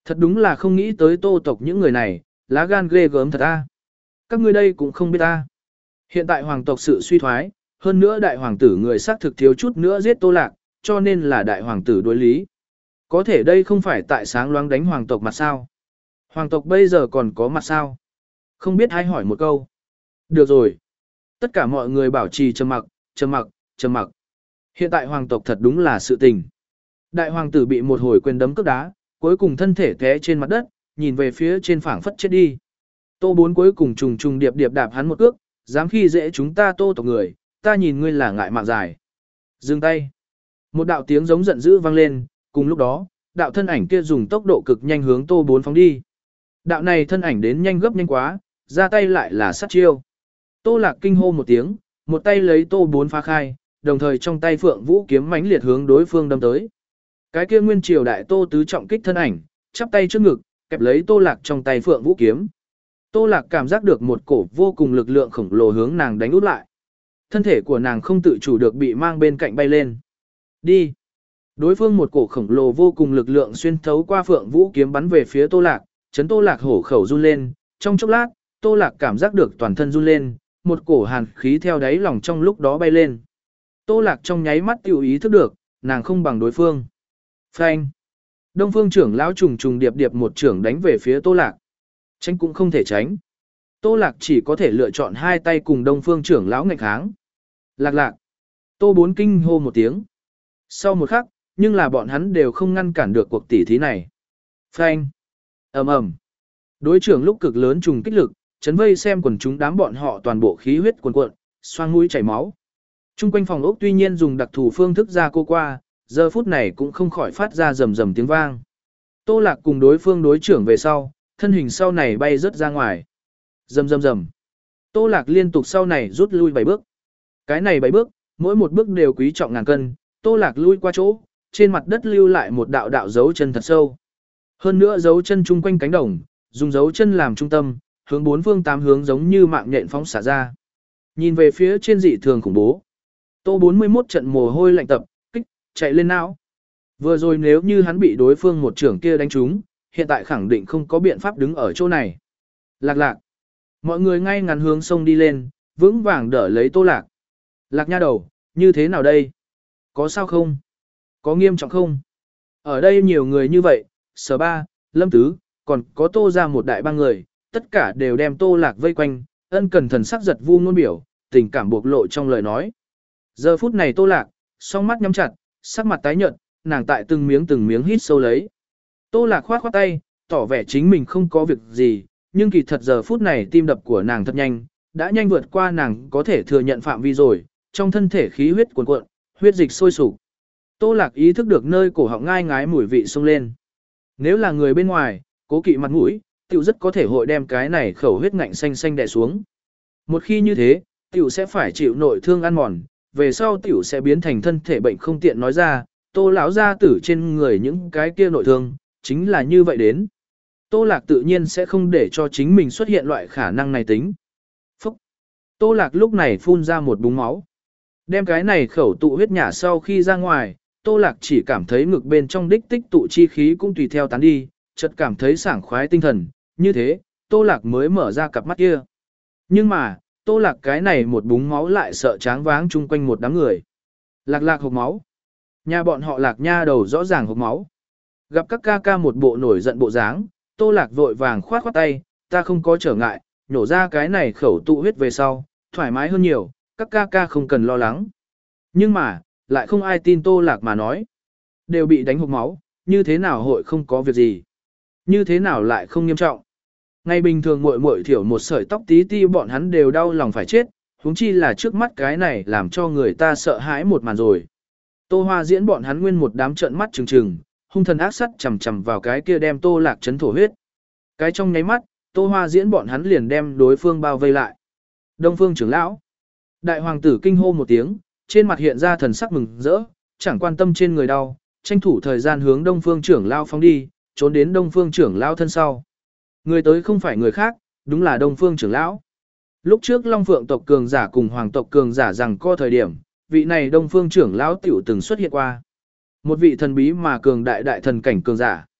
Thật đúng là không nghĩ tới Tô tộc những người này, lá gan ghê gớm thật a. Các ngươi đây cũng không biết ta. Hiện tại hoàng tộc sự suy thoái, hơn nữa đại hoàng tử người xác thực thiếu chút nữa giết Tô Lạc, cho nên là đại hoàng tử đối lý. Có thể đây không phải tại sáng loáng đánh hoàng tộc mặt sao? Hoàng tộc bây giờ còn có mặt sao? Không biết ai hỏi một câu. Được rồi. Tất cả mọi người bảo trì trầm mặc, trầm mặc, trầm mặc. Hiện tại hoàng tộc thật đúng là sự tình. Đại hoàng tử bị một hồi quyền đấm cước đá, cuối cùng thân thể té trên mặt đất, nhìn về phía trên phảng phất chết đi. Tô bốn cuối cùng trùng trùng điệp điệp đạp hắn một cước, dám khi dễ chúng ta Tô tộc người, ta nhìn ngươi là ngại mạng dài. Dừng tay. Một đạo tiếng giống giận dữ vang lên, cùng lúc đó, đạo thân ảnh kia dùng tốc độ cực nhanh hướng Tô bốn phóng đi. Đạo này thân ảnh đến nhanh gấp nhanh quá, ra tay lại là sát chiêu. Tô Lạc kinh hô một tiếng, một tay lấy Tô bốn phá khai, đồng thời trong tay Phượng Vũ kiếm mãnh liệt hướng đối phương đâm tới. Cái kia nguyên triều đại Tô tứ trọng kích thân ảnh, chắp tay trước ngực, kẹp lấy Tô Lạc trong tay Phượng Vũ kiếm. Tô Lạc cảm giác được một cổ vô cùng lực lượng khổng lồ hướng nàng đánh út lại. Thân thể của nàng không tự chủ được bị mang bên cạnh bay lên. Đi. Đối phương một cổ khổng lồ vô cùng lực lượng xuyên thấu qua Phượng Vũ kiếm bắn về phía Tô Lạc, chấn Tô Lạc hổ khẩu run lên, trong chốc lát, Tô Lạc cảm giác được toàn thân run lên, một cổ hàn khí theo đáy lòng trong lúc đó bay lên. Tô Lạc trong nháy mắt tiêu ý thức được, nàng không bằng đối phương. Phanh. Đông Phương trưởng lão trùng trùng điệp điệp một trưởng đánh về phía Tô Lạc. Tránh cũng không thể tránh. Tô Lạc chỉ có thể lựa chọn hai tay cùng Đông Phương trưởng lão nghênh kháng. Lạc lạc. Tô bốn kinh hô một tiếng. Sau một khắc, nhưng là bọn hắn đều không ngăn cản được cuộc tỉ thí này. Phanh. Ầm ầm. Đối trưởng lúc cực lớn trùng kích lực, chấn vây xem quần chúng đám bọn họ toàn bộ khí huyết cuồn cuộn, xoang mũi chảy máu. Trung quanh phòng ốc tuy nhiên dùng đặc thù phương thức ra cô qua, giờ phút này cũng không khỏi phát ra rầm rầm tiếng vang. Tô Lạc cùng đối phương đối trưởng về sau, thân hình sau này bay rất ra ngoài. Rầm rầm rầm. Tô Lạc liên tục sau này rút lui bảy bước. Cái này bảy bước, mỗi một bước đều quý trọng ngàn cân, Tô Lạc lui qua chỗ, trên mặt đất lưu lại một đạo đạo dấu chân thật sâu. Hơn nữa dấu chân chung quanh cánh đồng, dùng dấu chân làm trung tâm, hướng bốn phương tám hướng giống như mạng nhện phóng xả ra. Nhìn về phía trên dị thường khủng bố. Tô bốn mươi mốt trận mồ hôi lạnh tập, kích, chạy lên não. Vừa rồi nếu như hắn bị đối phương một trưởng kia đánh trúng, hiện tại khẳng định không có biện pháp đứng ở chỗ này. Lạc lạc. Mọi người ngay ngắn hướng sông đi lên, vững vàng đỡ lấy Tô Lạc. Lạc nha đầu, như thế nào đây? Có sao không? Có nghiêm trọng không? Ở đây nhiều người như vậy, Sở Ba, Lâm Tứ, còn có Tô ra một đại ba người, tất cả đều đem Tô Lạc vây quanh, ân cần thần sắc giật vu ngôn biểu, tình cảm bộc lộ trong lời nói. Giờ phút này Tô Lạc, song mắt nhắm chặt, sắc mặt tái nhợt, nàng tại từng miếng từng miếng hít sâu lấy. Tô Lạc khoát khoát tay, tỏ vẻ chính mình không có việc gì, nhưng kỳ thật giờ phút này tim đập của nàng thật nhanh, đã nhanh vượt qua nàng có thể thừa nhận phạm vi rồi, trong thân thể khí huyết cuồn cuộn, huyết dịch sôi sục. Tô Lạc ý thức được nơi cổ họng ngai ngái mùi vị xông lên. Nếu là người bên ngoài, cố kỵ mặt mũi, tiểu rất có thể hội đem cái này khẩu huyết ngạnh xanh xanh đè xuống. Một khi như thế, tiểu sẽ phải chịu nội thương ăn mòn, về sau tiểu sẽ biến thành thân thể bệnh không tiện nói ra, Tô lão gia tử trên người những cái kia nội thương, chính là như vậy đến. Tô Lạc tự nhiên sẽ không để cho chính mình xuất hiện loại khả năng này tính. Phúc! Tô Lạc lúc này phun ra một búng máu. Đem cái này khẩu tụ huyết nhả sau khi ra ngoài, Tô Lạc chỉ cảm thấy ngực bên trong đích tích tụ chi khí cũng tùy theo tán đi, chợt cảm thấy sảng khoái tinh thần, như thế, Tô Lạc mới mở ra cặp mắt kia. Nhưng mà, Tô Lạc cái này một búng máu lại sợ tráng váng chung quanh một đám người. Lạc lạc hộc máu. Nhà bọn họ Lạc nha đầu rõ ràng hộc máu. Gặp các ca ca một bộ nổi giận bộ dáng, Tô Lạc vội vàng khoát khoát tay, ta không có trở ngại, nhổ ra cái này khẩu tụ huyết về sau, thoải mái hơn nhiều, các ca ca không cần lo lắng. Nhưng mà, lại không ai tin Tô Lạc mà nói. Đều bị đánh hộc máu, như thế nào hội không có việc gì. Như thế nào lại không nghiêm trọng. Ngày bình thường muội muội thiểu một sợi tóc tí ti bọn hắn đều đau lòng phải chết, huống chi là trước mắt cái này làm cho người ta sợ hãi một màn rồi. Tô Hoa diễn bọn hắn nguyên một đám trợn mắt trừng trừng, hung thần ác sắt chầm chầm vào cái kia đem Tô Lạc chấn thổ huyết. Cái trong nháy mắt, Tô Hoa diễn bọn hắn liền đem đối phương bao vây lại. Đông Phương trưởng lão. Đại hoàng tử kinh hô một tiếng, trên mặt hiện ra thần sắc mừng rỡ, chẳng quan tâm trên người đau, tranh thủ thời gian hướng Đông Phương trưởng lão phóng đi, trốn đến Đông Phương trưởng lão thân sau. Người tới không phải người khác, đúng là Đông Phương trưởng lão. Lúc trước Long Phượng tộc cường giả cùng Hoàng tộc cường giả rằng co thời điểm, vị này Đông Phương trưởng lão tiểu từng xuất hiện qua. Một vị thần bí mà cường đại đại thần cảnh cường giả.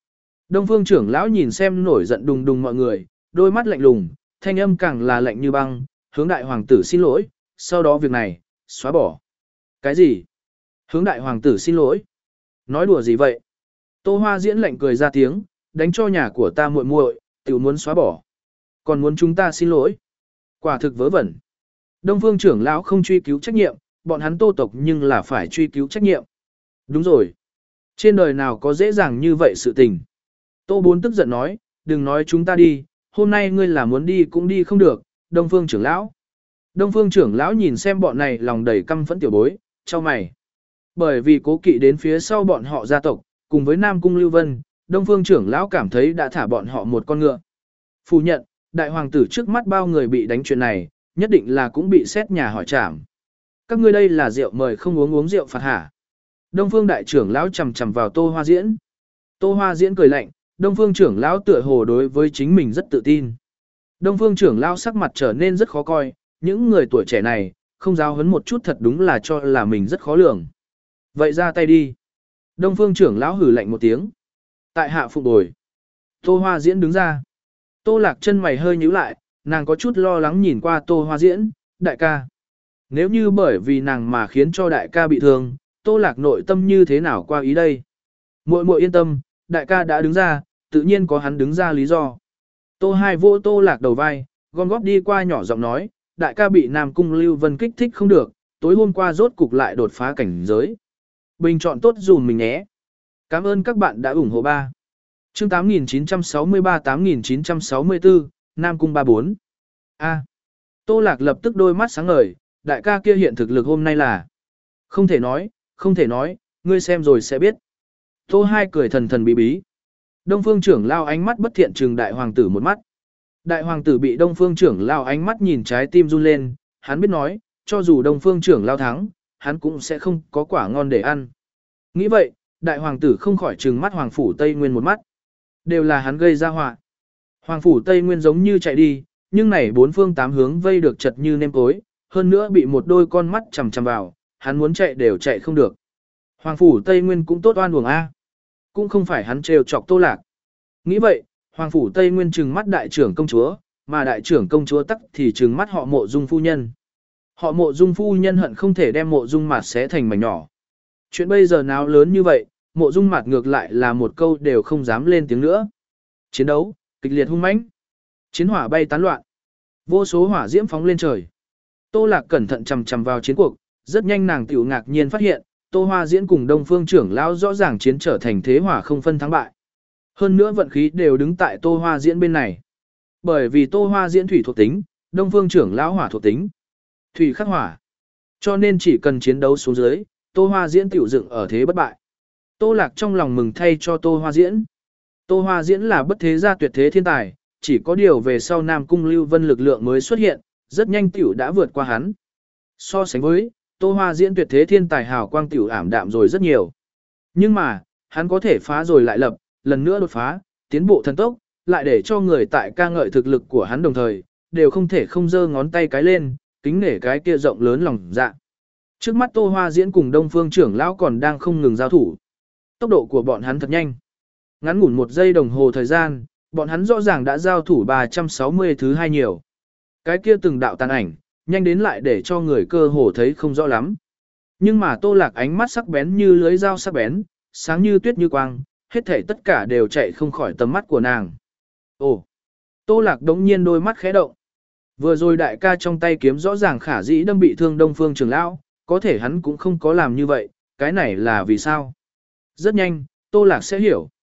Đông Phương trưởng lão nhìn xem nổi giận đùng đùng mọi người, đôi mắt lạnh lùng, thanh âm càng là lạnh như băng, hướng đại hoàng tử xin lỗi, sau đó việc này, xóa bỏ. Cái gì? Hướng đại hoàng tử xin lỗi? Nói đùa gì vậy? Tô Hoa Diễn lạnh cười ra tiếng, đánh cho nhà của ta muội muội, tiểu muốn xóa bỏ. Còn muốn chúng ta xin lỗi? Quả thực vớ vẩn. Đông Phương trưởng lão không truy cứu trách nhiệm, bọn hắn Tô tộc nhưng là phải truy cứu trách nhiệm. Đúng rồi. Trên đời nào có dễ dàng như vậy sự tình. Tô Bốn tức giận nói, đừng nói chúng ta đi, hôm nay ngươi là muốn đi cũng đi không được, Đông Phương trưởng lão. Đông Phương trưởng lão nhìn xem bọn này lòng đầy căm phẫn tiểu bối, cho mày. Bởi vì cố kỵ đến phía sau bọn họ gia tộc, cùng với Nam Cung Lưu Vân, Đông Phương trưởng lão cảm thấy đã thả bọn họ một con ngựa. Phủ nhận, đại hoàng tử trước mắt bao người bị đánh chuyện này, nhất định là cũng bị xét nhà hỏi trảm. Các ngươi đây là rượu mời không uống uống rượu phạt hả? Đông Phương đại trưởng lão chầm chầm vào Tô Hoa Diễn. Tô Hoa Diễn cười lạnh, Đông Phương trưởng lão tựa hồ đối với chính mình rất tự tin. Đông Phương trưởng lão sắc mặt trở nên rất khó coi, những người tuổi trẻ này, không giáo huấn một chút thật đúng là cho là mình rất khó lường. Vậy ra tay đi. Đông Phương trưởng lão hử lạnh một tiếng. Tại hạ phục bồi. Tô Hoa Diễn đứng ra. Tô Lạc chân mày hơi nhíu lại, nàng có chút lo lắng nhìn qua Tô Hoa Diễn, đại ca. Nếu như bởi vì nàng mà khiến cho đại ca bị thương, Tô Lạc nội tâm như thế nào qua ý đây? Muội muội yên tâm, đại ca đã đứng ra, tự nhiên có hắn đứng ra lý do. Tô Hai vỗ Tô Lạc đầu vai, gom góp đi qua nhỏ giọng nói, đại ca bị Nam Cung Lưu Vân kích thích không được, tối hôm qua rốt cục lại đột phá cảnh giới. Bình chọn tốt dùm mình nhé. Cảm ơn các bạn đã ủng hộ ba. Chương tám nghìn chín trăm sáu mươi ba tám nghìn chín trăm sáu mươi tư, Nam Cung ba bốn. A. Tô Lạc lập tức đôi mắt sáng ngời, đại ca kia hiện thực lực hôm nay là. Không thể nói, không thể nói, ngươi xem rồi sẽ biết. Tô Hai cười thần thần bí bí. Đông Phương trưởng lao ánh mắt bất thiện trừng đại hoàng tử một mắt. Đại hoàng tử bị Đông Phương trưởng lao ánh mắt nhìn trái tim run lên, hắn biết nói, cho dù Đông Phương trưởng lao thắng, hắn cũng sẽ không có quả ngon để ăn. Nghĩ vậy, đại hoàng tử không khỏi trừng mắt Hoàng Phủ Tây Nguyên một mắt. Đều là hắn gây ra họa. Hoàng Phủ Tây Nguyên giống như chạy đi, nhưng này bốn phương tám hướng vây được chật như nêm cối, hơn nữa bị một đôi con mắt chằm chằm vào, hắn muốn chạy đều chạy không được. Hoàng Phủ Tây Nguyên cũng tốt oan uổng A. Cũng không phải hắn trêu chọc Tô Lạc. Nghĩ vậy, Hoàng Phủ Tây Nguyên trừng mắt đại trưởng công chúa, mà đại trưởng công chúa tắc thì trừng mắt họ Mộ Dung phu nhân. Họ Mộ Dung phu nhân hận không thể đem Mộ Dung Mạt xé thành mảnh nhỏ. Chuyện bây giờ nào lớn như vậy, Mộ Dung Mạt ngược lại là một câu đều không dám lên tiếng nữa. Chiến đấu, kịch liệt hung mãnh. Chiến hỏa bay tán loạn. Vô số hỏa diễm phóng lên trời. Tô Lạc cẩn thận chằm chằm vào chiến cuộc, rất nhanh nàng tiểu ngạc nhiên phát hiện, Tô Hoa Diễn cùng Đông Phương trưởng lão rõ ràng chiến trở thành thế hỏa không phân thắng bại. Hơn nữa vận khí đều đứng tại Tô Hoa Diễn bên này. Bởi vì Tô Hoa Diễn thủy thuộc tính, Đông Phương trưởng lão hỏa thuộc tính. Thủy khắc hỏa. Cho nên chỉ cần chiến đấu xuống dưới, Tô Hoa Diễn tiểu dựng ở thế bất bại. Tô Lạc trong lòng mừng thay cho Tô Hoa Diễn. Tô Hoa Diễn là bất thế gia tuyệt thế thiên tài, chỉ có điều về sau Nam Cung Lưu Vân lực lượng mới xuất hiện, rất nhanh tiểu đã vượt qua hắn. So sánh với, Tô Hoa Diễn tuyệt thế thiên tài hào quang tiểu ảm đạm rồi rất nhiều. Nhưng mà, hắn có thể phá rồi lại lập, lần nữa đột phá, tiến bộ thần tốc, lại để cho người tại ca ngợi thực lực của hắn đồng thời, đều không thể không giơ ngón tay cái lên, kính nể cái kia rộng lớn lòng dạ. Trước mắt Tô Hoa Diễn cùng Đông Phương trưởng lão còn đang không ngừng giao thủ. Tốc độ của bọn hắn thật nhanh. Ngắn ngủn một giây đồng hồ thời gian, bọn hắn rõ ràng đã giao thủ ba trăm sáu mươi thứ hai nhiều. Cái kia từng đạo tàn ảnh, nhanh đến lại để cho người cơ hồ thấy không rõ lắm. Nhưng mà Tô Lạc ánh mắt sắc bén như lưới dao sắc bén, sáng như tuyết như quang, hết thảy tất cả đều chạy không khỏi tầm mắt của nàng. Ồ! Tô Lạc đống nhiên đôi mắt khẽ động. Vừa rồi đại ca trong tay kiếm rõ ràng khả dĩ đâm bị thương Đông Phương trưởng lão, có thể hắn cũng không có làm như vậy, cái này là vì sao? Rất nhanh, Tô Lạc sẽ hiểu.